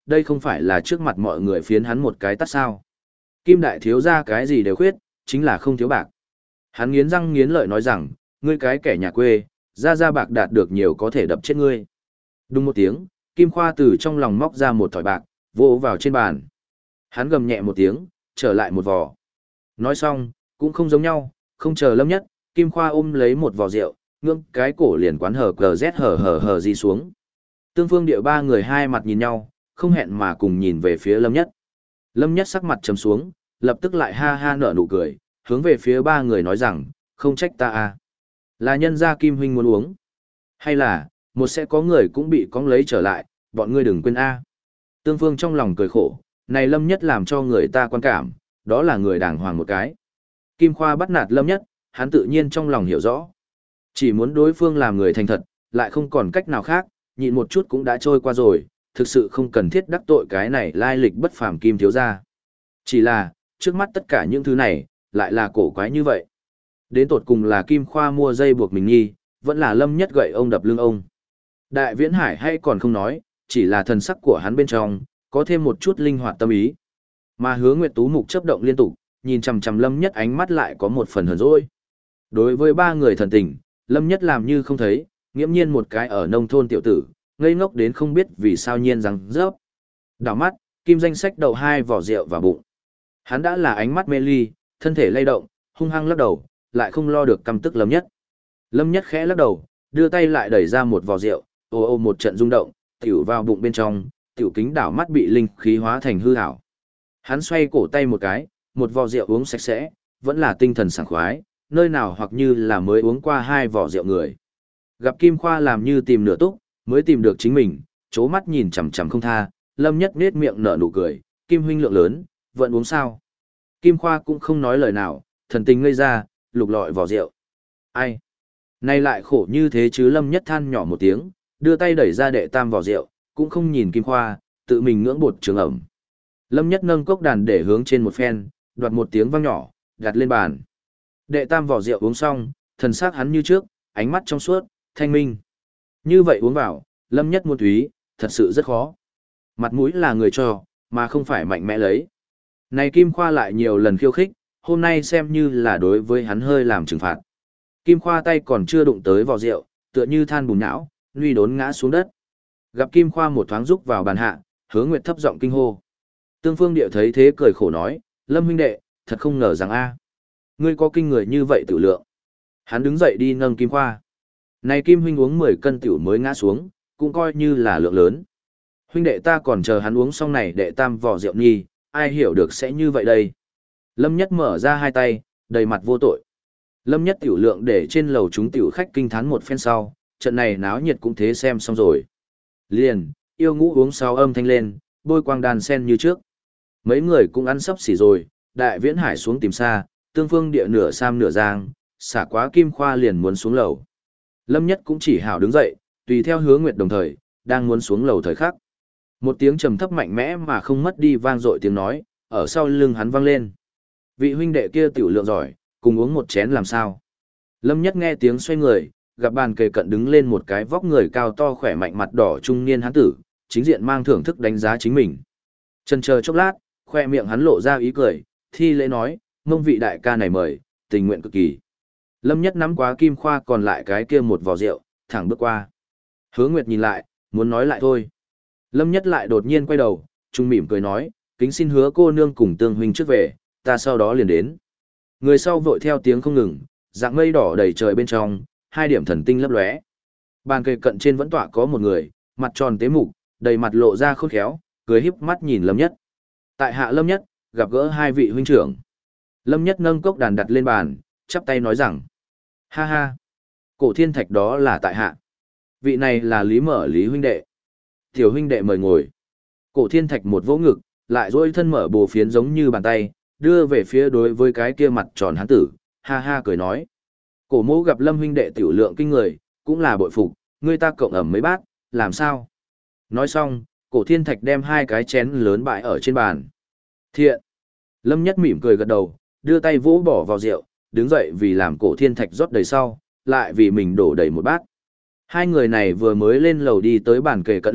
đây không phải là trước mặt mọi người phiến hắn một cái tắt sao. Kim đại thiếu ra cái gì đều khuyết, chính là không thiếu bạc. Hắn nghiến răng nghiến lợi nói rằng, ngươi cái kẻ nhà quê, ra bạc đạt được nhiều có thể đập chết ngươi. Đúng một tiếng, Kim Khoa từ trong lòng móc ra một thỏi bạc, vỗ vào trên bàn. Hắn gầm nhẹ một tiếng, trở lại một vò. Nói xong, cũng không giống nhau, không chờ Lâm Nhất, Kim Khoa ôm lấy một vò rượu, ngưỡng cái cổ liền quán hở cờ rét hở gì xuống. Tương Phương Điệu ba người hai mặt nhìn nhau, không hẹn mà cùng nhìn về phía Lâm Nhất. Lâm Nhất sắc mặt trầm xuống, lập tức lại ha ha nở nụ cười, hướng về phía ba người nói rằng, không trách ta à. Là nhân gia Kim huynh muốn uống. Hay là, một sẽ có người cũng bị cóng lấy trở lại, bọn ngươi đừng quên a. Tương Phương trong lòng cười khổ, này Lâm Nhất làm cho người ta quan cảm, đó là người đàng hoàng một cái. Kim Khoa bắt nạt Lâm Nhất, hắn tự nhiên trong lòng hiểu rõ. Chỉ muốn đối phương làm người thành thật, lại không còn cách nào khác, nhịn một chút cũng đã trôi qua rồi, thực sự không cần thiết đắc tội cái này lai lịch bất phàm Kim thiếu gia. Chỉ là, trước mắt tất cả những thứ này, lại là cổ quái như vậy. Đến tột cùng là Kim Khoa mua dây buộc mình nghi, vẫn là Lâm Nhất gậy ông đập lưng ông. Đại Viễn Hải hay còn không nói, chỉ là thần sắc của hắn bên trong, có thêm một chút linh hoạt tâm ý. Mà Hứa Nguyệt Tú mục chớp động liên tục, nhìn chằm chằm Lâm Nhất ánh mắt lại có một phần hờn dỗi. Đối với ba người thần tình, Lâm Nhất làm như không thấy, nghiễm nhiên một cái ở nông thôn tiểu tử, ngây ngốc đến không biết vì sao nhiên rằng rớp. Đảo mắt, Kim Danh Sách đầu hai vỏ rượu vào bụng. Hắn đã là ánh mắt mê ly, thân thể lay động, hung hăng lắc đầu, lại không lo được căm tức Lâm Nhất. Lâm Nhất khẽ lắc đầu, đưa tay lại đẩy ra một vò rượu, ồ ồ một trận rung động, tiểu vào bụng bên trong, tiểu kính đảo mắt bị linh khí hóa thành hư ảo. Hắn xoay cổ tay một cái, một vò rượu uống sạch sẽ, vẫn là tinh thần sảng khoái, nơi nào hoặc như là mới uống qua hai vò rượu người. Gặp Kim Khoa làm như tìm nửa túc, mới tìm được chính mình, chố mắt nhìn chằm chằm không tha, Lâm Nhất nết miệng nở nụ cười, Kim huynh lượng lớn, vẫn uống sao? Kim Khoa cũng không nói lời nào, thần tình ngây ra, lục lọi vò rượu. Ai? Nay lại khổ như thế chứ. Lâm Nhất than nhỏ một tiếng, đưa tay đẩy ra đệ tam vò rượu, cũng không nhìn Kim Khoa, tự mình ngưỡng bột trường ẩm. Lâm Nhất nâng cốc đàn để hướng trên một phen, đoạt một tiếng vang nhỏ, đặt lên bàn. Đệ tam vò rượu uống xong, thần sắc hắn như trước, ánh mắt trong suốt, thanh minh. Như vậy uống vào, Lâm Nhất muôn túy, thật sự rất khó. Mặt mũi là người cho, mà không phải mạnh mẽ lấy. Này Kim Khoa lại nhiều lần khiêu khích, hôm nay xem như là đối với hắn hơi làm trừng phạt. Kim Khoa tay còn chưa đụng tới vò rượu, tựa như than bùn nhão, nguy đốn ngã xuống đất. Gặp Kim Khoa một thoáng rúc vào bàn hạ, Hứa Nguyệt thấp giọng kinh hô. Tương Phương Điệu thấy thế cười khổ nói, Lâm huynh đệ, thật không ngờ rằng a, ngươi có kinh người như vậy tự lượng. Hắn đứng dậy đi nâng Kim Khoa. Này Kim huynh uống 10 cân tiểu mới ngã xuống, cũng coi như là lượng lớn. Huynh đệ ta còn chờ hắn uống xong này đệ tam vò rượu nhi, ai hiểu được sẽ như vậy đây. Lâm Nhất mở ra hai tay, đầy mặt vô tội. Lâm Nhất tiểu lượng để trên lầu chúng tiểu khách kinh thán một phen sau, trận này náo nhiệt cũng thế xem xong rồi. Liền, yêu ngũ uống sáu âm thanh lên, bôi quang đàn sen như trước. Mấy người cũng ăn sắp xỉ rồi, Đại Viễn Hải xuống tìm xa, Tương Phương Địa nửa sam nửa giang, xả quá Kim Khoa liền muốn xuống lầu. Lâm Nhất cũng chỉ hào đứng dậy, tùy theo Hứa Nguyệt đồng thời, đang muốn xuống lầu thời khắc. Một tiếng trầm thấp mạnh mẽ mà không mất đi vang dội tiếng nói, ở sau lưng hắn vang lên. Vị huynh đệ kia tiểu lượng giỏi, cùng uống một chén làm sao? Lâm Nhất nghe tiếng xoay người, gặp bàn kề cận đứng lên một cái vóc người cao to khỏe mạnh mặt đỏ trung niên hán tử, chính diện mang thưởng thức đánh giá chính mình. Chần chờ chốc lát, khoe miệng hắn lộ ra ý cười, thi lễ nói, mông vị đại ca này mời, tình nguyện cực kỳ. Lâm Nhất nắm quá Kim Khoa còn lại cái kia một vò rượu, thẳng bước qua. Hứa Nguyệt nhìn lại, muốn nói lại thôi. Lâm Nhất lại đột nhiên quay đầu, trung mỉm cười nói, kính xin Hứa cô nương cùng Tương huynh trước về, ta sau đó liền đến. Người sau vội theo tiếng không ngừng, dạng mây đỏ đầy trời bên trong, hai điểm thần tinh lấp lóe. Bàn kề cận trên vẫn tọa có một người, mặt tròn tế mục, đầy mặt lộ ra khôn khéo, cười híp mắt nhìn Lâm Nhất. Tại hạ Lâm Nhất, gặp gỡ hai vị huynh trưởng. Lâm Nhất nâng cốc đàn đặt lên bàn, chắp tay nói rằng, ha ha, Cổ Thiên Thạch đó là tại hạ. Vị này là Lý Mở Lý huynh đệ. Tiểu huynh đệ mời ngồi. Cổ Thiên Thạch một vỗ ngực, lại dỗi thân mở bồ phiến giống như bàn tay, đưa về phía đối với cái kia mặt tròn hán tử, ha ha cười nói. Cổ mô gặp Lâm huynh đệ tiểu lượng kinh người, cũng là bội phục, người ta cộng ẩm mấy bát, làm sao? Nói xong, Cổ Thiên Thạch đem hai cái chén lớn bãi ở trên bàn. Thiện. Lâm Nhất mỉm cười gật đầu, đưa tay vỗ bỏ vào rượu, đứng dậy vì làm Cổ Thiên Thạch rót đầy sau, lại vì mình đổ đầy một bát. Hai người này vừa mới lên lầu đi tới bàn kề cận lúc,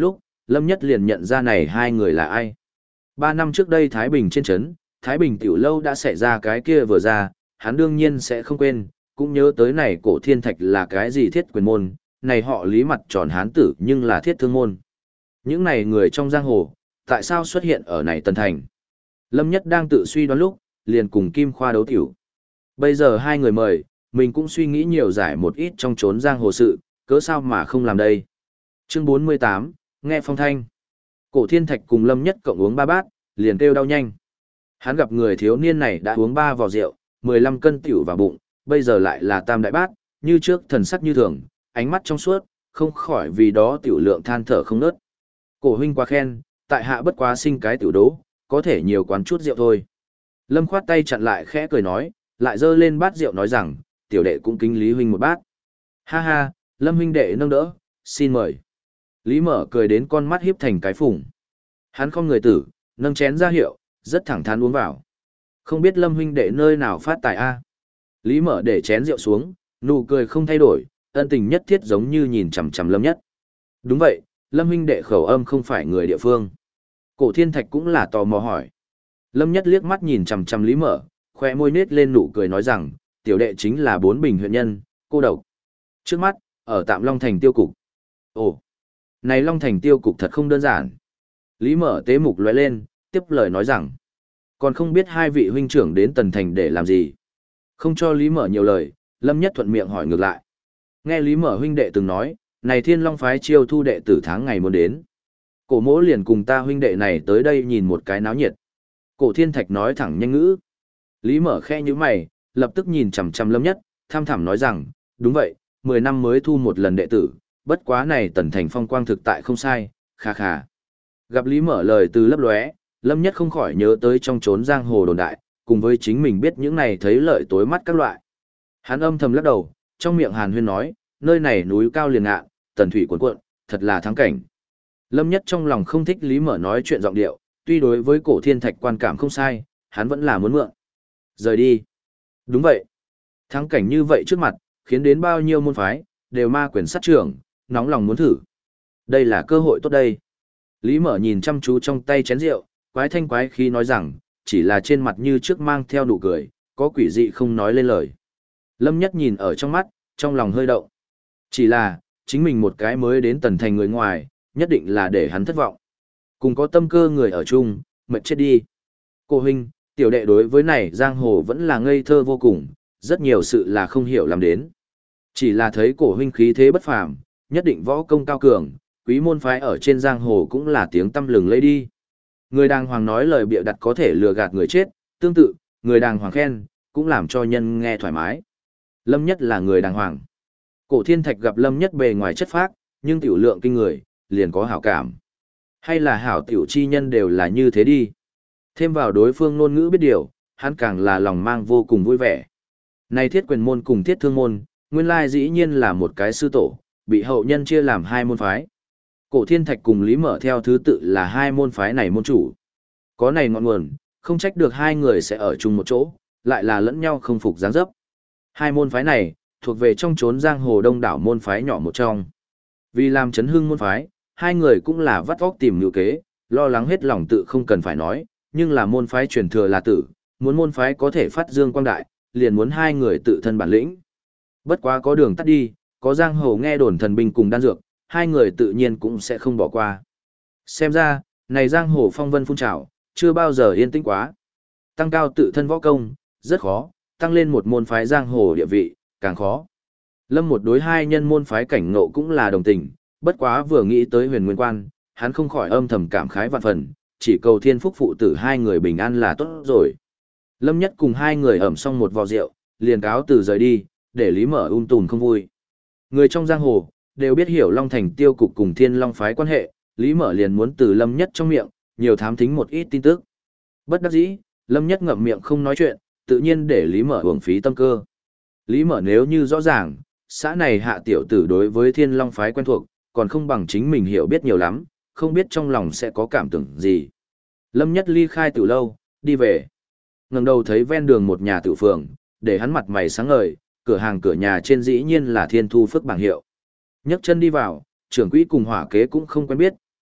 Lâm Nhất liền nhận ra này hai người là ai. 3 năm trước đây Thái Bình trên trấn, Thái Bình tiểu lâu đã xảy ra cái kia vừa ra, hắn đương nhiên sẽ không quên, cũng nhớ tới này cổ thiên thạch là cái gì thiết quyền môn, này họ lý mặt tròn hán tử nhưng là thiết thương môn. Những này người trong giang hồ, tại sao xuất hiện ở này Tần Thành? Lâm Nhất đang tự suy đoán lúc, liền cùng Kim Khoa đấu tiểu. Bây giờ hai người mời, mình cũng suy nghĩ nhiều giải một ít trong chốn giang hồ sự, cớ sao mà không làm đây. Chương 48, nghe phong thanh. Cổ thiên thạch cùng Lâm Nhất cộng uống 3 bát, liền kêu đau nhanh. Hắn gặp người thiếu niên này đã uống 3 vò rượu, 15 cân tiểu vào bụng, bây giờ lại là tam đại bát, như trước thần sắc như thường, ánh mắt trong suốt, không khỏi vì đó tiểu lượng than thở không nớt. Cổ huynh quá khen, tại hạ bất quá sinh cái tiểu đố, có thể nhiều quán chút rượu thôi. Lâm khoát tay chặn lại khẽ cười nói, lại dơ lên bát rượu nói rằng, tiểu đệ cũng kính Lý huynh một bát. Ha ha, Lâm huynh đệ nâng đỡ, xin mời. Lý Mở cười đến con mắt hiếp thành cái phùng. Hắn không người tử, nâng chén ra hiệu, rất thẳng thắn uống vào. Không biết Lâm huynh đệ nơi nào phát tài a? Lý Mở để chén rượu xuống, nụ cười không thay đổi, ân tình nhất thiết giống như nhìn chằm chằm Lâm Nhất. Đúng vậy, Lâm huynh đệ khẩu âm không phải người địa phương. Cổ Thiên Thạch cũng là tò mò hỏi. Lâm Nhất liếc mắt nhìn chằm chằm Lý Mở, khoe môi nết lên nụ cười nói rằng, tiểu đệ chính là Bốn Bình huyện nhân, cô độc. Trước mắt, ở tạm Long Thành tiêu cục. Ồ, này Long Thành tiêu cục thật không đơn giản. Lý Mở tế mục lóe lên, tiếp lời nói rằng, còn không biết hai vị huynh trưởng đến Tần Thành để làm gì. Không cho Lý Mở nhiều lời, Lâm Nhất thuận miệng hỏi ngược lại. Nghe Lý Mở huynh đệ từng nói, này Thiên Long phái chiêu thu đệ tử tháng ngày muốn đến. Cổ Mỗ liền cùng ta huynh đệ này tới đây nhìn một cái náo nhiệt. Cổ Thiên Thạch nói thẳng nhanh ngữ. Lý Mở khe như mày, lập tức nhìn chằm chằm Lâm Nhất, tham thẳm nói rằng, đúng vậy, 10 năm mới thu một lần đệ tử, bất quá này Tần Thành phong quang thực tại không sai, kha kha. Gặp Lý Mở lời từ lấp lóe, Lâm Nhất không khỏi nhớ tới trong chốn giang hồ đồn đại, cùng với chính mình biết những này thấy lợi tối mắt các loại. Hắn âm thầm lắc đầu, trong miệng Hàn Huyên nói, nơi này núi cao liền ngạn, tần thủy cuồn cuộn, thật là thắng cảnh. Lâm Nhất trong lòng không thích Lý Mở nói chuyện giọng điệu, tuy đối với cổ thiên thạch quan cảm không sai, hắn vẫn là muốn mượn. Rời đi. Đúng vậy. Thắng cảnh như vậy trước mặt, khiến đến bao nhiêu môn phái, đều ma quyền sát trưởng, nóng lòng muốn thử. Đây là cơ hội tốt đây. Lý Mở nhìn chăm chú trong tay chén rượu, quái thanh quái khí nói rằng, chỉ là trên mặt như trước mang theo nụ cười, có quỷ dị không nói lên lời. Lâm Nhất nhìn ở trong mắt, trong lòng hơi động. Chỉ là, chính mình một cái mới đến Tần Thành người ngoài, nhất định là để hắn thất vọng. Cùng có tâm cơ người ở chung, mệt chết đi. Cô huynh, tiểu đệ đối với này giang hồ vẫn là ngây thơ vô cùng, rất nhiều sự là không hiểu làm đến. Chỉ là thấy cổ huynh khí thế bất phàm, nhất định võ công cao cường, quý môn phái ở trên giang hồ cũng là tiếng tăm lừng lẫy đi. Người đàng hoàng nói lời bịa đặt có thể lừa gạt người chết, tương tự, người đàng hoàng khen, cũng làm cho nhân nghe thoải mái. Lâm Nhất là người đàng hoàng. Cổ Thiên Thạch gặp Lâm Nhất bề ngoài chất phác, nhưng tiểu lượng kinh người, liền có hảo cảm. Hay là hảo tiểu chi nhân đều là như thế đi. Thêm vào đối phương ngôn ngữ biết điều, hắn càng là lòng mang vô cùng vui vẻ. Này thiết quyền môn cùng thiết thương môn, nguyên lai dĩ nhiên là một cái sư tổ, bị hậu nhân chia làm hai môn phái. Cổ Thiên Thạch cùng Lý Mở theo thứ tự là hai môn phái này môn chủ. Có này ngọn nguồn, không trách được hai người sẽ ở chung một chỗ, lại là lẫn nhau không phục dáng dấp. Hai môn phái này, thuộc về trong chốn giang hồ đông đảo môn phái nhỏ một trong. Vì làm chấn hưng môn phái, hai người cũng là vắt óc tìm nhự kế, lo lắng hết lòng tự không cần phải nói, nhưng là môn phái truyền thừa là tử, muốn môn phái có thể phát dương quang đại, liền muốn hai người tự thân bản lĩnh. Bất quá có đường tắt đi, có giang hồ nghe đồn thần binh cùng đan dược, hai người tự nhiên cũng sẽ không bỏ qua. Xem ra, này giang hồ phong vân phun trào, chưa bao giờ yên tĩnh quá. Tăng cao tự thân võ công, rất khó, tăng lên một môn phái giang hồ địa vị, càng khó. Lâm một đối hai nhân môn phái cảnh ngộ cũng là đồng tình, bất quá vừa nghĩ tới Huyền Nguyên Quan, hắn không khỏi âm thầm cảm khái vạn phần, chỉ cầu thiên phúc phụ tử hai người bình an là tốt rồi. Lâm Nhất cùng hai người ẩm xong một vò rượu, liền cáo từ rời đi, để Lý Mở tùn không vui. Người trong giang hồ, đều biết hiểu Long Thành tiêu cục cùng Thiên Long phái quan hệ, Lý Mở liền muốn từ Lâm Nhất trong miệng, nhiều thám thính một ít tin tức. Bất đắc dĩ, Lâm Nhất ngậm miệng không nói chuyện, tự nhiên để Lý Mở uổng phí tâm cơ. Lý Mở nếu như rõ ràng, xã này hạ tiểu tử đối với Thiên Long phái quen thuộc, còn không bằng chính mình hiểu biết nhiều lắm, không biết trong lòng sẽ có cảm tưởng gì. Lâm Nhất ly khai từ lâu, đi về. Ngẩng đầu thấy ven đường một nhà tự phường, để hắn mặt mày sáng ngời, cửa hàng cửa nhà trên dĩ nhiên là Thiên Thu Phước bảng hiệu. Nhấc chân đi vào, trưởng quỹ cùng hỏa kế cũng không quen biết,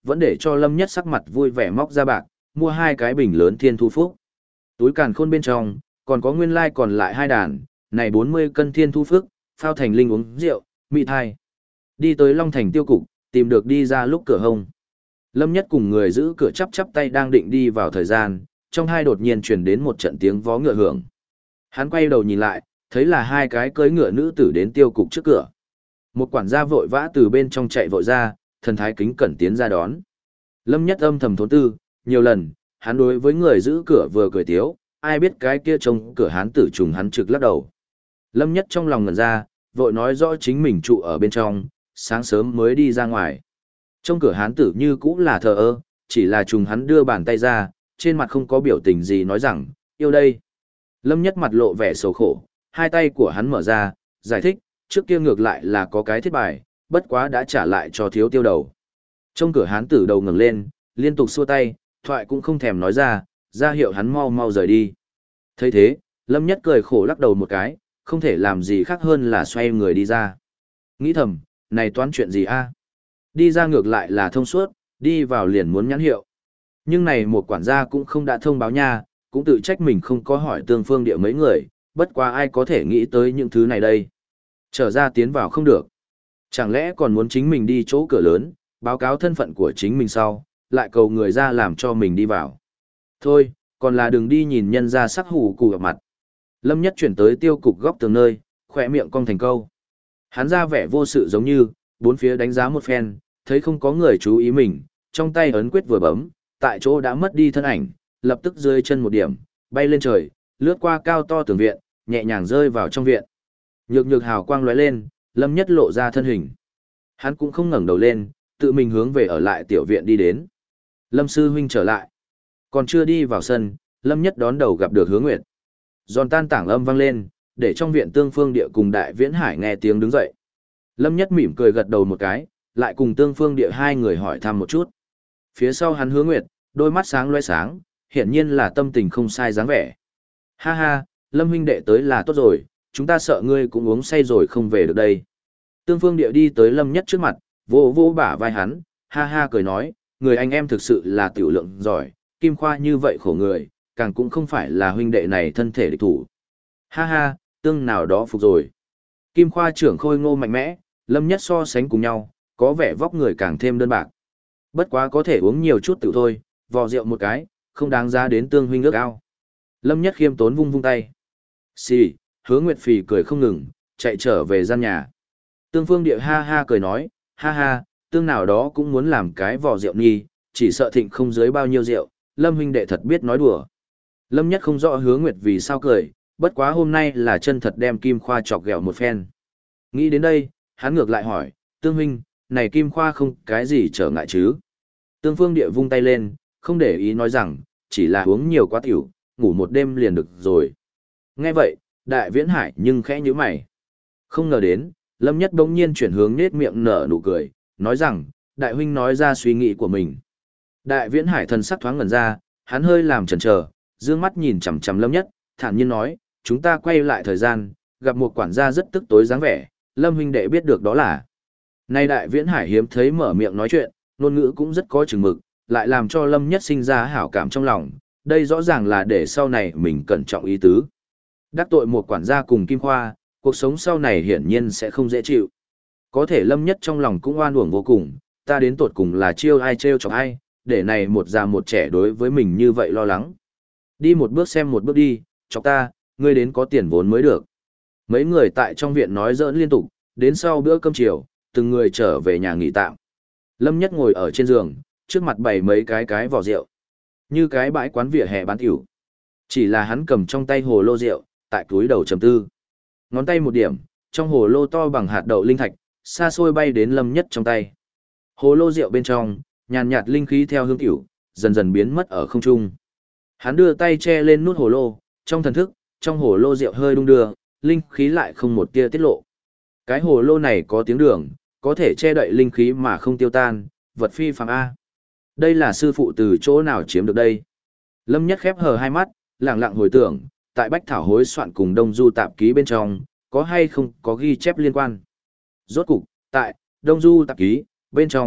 vẫn để cho Lâm Nhất sắc mặt vui vẻ móc ra bạc, mua 2 cái bình lớn thiên thu phúc. Túi càn khôn bên trong, còn có nguyên lai còn lại 2 đàn, này 40 cân thiên thu phúc, phao thành linh uống rượu, mị thai. Đi tới Long Thành tiêu cục, tìm được đi ra lúc cửa hông. Lâm Nhất cùng người giữ cửa chắp chắp tay đang định đi vào thời gian, trong hai đột nhiên truyền đến một trận tiếng vó ngựa hưởng. Hắn quay đầu nhìn lại, thấy là 2 cái cưỡi ngựa nữ tử đến tiêu cục trước cửa. Một quản gia vội vã từ bên trong chạy vội ra, thần thái kính cẩn tiến ra đón. Lâm Nhất âm thầm thốn tư, nhiều lần, hắn đối với người giữ cửa vừa cười tiếu, ai biết cái kia trông cửa hắn tử trùng hắn trực lắc đầu. Lâm Nhất trong lòng ngẩn ra, vội nói rõ chính mình trụ ở bên trong, sáng sớm mới đi ra ngoài. Trong cửa hán tử như cũ là thờ ơ, chỉ là trùng hắn đưa bàn tay ra, trên mặt không có biểu tình gì nói rằng, yêu đây. Lâm Nhất mặt lộ vẻ xấu khổ, 2 tay của hắn mở ra, giải thích, trước kia ngược lại là có cái thiết bài, bất quá đã trả lại cho thiếu tiêu đầu. Trong cửa hán tử đầu ngẩng lên, liên tục xua tay, thoại cũng không thèm nói ra hiệu hắn mau mau rời đi. Thấy thế, Lâm Nhất cười khổ lắc đầu một cái, không thể làm gì khác hơn là xoay người đi ra. Nghĩ thầm, này toán chuyện gì a? Đi ra ngược lại là thông suốt, đi vào liền muốn nhãn hiệu. Nhưng này một quản gia cũng không đã thông báo nha, cũng tự trách mình không có hỏi tương phương địa mấy người, bất quá ai có thể nghĩ tới những thứ này đây. Trở ra tiến vào không được. Chẳng lẽ còn muốn chính mình đi chỗ cửa lớn, báo cáo thân phận của chính mình sau, lại cầu người ra làm cho mình đi vào. Thôi, còn là đừng đi nhìn nhân ra sắc hù cù gặp mặt. Lâm Nhất chuyển tới tiêu cục góc tường nơi, khỏe miệng cong thành câu. Hắn ra vẻ vô sự giống như, bốn phía đánh giá một phen, thấy không có người chú ý mình, trong tay ấn quyết vừa bấm, tại chỗ đã mất đi thân ảnh, lập tức rơi chân một điểm, bay lên trời, lướt qua cao to tường viện, nhẹ nhàng rơi vào trong viện. Nhược nhược hào quang lóe lên, Lâm Nhất lộ ra thân hình. Hắn cũng không ngẩng đầu lên, tự mình hướng về ở lại tiểu viện đi đến. Lâm sư huynh trở lại. Còn chưa đi vào sân, Lâm Nhất đón đầu gặp được Hứa Nguyệt. Giòn tan tảng âm vang lên, để trong viện Tương Phương Địa cùng Đại Viễn Hải nghe tiếng đứng dậy. Lâm Nhất mỉm cười gật đầu một cái, lại cùng Tương Phương Địa 2 người hỏi thăm một chút. Phía sau hắn Hứa Nguyệt, đôi mắt sáng loe sáng, hiển nhiên là tâm tình không sai dáng vẻ. Ha ha, Lâm huynh đệ tới là tốt rồi, chúng ta sợ ngươi cũng uống say rồi không về được đây. Tương Phương Địa đi tới Lâm Nhất trước mặt, vỗ vỗ bả vai hắn, ha ha cười nói, người anh em thực sự là tiểu lượng giỏi, Kim Khoa như vậy khổ người, càng cũng không phải là huynh đệ này thân thể địch thủ. Ha ha, Tương nào đó phục rồi. Kim Khoa trưởng khôi ngô mạnh mẽ, Lâm Nhất so sánh cùng nhau, có vẻ vóc người càng thêm đơn bạc. Bất quá có thể uống nhiều chút tự thôi, vò rượu một cái, không đáng giá đến Tương huynh ước ao. Lâm Nhất khiêm tốn vung vung tay. Xì, Hứa Nguyệt phì cười không ngừng, chạy trở về gian nhà. Tương Phương Địa ha ha cười nói, ha ha, Tương nào đó cũng muốn làm cái vò rượu nhi, chỉ sợ thịnh không dưới bao nhiêu rượu, Lâm huynh đệ thật biết nói đùa. Lâm Nhất không rõ Hứa Nguyệt vì sao cười, bất quá hôm nay là chân thật đem Kim Khoa chọc ghẹo một phen. Nghĩ đến đây, hắn ngược lại hỏi, Tương huynh, này Kim Khoa không cái gì trở ngại chứ? Tương Phương Địa vung tay lên, không để ý nói rằng, chỉ là uống nhiều quá tiểu, ngủ một đêm liền được rồi. Nghe vậy, Đại Viễn Hải nhưng khẽ nhíu mày. Không ngờ đến, Lâm Nhất bỗng nhiên chuyển hướng nết miệng nở nụ cười, nói rằng, đại huynh nói ra suy nghĩ của mình. Đại Viễn Hải thần sắc thoáng ngẩn ra, hắn hơi làm chần chờ, dương mắt nhìn chằm chằm Lâm Nhất, thản nhiên nói, chúng ta quay lại thời gian, gặp một quản gia rất tức tối dáng vẻ, Lâm huynh đệ biết được đó là. Nay Đại Viễn Hải hiếm thấy mở miệng nói chuyện, ngôn ngữ cũng rất có chừng mực, lại làm cho Lâm Nhất sinh ra hảo cảm trong lòng, đây rõ ràng là để sau này mình cẩn trọng ý tứ. Đắc tội một quản gia cùng Kim Khoa, cuộc sống sau này hiển nhiên sẽ không dễ chịu. Có thể Lâm Nhất trong lòng cũng oan uổng vô cùng, ta đến tột cùng là chiêu ai trêu chọc ai, để này một già một trẻ đối với mình như vậy lo lắng. Đi một bước xem một bước đi, chọc ta, ngươi đến có tiền vốn mới được. Mấy người tại trong viện nói giỡn liên tục, đến sau bữa cơm chiều, từng người trở về nhà nghỉ tạm. Lâm Nhất ngồi ở trên giường, trước mặt bày mấy cái vỏ rượu. Như cái bãi quán vỉa hè bán tiểu. Chỉ là hắn cầm trong tay hồ lô rượu, tại túi đầu trầm tư. Ngón tay một điểm, trong hồ lô to bằng hạt đậu linh thạch, xa xôi bay đến Lâm Nhất trong tay. Hồ lô rượu bên trong, nhàn nhạt linh khí theo hương tiểu, dần dần biến mất ở không trung. Hắn đưa tay che lên nút hồ lô, trong thần thức, trong hồ lô rượu hơi đung đưa, linh khí lại không một tia tiết lộ. Cái hồ lô này có tiếng đường, có thể che đậy linh khí mà không tiêu tan, vật phi phàm a. Đây là sư phụ từ chỗ nào chiếm được đây? Lâm Nhất khép hờ hai mắt, lặng lặng hồi tưởng, tại Bách Thảo hối soạn cùng Đông Du tạp ký bên trong, có hay không có ghi chép liên quan. Rốt cục, tại Đông Du tạp ký bên trong,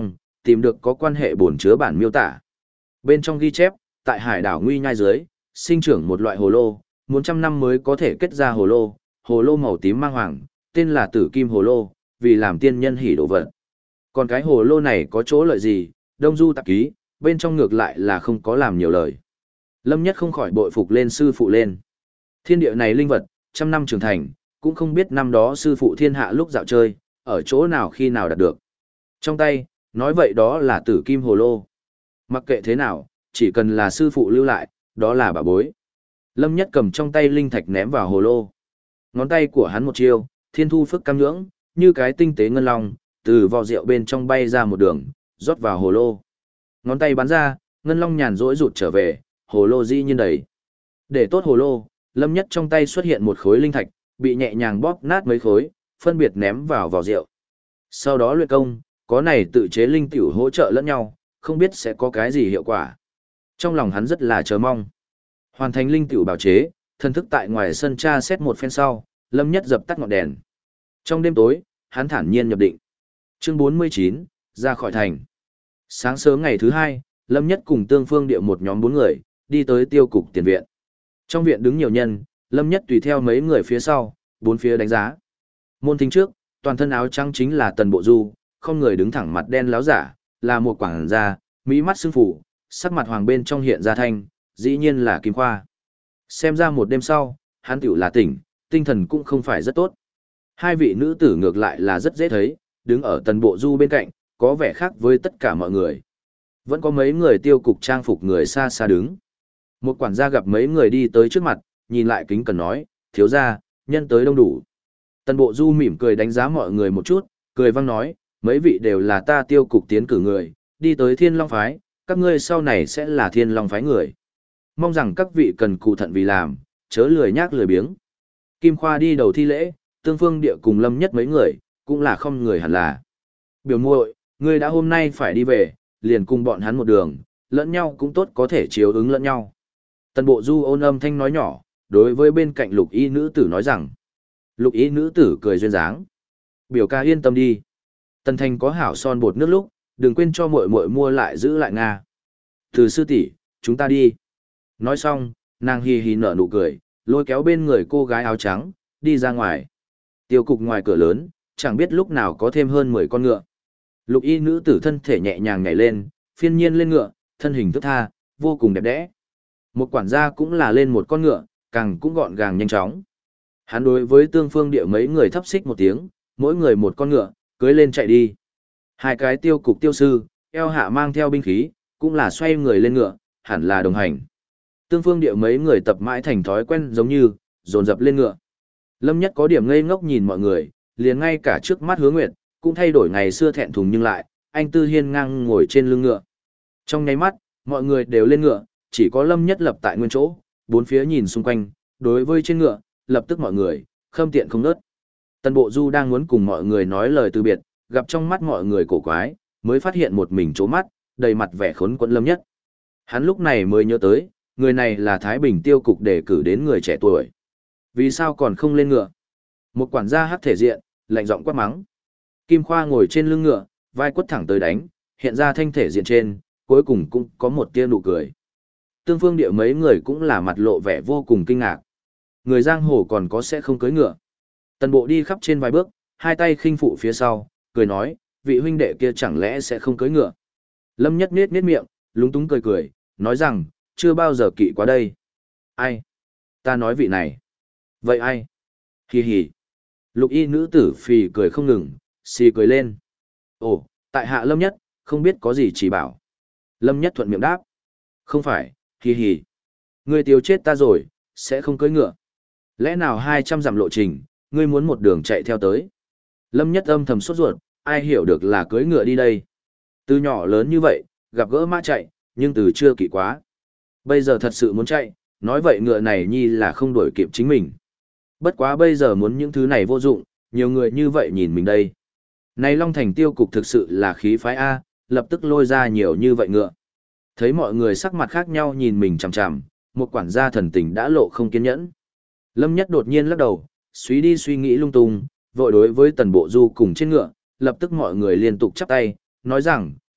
tìm được có quan hệ bổn chứa bản miêu tả. Bên trong ghi chép, tại hải đảo Nguy Nhai dưới, sinh trưởng một loại hồ lô, muốn trăm năm mới có thể kết ra hồ lô màu tím mang hoàng, tên là Tử Kim hồ lô, vì làm tiên nhân hỉ đồ vật. Còn cái hồ lô này có chỗ lợi gì, Đông Du tạp ký, bên trong ngược lại là không có làm nhiều lời. Lâm Nhất không khỏi bội phục lên sư phụ lên. Thiên địa này linh vật, trăm năm trưởng thành, cũng không biết năm đó sư phụ thiên hạ lúc dạo chơi, ở chỗ nào khi nào đạt được. Trong tay, nói vậy đó là Tử Kim hồ lô. Mặc kệ thế nào, chỉ cần là sư phụ lưu lại, đó là bảo bối. Lâm Nhất cầm trong tay linh thạch ném vào hồ lô. Ngón tay của hắn một chiêu, thiên thu phức cam nhưỡng, như cái tinh tế ngân long, từ vò rượu bên trong bay ra một đường, rót vào hồ lô. Ngón tay bắn ra, ngân long nhàn rỗi rụt trở về, hồ lô dĩ nhiên đầy. Để tốt hồ lô, Lâm Nhất trong tay xuất hiện một khối linh thạch, bị nhẹ nhàng bóp nát mấy khối, phân biệt ném vào vò rượu. Sau đó luyện công, có này tự chế linh tiểu hỗ trợ lẫn nhau, không biết sẽ có cái gì hiệu quả. Trong lòng hắn rất là chờ mong. Hoàn thành linh tiểu bào chế, thần thức tại ngoài sân tra xét một phen sau, Lâm Nhất dập tắt ngọn đèn. Trong đêm tối, hắn thản nhiên nhập định. Chương 49, ra khỏi thành. Sáng sớm ngày thứ hai, Lâm Nhất cùng Tương Phương Địa một nhóm 4 người, đi tới tiêu cục tiền viện. Trong viện đứng nhiều nhân, Lâm Nhất tùy theo mấy người phía sau, bốn phía đánh giá. Môn thính trước, toàn thân áo trắng chính là Tần Bộ Du, không người đứng thẳng mặt đen láo giả, là một quảng gia, mỹ mắt sưng phủ, sắc mặt hoàng bên trong hiện ra thanh, dĩ nhiên là Kim Khoa. Xem ra một đêm sau, hắn tiểu là tỉnh, tinh thần cũng không phải rất tốt. Hai vị nữ tử ngược lại là rất dễ thấy, đứng ở Tần Bộ Du bên cạnh, có vẻ khác với tất cả mọi người. Vẫn có mấy người tiêu cục trang phục người xa xa đứng. Một quản gia gặp mấy người đi tới trước mặt, nhìn lại kính cần nói, thiếu gia, nhân tới đông đủ. Tần Bộ Du mỉm cười đánh giá mọi người một chút, cười vang nói, mấy vị đều là ta tiêu cục tiến cử người, đi tới Thiên Long Phái, các ngươi sau này sẽ là Thiên Long Phái người. Mong rằng các vị cần cù thận vì làm, chớ lười nhác lười biếng. Kim Khoa đi đầu thi lễ, Tương Phương Địa cùng Lâm Nhất mấy người, cũng là không người hẳn là. Biểu muội, ngươi đã hôm nay phải đi về, liền cùng bọn hắn một đường, lẫn nhau cũng tốt có thể chiếu ứng lẫn nhau. Tần Bộ Du ôn âm thanh nói nhỏ, đối với bên cạnh lục y nữ tử nói rằng. Lục y nữ tử cười duyên dáng. Biểu ca yên tâm đi. Tần Thành có hảo son bột nước lúc, đừng quên cho muội muội mua lại giữ lại Nga. Từ sư tỷ, chúng ta đi. Nói xong, nàng hì hì nở nụ cười, lôi kéo bên người cô gái áo trắng, đi ra ngoài. Tiêu cục ngoài cửa lớn, chẳng biết lúc nào có thêm hơn 10 con ngựa. Lục y nữ tử thân thể nhẹ nhàng nhảy lên, phiên nhiên lên ngựa, thân hình thức tha, vô cùng đẹp đẽ. Một quản gia cũng là lên một con ngựa, càng cũng gọn gàng nhanh chóng. Hắn đối với Tương Phương Địa mấy người thấp xích một tiếng, mỗi người một con ngựa, cưới lên chạy đi. Hai cái tiêu cục tiêu sư, eo hạ mang theo binh khí, cũng là xoay người lên ngựa, hẳn là đồng hành. Tương Phương Địa mấy người tập mãi thành thói quen giống như, dồn dập lên ngựa. Lâm Nhất có điểm ngây ngốc nhìn mọi người, liền ngay cả trước mắt Hứa Nguyệt, cũng thay đổi ngày xưa thẹn thùng nhưng lại, anh Tư Hiên ngang ngồi trên lưng ngựa. Trong nháy mắt, mọi người đều lên ngựa, chỉ có Lâm Nhất lập tại nguyên chỗ, bốn phía nhìn xung quanh, đối với trên ngựa, lập tức mọi người, khâm tiện không nớt. Tần Bộ Du đang muốn cùng mọi người nói lời từ biệt, gặp trong mắt mọi người cổ quái, mới phát hiện một mình chố mắt, đầy mặt vẻ khốn quẫn Lâm Nhất. Hắn lúc này mới nhớ tới, người này là Thái Bình tiêu cục đề cử đến người trẻ tuổi. Vì sao còn không lên ngựa? Một quản gia hắc thể diện, lạnh giọng quát mắng. Kim Khoa ngồi trên lưng ngựa, vai quất thẳng tới đánh, hiện ra thanh thể diện trên, cuối cùng cũng có một tia nụ cười. Tương Phương Địa mấy người cũng là mặt lộ vẻ vô cùng kinh ngạc. Người giang hồ còn có sẽ không cưỡi ngựa. Tần Bộ đi khắp trên vài bước, hai tay khinh phụ phía sau, cười nói, vị huynh đệ kia chẳng lẽ sẽ không cưỡi ngựa. Lâm Nhất nết miệng, lúng túng cười cười, nói rằng, chưa bao giờ kỵ qua đây. Ai? Ta nói vị này. Vậy ai? Hì hì. Lục y nữ tử phì cười không ngừng, xì cười lên. Ồ, tại hạ Lâm Nhất, không biết có gì chỉ bảo. Lâm Nhất thuận miệng đáp. Không phải, hì hì. Ngươi tiêu chết ta rồi, sẽ không cưỡi ngựa. Lẽ nào 200 dặm lộ trình, ngươi muốn một đường chạy theo tới. Lâm Nhất âm thầm sốt ruột, ai hiểu được là cưỡi ngựa đi đây. Từ nhỏ lớn như vậy, gặp gỡ mã chạy, nhưng từ chưa kỵ quá. Bây giờ thật sự muốn chạy, nói vậy ngựa này nhi là không đuổi kịp chính mình. Bất quá bây giờ muốn những thứ này vô dụng, nhiều người như vậy nhìn mình đây. Này Long Thành tiêu cục thực sự là khí phái A, lập tức lôi ra nhiều như vậy ngựa. Thấy mọi người sắc mặt khác nhau nhìn mình chằm chằm, một quản gia thần tình đã lộ không kiên nhẫn. Lâm Nhất đột nhiên lắc đầu, suy đi suy nghĩ lung tung, vội đối với Tần Bộ Du cùng trên ngựa, lập tức mọi người liên tục chắp tay, nói rằng,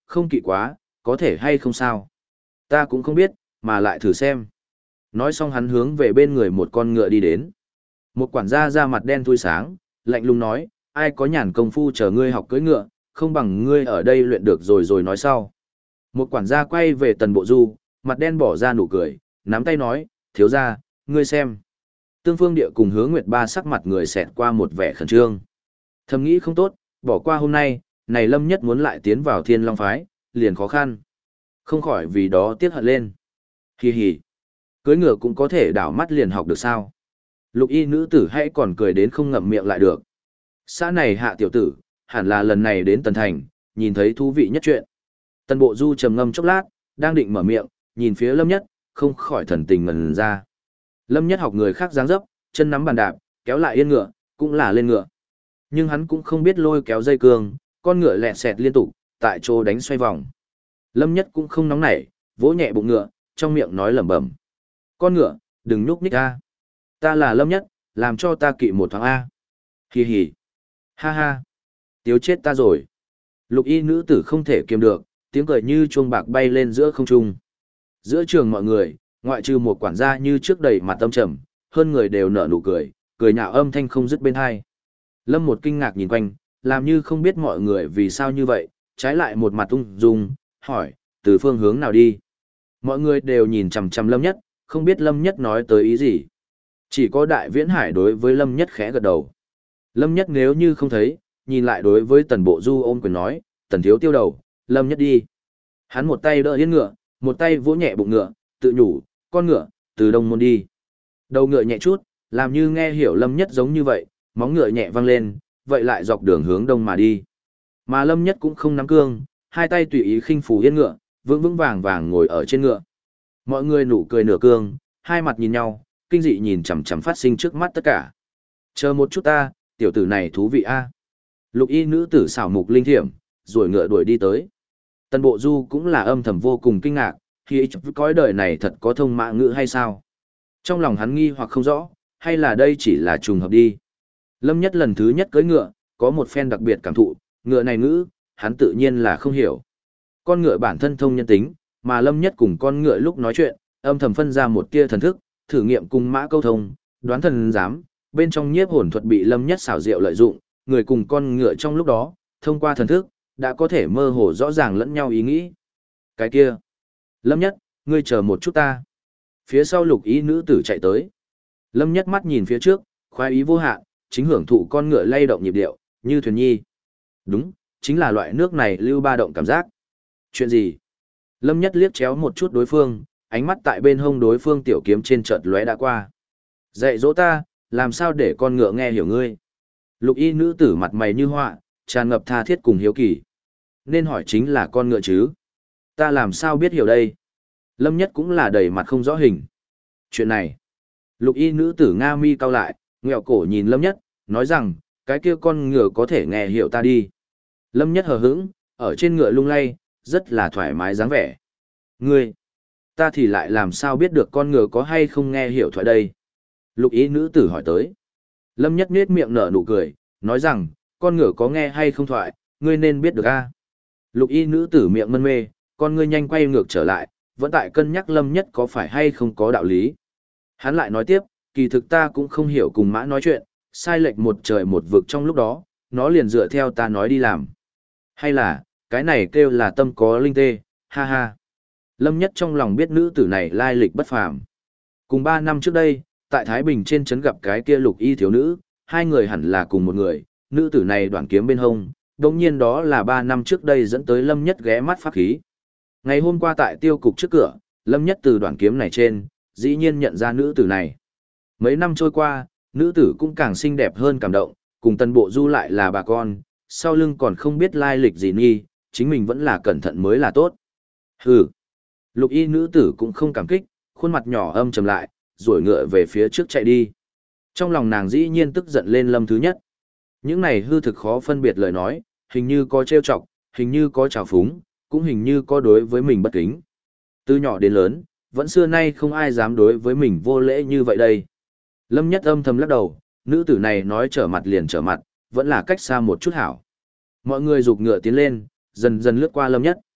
không kỵ quá, có thể hay không sao? Ta cũng không biết, mà lại thử xem. Nói xong hắn hướng về bên người một con ngựa đi đến. Một quản gia da mặt đen thui sáng, lạnh lùng nói, ai có nhàn công phu chờ ngươi học cưỡi ngựa, không bằng ngươi ở đây luyện được rồi nói sau. Một quản gia quay về Tần Bộ Du, mặt đen bỏ ra nụ cười, nắm tay nói, thiếu gia, ngươi xem. Tương Phương Địa cùng Hứa Nguyệt Ba sắc mặt người xẹt qua một vẻ khẩn trương. Thầm nghĩ không tốt, bỏ qua hôm nay, này Lâm Nhất muốn lại tiến vào Thiên Long phái, liền khó khăn. Không khỏi vì đó tiếc hận lên. Hì hì, cưỡi ngựa cũng có thể đảo mắt liền học được sao? Lục y nữ tử hãy còn cười đến không ngậm miệng lại được. Xã này Hạ tiểu tử, hẳn là lần này đến Tần Thành, nhìn thấy thú vị nhất chuyện. Tần Bộ Du trầm ngâm chốc lát, đang định mở miệng, nhìn phía Lâm Nhất, không khỏi thần tình ngần ra. Lâm Nhất học người khác dáng dấp, chân nắm bàn đạp, kéo lại yên ngựa, cũng là lên ngựa. Nhưng hắn cũng không biết lôi kéo dây cương, con ngựa lẹt xẹt liên tục, tại chỗ đánh xoay vòng. Lâm Nhất cũng không nóng nảy, vỗ nhẹ bụng ngựa, trong miệng nói lẩm bẩm. Con ngựa, đừng nhúc nhích a. Ta là Lâm Nhất, làm cho ta kỵ một thoáng a. Hì hì. Ha ha. Tiếu chết ta rồi. Lục y nữ tử không thể kiềm được, tiếng cười như chuông bạc bay lên giữa không trung. Giữa trường mọi người, ngoại trừ một quản gia như trước đầy mặt tâm trầm, hơn người đều nở nụ cười, cười nhạo âm thanh không dứt bên hai. Lâm một kinh ngạc nhìn quanh, làm như không biết mọi người vì sao như vậy, trái lại một mặt ung dung, hỏi, từ phương hướng nào đi. Mọi người đều nhìn chằm chằm Lâm Nhất, không biết Lâm Nhất nói tới ý gì. Chỉ có Đại Viễn Hải đối với Lâm Nhất khẽ gật đầu. Lâm Nhất nếu như không thấy, nhìn lại đối với Tần Bộ Du ôm quyền nói, Tần thiếu tiêu đầu, Lâm Nhất đi. Hắn một tay đỡ yên ngựa, một tay vỗ nhẹ bụng ngựa, tự nhủ, con ngựa, từ đông môn đi. Đầu ngựa nhẹ chút, làm như nghe hiểu Lâm Nhất giống như vậy, móng ngựa nhẹ văng lên, vậy lại dọc đường hướng đông mà đi. Mà Lâm Nhất cũng không nắm cương, hai tay tùy ý khinh phủ yên ngựa, vững vững vàng vàng ngồi ở trên ngựa. Mọi người nụ cười nửa cương, hai mặt nhìn nhau, kinh dị nhìn chằm chằm phát sinh trước mắt tất cả. Chờ một chút ta, tiểu tử này thú vị a. Lục y nữ tử xảo mục linh thiểm, rồi ngựa đuổi đi tới. Tần Bộ Du cũng là âm thầm vô cùng kinh ngạc, khi cõi đời này thật có thông mã ngữ hay sao? Trong lòng hắn nghi hoặc không rõ, hay là đây chỉ là trùng hợp đi. Lâm Nhất lần thứ nhất cưỡi ngựa, có một phen đặc biệt cảm thụ, ngựa này ngữ, hắn tự nhiên là không hiểu. Con ngựa bản thân thông nhân tính, mà Lâm Nhất cùng con ngựa lúc nói chuyện, âm thầm phân ra một tia thần thức, thử nghiệm cùng mã câu thông, đoán thần giám, bên trong nhiếp hồn thuật bị Lâm Nhất xảo diệu lợi dụng, người cùng con ngựa trong lúc đó, thông qua thần thức, đã có thể mơ hồ rõ ràng lẫn nhau ý nghĩ. Cái kia, Lâm Nhất, ngươi chờ một chút ta. Phía sau lục ý nữ tử chạy tới. Lâm Nhất mắt nhìn phía trước, khoái ý vô hạn, chính hưởng thụ con ngựa lay động nhịp điệu, như thuyền nhi. Đúng, chính là loại nước này lưu ba động cảm giác. Chuyện gì? Lâm Nhất liếc chéo một chút đối phương, ánh mắt tại bên hông đối phương tiểu kiếm trên chợt lóe đã qua. Dạy dỗ ta, làm sao để con ngựa nghe hiểu ngươi? Lục y nữ tử mặt mày như họa, tràn ngập tha thiết cùng hiếu kỳ. Nên hỏi chính là con ngựa chứ? Ta làm sao biết hiểu đây? Lâm Nhất cũng là đầy mặt không rõ hình. Chuyện này, lục y nữ tử Nga mi cau lại, nghẹo cổ nhìn Lâm Nhất, nói rằng, cái kia con ngựa có thể nghe hiểu ta đi. Lâm Nhất hờ hững, ở trên ngựa lung lay, rất là thoải mái dáng vẻ. Ngươi, ta thì lại làm sao biết được con ngựa có hay không nghe hiểu thoại đây? Lục ý nữ tử hỏi tới. Lâm Nhất nhếch miệng nở nụ cười, nói rằng, con ngựa có nghe hay không thoại, ngươi nên biết được a. Lục y nữ tử miệng mân mê, con ngươi nhanh quay ngược trở lại, vẫn tại cân nhắc Lâm Nhất có phải hay không có đạo lý. Hắn lại nói tiếp, kỳ thực ta cũng không hiểu cùng mã nói chuyện, sai lệch một trời một vực trong lúc đó, nó liền dựa theo ta nói đi làm. Hay là, cái này kêu là tâm có linh tê, ha ha. Lâm Nhất trong lòng biết nữ tử này lai lịch bất phàm. Cùng 3 năm trước đây, tại Thái Bình trên trấn gặp cái kia lục y thiếu nữ, hai người hẳn là cùng một người, nữ tử này đoạn kiếm bên hông, đồng nhiên đó là 3 năm trước đây dẫn tới Lâm Nhất ghé mắt pháp khí. Ngày hôm qua tại tiêu cục trước cửa, Lâm Nhất từ đoạn kiếm này trên, dĩ nhiên nhận ra nữ tử này. Mấy năm trôi qua, nữ tử cũng càng xinh đẹp hơn cảm động, cùng Tần Bộ Du lại là bà con, sau lưng còn không biết lai lịch gì nghi, chính mình vẫn là cẩn thận mới là tốt. Hừ. Lục y nữ tử cũng không cảm kích, khuôn mặt nhỏ âm trầm lại, rồi ngựa về phía trước chạy đi. Trong lòng nàng dĩ nhiên tức giận lên Lâm thứ nhất. Những này hư thực khó phân biệt lời nói, hình như có trêu chọc, hình như có trào phúng, cũng hình như có đối với mình bất kính. Từ nhỏ đến lớn, vẫn xưa nay không ai dám đối với mình vô lễ như vậy đây. Lâm Nhất âm thầm lắc đầu, nữ tử này nói trở mặt liền trở mặt, vẫn là cách xa một chút hảo. Mọi người rục ngựa tiến lên, dần dần lướt qua Lâm Nhất.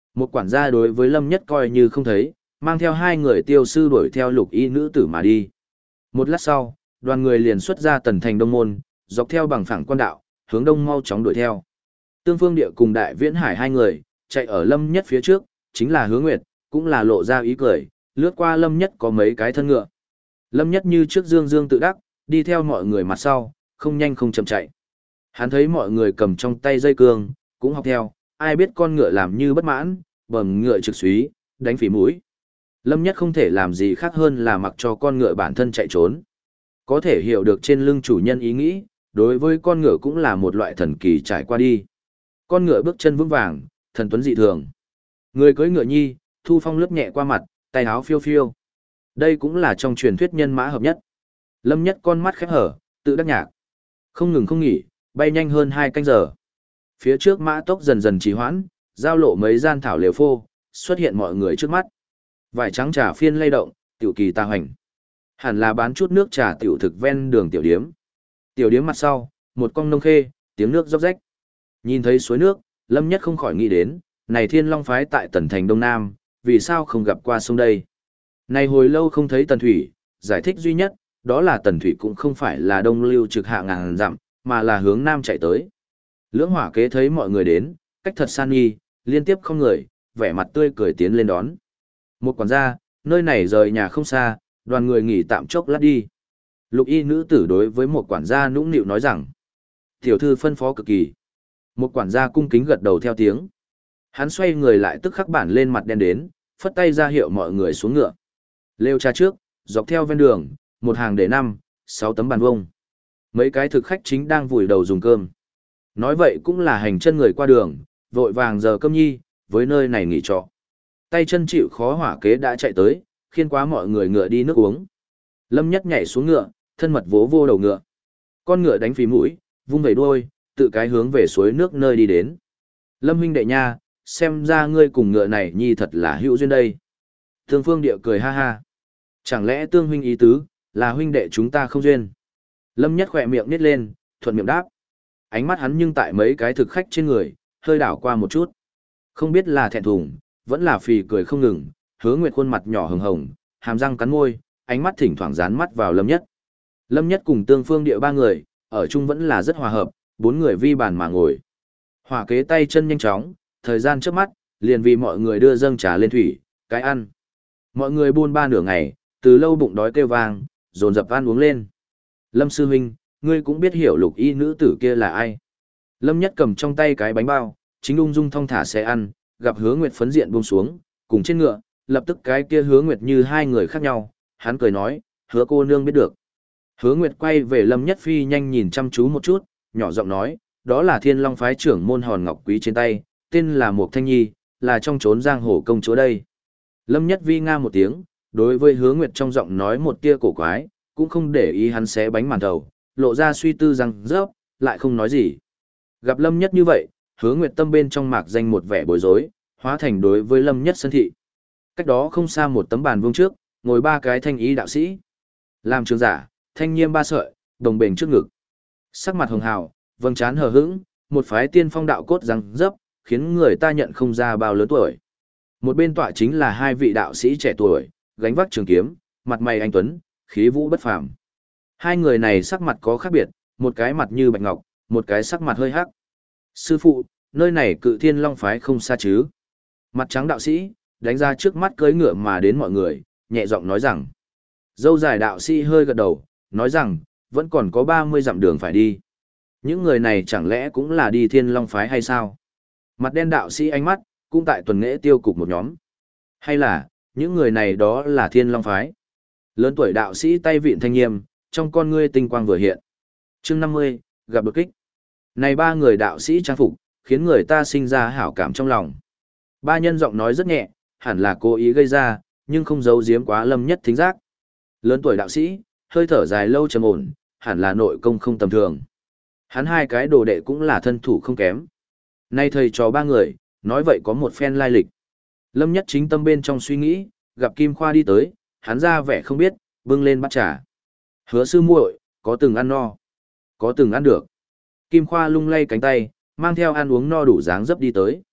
Một quản gia đối với Lâm Nhất coi như không thấy, mang theo hai người tiêu sư đuổi theo lục y nữ tử mà đi. Một lát sau, đoàn người liền xuất ra tần thành đông môn, dọc theo bằng phẳng quan đạo, hướng đông mau chóng đuổi theo. Tương Phương Địa cùng Đại Viễn Hải hai người, chạy ở Lâm Nhất phía trước, chính là Hứa Nguyệt, cũng là lộ ra ý cười, lướt qua Lâm Nhất có mấy cái thân ngựa. Lâm Nhất như trước dương dương tự đắc, đi theo mọi người mặt sau, không nhanh không chậm chạy. Hắn thấy mọi người cầm trong tay dây cương, cũng học theo, ai biết con ngựa làm như bất mãn, bầm ngựa trực xúy, đánh phỉ mũi. Lâm Nhất không thể làm gì khác hơn là mặc cho con ngựa bản thân chạy trốn. Có thể hiểu được trên lưng chủ nhân ý nghĩ, đối với con ngựa cũng là một loại thần kỳ trải qua đi. Con ngựa bước chân vững vàng, thần tuấn dị thường. Người cưỡi ngựa nhi, thu phong lướt nhẹ qua mặt, tay áo phiêu phiêu. Đây cũng là trong truyền thuyết nhân mã hợp nhất. Lâm Nhất con mắt khép hở, tự đắc nhạc. Không ngừng không nghỉ, bay nhanh hơn 2 canh giờ. Phía trước mã tốc dần dần trì hoãn, giao lộ mấy gian thảo lều phô, xuất hiện mọi người trước mắt. Vải trắng trà phiên lay động, tiểu kỳ ta hoành. Hẳn là bán chút nước trà tiểu thực ven đường tiểu điếm. Tiểu điếm mặt sau, một con nông khê, tiếng nước róc rách. Nhìn thấy suối nước, Lâm Nhất không khỏi nghĩ đến, này Thiên Long phái tại Tần Thành Đông Nam, vì sao không gặp qua sông đây? Này hồi lâu không thấy Tần Thủy, giải thích duy nhất, đó là Tần Thủy cũng không phải là đông lưu trực hạ ngàn dặm, mà là hướng nam chạy tới. Lưỡng Hỏa Kế thấy mọi người đến, cách thật san nghi, liên tiếp không người, vẻ mặt tươi cười tiến lên đón. Một quản gia, nơi này rời nhà không xa, đoàn người nghỉ tạm chốc lát đi. Lục y nữ tử đối với một quản gia nũng nịu nói rằng, tiểu thư phân phó cực kỳ. Một quản gia cung kính gật đầu theo tiếng. Hắn xoay người lại tức khắc bản lên mặt đen đến, phất tay ra hiệu mọi người xuống ngựa. Lêu trà trước, dọc theo ven đường, một hàng để 5, 6 tấm bàn vông. Mấy cái thực khách chính đang vùi đầu dùng cơm. Nói vậy cũng là hành chân người qua đường, vội vàng giờ cơm nhi, với nơi này nghỉ trọ. Tay chân chịu khó Hỏa Kế đã chạy tới, khiên quá mọi người ngựa đi nước uống. Lâm Nhất nhảy xuống ngựa, thân mật vỗ vô đầu ngựa. Con ngựa đánh phí mũi, vung vẩy đuôi, tự cái hướng về suối nước nơi đi đến. Lâm huynh đệ nha, xem ra ngươi cùng ngựa này nhi thật là hữu duyên đây. Tương Phương Địa cười ha ha. Chẳng lẽ Tương huynh ý tứ, là huynh đệ chúng ta không duyên? Lâm Nhất khỏe miệng nít lên, thuận miệng đáp. Ánh mắt hắn nhưng tại mấy cái thực khách trên người, hơi đảo qua một chút. Không biết là thẹn thùng, vẫn là phì cười không ngừng, Hứa Nguyệt khuôn mặt nhỏ hồng hồng, hàm răng cắn môi, ánh mắt thỉnh thoảng dán mắt vào Lâm Nhất. Lâm Nhất cùng Tương Phương Địa 3 người, ở chung vẫn là rất hòa hợp, 4 người vi bàn mà ngồi. Hỏa Kế tay chân nhanh chóng, thời gian trước mắt, liền vì mọi người đưa dâng trà lên thủy, cái ăn. Mọi người buôn ba nửa ngày, từ lâu bụng đói kêu vang, dồn dập ăn uống lên. Lâm sư huynh, ngươi cũng biết hiểu lục y nữ tử kia là ai. Lâm Nhất cầm trong tay cái bánh bao, chính ung dung thong thả xe ăn, gặp Hứa Nguyệt phấn diện buông xuống, cùng trên ngựa, lập tức cái kia Hứa Nguyệt như hai người khác nhau, hắn cười nói, Hứa cô nương biết được. Hứa Nguyệt quay về Lâm Nhất phi nhanh nhìn chăm chú một chút, nhỏ giọng nói, đó là Thiên Long phái trưởng môn hòn ngọc quý trên tay, tên là Mục Thanh Nhi, là trong trốn giang hồ công chúa đây. Lâm Nhất vi nga một tiếng, đối với Hứa Nguyệt trong giọng nói một tia cổ quái, cũng không để ý hắn xé bánh màn thầu, lộ ra suy tư rằng rớp, lại không nói gì. Gặp Lâm Nhất như vậy, Hứa Nguyệt tâm bên trong mạc danh một vẻ bối rối, hóa thành đối với Lâm Nhất sân thị. Cách đó không xa một tấm bàn vuông trước, ngồi 3 cái thanh ý đạo sĩ. Làm trường giả, thanh nghiêm 3 sợi, đồng bền trước ngực. Sắc mặt hường hào, vầng trán hờ hững, một phái tiên phong đạo cốt răng dấp, khiến người ta nhận không ra bao lớn tuổi. Một bên tọa chính là 2 vị đạo sĩ trẻ tuổi, gánh vác trường kiếm, mặt mày anh tuấn, khí vũ bất phàm. 2 người này sắc mặt có khác biệt, một cái mặt như bạch ngọc, một cái sắc mặt hơi hắc. Sư phụ, nơi này Cự Thiên Long phái không xa chứ? Mặt trắng đạo sĩ, đánh ra trước mắt cưỡi ngựa mà đến mọi người, nhẹ giọng nói rằng. Dâu dài đạo sĩ hơi gật đầu, nói rằng, vẫn còn có 30 dặm đường phải đi. Những người này chẳng lẽ cũng là đi Thiên Long phái hay sao? Mặt đen đạo sĩ ánh mắt, cũng tại tuần lễ tiêu cục một nhóm. Hay là, những người này đó là Thiên Long phái? Lớn tuổi đạo sĩ tay vịn thanh nghiêm, trong con ngươi tinh quang vừa hiện. Chương 50, gặp đột kích. Này 3 người đạo sĩ trang phục, khiến người ta sinh ra hảo cảm trong lòng. 3 nhân giọng nói rất nhẹ, hẳn là cố ý gây ra, nhưng không giấu giếm quá Lâm Nhất thính giác. Lớn tuổi đạo sĩ, hơi thở dài lâu trầm ổn, hẳn là nội công không tầm thường. Hắn 2 cái đồ đệ cũng là thân thủ không kém. Nay thầy trò 3 người, nói vậy có một phen lai lịch. Lâm Nhất chính tâm bên trong suy nghĩ, gặp Kim Khoa đi tới, hắn ra vẻ không biết, bưng lên bát trà. Hứa sư muội, có từng ăn no, có từng ăn được. Kim Khoa lung lay cánh tay, mang theo ăn uống no đủ dáng dấp đi tới.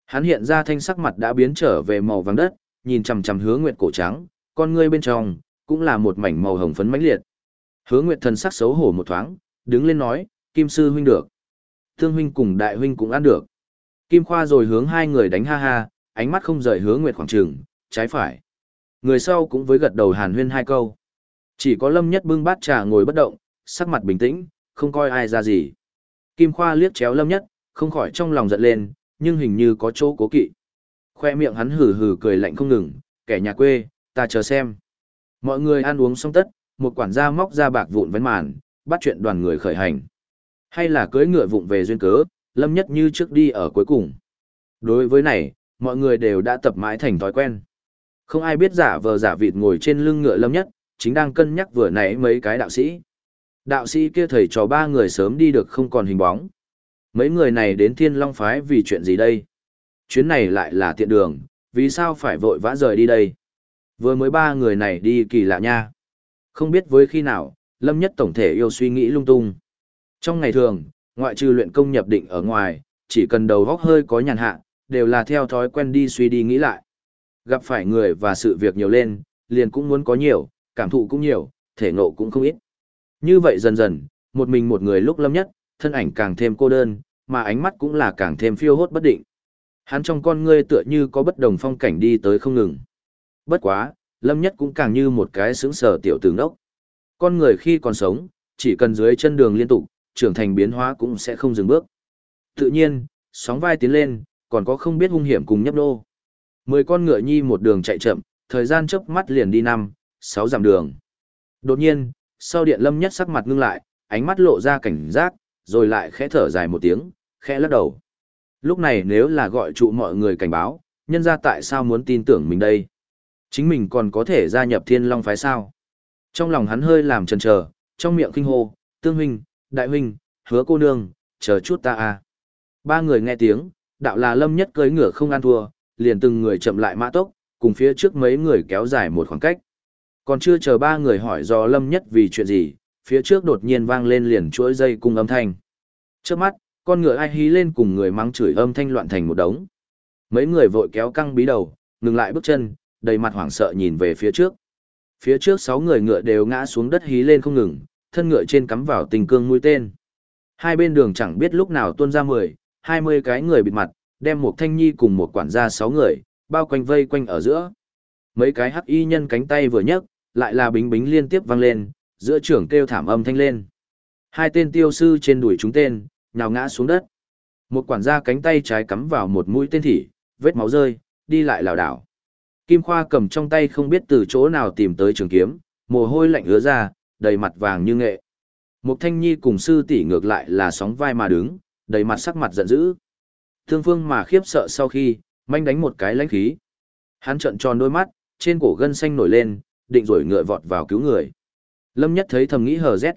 Hắn hiện ra thanh sắc mặt đã biến trở về màu vàng đất, nhìn chằm chằm Hứa Nguyệt cổ trắng, con ngươi bên trong cũng là một mảnh màu hồng phấn mãnh liệt. Hứa Nguyệt thần sắc xấu hổ một thoáng, đứng lên nói, Kim sư huynh được. Thương huynh cùng đại huynh cũng ăn được. Kim Khoa rồi hướng hai người đánh ha ha, ánh mắt không rời Hứa Nguyệt khoảng trường, trái phải. Người sau cũng với gật đầu hàn huyên hai câu. Chỉ có Lâm Nhất bưng bát trà ngồi bất động, sắc mặt bình tĩnh, không coi ai ra gì. Kim Khoa liếc chéo Lâm Nhất, không khỏi trong lòng giận lên, nhưng hình như có chỗ cố kỵ. Khoe miệng hắn hừ hừ cười lạnh không ngừng, kẻ nhà quê, ta chờ xem. Mọi người ăn uống xong tất, một quản gia móc ra bạc vụn vén màn, bắt chuyện đoàn người khởi hành. Hay là cưỡi ngựa vụng về duyên cớ, Lâm Nhất như trước đi ở cuối cùng. Đối với này, mọi người đều đã tập mãi thành thói quen. Không ai biết giả vờ giả vịt ngồi trên lưng ngựa Lâm Nhất, chính đang cân nhắc vừa nãy mấy cái đạo sĩ. Đạo sĩ kia thầy trò ba người sớm đi được không còn hình bóng. Mấy người này đến Thiên Long Phái vì chuyện gì đây? Chuyến này lại là tiện đường, vì sao phải vội vã rời đi đây? Vừa mới ba người này đi kỳ lạ nha. Không biết với khi nào, Lâm Nhất tổng thể yêu suy nghĩ lung tung. Trong ngày thường, ngoại trừ luyện công nhập định ở ngoài, chỉ cần đầu óc hơi có nhàn hạ, đều là theo thói quen đi suy đi nghĩ lại. Gặp phải người và sự việc nhiều lên, liền cũng muốn có nhiều, cảm thụ cũng nhiều, thể ngộ cũng không ít. Như vậy dần dần, một mình một người lúc Lâm Nhất, thân ảnh càng thêm cô đơn, mà ánh mắt cũng là càng thêm phiêu hốt bất định. Hắn trong con ngươi tựa như có bất đồng phong cảnh đi tới không ngừng. Bất quá, Lâm Nhất cũng càng như một cái sững sờ tiểu tử ngốc. Con người khi còn sống, chỉ cần dưới chân đường liên tục, trưởng thành biến hóa cũng sẽ không dừng bước. Tự nhiên, sóng vai tiến lên, còn có không biết hung hiểm cùng nhấp nô. 10 con ngựa nhi một đường chạy chậm, thời gian chớp mắt liền đi 5, 6 dặm đường. Đột nhiên, sau điện Lâm Nhất sắc mặt ngưng lại, ánh mắt lộ ra cảnh giác, rồi lại khẽ thở dài một tiếng, khẽ lắc đầu. Lúc này nếu là gọi trụ mọi người cảnh báo, nhân ra tại sao muốn tin tưởng mình đây? Chính mình còn có thể gia nhập Thiên Long Phái sao? Trong lòng hắn hơi làm chần chờ, trong miệng kinh hô, Tương huynh, đại huynh, Hứa cô nương, chờ chút ta a. Ba người nghe tiếng, đạo là Lâm Nhất cưỡi ngựa không ăn thua, liền từng người chậm lại mã tốc, cùng phía trước mấy người kéo dài một khoảng cách. Còn chưa chờ ba người hỏi do Lâm Nhất vì chuyện gì, phía trước đột nhiên vang lên liền chuỗi dây cung âm thanh. Trước mắt, con ngựa ai hí lên cùng người mắng chửi âm thanh loạn thành một đống. Mấy người vội kéo căng bí đầu, ngừng lại bước chân, đầy mặt hoảng sợ nhìn về phía trước. Phía trước 6 người ngựa đều ngã xuống đất hí lên không ngừng, thân ngựa trên cắm vào tình cương mũi tên. Hai bên đường chẳng biết lúc nào tuôn ra 10, 20 cái người bịt mặt, đem một thanh nhi cùng một quản gia 6 người, bao quanh vây quanh ở giữa. Mấy cái hắc y nhân cánh tay vừa nhấc, lại là bính bính liên tiếp vang lên, giữa trưởng kêu thảm âm thanh lên. Hai tên tiêu sư trên đùi chúng tên, nhào ngã xuống đất. Một quản gia cánh tay trái cắm vào một mũi tên thỉ, vết máu rơi, đi lại lảo đảo. Kim Khoa cầm trong tay không biết từ chỗ nào tìm tới trường kiếm, mồ hôi lạnh ứa ra, đầy mặt vàng như nghệ. Một thanh nhi cùng sư tỷ ngược lại là sóng vai mà đứng, đầy mặt sắc mặt giận dữ. Thương Phương mà khiếp sợ sau khi, manh đánh một cái lãnh khí. Hắn trợn tròn đôi mắt, trên cổ gân xanh nổi lên, định rồi ngựa vọt vào cứu người. Lâm Nhất thấy thầm nghĩ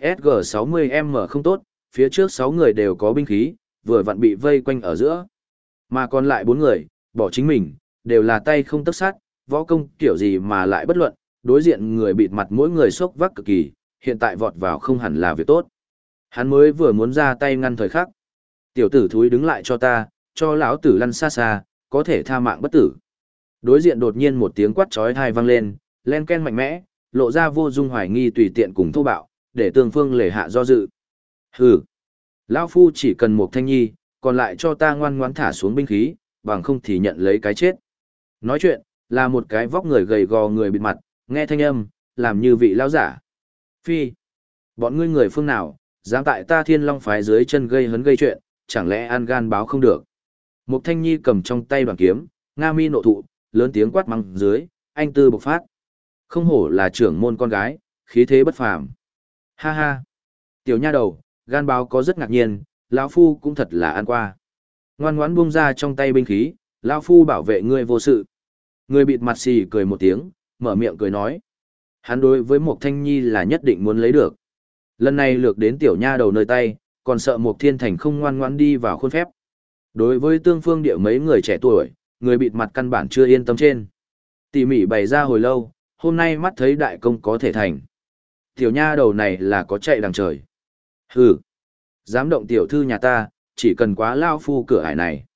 HZSG60M không tốt, phía trước 6 người đều có binh khí, vừa vặn bị vây quanh ở giữa. Mà còn lại 4 người, bỏ chính mình, đều là tay không tấc sát, võ công kiểu gì mà lại bất luận, đối diện người bịt mặt mỗi người sốc vác cực kỳ, hiện tại vọt vào không hẳn là việc tốt. Hắn mới vừa muốn ra tay ngăn thời khắc. Tiểu tử thúi đứng lại cho ta, cho lão tử lăn xa xa, có thể tha mạng bất tử. Đối diện đột nhiên một tiếng quát chói tai vang lên, len ken mạnh mẽ, lộ ra vô dung hoài nghi tùy tiện cùng thô bạo, để Tương Phương lề hạ do dự. Hừ, lão phu chỉ cần một thanh nhi, còn lại cho ta ngoan ngoãn thả xuống binh khí, bằng không thì nhận lấy cái chết. Nói chuyện, là một cái vóc người gầy gò người bịt mặt, nghe thanh âm, làm như vị lão giả. Phi, bọn ngươi người phương nào, dám tại ta Thiên Long Phái dưới chân gây hấn gây chuyện, chẳng lẽ ăn gan báo không được. Một thanh nhi cầm trong tay đoàn kiếm, nga mi nộ thụ, lớn tiếng quát mắng dưới, anh tư bộc phát. Không hổ là trưởng môn con gái, khí thế bất phàm. Ha ha, tiểu nha đầu, gan báo có rất ngạc nhiên, lão phu cũng thật là ăn qua. Ngoan ngoãn buông ra trong tay binh khí, lão phu bảo vệ ngươi vô sự. Người bịt mặt xì cười một tiếng, mở miệng cười nói. Hắn đối với một thanh nhi là nhất định muốn lấy được. Lần này lược đến tiểu nha đầu nơi tay, còn sợ một thiên thành không ngoan ngoãn đi vào khuôn phép. Đối với Tương Phương địa mấy người trẻ tuổi, người bịt mặt căn bản chưa yên tâm trên. Tỉ mỉ bày ra hồi lâu, hôm nay mắt thấy đại công có thể thành. Tiểu nha đầu này là có chạy đằng trời. Hừ, dám động tiểu thư nhà ta, chỉ cần quá lao phu cửa ải này.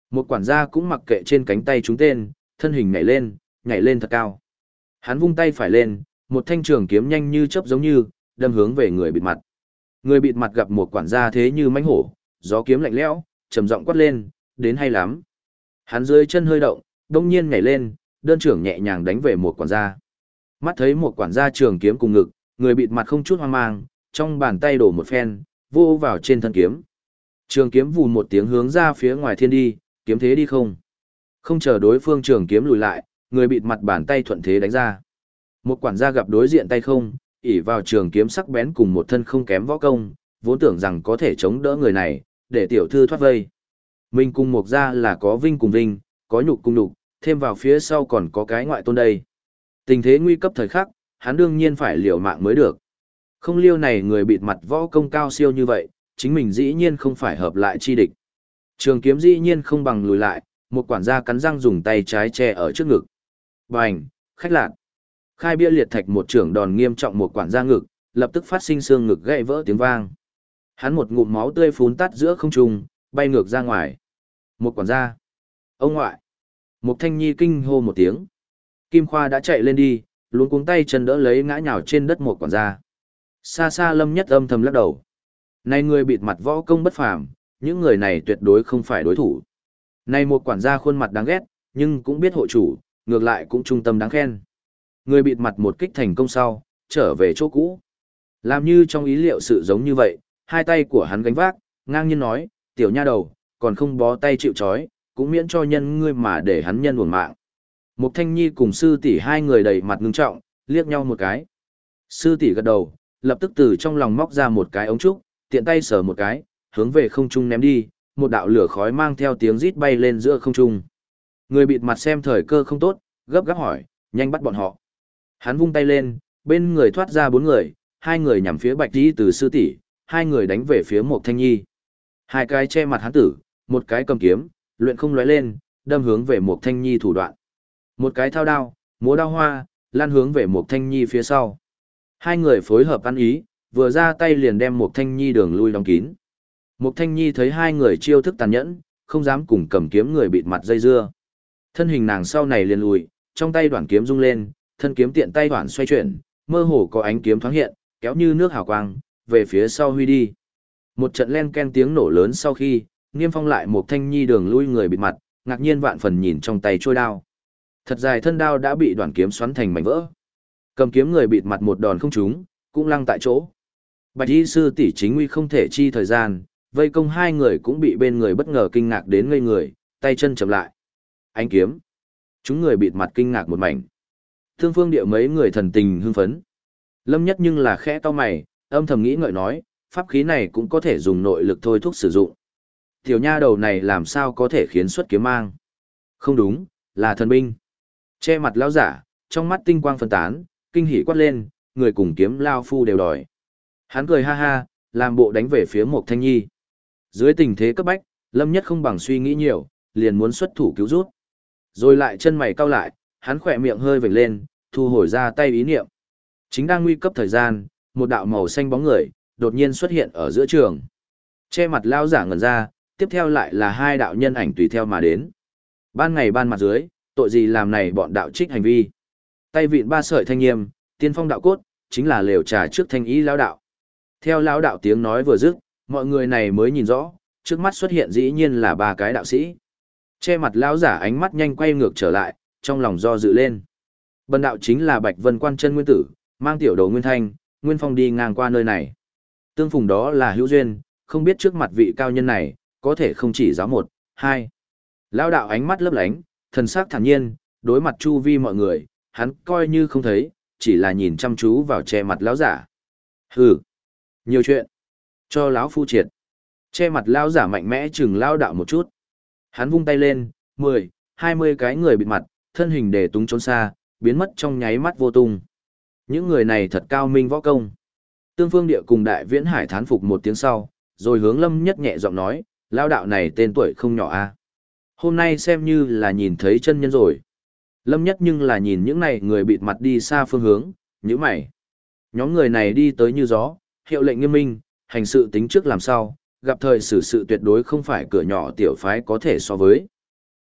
Một quản gia cũng mặc kệ trên cánh tay chúng tên, thân hình nhảy lên thật cao. Hắn vung tay phải lên, một thanh trường kiếm nhanh như chớp giống như, đâm hướng về người bịt mặt. Người bịt mặt gặp một quản gia thế như mãnh hổ, gió kiếm lạnh lẽo, trầm giọng quát lên, đến hay lắm. Hắn dưới chân hơi động, đông nhiên nhảy lên, đơn trưởng nhẹ nhàng đánh về một quản gia. Mắt thấy một quản gia trường kiếm cùng ngực, người bịt mặt không chút hoang mang, trong bàn tay đổ một phen, vô vào trên thân kiếm. Trường kiếm vù một tiếng hướng ra phía ngoài thiên đi, kiếm thế đi không. Không chờ đối phương trường kiếm lùi lại, người bịt mặt bàn tay thuận thế đánh ra. Một quản gia gặp đối diện tay không, ỷ vào trường kiếm sắc bén cùng một thân không kém võ công, vốn tưởng rằng có thể chống đỡ người này, để tiểu thư thoát vây. Mình cùng một gia là có vinh cùng vinh, có nhục cùng nhục, thêm vào phía sau còn có cái ngoại tôn đây. Tình thế nguy cấp thời khắc, hắn đương nhiên phải liều mạng mới được. Không liêu này người bịt mặt võ công cao siêu như vậy, chính mình dĩ nhiên không phải hợp lại chi địch. Trường kiếm dĩ nhiên không bằng lùi lại, một quản gia cắn răng dùng tay trái che ở trước ngực. Bành, khách lạc. Khai bia liệt thạch một trưởng đòn nghiêm trọng một quản gia ngực, lập tức phát sinh xương ngực gãy vỡ tiếng vang. Hắn một ngụm máu tươi phún tắt giữa không trung, bay ngược ra ngoài. Một quản gia. Ông ngoại. Một thanh nhi kinh hô một tiếng. Kim Khoa đã chạy lên đi, luống cuống tay chân đỡ lấy ngã nhào trên đất một quản gia. Xa xa Lâm Nhất âm thầm lắc đầu. Này người bịt mặt võ công bất phàm, những người này tuyệt đối không phải đối thủ. Này một quản gia khuôn mặt đáng ghét, nhưng cũng biết hộ chủ, ngược lại cũng trung tâm đáng khen. Người bịt mặt một kích thành công sau, trở về chỗ cũ. Làm như trong ý liệu sự giống như vậy, hai tay của hắn gánh vác, ngang nhiên nói, tiểu nha đầu, còn không bó tay chịu trói, cũng miễn cho nhân ngươi mà để hắn nhân uổng mạng. Mục Thanh Nhi cùng sư tỷ hai người đầy mặt ngưng trọng, liếc nhau một cái. Sư tỷ gật đầu, lập tức từ trong lòng móc ra một cái ống trúc, tiện tay sờ một cái, hướng về không trung ném đi, một đạo lửa khói mang theo tiếng rít bay lên giữa không trung. Người bịt mặt xem thời cơ không tốt, gấp gáp hỏi, nhanh bắt bọn họ. Hắn vung tay lên, bên người thoát ra 4 người, 2 người nhằm phía Bạch Tỷ từ sư tỷ, 2 người đánh về phía Mộc Thanh Nhi. 2 cái che mặt hắn tử, một cái cầm kiếm, luyện không lóe lên, đâm hướng về Mộc Thanh Nhi thủ đoạn. Một cái thao đao, múa đao hoa, lan hướng về Mộc Thanh Nhi phía sau. 2 người phối hợp ăn ý, vừa ra tay liền đem Mộc Thanh Nhi đường lui đóng kín. Mộc Thanh Nhi thấy 2 người chiêu thức tàn nhẫn, không dám cùng cầm kiếm người bịt mặt dây dưa. Thân hình nàng sau này liền lùi, trong tay đoạn kiếm rung lên, thân kiếm tiện tay đoạn xoay chuyển, mơ hồ có ánh kiếm thoáng hiện, kéo như nước hào quang, về phía sau huy đi. Một trận len ken tiếng nổ lớn sau khi, Niêm Phong lại Mộc Thanh Nhi đường lui người bịt mặt, ngạc nhiên vạn phần nhìn trong tay trôi đao. Thật dài thân đao đã bị đoạn kiếm xoắn thành mảnh vỡ. Cầm kiếm người bịt mặt một đòn không trúng, cũng lăng tại chỗ. Bạch y sư tỷ chính nguy không thể chi thời gian, vây công 2 người cũng bị bên người bất ngờ kinh ngạc đến ngây người, tay chân chậm lại. Ánh kiếm. Chúng người bịt mặt kinh ngạc một mảnh. Thương phương địa mấy người thần tình hưng phấn. Lâm Nhất nhưng là khẽ cau mày, âm thầm nghĩ ngợi nói, pháp khí này cũng có thể dùng nội lực thôi thúc sử dụng. Tiểu nha đầu này làm sao có thể khiến xuất kiếm mang? Không đúng, là thần binh. Che mặt lão giả, trong mắt tinh quang phân tán, kinh hỉ quát lên, người cùng kiếm lao phu đều đòi. Hắn cười ha ha, làm bộ đánh về phía Mộc Thanh Nhi. Dưới tình thế cấp bách, Lâm Nhất không bằng suy nghĩ nhiều, liền muốn xuất thủ cứu rút. Rồi lại chân mày cau lại, hắn khỏe miệng hơi vểnh lên, thu hồi ra tay ý niệm. Chính đang nguy cấp thời gian, một đạo màu xanh bóng người, đột nhiên xuất hiện ở giữa trường. Che mặt lao giả ngẩn ra, tiếp theo lại là 2 đạo nhân ảnh tùy theo mà đến. Ban ngày ban mặt dưới, tội gì làm này bọn đạo trích hành vi. Tay vịn 3 sợi thanh nghiêm, tiên phong đạo cốt, chính là lều trà trước thanh ý lão đạo. Theo lão đạo tiếng nói vừa dứt, mọi người này mới nhìn rõ, trước mắt xuất hiện dĩ nhiên là 3 cái đạo sĩ. Che mặt lão giả ánh mắt nhanh quay ngược trở lại, trong lòng do dự lên. Bần đạo chính là Bạch Vân Quan chân nguyên tử, mang tiểu đồ Nguyên Thanh, Nguyên Phong đi ngang qua nơi này. Tương phùng đó là hữu duyên, không biết trước mặt vị cao nhân này, có thể không chỉ giáo 1, 2. Lão đạo ánh mắt lấp lánh, thần sắc thản nhiên, đối mặt chu vi mọi người, hắn coi như không thấy, chỉ là nhìn chăm chú vào che mặt lão giả. Hừ, nhiều chuyện, cho lão phu triệt. Che mặt lão giả mạnh mẽ chừng lão đạo một chút. Hắn vung tay lên, 10, 20 cái người bịt mặt, thân hình để túng trốn xa, biến mất trong nháy mắt vô tung. Những người này thật cao minh võ công. Tương Phương Địa cùng Đại Viễn Hải thán phục một tiếng sau, rồi hướng Lâm Nhất nhẹ giọng nói, lão đạo này tên tuổi không nhỏ a. Hôm nay xem như là nhìn thấy chân nhân rồi. Lâm Nhất nhưng là nhìn những này người bịt mặt đi xa phương hướng, nhíu mày. Nhóm người này đi tới như gió, hiệu lệnh nghiêm minh, hành sự tính trước làm sao, gặp thời xử sự tuyệt đối không phải cửa nhỏ tiểu phái có thể so với.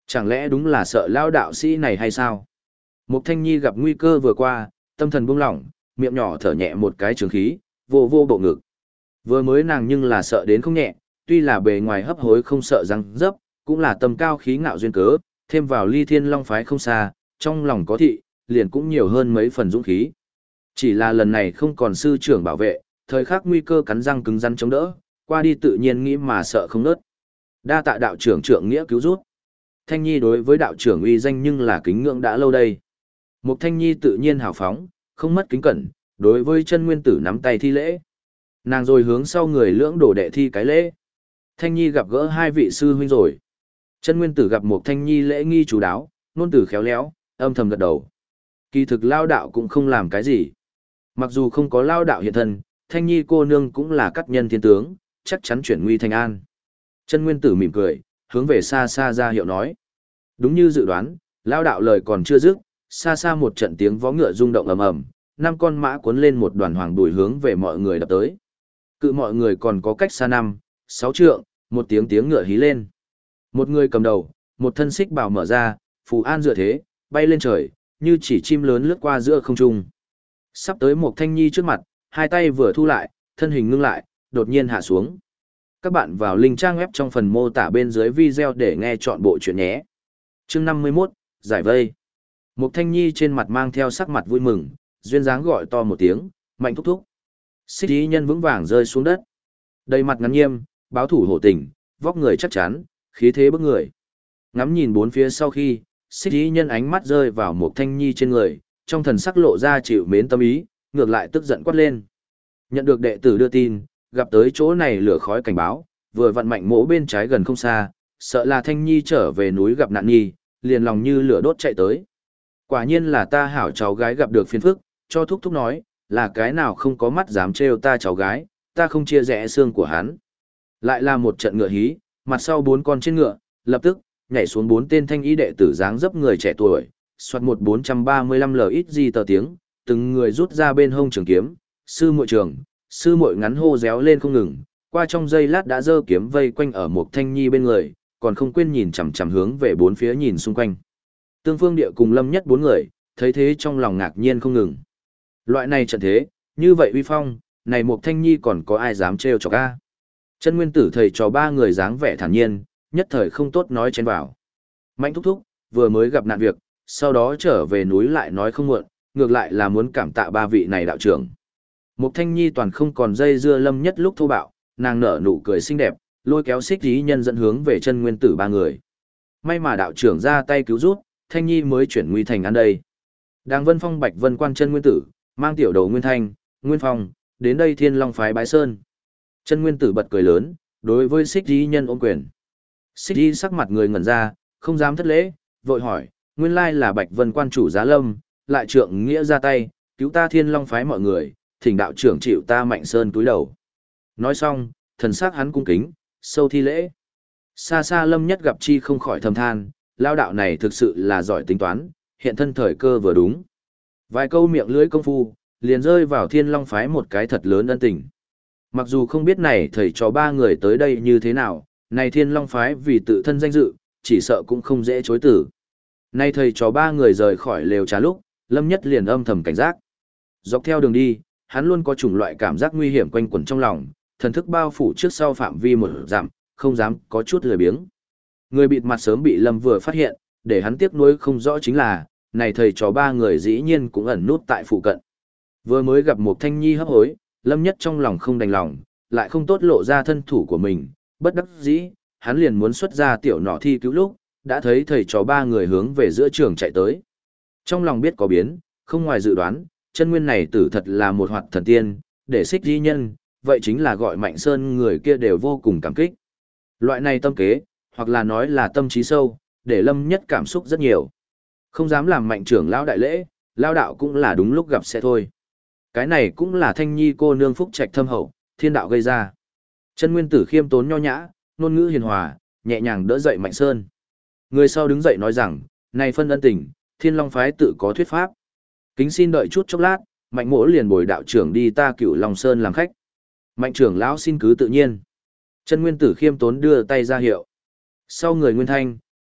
Chẳng lẽ đúng là sợ lao đạo sĩ này hay sao? Mục Thanh Nhi gặp nguy cơ vừa qua, tâm thần buông lỏng, miệng nhỏ thở nhẹ một cái trường khí, vô vô bộ ngực. Vừa mới nàng nhưng là sợ đến không nhẹ, tuy là bề ngoài hấp hối không sợ răng dấp, cũng là tâm cao khí ngạo duyên cớ, thêm vào Ly Thiên Long phái không xa, trong lòng có thị, liền cũng nhiều hơn mấy phần dũng khí. Chỉ là lần này không còn sư trưởng bảo vệ, thời khắc nguy cơ cắn răng cứng rắn chống đỡ, qua đi tự nhiên nghĩ mà sợ không nớt. Đa tạ đạo trưởng trượng nghĩa cứu rút. Thanh Nhi đối với đạo trưởng uy danh nhưng là kính ngưỡng đã lâu đây. Mục Thanh Nhi tự nhiên hào phóng, không mất kính cẩn, đối với chân nguyên tử nắm tay thi lễ. Nàng rồi hướng sau người lưỡng đổ đệ thi cái lễ. Thanh Nhi gặp gỡ hai vị sư huynh rồi. Chân nguyên tử gặp Mục Thanh Nhi lễ nghi chú đáo, nôn tử khéo léo, âm thầm gật đầu. Kỳ thực lao đạo cũng không làm cái gì. Mặc dù không có lao đạo hiện thân, Thanh Nhi cô nương cũng là cắt nhân thiên tướng, chắc chắn chuyển nguy thành an. Chân nguyên tử mỉm cười, hướng về xa xa ra hiệu nói. Đúng như dự đoán, lao đạo lời còn chưa dứt, xa xa một trận tiếng vó ngựa rung động ầm ầm, năm con mã cuốn lên một đoàn hoàng đùi hướng về mọi người đập tới. Cự mọi người còn có cách xa 5, 6 trượng, một tiếng ngựa hí lên. Một người cầm đầu, một thân xích bào mở ra, phù an dựa thế, bay lên trời, như chỉ chim lớn lướt qua giữa không trung. Sắp tới một Thanh Nhi trước mặt, hai tay vừa thu lại, thân hình ngưng lại, đột nhiên hạ xuống. Các bạn vào link trang web trong phần mô tả bên dưới video để nghe chọn bộ chuyện nhé. Chương 51, giải vây. Một Thanh Nhi trên mặt mang theo sắc mặt vui mừng, duyên dáng gọi to một tiếng, mạnh thúc thúc. Xích Ý Nhân vững vàng rơi xuống đất. Đầy mặt ngắn nghiêm, báo thủ hổ tình, vóc người chắc chắn, khí thế bức người. Ngắm nhìn bốn phía sau khi, Xích Ý Nhân ánh mắt rơi vào một Thanh Nhi trên người, trong thần sắc lộ ra chịu mến tâm ý, ngược lại tức giận quát lên. Nhận được đệ tử đưa tin, gặp tới chỗ này lửa khói cảnh báo, vừa vặn mạnh mỗ bên trái gần không xa, sợ là Thanh Nhi trở về núi gặp nạn nhi, liền lòng như lửa đốt chạy tới. Quả nhiên là ta hảo cháu gái gặp được phiền phức, cho thúc thúc nói, là cái nào không có mắt dám trêu ta cháu gái, ta không chia rẽ xương của hắn. Lại là một trận ngựa hí, mặt sau 4 con trên ngựa, lập tức, nhảy xuống 4 tên thanh ý đệ tử dáng dấp người trẻ tuổi, soạt một 435 lời ít gì tờ tiếng, từng người rút ra bên hông trường kiếm, sư muội ngắn hô réo lên không ngừng, qua trong giây lát đã giơ kiếm vây quanh ở một Thanh Nhi bên người, còn không quên nhìn chằm chằm hướng về bốn phía nhìn xung quanh. Tương Phương Địa cùng Lâm Nhất 4 người, thấy thế trong lòng ngạc nhiên không ngừng. Loại này trận thế, như vậy uy phong, này một Thanh Nhi còn có ai dám trêu chọc a? Chân Nguyên Tử thầy trò 3 người dáng vẻ thản nhiên, nhất thời không tốt nói chen vào. Mạnh thúc thúc, vừa mới gặp nạn việc, sau đó trở về núi lại nói không muộn, ngược lại là muốn cảm tạ 3 vị này đạo trưởng. Mục Thanh Nhi toàn không còn dây dưa Lâm Nhất lúc thô bạo, nàng nở nụ cười xinh đẹp, lôi kéo Xích Ý Nhân dẫn hướng về Chân Nguyên Tử 3 người. May mà đạo trưởng ra tay cứu rút, Thanh Nhi mới chuyển nguy thành an đây. Đang Vân Phong Bạch Vân Quan Chân Nguyên Tử, mang tiểu đầu Nguyên Thanh, Nguyên Phong, đến đây Thiên Long phái bái sơn. Chân Nguyên Tử bật cười lớn, đối với Xích Ý Nhân ôm quyền. Xích Ý sắc mặt người ngẩn ra, không dám thất lễ, vội hỏi, nguyên lai là Bạch Vân Quan chủ Giá Lâm, lại trượng nghĩa ra tay, cứu ta Thiên Long phái mọi người, thỉnh đạo trưởng chịu ta Mạnh Sơn túi đầu. Nói xong, thần sắc hắn cung kính, sâu thi lễ. Xa xa Lâm Nhất gặp chi không khỏi thầm than, lao đạo này thực sự là giỏi tính toán, hiện thân thời cơ vừa đúng. Vài câu miệng lưỡi công phu, liền rơi vào Thiên Long phái một cái thật lớn ân tình. Mặc dù không biết này thầy trò 3 người tới đây như thế nào, này Thiên Long phái vì tự thân danh dự, chỉ sợ cũng không dễ chối tử. Này thầy trò 3 người rời khỏi lều trà lúc, Lâm Nhất liền âm thầm cảnh giác. Dọc theo đường đi, hắn luôn có chủng loại cảm giác nguy hiểm quanh quẩn trong lòng, thần thức bao phủ trước sau phạm vi một dặm, không dám có chút lười biếng. Người bịt mặt sớm bị Lâm vừa phát hiện, để hắn tiếc nuối không rõ chính là, này thầy trò 3 người dĩ nhiên cũng ẩn nút tại phụ cận. Vừa mới gặp một Thanh Nhi hấp hối, Lâm Nhất trong lòng không đành lòng, lại không tốt lộ ra thân thủ của mình, bất đắc dĩ, hắn liền muốn xuất ra tiểu nỏ thi cứu lúc, đã thấy thầy trò 3 người hướng về giữa trường chạy tới. Trong lòng biết có biến, không ngoài dự đoán, Chân Nguyên này tử thật là một hoạt thần tiên, để Xích Ý Nhân, vậy chính là gọi Mạnh Sơn người kia đều vô cùng cảm kích. Loại này tâm kế, hoặc là nói là tâm trí sâu, để Lâm Nhất cảm xúc rất nhiều. Không dám làm Mạnh trưởng lão đại lễ, lao đạo cũng là đúng lúc gặp sẽ thôi. Cái này cũng là Thanh Nhi cô nương phúc trạch thâm hậu, thiên đạo gây ra. Chân Nguyên Tử khiêm tốn nho nhã, ngôn ngữ hiền hòa, nhẹ nhàng đỡ dậy Mạnh Sơn. Người sau đứng dậy nói rằng, này phân ân tình, Thiên Long phái tự có thuyết pháp. Kính xin đợi chút chốc lát, Mạnh mỗ liền bồi đạo trưởng đi ta Cửu Long Sơn làm khách. Mạnh trưởng lão xin cứ tự nhiên. Chân Nguyên Tử khiêm tốn đưa tay ra hiệu. Sau người Nguyên Thanh,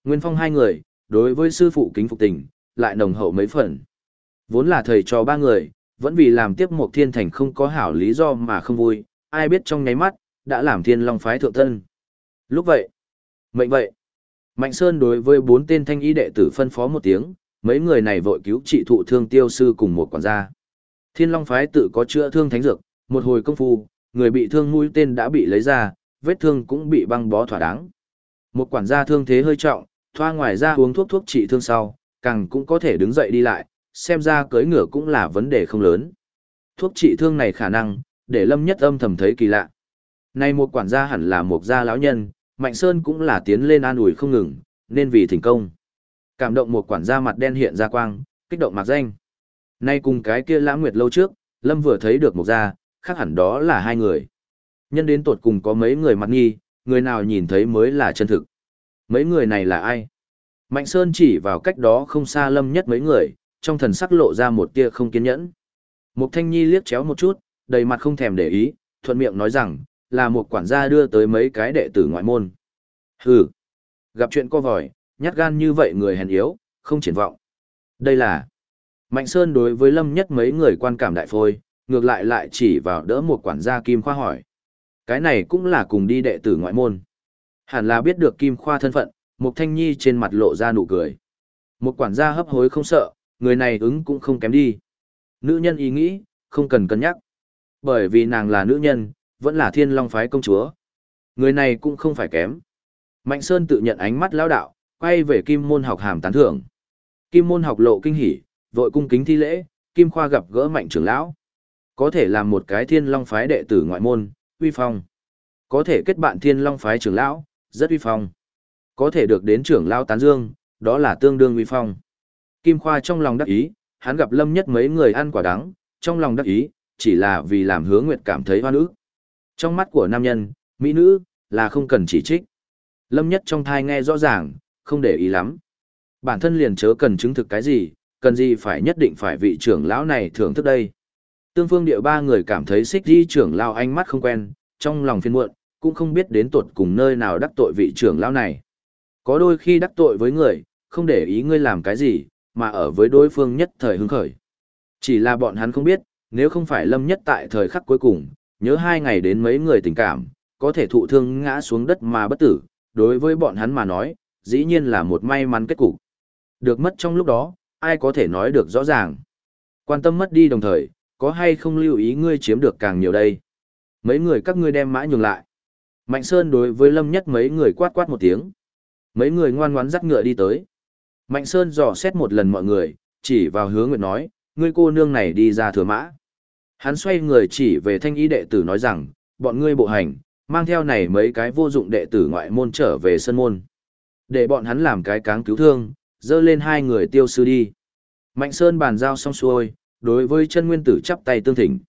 Nguyên Phong hai người, đối với sư phụ kính phục tình, lại nồng hậu mấy phần. Vốn là thầy trò ba người, vẫn vì làm tiếp một thiên thành không có hảo lý do mà không vui, ai biết trong nháy mắt, đã làm thiên long phái thượng thân. Lúc vậy, mệnh vậy, Mạnh Sơn đối với 4 tên thanh y đệ tử phân phó một tiếng, mấy người này vội cứu trị thụ thương tiêu sư cùng một quản gia. Thiên long phái tự có chữa thương thánh dược, một hồi công phu, người bị thương mũi tên đã bị lấy ra, vết thương cũng bị băng bó thỏa đáng. Một quản gia thương thế hơi trọng, thoa ngoài ra uống thuốc trị thương sau, càng cũng có thể đứng dậy đi lại, xem ra cưỡi ngựa cũng là vấn đề không lớn. Thuốc trị thương này khả năng, để Lâm Nhất âm thầm thấy kỳ lạ. Này một quản gia hẳn là một gia lão nhân, Mạnh Sơn cũng là tiến lên an ủi không ngừng, nên vì thành công. Cảm động một quản gia mặt đen hiện ra quang, kích động mạc danh. Nay cùng cái kia Lãng Nguyệt lâu trước, Lâm vừa thấy được một gia, khác hẳn đó là hai người. Nhân đến tột cùng có mấy người mặt nghi, người nào nhìn thấy mới là chân thực. Mấy người này là ai? Mạnh Sơn chỉ vào cách đó không xa Lâm Nhất mấy người, trong thần sắc lộ ra một tia không kiên nhẫn. Mục Thanh Nhi liếc chéo một chút, đầy mặt không thèm để ý, thuận miệng nói rằng, là một quản gia đưa tới mấy cái đệ tử ngoại môn. Hừ, gặp chuyện co vòi, nhát gan như vậy người hèn yếu, không triển vọng. Đây là... Mạnh Sơn đối với Lâm Nhất mấy người quan cảm đại phôi, ngược lại chỉ vào đỡ một quản gia Kim Khoa hỏi. Cái này cũng là cùng đi đệ tử ngoại môn. Hẳn là biết được Kim Khoa thân phận, Mục Thanh Nhi trên mặt lộ ra nụ cười. Một quản gia hấp hối không sợ, người này ứng cũng không kém đi. Nữ nhân ý nghĩ, không cần cân nhắc. Bởi vì nàng là nữ nhân, vẫn là Thiên Long phái công chúa. Người này cũng không phải kém. Mạnh Sơn tự nhận ánh mắt lão đạo, quay về Kim Môn học hàm tán thưởng. Kim Môn học lộ kinh hỉ, vội cung kính thi lễ, Kim Khoa gặp gỡ Mạnh trưởng lão. Có thể làm một cái Thiên Long phái đệ tử ngoại môn, uy phong. Có thể kết bạn Thiên Long phái trưởng lão, rất uy phong. Có thể được đến trưởng lão tán dương, đó là tương đương uy phong. Kim Khoa trong lòng đắc ý, hắn gặp Lâm Nhất mấy người ăn quả đắng, trong lòng đắc ý, chỉ là vì làm Hứa Nguyệt cảm thấy hoan ức. Trong mắt của nam nhân, mỹ nữ, là không cần chỉ trích. Lâm Nhất trong thai nghe rõ ràng, không để ý lắm. Bản thân liền chớ cần chứng thực cái gì, cần gì phải nhất định phải vị trưởng lão này thưởng thức đây. Tương phương địa ba người cảm thấy xích di trưởng lão ánh mắt không quen, trong lòng phiền muộn, cũng không biết đến tuột cùng nơi nào đắc tội vị trưởng lão này. Có đôi khi đắc tội với người, không để ý ngươi làm cái gì, mà ở với đối phương nhất thời hứng khởi. Chỉ là bọn hắn không biết, nếu không phải Lâm Nhất tại thời khắc cuối cùng, nhớ 2 ngày đến mấy người tình cảm, có thể thụ thương ngã xuống đất mà bất tử, đối với bọn hắn mà nói, dĩ nhiên là một may mắn kết cục. Được mất trong lúc đó, ai có thể nói được rõ ràng. Quan tâm mất đi đồng thời, có hay không lưu ý ngươi chiếm được càng nhiều đây. Mấy người các ngươi đem mã nhường lại. Mạnh Sơn đối với Lâm Nhất mấy người quát quát một tiếng. Mấy người ngoan ngoãn dắt ngựa đi tới. Mạnh Sơn dò xét một lần mọi người, chỉ vào Hứa Nguyệt nói, ngươi cô nương này đi ra thừa mã. Hắn xoay người chỉ về thanh ý đệ tử nói rằng, bọn ngươi bộ hành, mang theo này mấy cái vô dụng đệ tử ngoại môn trở về sân môn. Để bọn hắn làm cái cáng cứu thương, dơ lên 2 người tiêu sư đi. Mạnh Sơn bàn giao xong xuôi, đối với chân nguyên tử chắp tay tương thỉnh.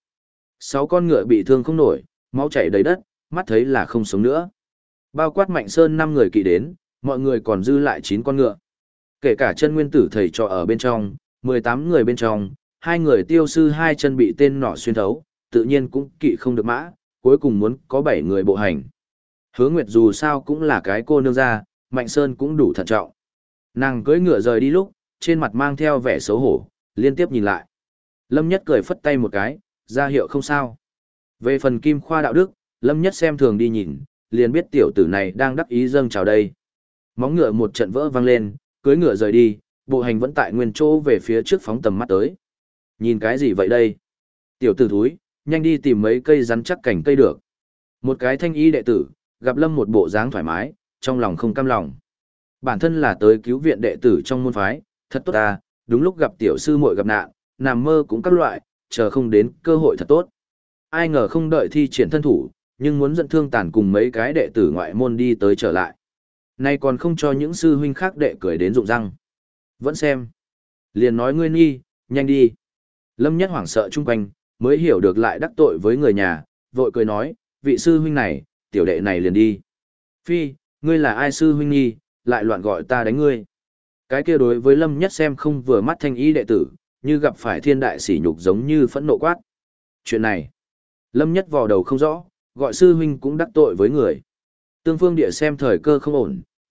6 con ngựa bị thương không nổi, máu chảy đầy đất, mắt thấy là không sống nữa. Bao quát Mạnh Sơn 5 người kỵ đến, mọi người còn dư lại 9 con ngựa. Kể cả chân nguyên tử thầy trò ở bên trong, 18 người bên trong, 2 người tiêu sư 2 chân bị tên nỏ xuyên thấu, tự nhiên cũng kỵ không được mã, cuối cùng muốn có 7 người bộ hành. Hứa Nguyệt dù sao cũng là cái cô nương ra, Mạnh Sơn cũng đủ thận trọng. Nàng cưỡi ngựa rời đi lúc, trên mặt mang theo vẻ xấu hổ, liên tiếp nhìn lại. Lâm Nhất cười phất tay một cái, ra hiệu không sao. Về phần Kim Khoa đạo đức, Lâm Nhất xem thường đi nhìn, liền biết tiểu tử này đang đắc ý dâng chào đây. Móng ngựa một trận vỡ vang lên, cưỡi ngựa rời đi, bộ hành vẫn tại nguyên chỗ về phía trước phóng tầm mắt tới. Nhìn cái gì vậy đây? Tiểu tử thúi, nhanh đi tìm mấy cây rắn chắc cành cây được. Một cái thanh y đệ tử, gặp Lâm một bộ dáng thoải mái, trong lòng không cam lòng. Bản thân là tới cứu viện đệ tử trong môn phái, thật tốt ta, đúng lúc gặp tiểu sư muội gặp nạn, nằm mơ cũng các loại, chờ không đến cơ hội thật tốt. Ai ngờ không đợi thi triển thân thủ, nhưng muốn dẫn thương tàn cùng mấy cái đệ tử ngoại môn đi tới trở lại. Nay còn không cho những sư huynh khác đệ cười đến rụng răng. Vẫn xem. Liền nói ngươi nghi, nhanh đi. Lâm Nhất hoảng sợ chung quanh, mới hiểu được lại đắc tội với người nhà, vội cười nói, vị sư huynh này, tiểu đệ này liền đi. Phi, ngươi là ai sư huynh nghi, lại loạn gọi ta đánh ngươi. Cái kia đối với Lâm Nhất xem không vừa mắt thanh ý đệ tử, như gặp phải thiên đại sỉ nhục giống như phẫn nộ quát. Chuyện này, Lâm Nhất vò đầu không rõ, gọi sư huynh cũng đắc tội với người. Tương phương địa xem thời cơ không ổn,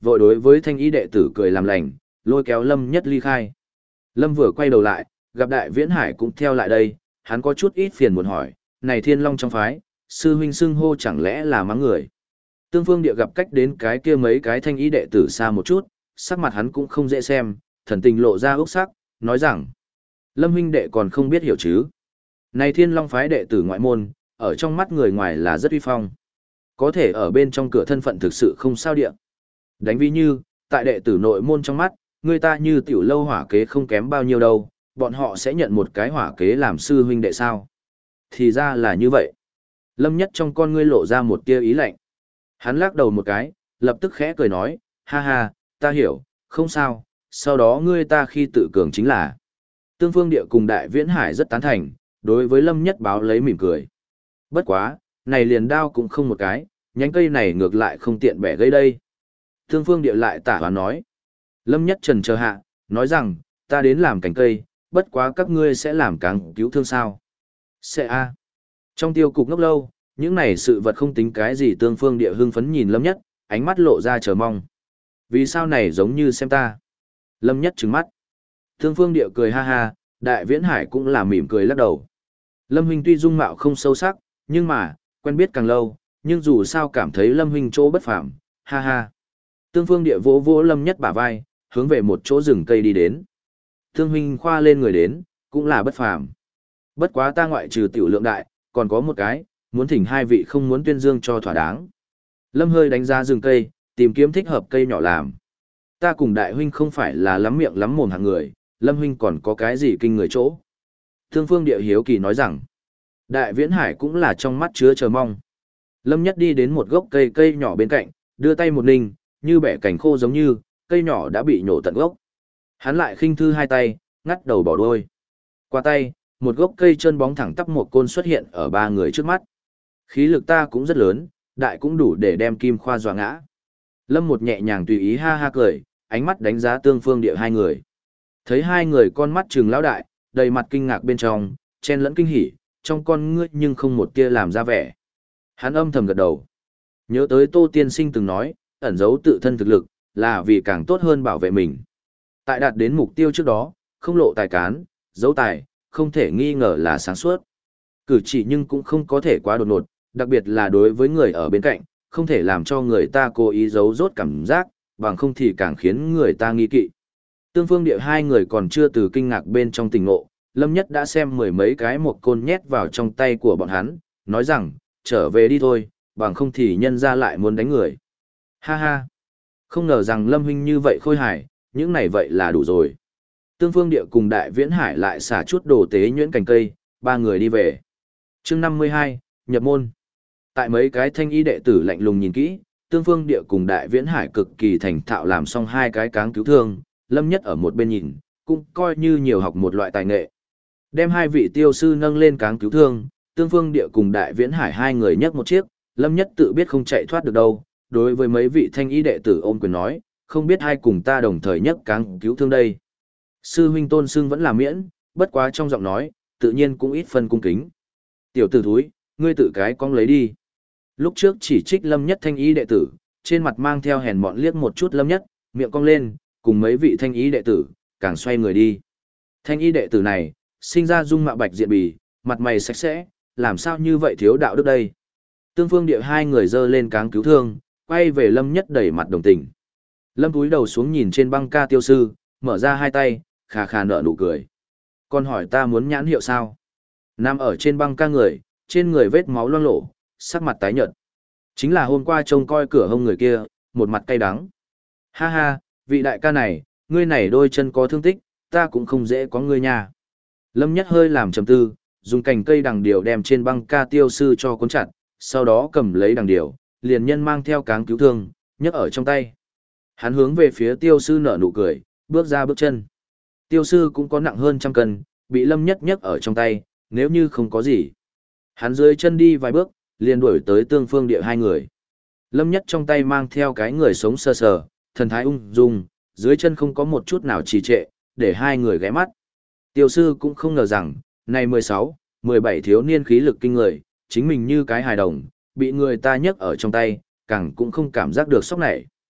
vội đối với thanh y đệ tử cười làm lành, lôi kéo Lâm Nhất ly khai. Lâm vừa quay đầu lại, gặp Đại Viễn Hải cũng theo lại đây, hắn có chút ít phiền muốn hỏi, này Thiên Long trong phái, sư huynh xưng hô chẳng lẽ là mắng người. Tương Phương Địa gặp cách đến cái kia mấy cái thanh y đệ tử xa một chút, sắc mặt hắn cũng không dễ xem, thần tình lộ ra ốc sắc, nói rằng, Lâm huynh đệ còn không biết hiểu chứ. Này Thiên Long phái đệ tử ngoại môn, ở trong mắt người ngoài là rất uy phong. Có thể ở bên trong cửa thân phận thực sự không sao địa. Đánh ví như, tại đệ tử nội môn trong mắt, người ta như tiểu lâu hỏa kế không kém bao nhiêu đâu, bọn họ sẽ nhận một cái hỏa kế làm sư huynh đệ sao. Thì ra là như vậy. Lâm Nhất trong con ngươi lộ ra một tia ý lạnh. Hắn lắc đầu một cái, lập tức khẽ cười nói, ha ha, ta hiểu, không sao, sau đó ngươi ta khi tự cường chính là. Tương Phương Địa cùng Đại Viễn Hải rất tán thành, đối với Lâm Nhất báo lấy mỉm cười. Bất quá, này liền đao cũng không một cái, nhánh cây này ngược lại không tiện bẻ gây đây. Tương Phương Địa lại tả hoán nói. Lâm Nhất trần chờ hạ, nói rằng, ta đến làm cành cây, bất quá các ngươi sẽ làm cáng cứu thương sao. Sẽ a. Trong tiêu cục ngốc lâu, những này sự vật không tính cái gì. Tương Phương Địa hưng phấn nhìn Lâm Nhất, ánh mắt lộ ra chờ mong. Vì sao này giống như xem ta? Lâm Nhất trừng mắt. Tương Phương Địa cười ha ha, Đại Viễn Hải cũng là mỉm cười lắc đầu. Lâm huynh tuy dung mạo không sâu sắc, nhưng mà, quen biết càng lâu, nhưng dù sao cảm thấy Lâm huynh chỗ bất phàm, ha ha. Tương Phương Địa vỗ vỗ Lâm Nhất bả vai, hướng về một chỗ rừng cây đi đến. Tương huynh khoa lên người đến, cũng là bất phàm. Bất quá ta ngoại trừ tiểu lượng đại, còn có một cái, muốn thỉnh hai vị không muốn tuyên dương cho thỏa đáng. Lâm hơi đánh giá rừng cây, tìm kiếm thích hợp cây nhỏ làm. Ta cùng đại huynh không phải là lắm miệng lắm mồm hạng người, Lâm huynh còn có cái gì kinh người chỗ. Tương Phương Địa hiếu kỳ nói rằng, Đại Viễn Hải cũng là trong mắt chứa chờ mong. Lâm Nhất đi đến một gốc cây nhỏ bên cạnh, đưa tay một ninh, như bẻ cành khô giống như, cây nhỏ đã bị nhổ tận gốc. Hắn lại khinh thư hai tay, ngắt đầu bỏ đuôi. Qua tay, một gốc cây chân bóng thẳng tắp một côn xuất hiện ở ba người trước mắt. Khí lực ta cũng rất lớn, đại cũng đủ để đem Kim Khoa dọa ngã. Lâm một nhẹ nhàng tùy ý ha ha cười, ánh mắt đánh giá Tương Phương Địa hai người. Thấy hai người con mắt trừng lão đại, đầy mặt kinh ngạc bên trong, chen lẫn kinh hỉ, trong con ngươi nhưng không một tia làm ra vẻ. Hắn âm thầm gật đầu. Nhớ tới Tô Tiên Sinh từng nói, ẩn giấu tự thân thực lực, là vì càng tốt hơn bảo vệ mình. Tại đạt đến mục tiêu trước đó, không lộ tài cán, giấu tài, không thể nghi ngờ là sáng suốt. Cử chỉ nhưng cũng không có thể quá đột ngột, đặc biệt là đối với người ở bên cạnh, không thể làm cho người ta cố ý giấu rốt cảm giác, bằng không thì càng khiến người ta nghi kỵ. Tương Phương Địa hai người còn chưa từ kinh ngạc bên trong tỉnh ngộ, Lâm Nhất đã xem mười mấy cái một côn nhét vào trong tay của bọn hắn, nói rằng, trở về đi thôi, bằng không thì nhân ra lại muốn đánh người. Ha ha, không ngờ rằng Lâm huynh như vậy khôi hài, những này vậy là đủ rồi. Tương Phương Địa cùng Đại Viễn Hải lại xả chút đồ tế nhuyễn cành cây, ba người đi về. Chương 52, nhập môn. Tại mấy cái thanh y đệ tử lạnh lùng nhìn kỹ, Tương Phương Địa cùng Đại Viễn Hải cực kỳ thành thạo làm xong hai cái cáng cứu thương, Lâm Nhất ở một bên nhìn, cũng coi như nhiều học một loại tài nghệ. Đem hai vị tiêu sư nâng lên cáng cứu thương, Tương Phương Địa cùng Đại Viễn Hải hai người nhấc một chiếc, Lâm Nhất tự biết không chạy thoát được đâu, đối với mấy vị thanh y đệ tử ôm quyền nói, không biết hai cùng ta đồng thời nhấc cáng cứu thương đây. Sư huynh tôn xưng vẫn là miễn, bất quá trong giọng nói, tự nhiên cũng ít phân cung kính. Tiểu tử thúi, ngươi tự cái cong lấy đi. Lúc trước chỉ trích Lâm Nhất thanh y đệ tử, trên mặt mang theo hèn mọn liếc một chút Lâm Nhất, miệng cong lên, cùng mấy vị thanh y đệ tử, càng xoay người đi. Thanh y đệ tử này, sinh ra dung mạo bạch diện bì, mặt mày sạch sẽ, làm sao như vậy thiếu đạo đức đây. Tương Phương Địa hai người dơ lên cáng cứu thương, quay về Lâm Nhất đẩy mặt đồng tình. Lâm cúi đầu xuống nhìn trên băng ca tiêu sư, mở ra hai tay, khà khà nở nụ cười. Còn hỏi ta muốn nhãn hiệu sao? Nằm ở trên băng ca người, trên người vết máu loang lổ, sắc mặt tái nhợt. Chính là hôm qua trông coi cửa hông người kia, một mặt cay đắng. Ha ha, vị đại ca này, ngươi này đôi chân có thương tích, ta cũng không dễ có ngươi nha. Lâm Nhất hơi làm trầm tư, dùng cành cây đằng điều đem trên băng ca tiêu sư cho cuốn chặt, sau đó cầm lấy đằng điều, liền nhân mang theo cáng cứu thương, nhấc ở trong tay. Hắn hướng về phía tiêu sư nở nụ cười, bước ra bước chân. Tiêu sư cũng có nặng hơn 100 cân, bị Lâm Nhất nhấc ở trong tay, nếu như không có gì. Hắn dưới chân đi vài bước, liền đuổi tới Tương Phương Địa hai người. Lâm Nhất trong tay mang theo cái người sống sờ sờ, thần thái ung dung, dưới chân không có một chút nào trì trệ, để hai người ghé mắt. Tiêu sư cũng không ngờ rằng, này 16, 17 thiếu niên khí lực kinh người, chính mình như cái hài đồng, bị người ta nhấc ở trong tay, càng cũng không cảm giác được sốc này.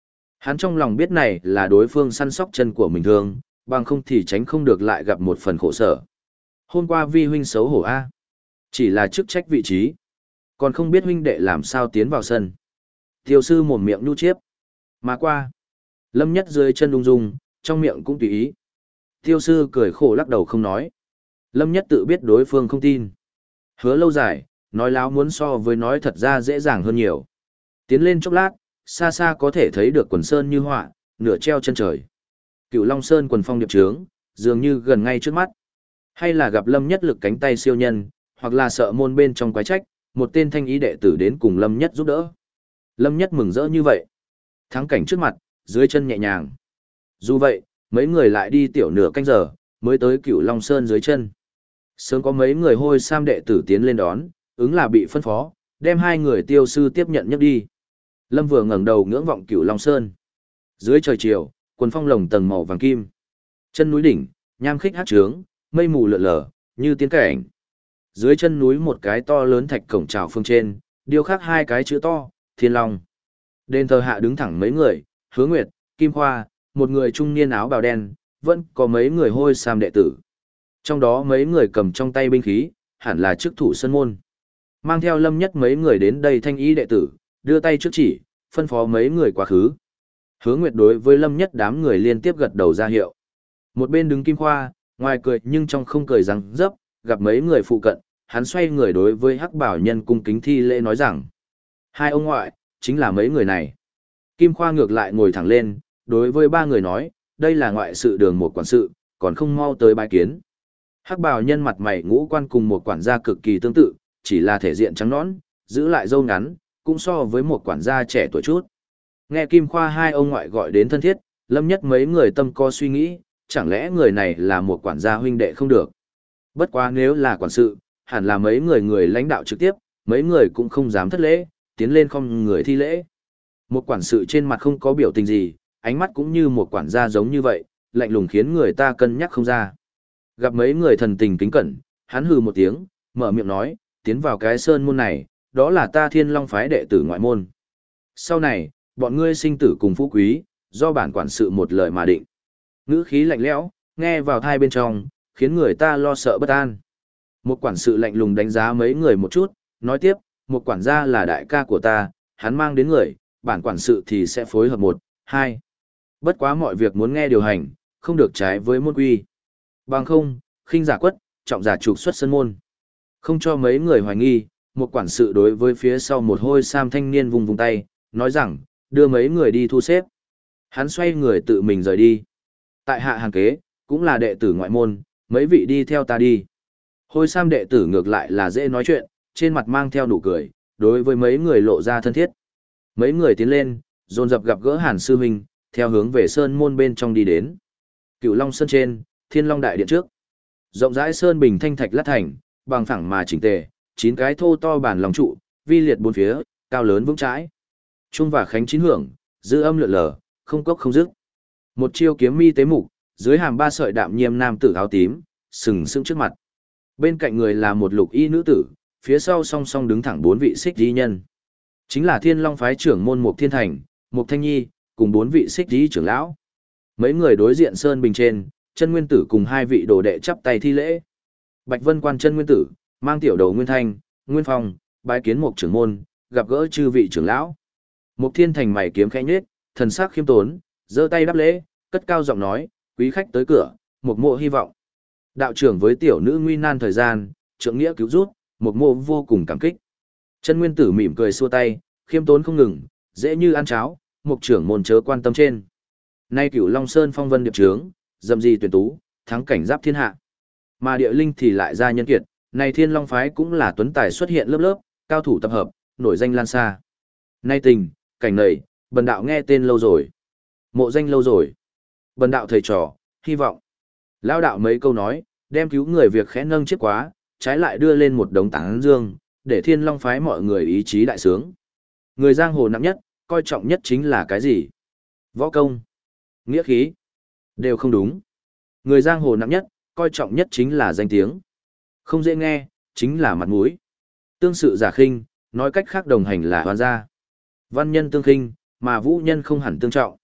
Hắn trong lòng biết này là đối phương săn sóc chân của mình thương, bằng không thì tránh không được lại gặp một phần khổ sở. Hôm qua vi huynh xấu hổ A. Chỉ là chức trách vị trí. Còn không biết huynh đệ làm sao tiến vào sân. Tiêu sư mồm miệng nhu chiếp. Mà qua. Lâm Nhất dưới chân ung dung, trong miệng cũng tùy ý. Tiêu sư cười khổ lắc đầu không nói. Lâm Nhất tự biết đối phương không tin. Hứa lâu dài, nói láo muốn so với nói thật ra dễ dàng hơn nhiều. Tiến lên chốc lát, xa xa có thể thấy được quần sơn như họa, nửa treo chân trời. Cựu Long Sơn quần phong điệp trướng, dường như gần ngay trước mắt. Hay là gặp Lâm Nhất lực cánh tay siêu nhân, hoặc là sợ môn bên trong quái trách, một tên thanh ý đệ tử đến cùng Lâm Nhất giúp đỡ. Lâm Nhất mừng rỡ như vậy. Thắng cảnh trước mặt, dưới chân nhẹ nhàng. Dù vậy, mấy người lại đi tiểu nửa canh giờ, mới tới Cựu Long Sơn dưới chân. Sớm có mấy người hôi sam đệ tử tiến lên đón, ứng là bị phân phó, đem hai người tiêu sư tiếp nhận nhấc đi. Lâm vừa ngẩng đầu ngưỡng vọng Cựu Long Sơn. Dưới trời chiều, quần phong lồng tầng màu vàng kim. Chân núi đỉnh, nham khích hát trướng, mây mù lượn lờ, như tiên cảnh. Dưới chân núi một cái to lớn thạch cổng trào phương trên, điêu khắc hai cái chữ to, Thiên Long. Đền thờ hạ đứng thẳng mấy người, Hứa Nguyệt, Kim Khoa, một người trung niên áo bào đen, vẫn có mấy người hôi sam đệ tử. Trong đó mấy người cầm trong tay binh khí, hẳn là chức thủ sân môn. Mang theo Lâm Nhất mấy người đến đây thanh ý đệ tử, đưa tay trước chỉ, phân phó mấy người quá khứ. Hứa Nguyệt đối với Lâm Nhất đám người liên tiếp gật đầu ra hiệu. Một bên đứng Kim Khoa, ngoài cười nhưng trong không cười răng dấp, gặp mấy người phụ cận, hắn xoay người đối với Hắc Bảo Nhân cung kính thi lễ nói rằng: hai ông ngoại, chính là mấy người này. Kim Khoa ngược lại ngồi thẳng lên, đối với ba người nói, đây là ngoại sự đường một quản sự, còn không mau tới bái kiến. Hắc Bảo Nhân mặt mày ngũ quan cùng một quản gia cực kỳ tương tự, chỉ là thể diện trắng nõn, giữ lại râu ngắn, cũng so với một quản gia trẻ tuổi chút. Nghe Kim Khoa hai ông ngoại gọi đến thân thiết, Lâm Nhất mấy người tâm co suy nghĩ, chẳng lẽ người này là một quản gia huynh đệ không được. Bất quá nếu là quản sự, hẳn là mấy người lãnh đạo trực tiếp, mấy người cũng không dám thất lễ, tiến lên không người thi lễ. Một quản sự trên mặt không có biểu tình gì, ánh mắt cũng như một quản gia giống như vậy, lạnh lùng khiến người ta cân nhắc không ra. Gặp mấy người thần tình kính cẩn, hắn hừ một tiếng, mở miệng nói, tiến vào cái sơn môn này, đó là ta Thiên Long phái đệ tử ngoại môn. Sau này, bọn ngươi sinh tử cùng phú quý, do bản quản sự một lời mà định. Ngữ khí lạnh lẽo, nghe vào thai bên trong, khiến người ta lo sợ bất an. Một quản sự lạnh lùng đánh giá mấy người một chút, nói tiếp, một quản gia là đại ca của ta, hắn mang đến người, bản quản sự thì sẽ phối hợp một, hai. Bất quá mọi việc muốn nghe điều hành, không được trái với môn quy. Bằng không, khinh giả quất, trọng giả trục xuất sân môn. Không cho mấy người hoài nghi, một quản sự đối với phía sau một hôi sam thanh niên vùng vùng tay, nói rằng, đưa mấy người đi thu xếp. Hắn xoay người tự mình rời đi. Tại hạ hàng kế, cũng là đệ tử ngoại môn, mấy vị đi theo ta đi. Hôi sam đệ tử ngược lại là dễ nói chuyện, trên mặt mang theo nụ cười, đối với mấy người lộ ra thân thiết. Mấy người tiến lên, dồn dập gặp gỡ Hàn sư huynh, theo hướng về sơn môn bên trong đi đến. Cựu Long Sơn trên, Thiên Long đại điện trước. Rộng rãi sơn bình thanh thạch lát thành, bằng phẳng mà chỉnh tề, 9 cái thô to bản lòng trụ, vi liệt bốn phía, cao lớn vững chãi. Trung và khánh chín hưởng, dư âm lượn lờ, không cốc không dứt. Một chiêu kiếm mi tế mục, dưới hàm ba sợi đạm nhiêm nam tử áo tím, sừng sững trước mặt. Bên cạnh người là một lục y nữ tử, phía sau song song đứng thẳng 4 vị xích di nhân. Chính là Thiên Long phái trưởng môn Mục Thiên Thành, Mục Thanh Nhi, cùng 4 vị xích di trưởng lão. Mấy người đối diện sơn bình trên, Chân Nguyên Tử cùng 2 vị đồ đệ chắp tay thi lễ. Bạch Vân Quan Chân Nguyên Tử, mang tiểu đầu Nguyên Thanh, Nguyên Phong, bái kiến Mục trưởng môn, gặp gỡ chư vị trưởng lão. Mục Thiên Thành mày kiếm khẽ nhếch, thần sắc khiêm tốn, giơ tay đáp lễ, cất cao giọng nói, quý khách tới cửa, Mục mộ hy vọng. Đạo trưởng với tiểu nữ nguy nan thời gian, trượng nghĩa cứu rút, Mục mộ vô cùng cảm kích. Chân Nguyên Tử mỉm cười xua tay, khiêm tốn không ngừng, dễ như ăn cháo, Mục trưởng môn chớ quan tâm trên. Nay Cửu Long Sơn phong vân điệp trướng, dầm gì tuyển tú, thắng cảnh giáp thiên hạ. Mà địa linh thì lại ra nhân kiệt, nay Thiên Long phái cũng là tuấn tài xuất hiện lớp lớp, cao thủ tập hợp, nổi danh lan xa. Nay tình, cảnh nầy, bần đạo nghe tên lâu rồi. Mộ danh lâu rồi. Bần đạo thầy trò, hy vọng. Lao đạo mấy câu nói, đem cứu người việc khẽ nâng chiếc quá, trái lại đưa lên một đống tán dương, để Thiên Long phái mọi người ý chí đại sướng. Người giang hồ nặng nhất, coi trọng nhất chính là cái gì? Võ công, nghĩa khí, đều không đúng. Người giang hồ nặng nhất, coi trọng nhất chính là danh tiếng. Không dễ nghe, chính là mặt mũi. Tương sự giả khinh, nói cách khác đồng hành là hoàn gia. Văn nhân tương khinh, mà vũ nhân không hẳn tương trọng.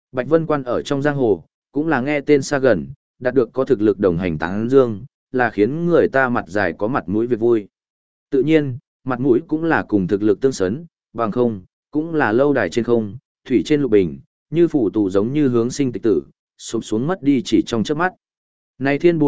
Bạch Vân Quan ở trong giang hồ, cũng là nghe tên xa gần, đạt được có thực lực đồng hành tán dương, là khiến người ta mặt dài có mặt mũi việc vui. Tự nhiên, mặt mũi cũng là cùng thực lực tương xứng, bằng không, cũng là lâu đài trên không, thủy trên lục bình, như phủ tù giống như hướng sinh tịch tử, sụp xuống mất đi chỉ trong chớp mắt. Này thiên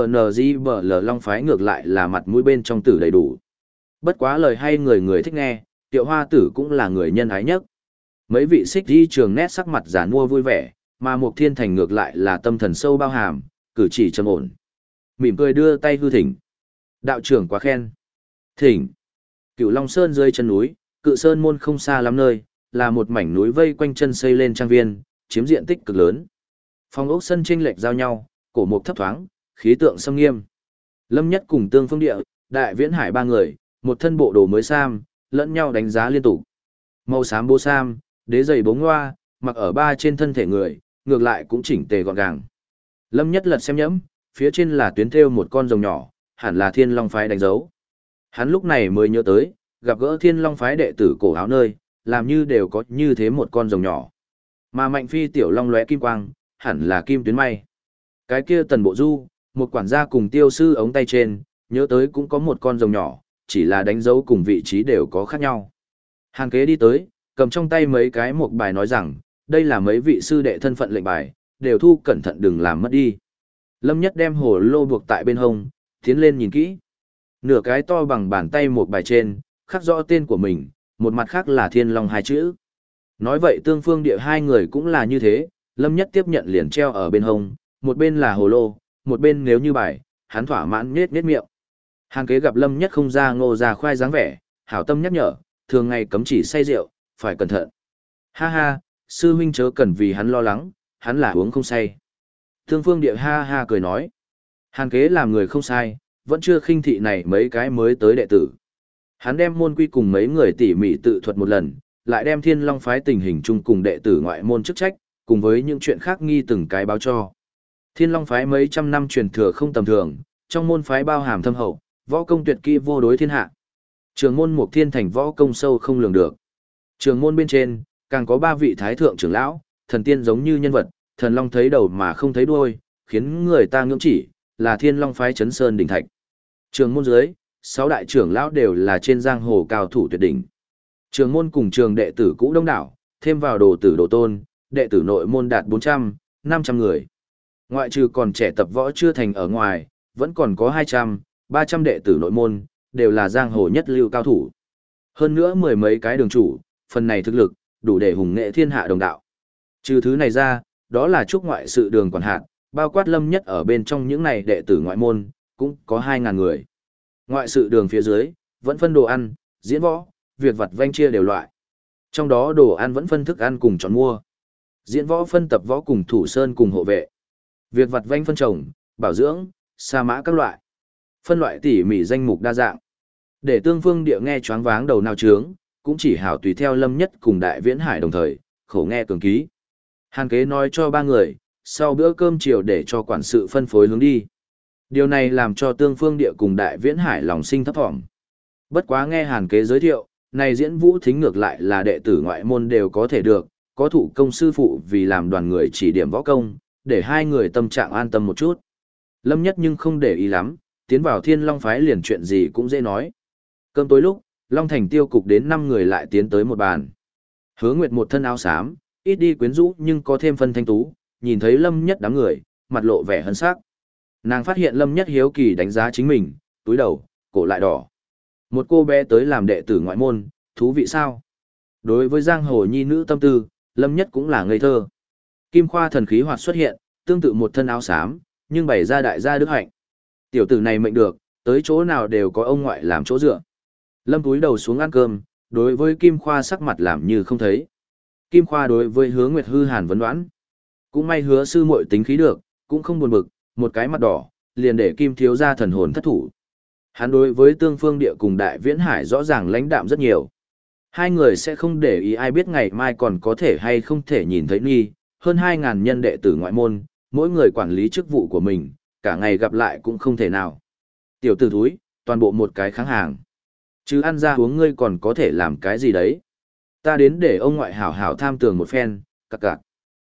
4SVNGBL Long phái ngược lại là mặt mũi bên trong tử đầy đủ. Bất quá lời hay người người thích nghe, Tiệu Hoa tử cũng là người nhân ái nhất. Mấy vị xích đi trường nét sắc mặt giản mua vui vẻ, mà Mục Thiên Thành ngược lại là tâm thần sâu bao hàm, cử chỉ trầm ổn. Mỉm cười đưa tay hư thỉnh. Đạo trưởng quá khen. Thỉnh. Cửu Long Sơn dưới chân núi, Cự Sơn môn không xa lắm nơi, là một mảnh núi vây quanh chân xây lên trang viên, chiếm diện tích cực lớn. Phong ốc sân chênh lệch giao nhau, cổ mục thấp thoáng, khí tượng sâm nghiêm. Lâm Nhất cùng Tương Phương Địa, Đại Viễn Hải ba người, một thân bộ đồ mới sam, lẫn nhau đánh giá liên tục. Màu xám bố sam, đế giày bố ngoa, mặc ở ba trên thân thể người, ngược lại cũng chỉnh tề gọn gàng. Lâm Nhất lật xem nhẫm, phía trên là tuyến thêu một con rồng nhỏ, hẳn là Thiên Long phái đánh dấu. Hắn lúc này mới nhớ tới, gặp gỡ Thiên Long phái đệ tử cổ áo nơi, làm như đều có như thế một con rồng nhỏ. Mà Mạnh Phi tiểu long lóe kim quang, hẳn là kim tuyến may. Cái kia Tần Bộ Du, một quản gia cùng tiêu sư ống tay trên, nhớ tới cũng có một con rồng nhỏ, chỉ là đánh dấu cùng vị trí đều có khác nhau. Hàn Kế đi tới, cầm trong tay mấy cái một bài nói rằng, đây là mấy vị sư đệ thân phận lệnh bài, đều thu cẩn thận đừng làm mất đi. Lâm Nhất đem hồ lô buộc tại bên hông, tiến lên nhìn kỹ. Nửa cái to bằng bàn tay một bài trên, khắc rõ tên của mình, một mặt khác là Thiên Long hai chữ. Nói vậy Tương Phương Địa hai người cũng là như thế, Lâm Nhất tiếp nhận liền treo ở bên hông, một bên là hồ lô, một bên nếu như bài, hắn thỏa mãn nhết miệng. Hàn Kế gặp Lâm Nhất không ra ngô ra khoai dáng vẻ, hảo tâm nhắc nhở, thường ngày cấm chỉ say rượu, phải cẩn thận. Ha ha, sư huynh chớ cần vì hắn lo lắng, hắn là uống không say. Tương Phương Địa ha ha cười nói. Hàn Kế làm người không sai, vẫn chưa khinh thị này mấy cái mới tới đệ tử. Hắn đem môn quy cùng mấy người tỉ mỉ tự thuật một lần, lại đem Thiên Long phái tình hình chung cùng đệ tử ngoại môn chức trách, cùng với những chuyện khác nghi từng cái báo cho. Thiên Long phái mấy trăm năm truyền thừa không tầm thường, trong môn phái bao hàm thâm hậu, võ công tuyệt kỹ vô đối thiên hạ. Trường môn Mục Thiên Thành võ công sâu không lường được. Trường môn bên trên, càng có ba vị thái thượng trưởng lão, thần tiên giống như nhân vật, thần long thấy đầu mà không thấy đuôi, khiến người ta ngưỡng chỉ, là Thiên Long phái Chấn Sơn đỉnh thạch. Trường môn dưới, 6 đại trưởng lão đều là trên giang hồ cao thủ tuyệt đỉnh. Trường môn cùng trường đệ tử cũ đông đảo, thêm vào đồ tử đồ tôn, đệ tử nội môn đạt 400, 500 người. Ngoại trừ còn trẻ tập võ chưa thành ở ngoài, vẫn còn có 200, 300 đệ tử nội môn, đều là giang hồ nhất lưu cao thủ. Hơn nữa mười mấy cái đường chủ, phần này thực lực, đủ để hùng nghệ thiên hạ đồng đạo. Trừ thứ này ra, đó là trúc ngoại sự đường quản hạt, bao quát Lâm Nhất ở bên trong những này đệ tử ngoại môn, cũng có 2.000 người. Ngoại sự đường phía dưới, vẫn phân đồ ăn, diễn võ, việc vặt vanh chia đều loại. Trong đó đồ ăn vẫn phân thức ăn cùng chọn mua. Diễn võ phân tập võ cùng thủ sơn cùng hộ vệ. Việc vặt vanh phân trồng, bảo dưỡng, sa mã các loại. Phân loại tỉ mỉ danh mục đa dạng. Để Tương Phương Địa nghe choáng váng đầu nào trướng, cũng chỉ hảo tùy theo Lâm Nhất cùng Đại Viễn Hải đồng thời, khổ nghe cường ký. Hàn Kế nói cho ba người, sau bữa cơm chiều để cho quản sự phân phối hướng đi. Điều này làm cho Tương Phương Địa cùng Đại Viễn Hải lòng sinh thấp thỏm. Bất quá nghe Hàn Kế giới thiệu, này Diễn Vũ Thính ngược lại là đệ tử ngoại môn đều có thể được, có thụ công sư phụ vì làm đoàn người chỉ điểm võ công, để hai người tâm trạng an tâm một chút. Lâm Nhất nhưng không để ý lắm, tiến vào Thiên Long phái liền chuyện gì cũng dễ nói. Cơm tối lúc, Long Thành tiêu cục đến 5 người lại tiến tới một bàn. Hứa Nguyệt một thân áo xám, ít đi quyến rũ nhưng có thêm phân thanh tú, nhìn thấy Lâm Nhất đám người, mặt lộ vẻ hân sắc. Nàng phát hiện Lâm Nhất hiếu kỳ đánh giá chính mình, túi đầu, cổ lại đỏ. Một cô bé tới làm đệ tử ngoại môn, thú vị sao? Đối với giang hồ nhi nữ tâm tư, Lâm Nhất cũng là ngây thơ. Kim Khoa thần khí hoạt xuất hiện, tương tự một thân áo xám, nhưng bày ra đại gia đức hạnh. Tiểu tử này mệnh được, tới chỗ nào đều có ông ngoại làm chỗ dựa. Lâm túi đầu xuống ăn cơm, đối với Kim Khoa sắc mặt làm như không thấy. Kim Khoa đối với Hứa Nguyệt hư hàn vấn đoán. Cũng may Hứa sư muội tính khí được, cũng không buồn bực, một cái mặt đỏ, liền để Kim thiếu gia thần hồn thất thủ. Hắn đối với Tương Phương Địa cùng Đại Viễn Hải rõ ràng lãnh đạm rất nhiều. Hai người sẽ không để ý ai biết ngày mai còn có thể hay không thể nhìn thấy Nhi, hơn 2.000 nhân đệ tử ngoại môn, mỗi người quản lý chức vụ của mình, cả ngày gặp lại cũng không thể nào. Tiểu tử thúi, toàn bộ một cái kháng hàng. Chứ ăn ra uống ngươi còn có thể làm cái gì đấy. Ta đến để ông ngoại hảo hảo tham tường một phen, cặc cặc.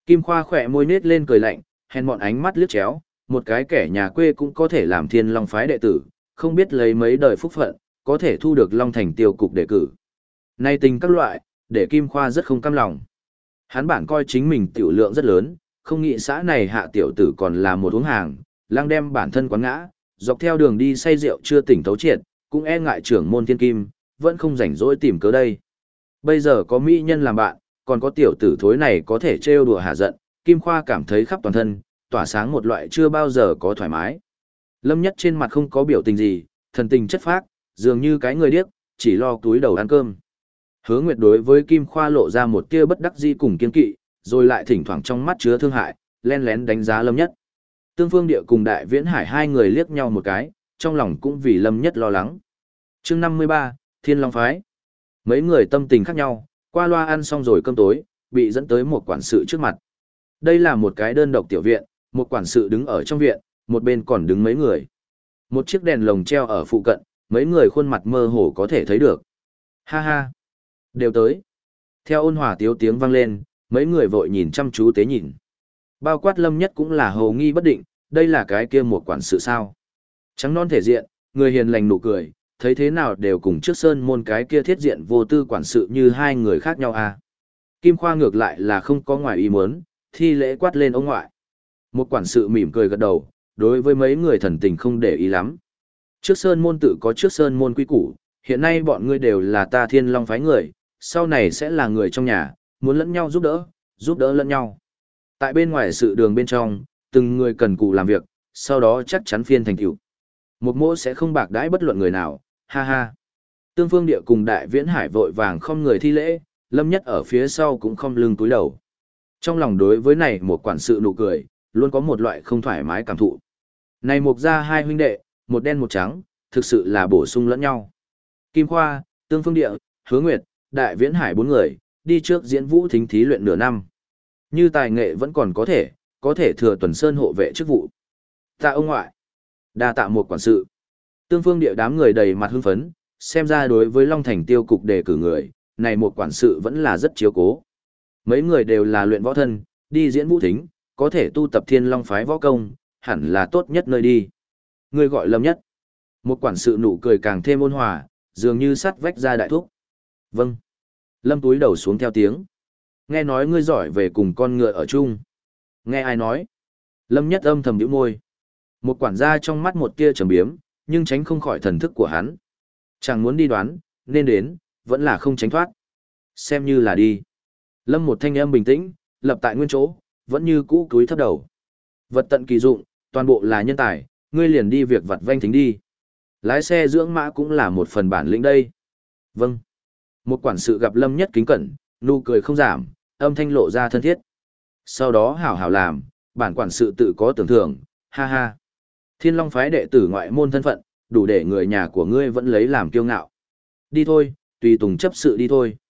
Kim Khoa khỏe môi nết lên cười lạnh, hèn mọn ánh mắt liếc chéo, một cái kẻ nhà quê cũng có thể làm Thiên Long phái đệ tử, không biết lấy mấy đời phúc phận, có thể thu được Long Thành tiêu cục đề cử. Nay tình các loại, để Kim Khoa rất không cam lòng. Hắn bản coi chính mình tiểu lượng rất lớn, không nghĩ xã này hạ tiểu tử còn là một uống hàng, lang đem bản thân quán ngã, dọc theo đường đi say rượu chưa tỉnh tấu triệt, cũng e ngại trưởng môn thiên kim, vẫn không rảnh rỗi tìm cớ đây. Bây giờ có mỹ nhân làm bạn, còn có tiểu tử thối này có thể trêu đùa hạ giận, Kim Khoa cảm thấy khắp toàn thân, tỏa sáng một loại chưa bao giờ có thoải mái. Lâm Nhất trên mặt không có biểu tình gì, thần tình chất phác, dường như cái người điếc, chỉ lo túi đầu ăn cơm. Hứa Nguyệt đối với Kim Khoa lộ ra một tia bất đắc dĩ cùng kiên kỵ, rồi lại thỉnh thoảng trong mắt chứa thương hại, len lén đánh giá Lâm Nhất. Tương Phương Địa cùng Đại Viễn Hải hai người liếc nhau một cái, trong lòng cũng vì Lâm Nhất lo lắng. Chương 53, Thiên Long phái. Mấy người tâm tình khác nhau, qua loa ăn xong rồi cơm tối, bị dẫn tới một quản sự trước mặt. Đây là một cái đơn độc tiểu viện, một quản sự đứng ở trong viện, một bên còn đứng mấy người. Một chiếc đèn lồng treo ở phụ cận, mấy người khuôn mặt mơ hồ có thể thấy được. Ha ha, đều tới. Theo ôn hòa tiếu tiếng vang lên, mấy người vội nhìn chăm chú tế nhìn. Bao quát Lâm Nhất cũng là hầu nghi bất định, đây là cái kia một quản sự sao. Trắng non thể diện, người hiền lành nụ cười, thấy thế nào đều cùng trước sơn môn cái kia thiết diện vô tư quản sự như hai người khác nhau à. Kim Khoa ngược lại là không có ngoài ý muốn, thi lễ quát lên ông ngoại. Một quản sự mỉm cười gật đầu, đối với mấy người thần tình không để ý lắm. Trước sơn môn tự có trước sơn môn quy củ, hiện nay bọn ngươi đều là ta Thiên Long phái người, sau này sẽ là người trong nhà, muốn lẫn nhau giúp đỡ lẫn nhau. Tại bên ngoài sự đường bên trong, từng người cần cù làm việc, sau đó chắc chắn phiên thành tựu. Một mỗ sẽ không bạc đãi bất luận người nào, ha ha. Tương Phương Địa cùng Đại Viễn Hải vội vàng không người thi lễ, Lâm Nhất ở phía sau cũng không lưng cúi đầu. Trong lòng đối với này một quản sự nụ cười, luôn có một loại không thoải mái cảm thụ. Này một gia hai huynh đệ, một đen một trắng, thực sự là bổ sung lẫn nhau. Kim Khoa, Tương Phương Địa, Hứa Nguyệt, Đại Viễn Hải bốn người, đi trước diễn vũ thính thí luyện nửa năm. Như tài nghệ vẫn còn có thể thừa tuần sơn hộ vệ chức vụ. Tạ ông ngoại. Đa tạ một quản sự. Tương Phương Địa đám người đầy mặt hưng phấn, xem ra đối với Long Thành tiêu cục đề cử người, này một quản sự vẫn là rất chiếu cố. Mấy người đều là luyện võ thân, đi diễn vũ thính, có thể tu tập Thiên Long phái võ công, hẳn là tốt nhất nơi đi. Người gọi Lâm Nhất. Một quản sự nụ cười càng thêm ôn hòa, dường như sắt vách ra đại thúc. Vâng. Lâm túi đầu xuống theo tiếng. Nghe nói ngươi giỏi về cùng con ngựa ở chung. Nghe ai nói? Lâm Nhất âm thầm nhíu môi. Một quản gia trong mắt một tia trầm biếm, nhưng tránh không khỏi thần thức của hắn. Chẳng muốn đi đoán, nên đến, vẫn là không tránh thoát. Xem như là đi. Lâm một thanh âm bình tĩnh, lập tại nguyên chỗ, vẫn như cũ cúi thấp đầu. Vật tận kỳ dụng, toàn bộ là nhân tài, ngươi liền đi việc vặt vanh thính đi. Lái xe dưỡng mã cũng là một phần bản lĩnh đây. Vâng. Một quản sự gặp Lâm Nhất kính cẩn, nụ cười không giảm, âm thanh lộ ra thân thiết. Sau đó hảo hảo làm, bản quản sự tự có tưởng thưởng, ha ha. Thiên Long phái đệ tử ngoại môn thân phận, đủ để người nhà của ngươi vẫn lấy làm kiêu ngạo. Đi thôi, tùy tùng chấp sự đi thôi.